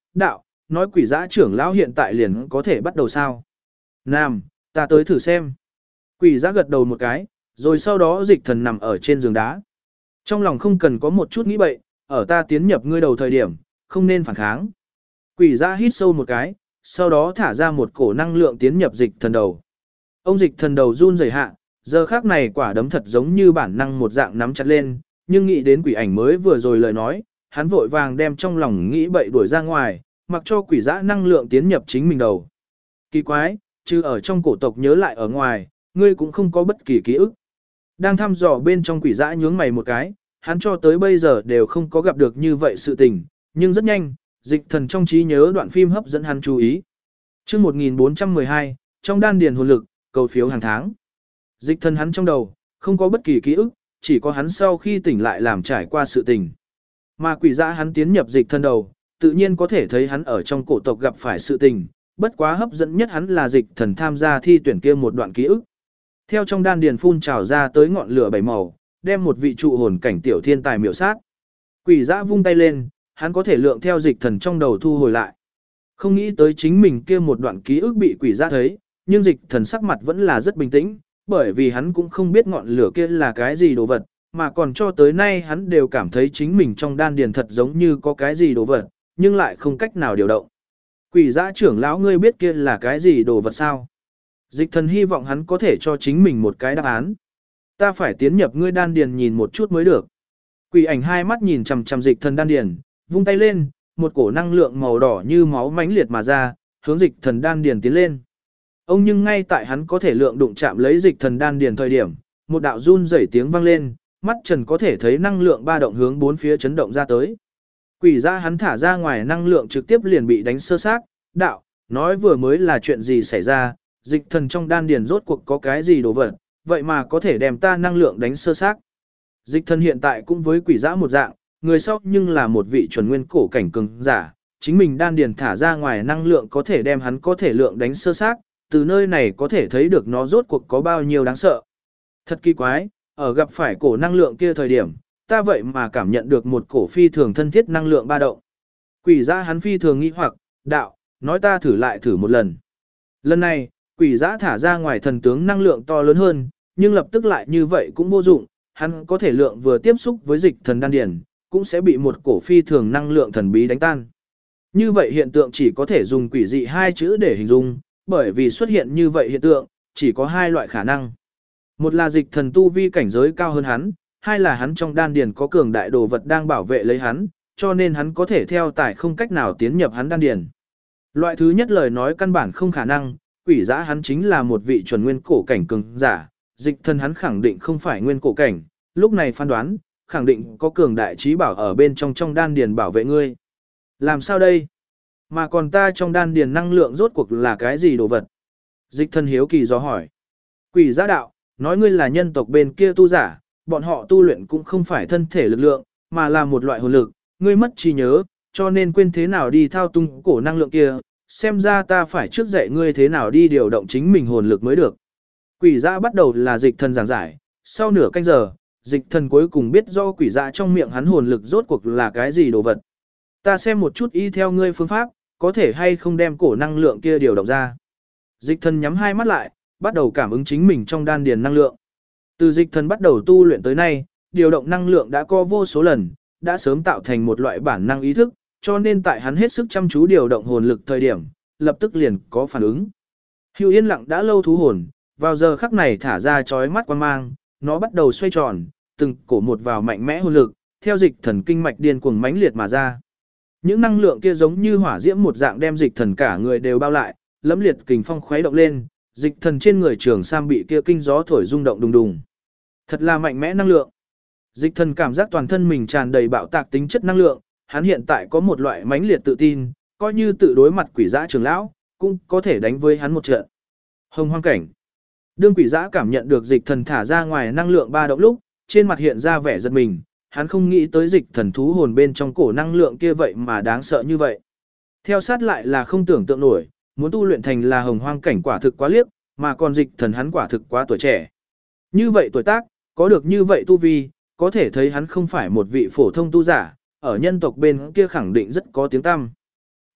đạo, nói quỷ dã trưởng lão hiện tại liền có thể bắt đầu sao. Nam, ta tới thử xem. Quỷ dã gật đầu một cái, rồi sau đó dịch thần nằm ở trên giường đá. Trong lòng không cần có một chút nghĩ bậy, ở ta tiến nhập ngươi đầu thời điểm, không nên phản kháng. Quỷ dã hít sâu một cái, sau đó thả ra một cổ năng lượng tiến nhập dịch thần đầu. Ông dịch thần đầu run rẩy hạ, giờ khác này quả đấm thật giống như bản năng một dạng nắm chặt lên, nhưng nghĩ đến quỷ ảnh mới vừa rồi lời nói, hắn vội vàng đem trong lòng nghĩ bậy đuổi ra ngoài, mặc cho quỷ dã năng lượng tiến nhập chính mình đầu. Kỳ quái, chứ ở trong cổ tộc nhớ lại ở ngoài, ngươi cũng không có bất kỳ ký ức. Đang thăm dò bên trong quỷ dã nhướng mày một cái, hắn cho tới bây giờ đều không có gặp được như vậy sự tình, nhưng rất nhanh, dịch thần trong trí nhớ đoạn phim hấp dẫn hắn chú ý. Chương 1412, trong đan điền hồn lực, cầu phiếu hàng tháng. Dịch thần hắn trong đầu, không có bất kỳ ký ức, chỉ có hắn sau khi tỉnh lại làm trải qua sự tình. Mà quỷ dã hắn tiến nhập dịch thần đầu, tự nhiên có thể thấy hắn ở trong cổ tộc gặp phải sự tình, bất quá hấp dẫn nhất hắn là dịch thần tham gia thi tuyển kia một đoạn ký ức. Theo trong đan điền phun trào ra tới ngọn lửa bảy màu, đem một vị trụ hồn cảnh tiểu thiên tài miểu sát. Quỷ dã vung tay lên, hắn có thể lượng theo dịch thần trong đầu thu hồi lại. Không nghĩ tới chính mình kia một đoạn ký ức bị quỷ dã thấy, nhưng dịch thần sắc mặt vẫn là rất bình tĩnh, bởi vì hắn cũng không biết ngọn lửa kia là cái gì đồ vật, mà còn cho tới nay hắn đều cảm thấy chính mình trong đan điền thật giống như có cái gì đồ vật, nhưng lại không cách nào điều động. Quỷ dã trưởng lão ngươi biết kia là cái gì đồ vật sao? Dịch thần hy vọng hắn có thể cho chính mình một cái đáp án. Ta phải tiến nhập ngươi đan điền nhìn một chút mới được. Quỷ ảnh hai mắt nhìn chằm chằm dịch thần đan điền, vung tay lên, một cổ năng lượng màu đỏ như máu mãnh liệt mà ra, hướng dịch thần đan điền tiến lên. Ông nhưng ngay tại hắn có thể lượng đụng chạm lấy dịch thần đan điền thời điểm, một đạo run rẩy tiếng vang lên, mắt trần có thể thấy năng lượng ba động hướng bốn phía chấn động ra tới. Quỷ dã hắn thả ra ngoài năng lượng trực tiếp liền bị đánh sơ xác, đạo, nói vừa mới là chuyện gì xảy ra, dịch thần trong đan điền rốt cuộc có cái gì đồ vật, vậy mà có thể đem ta năng lượng đánh sơ xác. Dịch thần hiện tại cũng với quỷ dã một dạng, người sau nhưng là một vị chuẩn nguyên cổ cảnh cường giả, chính mình đan điền thả ra ngoài năng lượng có thể đem hắn có thể lượng đánh sơ xác, từ nơi này có thể thấy được nó rốt cuộc có bao nhiêu đáng sợ. Thật kỳ quái, ở gặp phải cổ năng lượng kia thời điểm, ta vậy mà cảm nhận được một cổ phi thường thân thiết năng lượng ba động. Quỷ dã hắn phi thường nghi hoặc, đạo, nói ta thử lại thử một lần. Lần này, quỷ dã thả ra ngoài thần tướng năng lượng to lớn hơn, nhưng lập tức lại như vậy cũng vô dụng, hắn có thể lượng vừa tiếp xúc với dịch thần đan điền, cũng sẽ bị một cổ phi thường năng lượng thần bí đánh tan. Như vậy hiện tượng chỉ có thể dùng quỷ dị hai chữ để hình dung, bởi vì xuất hiện như vậy hiện tượng, chỉ có hai loại khả năng. Một là dịch thần tu vi cảnh giới cao hơn hắn, hai là hắn trong đan điền có cường đại đồ vật đang bảo vệ lấy hắn, cho nên hắn có thể theo tải không cách nào tiến nhập hắn đan điền. Loại thứ nhất lời nói căn bản không khả năng, quỷ dã hắn chính là một vị chuẩn nguyên cổ cảnh cường giả, dịch thần hắn khẳng định không phải nguyên cổ cảnh, lúc này phán đoán, khẳng định có cường đại trí bảo ở bên trong đan điền bảo vệ ngươi. Làm sao đây? Mà còn ta trong đan điền năng lượng rốt cuộc là cái gì đồ vật? Dịch thần hiếu kỳ do hỏi. Quỷ dã đạo, nói ngươi là nhân tộc bên kia tu giả, bọn họ tu luyện cũng không phải thân thể lực lượng, mà là một loại hồn lực, ngươi mất trí nhớ, cho nên quên thế nào đi thao tung cổ năng lượng kia, xem ra ta phải trước dạy ngươi thế nào đi điều động chính mình hồn lực mới được. Quỷ dã bắt đầu là dịch thần giảng giải, sau nửa canh giờ, dịch thần cuối cùng biết do quỷ dã trong miệng hắn hồn lực rốt cuộc là cái gì đồ vật. Ta xem một chút y theo ngươi phương pháp, có thể hay không đem cổ năng lượng kia điều động ra. Dịch thần nhắm hai mắt lại, bắt đầu cảm ứng chính mình trong đan điền năng lượng. Từ dịch thần bắt đầu tu luyện tới nay, điều động năng lượng đã có vô số lần, đã sớm tạo thành một loại bản năng ý thức, cho nên tại hắn hết sức chăm chú điều động hồn lực thời điểm, lập tức liền có phản ứng. Hưu yên lặng đã lâu thú hồn, vào giờ khắc này thả ra chói mắt quan mang, nó bắt đầu xoay tròn, từng cổ một vào mạnh mẽ hồn lực, theo dịch thần kinh mạch điên cuồng mãnh liệt mà ra. Những năng lượng kia giống như hỏa diễm một dạng đem dịch thần cả người đều bao lại, lẫm liệt kình phong khuấy động lên, dịch thần trên người trường sam bị kia kinh gió thổi rung động đùng đùng. Thật là mạnh mẽ năng lượng. Dịch thần cảm giác toàn thân mình tràn đầy bạo tạc tính chất năng lượng, hắn hiện tại có một loại mãnh liệt tự tin, coi như tự đối mặt quỷ dã trưởng lão, cũng có thể đánh với hắn một trận. Hồng hoang cảnh. Đương quỷ dã cảm nhận được dịch thần thả ra ngoài năng lượng ba động lúc, trên mặt hiện ra vẻ giật mình, hắn không nghĩ tới dịch thần thú hồn bên trong cổ năng lượng kia vậy mà đáng sợ như vậy. Theo sát lại là không tưởng tượng nổi, muốn tu luyện thành là hồng hoang cảnh quả thực quá liếc, mà còn dịch thần hắn quả thực quá tuổi trẻ. Như vậy tuổi tác, có được như vậy tu vi, có thể thấy hắn không phải một vị phổ thông tu giả, ở nhân tộc bên kia khẳng định rất có tiếng tăm.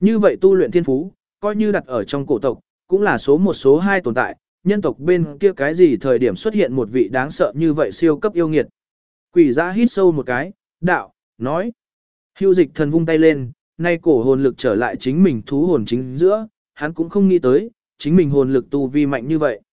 Như vậy tu luyện thiên phú, coi như đặt ở trong cổ tộc, cũng là số một số hai tồn tại, nhân tộc bên kia cái gì thời điểm xuất hiện một vị đáng sợ như vậy siêu cấp yêu nghiệt. Quỷ giã hít sâu một cái, đạo, nói. Hưu dịch thần vung tay lên, nay cổ hồn lực trở lại chính mình thú hồn chính giữa, hắn cũng không nghĩ tới, chính mình hồn lực tu vi mạnh như vậy.